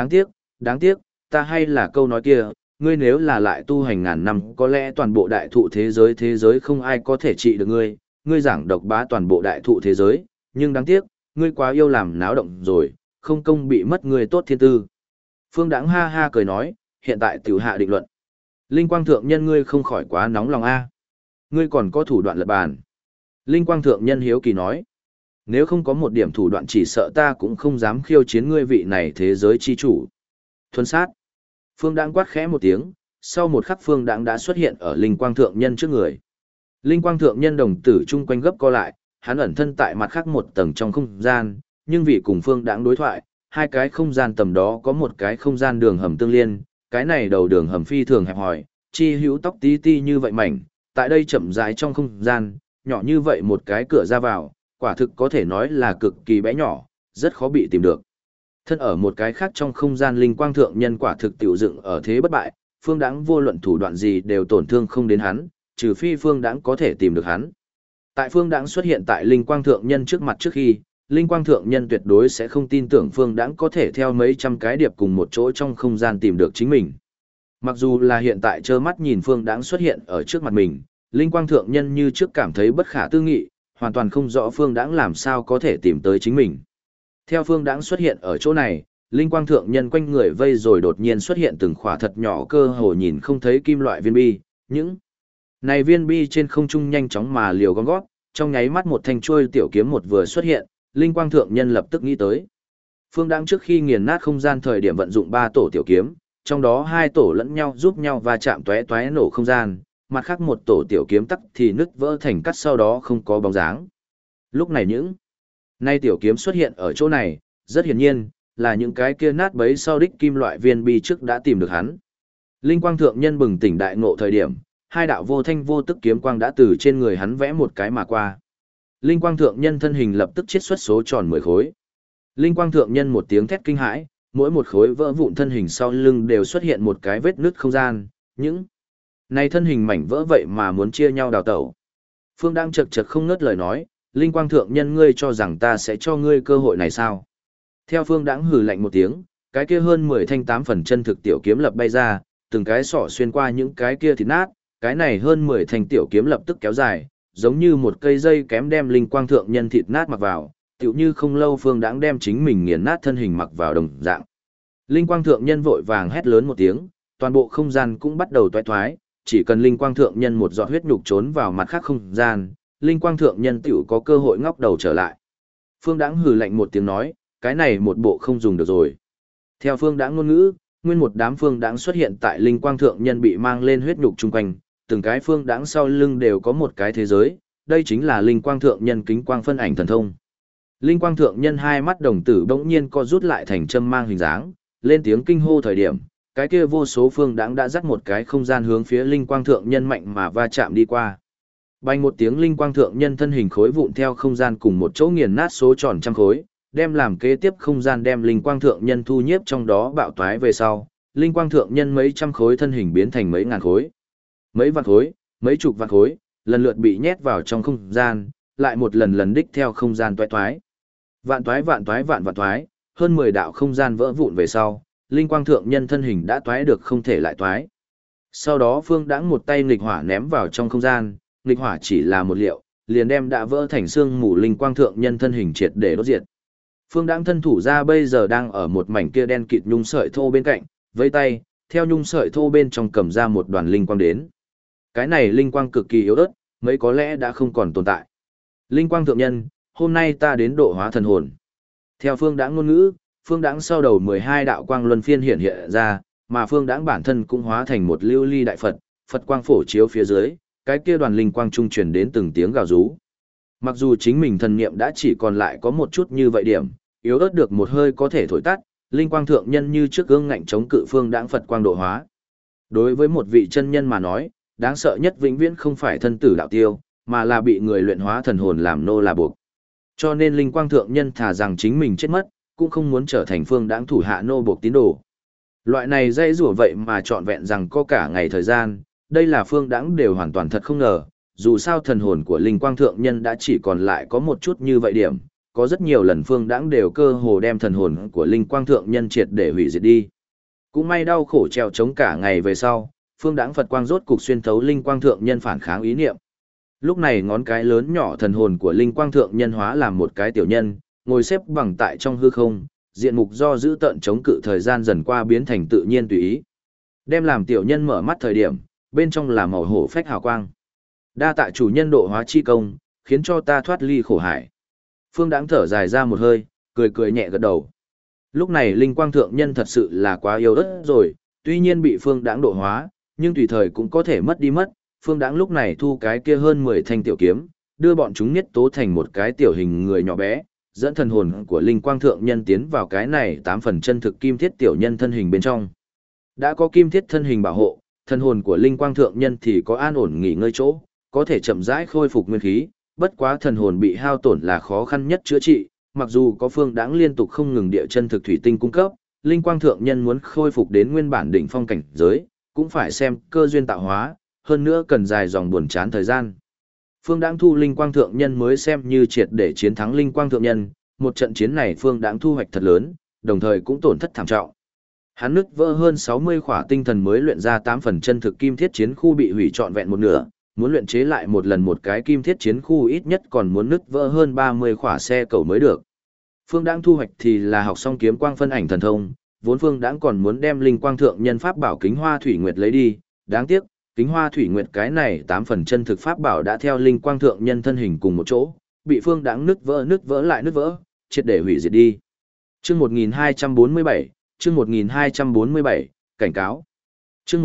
đáng tiếc, ta hay là câu nói kia, ngươi nếu là lại tu hành ngàn năm có lẽ toàn bộ đại thụ thế giới không ai có thể trị được ngươi giảng độc bá toàn bộ đại thụ thế giới, nhưng đáng tiếc, ngươi quá yêu làm náo động rồi, không công bị mất ngươi tốt thiên tư. Phương Đãng ha ha cười nói, hiện tại tiểu hạ định luận. Linh Quang Thượng Nhân ngươi không khỏi quá nóng lòng a. Ngươi còn có thủ đoạn lật bàn. Linh Quang Thượng Nhân hiếu kỳ nói, nếu không có một điểm thủ đoạn chỉ sợ ta cũng không dám khiêu chiến ngươi vị này thế giới chi chủ. Thuần sát. Phương Đãng quát khẽ một tiếng, sau một khắc Phương Đãng đã xuất hiện ở Linh Quang Thượng Nhân trước người. Linh Quang Thượng Nhân đồng tử chung quanh gấp co lại, hắn ẩn thân tại mặt khác một tầng trong không gian, nhưng vì cùng Phương Đãng đối thoại, hai cái không gian tầm đó có một cái không gian đường hầm tương liên, cái này đầu đường hầm phi thường hẹp hòi, chi hữu tóc tí ti như vậy mảnh, tại đây chậm rãi trong không gian, nhỏ như vậy một cái cửa ra vào, quả thực có thể nói là cực kỳ bé nhỏ, rất khó bị tìm được. Thân ở một cái khác trong không gian Linh Quang Thượng Nhân quả thực tiểu dựng ở thế bất bại, Phương Đãng vô luận thủ đoạn gì đều tổn thương không đến hắn, trừ phi Phương Đãng có thể tìm được hắn. Tại Phương Đãng xuất hiện tại Linh Quang Thượng Nhân trước mặt trước khi, Linh Quang Thượng Nhân tuyệt đối sẽ không tin tưởng Phương Đãng có thể theo mấy trăm cái điệp cùng một chỗ trong không gian tìm được chính mình. Mặc dù là hiện tại trơ mắt nhìn Phương Đãng xuất hiện ở trước mặt mình, Linh Quang Thượng Nhân như trước cảm thấy bất khả tư nghị, hoàn toàn không rõ Phương Đãng làm sao có thể tìm tới chính mình. Theo Phương Đãng xuất hiện ở chỗ này, Linh Quang Thượng Nhân quanh người vây rồi đột nhiên xuất hiện từng khỏa thật nhỏ cơ hồ nhìn không thấy kim loại viên bi, những này viên bi trên không trung nhanh chóng mà liều gom gót, trong nháy mắt một thanh chuôi tiểu kiếm một vừa xuất hiện, Linh Quang Thượng Nhân lập tức nghĩ tới. Phương Đãng trước khi nghiền nát không gian thời điểm vận dụng 3 tổ tiểu kiếm, trong đó 2 tổ lẫn nhau giúp nhau và chạm tóe tóe nổ không gian, mặt khác một tổ tiểu kiếm tắc thì nứt vỡ thành cắt sau đó không có bóng dáng. Lúc này nay tiểu kiếm xuất hiện ở chỗ này, rất hiển nhiên, là những cái kia nát bấy sau đích kim loại viên bi trước đã tìm được hắn. Linh Quang Thượng Nhân bừng tỉnh đại ngộ thời điểm, 2 đạo vô thanh vô tức kiếm quang đã từ trên người hắn vẽ một cái mà qua. Linh Quang Thượng Nhân thân hình lập tức chiết xuất số tròn 10 khối. Linh Quang Thượng Nhân một tiếng thét kinh hãi, mỗi một khối vỡ vụn thân hình sau lưng đều xuất hiện một cái vết nứt không gian, những này thân hình mảnh vỡ vậy mà muốn chia nhau đào tẩu. Phương đang chật chật không ngớt lời nói, Linh Quang Thượng Nhân ngươi cho rằng ta sẽ cho ngươi cơ hội này sao? Theo Phương Đãng hừ lạnh một tiếng, cái kia hơn 10 thanh 8 phần chân thực tiểu kiếm lập bay ra, từng cái sỏ xuyên qua những cái kia thịt nát, cái này hơn 10 thanh tiểu kiếm lập tức kéo dài, giống như một cây dây kém đem Linh Quang Thượng Nhân thịt nát mặc vào, tựu như không lâu Phương Đãng đem chính mình nghiền nát thân hình mặc vào đồng dạng. Linh Quang Thượng Nhân vội vàng hét lớn một tiếng, toàn bộ không gian cũng bắt đầu toái thoái, chỉ cần Linh Quang Thượng Nhân một giọt huyết nhục trốn vào mặt khác không gian, Linh Quang Thượng Nhân tiểu có cơ hội ngóc đầu trở lại. Phương Đãng hừ lạnh một tiếng nói, cái này một bộ không dùng được rồi. Theo Phương Đãng ngôn ngữ, nguyên một đám Phương Đãng xuất hiện tại Linh Quang Thượng Nhân bị mang lên huyết nhục chung quanh, từng cái Phương Đãng sau lưng đều có một cái thế giới, đây chính là Linh Quang Thượng Nhân kính quang phân ảnh thần thông. Linh Quang Thượng Nhân hai mắt đồng tử bỗng nhiên co rút lại thành châm mang hình dáng, lên tiếng kinh hô thời điểm, cái kia vô số Phương Đãng đã dắt một cái không gian hướng phía Linh Quang Thượng Nhân mạnh mà va chạm đi qua. Bành một tiếng, Linh Quang Thượng Nhân thân hình khối vụn theo không gian cùng một chỗ nghiền nát số tròn trăm khối, đem làm kế tiếp không gian đem Linh Quang Thượng Nhân thu nhiếp trong đó bạo toái về sau, Linh Quang Thượng Nhân mấy trăm khối thân hình biến thành mấy ngàn khối, mấy vạn khối, mấy chục vạn khối, lần lượt bị nhét vào trong không gian, lại một lần lần đích theo không gian toái toái. Vạn toái vạn toái vạn vạn toái, hơn 10 đạo không gian vỡ vụn về sau, Linh Quang Thượng Nhân thân hình đã toái được không thể lại toái. Sau đó Phương Đãng một tay nghịch hỏa ném vào trong không gian, nghịch hỏa chỉ là một liệu, liền đem đã vỡ thành xương mù Linh Quang Thượng Nhân thân hình triệt để đốt diệt. Phương Đãng thân thủ ra bây giờ đang ở một mảnh kia đen kịt nhung sợi thô bên cạnh, vẫy tay, theo nhung sợi thô bên trong cầm ra một đoàn linh quang đến. Cái này linh quang cực kỳ yếu ớt, mấy có lẽ đã không còn tồn tại. Linh Quang Thượng Nhân, hôm nay ta đến độ hóa thần hồn. Theo Phương Đãng ngôn ngữ, Phương Đãng sau đầu 12 đạo quang luân phiên hiện hiện ra, mà Phương Đãng bản thân cũng hóa thành một lưu ly đại Phật, Phật quang phổ chiếu phía dưới, cái kia đoàn linh quang trung truyền đến từng tiếng gào rú. Mặc dù chính mình thần niệm đã chỉ còn lại có một chút như vậy điểm, yếu ớt được một hơi có thể thổi tắt, Linh Quang Thượng Nhân như trước gương ngạnh chống cự Phương Đãng Phật quang độ hóa. Đối với một vị chân nhân mà nói, đáng sợ nhất vĩnh viễn không phải thân tử đạo tiêu, mà là bị người luyện hóa thần hồn làm nô là buộc. Cho nên Linh Quang Thượng Nhân thà rằng chính mình chết mất, cũng không muốn trở thành Phương Đãng thủ hạ nô buộc tín đồ. Loại này dây rủa vậy mà trọn vẹn rằng có cả ngày thời gian, đây là Phương Đãng đều hoàn toàn thật không ngờ, dù sao thần hồn của Linh Quang Thượng Nhân đã chỉ còn lại có một chút như vậy điểm, có rất nhiều lần Phương Đãng đều cơ hồ đem thần hồn của Linh Quang Thượng Nhân triệt để hủy diệt đi. Cũng may đau khổ trèo chống cả ngày về sau, Phương Đãng Phật quang rốt cục xuyên thấu Linh Quang Thượng Nhân phản kháng ý niệm. Lúc này ngón cái lớn nhỏ thần hồn của Linh Quang Thượng Nhân hóa làm một cái tiểu nhân, ngồi xếp bằng tại trong hư không, diện mục do giữ tợn chống cự thời gian dần qua biến thành tự nhiên tùy ý. Đem làm tiểu nhân mở mắt thời điểm, bên trong là màu hổ phách hào quang. Đa tạ chủ nhân độ hóa chi công, khiến cho ta thoát ly khổ hải. Phương Đãng thở dài ra một hơi, cười cười nhẹ gật đầu. Lúc này Linh Quang Thượng Nhân thật sự là quá yếu ớt rồi, tuy nhiên bị Phương Đãng độ hóa, nhưng tùy thời cũng có thể mất đi mất. Phương Đãng lúc này thu cái kia hơn 10 thanh tiểu kiếm, đưa bọn chúng niết tố thành một cái tiểu hình người nhỏ bé, dẫn thần hồn của Linh Quang Thượng Nhân tiến vào cái này 8 phần chân thực kim thiết tiểu nhân thân hình bên trong. Đã có kim thiết thân hình bảo hộ, thần hồn của Linh Quang Thượng Nhân thì có an ổn nghỉ ngơi chỗ, có thể chậm rãi khôi phục nguyên khí, bất quá thần hồn bị hao tổn là khó khăn nhất chữa trị, mặc dù có Phương Đãng liên tục không ngừng địa chân thực thủy tinh cung cấp, Linh Quang Thượng Nhân muốn khôi phục đến nguyên bản đỉnh phong cảnh giới, cũng phải xem cơ duyên tạo hóa, hơn nữa cần dài dòng buồn chán thời gian. Phương Đãng thu Linh Quang Thượng Nhân mới xem như triệt để chiến thắng Linh Quang Thượng Nhân, một trận chiến này Phương Đãng thu hoạch thật lớn, đồng thời cũng tổn thất thảm trọng. Hắn nứt vỡ hơn 60 khỏa tinh thần mới luyện ra 8 phần chân thực kim thiết chiến khu bị hủy trọn vẹn một nửa, muốn luyện chế lại một lần một cái kim thiết chiến khu ít nhất còn muốn nứt vỡ hơn 30 khỏa xe cầu mới được. Phương Đãng thu hoạch thì là học xong kiếm quang phân ảnh thần thông, vốn Phương Đãng còn muốn đem linh quang thượng nhân pháp bảo Kính Hoa Thủy Nguyệt lấy đi, đáng tiếc, Kính Hoa Thủy Nguyệt cái này 8 phần chân thực pháp bảo đã theo linh quang thượng nhân thân hình cùng một chỗ, bị Phương Đãng nứt vỡ lại nứt vỡ, triệt để hủy diệt đi. Chương 1247, chương 1247, cảnh cáo. Chương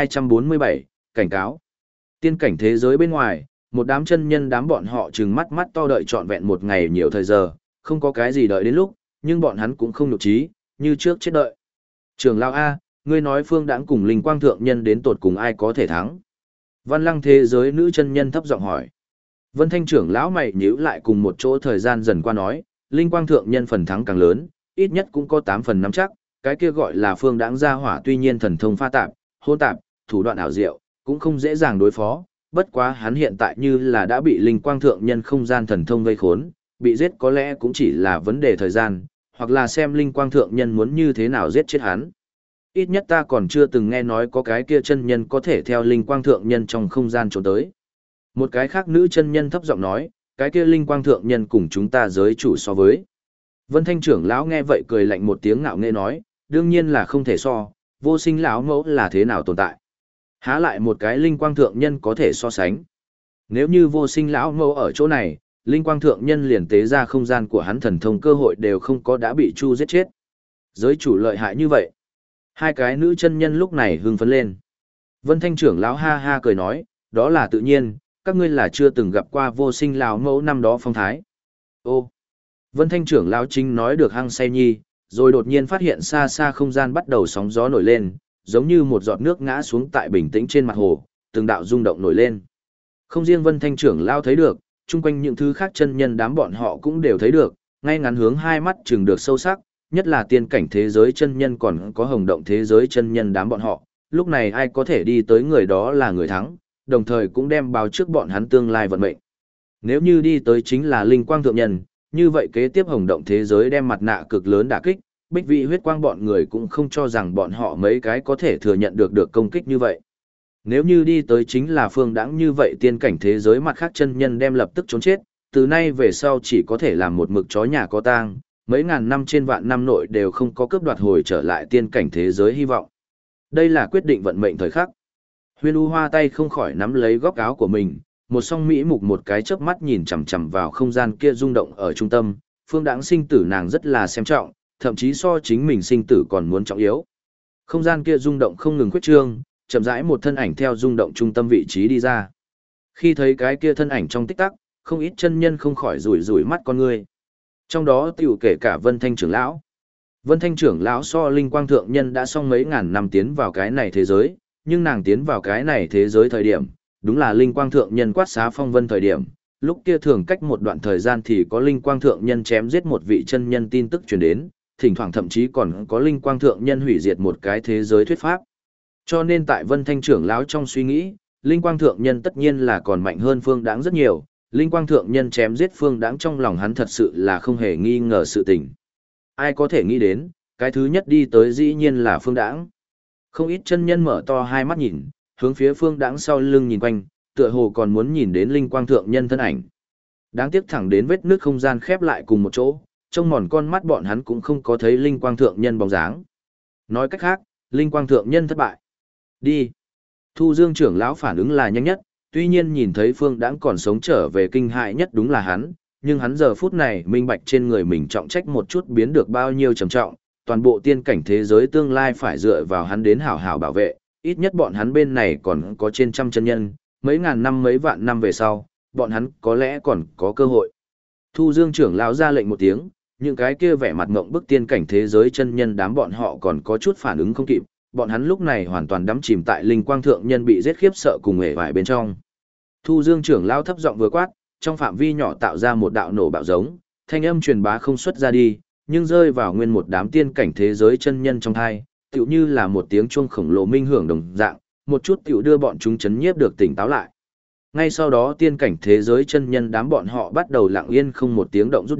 1247, cảnh cáo. Tiên cảnh thế giới bên ngoài, một đám chân nhân đám bọn họ trừng mắt mắt to đợi trọn vẹn một ngày nhiều thời giờ, không có cái gì đợi đến lúc, nhưng bọn hắn cũng không nhục trí, như trước chết đợi. Trưởng lão A, ngươi nói Phương Đãng cùng linh quang thượng nhân đến tột cùng ai có thể thắng? Văn Lăng thế giới nữ chân nhân thấp giọng hỏi. Vân Thanh trưởng lão mày nhíu lại cùng một chỗ thời gian dần qua nói, linh quang thượng nhân phần thắng càng lớn, ít nhất cũng có 8 phần nắm chắc, cái kia gọi là Phương Đãng gia hỏa tuy nhiên thần thông pha tạp, hỗn tạp, thủ đoạn ảo diệu, cũng không dễ dàng đối phó, bất quá hắn hiện tại như là đã bị linh quang thượng nhân không gian thần thông vây khốn, bị giết có lẽ cũng chỉ là vấn đề thời gian, hoặc là xem linh quang thượng nhân muốn như thế nào giết chết hắn. Ít nhất ta còn chưa từng nghe nói có cái kia chân nhân có thể theo linh quang thượng nhân trong không gian trốn tới. Một cái khác nữ chân nhân thấp giọng nói, cái kia linh quang thượng nhân cùng chúng ta giới chủ so với. Vân Thanh trưởng lão nghe vậy cười lạnh một tiếng ngạo nghễ nói, đương nhiên là không thể so, vô sinh lão mẫu là thế nào tồn tại. Há lại một cái linh quang thượng nhân có thể so sánh. Nếu như vô sinh lão mẫu ở chỗ này, linh quang thượng nhân liền tế ra không gian của hắn thần thông cơ hội đều không có đã bị Chu giết chết. Giới chủ lợi hại như vậy. Hai cái nữ chân nhân lúc này hưng phấn lên. Vân Thanh trưởng lão ha ha cười nói, đó là tự nhiên, các ngươi là chưa từng gặp qua vô sinh lão mẫu năm đó phong thái. Ô, Vân Thanh trưởng lão chính nói được hăng say nhi, rồi đột nhiên phát hiện xa xa không gian bắt đầu sóng gió nổi lên, giống như một giọt nước ngã xuống tại bình tĩnh trên mặt hồ, từng đạo rung động nổi lên. Không riêng Vân Thanh trưởng lão thấy được, chung quanh những thứ khác chân nhân đám bọn họ cũng đều thấy được, ngay ngắn hướng hai mắt chừng được sâu sắc, nhất là tiên cảnh thế giới chân nhân còn có hồng động thế giới chân nhân đám bọn họ, lúc này ai có thể đi tới người đó là người thắng, đồng thời cũng đem báo trước bọn hắn tương lai vận mệnh. Nếu như đi tới chính là linh quang thượng nhân, như vậy kế tiếp hồng động thế giới đem mặt nạ cực lớn đả kích, Bích Vị huyết quang bọn người cũng không cho rằng bọn họ mấy cái có thể thừa nhận được công kích như vậy. Nếu như đi tới chính là Phương Đãng như vậy tiên cảnh thế giới mặt khác chân nhân đem lập tức trốn chết, từ nay về sau chỉ có thể làm một mực chó nhà có tang, mấy ngàn năm trên vạn năm nội đều không có cướp đoạt hồi trở lại tiên cảnh thế giới hy vọng. Đây là quyết định vận mệnh thời khắc. Huyên U Hoa tay không khỏi nắm lấy góc áo của mình, một song mỹ mục một cái chớp mắt nhìn chằm chằm vào không gian kia rung động ở trung tâm, Phương Đãng sinh tử nàng rất là xem trọng, thậm chí so chính mình sinh tử còn muốn trọng yếu. Không gian kia rung động không ngừng khuyết trương, chậm rãi một thân ảnh theo rung động trung tâm vị trí đi ra. Khi thấy cái kia thân ảnh trong tích tắc, không ít chân nhân không khỏi rủi rủi mắt con người. Trong đó tiểu kể cả Vân Thanh trưởng lão. Vân Thanh trưởng lão so linh quang thượng nhân đã xong mấy ngàn năm tiến vào cái này thế giới, nhưng nàng tiến vào cái này thế giới thời điểm, đúng là linh quang thượng nhân quát xá phong vân thời điểm, lúc kia thường cách một đoạn thời gian thì có linh quang thượng nhân chém giết một vị chân nhân tin tức truyền đến, thỉnh thoảng thậm chí còn có linh quang thượng nhân hủy diệt một cái thế giới thuyết pháp. Cho nên tại Vân Thanh trưởng lão trong suy nghĩ, linh quang thượng nhân tất nhiên là còn mạnh hơn Phương Đãng rất nhiều, linh quang thượng nhân chém giết Phương Đãng trong lòng hắn thật sự là không hề nghi ngờ sự tình. Ai có thể nghĩ đến, cái thứ nhất đi tới dĩ nhiên là Phương Đãng. Không ít chân nhân mở to hai mắt nhìn, hướng phía Phương Đãng sau lưng nhìn quanh, tựa hồ còn muốn nhìn đến linh quang thượng nhân thân ảnh. Đáng tiếc thẳng đến vết nước không gian khép lại cùng một chỗ, trông mòn con mắt bọn hắn cũng không có thấy linh quang thượng nhân bóng dáng. Nói cách khác, linh quang thượng nhân thất bại. Đi. Thu Dương trưởng lão phản ứng là nhanh nhất, tuy nhiên nhìn thấy Phương Đãng còn sống trở về kinh hại nhất đúng là hắn, nhưng hắn giờ phút này minh bạch trên người mình trọng trách một chút biến được bao nhiêu trầm trọng, toàn bộ tiên cảnh thế giới tương lai phải dựa vào hắn đến hảo hảo bảo vệ, ít nhất bọn hắn bên này còn có trên trăm chân nhân, mấy ngàn năm mấy vạn năm về sau, bọn hắn có lẽ còn có cơ hội. Thu Dương trưởng lão ra lệnh một tiếng, những cái kia vẻ mặt ngộng bức tiên cảnh thế giới chân nhân đám bọn họ còn có chút phản ứng không kịp, bọn hắn lúc này hoàn toàn đắm chìm tại linh quang thượng nhân bị giết khiếp sợ cùng hề vải bên trong. Thu Dương trưởng lão thấp giọng vừa quát, trong phạm vi nhỏ tạo ra một đạo nổ bạo giống, thanh âm truyền bá không xuất ra đi, nhưng rơi vào nguyên một đám tiên cảnh thế giới chân nhân trong thai, tựu như là một tiếng chuông khổng lồ minh hưởng đồng dạng, một chút tựu đưa bọn chúng chấn nhiếp được tỉnh táo lại. Ngay sau đó tiên cảnh thế giới chân nhân đám bọn họ bắt đầu lặng yên không một tiếng động rút đi,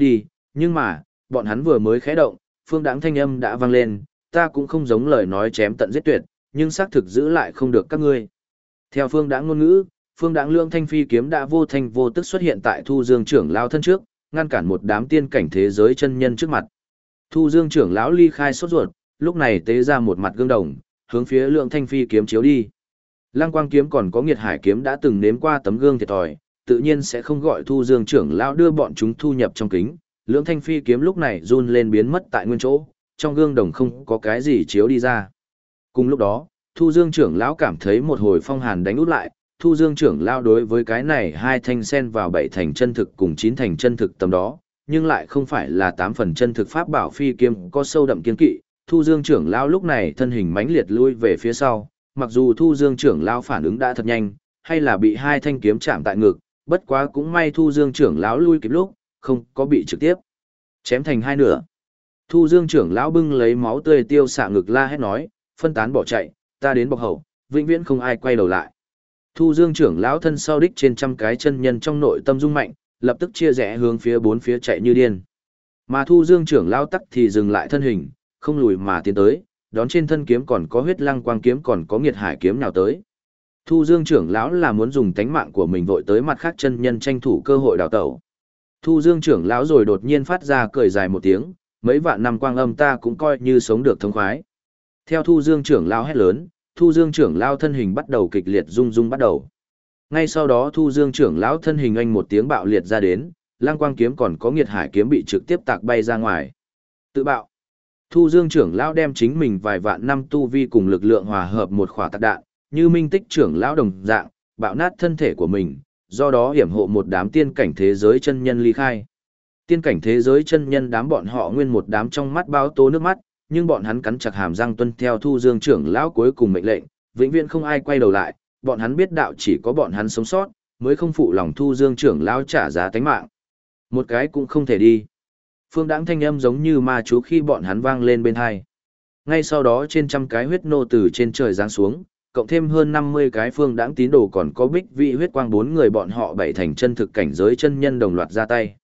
nhưng mà, bọn hắn vừa mới khẽ động, Phương Đãng thanh âm đã vang lên, ta cũng không giống lời nói chém tận giết tuyệt, nhưng xác thực giữ lại không được các ngươi. Theo Phương Đãng ngôn ngữ, Phương Đãng Lưỡng Thanh Phi kiếm đã vô thanh vô tức xuất hiện tại Thu Dương trưởng lão thân trước, ngăn cản một đám tiên cảnh thế giới chân nhân trước mặt. Thu Dương trưởng lão ly khai sốt ruột, lúc này tế ra một mặt gương đồng, hướng phía Lưỡng Thanh Phi kiếm chiếu đi. Lăng Quang kiếm còn có Nghiệt Hải kiếm đã từng nếm qua tấm gương thiệt thòi, tự nhiên sẽ không gọi Thu Dương trưởng lão đưa bọn chúng thu nhập trong kính. Lưỡng Thanh Phi kiếm lúc này run lên biến mất tại nguyên chỗ, trong gương đồng không có cái gì chiếu đi ra. Cùng lúc đó, Thu Dương trưởng lão cảm thấy một hồi phong hàn đánh út lại, Thu Dương trưởng lão đối với cái này hai thanh sen vào bảy thành chân thực cùng chín thành chân thực tầm đó, nhưng lại không phải là 8 phần chân thực pháp bảo phi kiếm có sâu đậm kiên kỵ. Thu Dương trưởng lão lúc này thân hình mãnh liệt lui về phía sau, mặc dù Thu Dương trưởng lão phản ứng đã thật nhanh, hay là bị hai thanh kiếm chạm tại ngực, bất quá cũng may Thu Dương trưởng lão lui kịp lúc, không có bị trực tiếp chém thành hai nửa. Thu Dương trưởng lão bưng lấy máu tươi tiêu xạ ngực la hét nói, phân tán bỏ chạy, ta đến bọc hậu, vĩnh viễn không ai quay đầu lại. Thu Dương trưởng lão thân sau đích trên trăm cái chân nhân trong nội tâm rung mạnh, lập tức chia rẽ hướng phía bốn phía chạy như điên. Mà Thu Dương trưởng lão tắc thì dừng lại thân hình, không lùi mà tiến tới, đón trên thân kiếm còn có Huyết Lăng Quang kiếm còn có Nghiệt Hải kiếm nào tới. Thu Dương trưởng lão là muốn dùng tánh mạng của mình vội tới mặt khác chân nhân tranh thủ cơ hội đào tẩu. Thu Dương trưởng lão rồi đột nhiên phát ra cười dài một tiếng, mấy vạn năm quang âm ta cũng coi như sống được thống khoái. Theo Thu Dương trưởng lão hét lớn, Thu Dương trưởng lão thân hình bắt đầu kịch liệt rung rung bắt đầu. Ngay sau đó Thu Dương trưởng lão thân hình anh một tiếng bạo liệt ra đến, Lăng Quang kiếm còn có Nghiệt Hải kiếm bị trực tiếp tạc bay ra ngoài. Tự bạo. Thu Dương trưởng lão đem chính mình vài vạn năm tu vi cùng lực lượng hòa hợp một khỏa tạc đạn, như Minh Tích trưởng lão đồng dạng, bạo nát thân thể của mình, do đó hiểm hộ một đám tiên cảnh thế giới chân nhân ly khai. Tiên cảnh thế giới chân nhân đám bọn họ nguyên một đám trong mắt báo tố nước mắt, nhưng bọn hắn cắn chặt hàm răng tuân theo Thu Dương trưởng lão cuối cùng mệnh lệnh, vĩnh viễn không ai quay đầu lại, bọn hắn biết đạo chỉ có bọn hắn sống sót, mới không phụ lòng Thu Dương trưởng lão trả giá tánh mạng. Một cái cũng không thể đi. Phương Đãng thanh âm giống như ma chú khi bọn hắn vang lên bên tai. Ngay sau đó trên trăm cái huyết nô từ trên trời giáng xuống, cộng thêm hơn 50 cái Phương Đãng tín đồ còn có Bích Vị huyết quang bốn người bọn họ bảy thành chân thực cảnh giới chân nhân đồng loạt ra tay.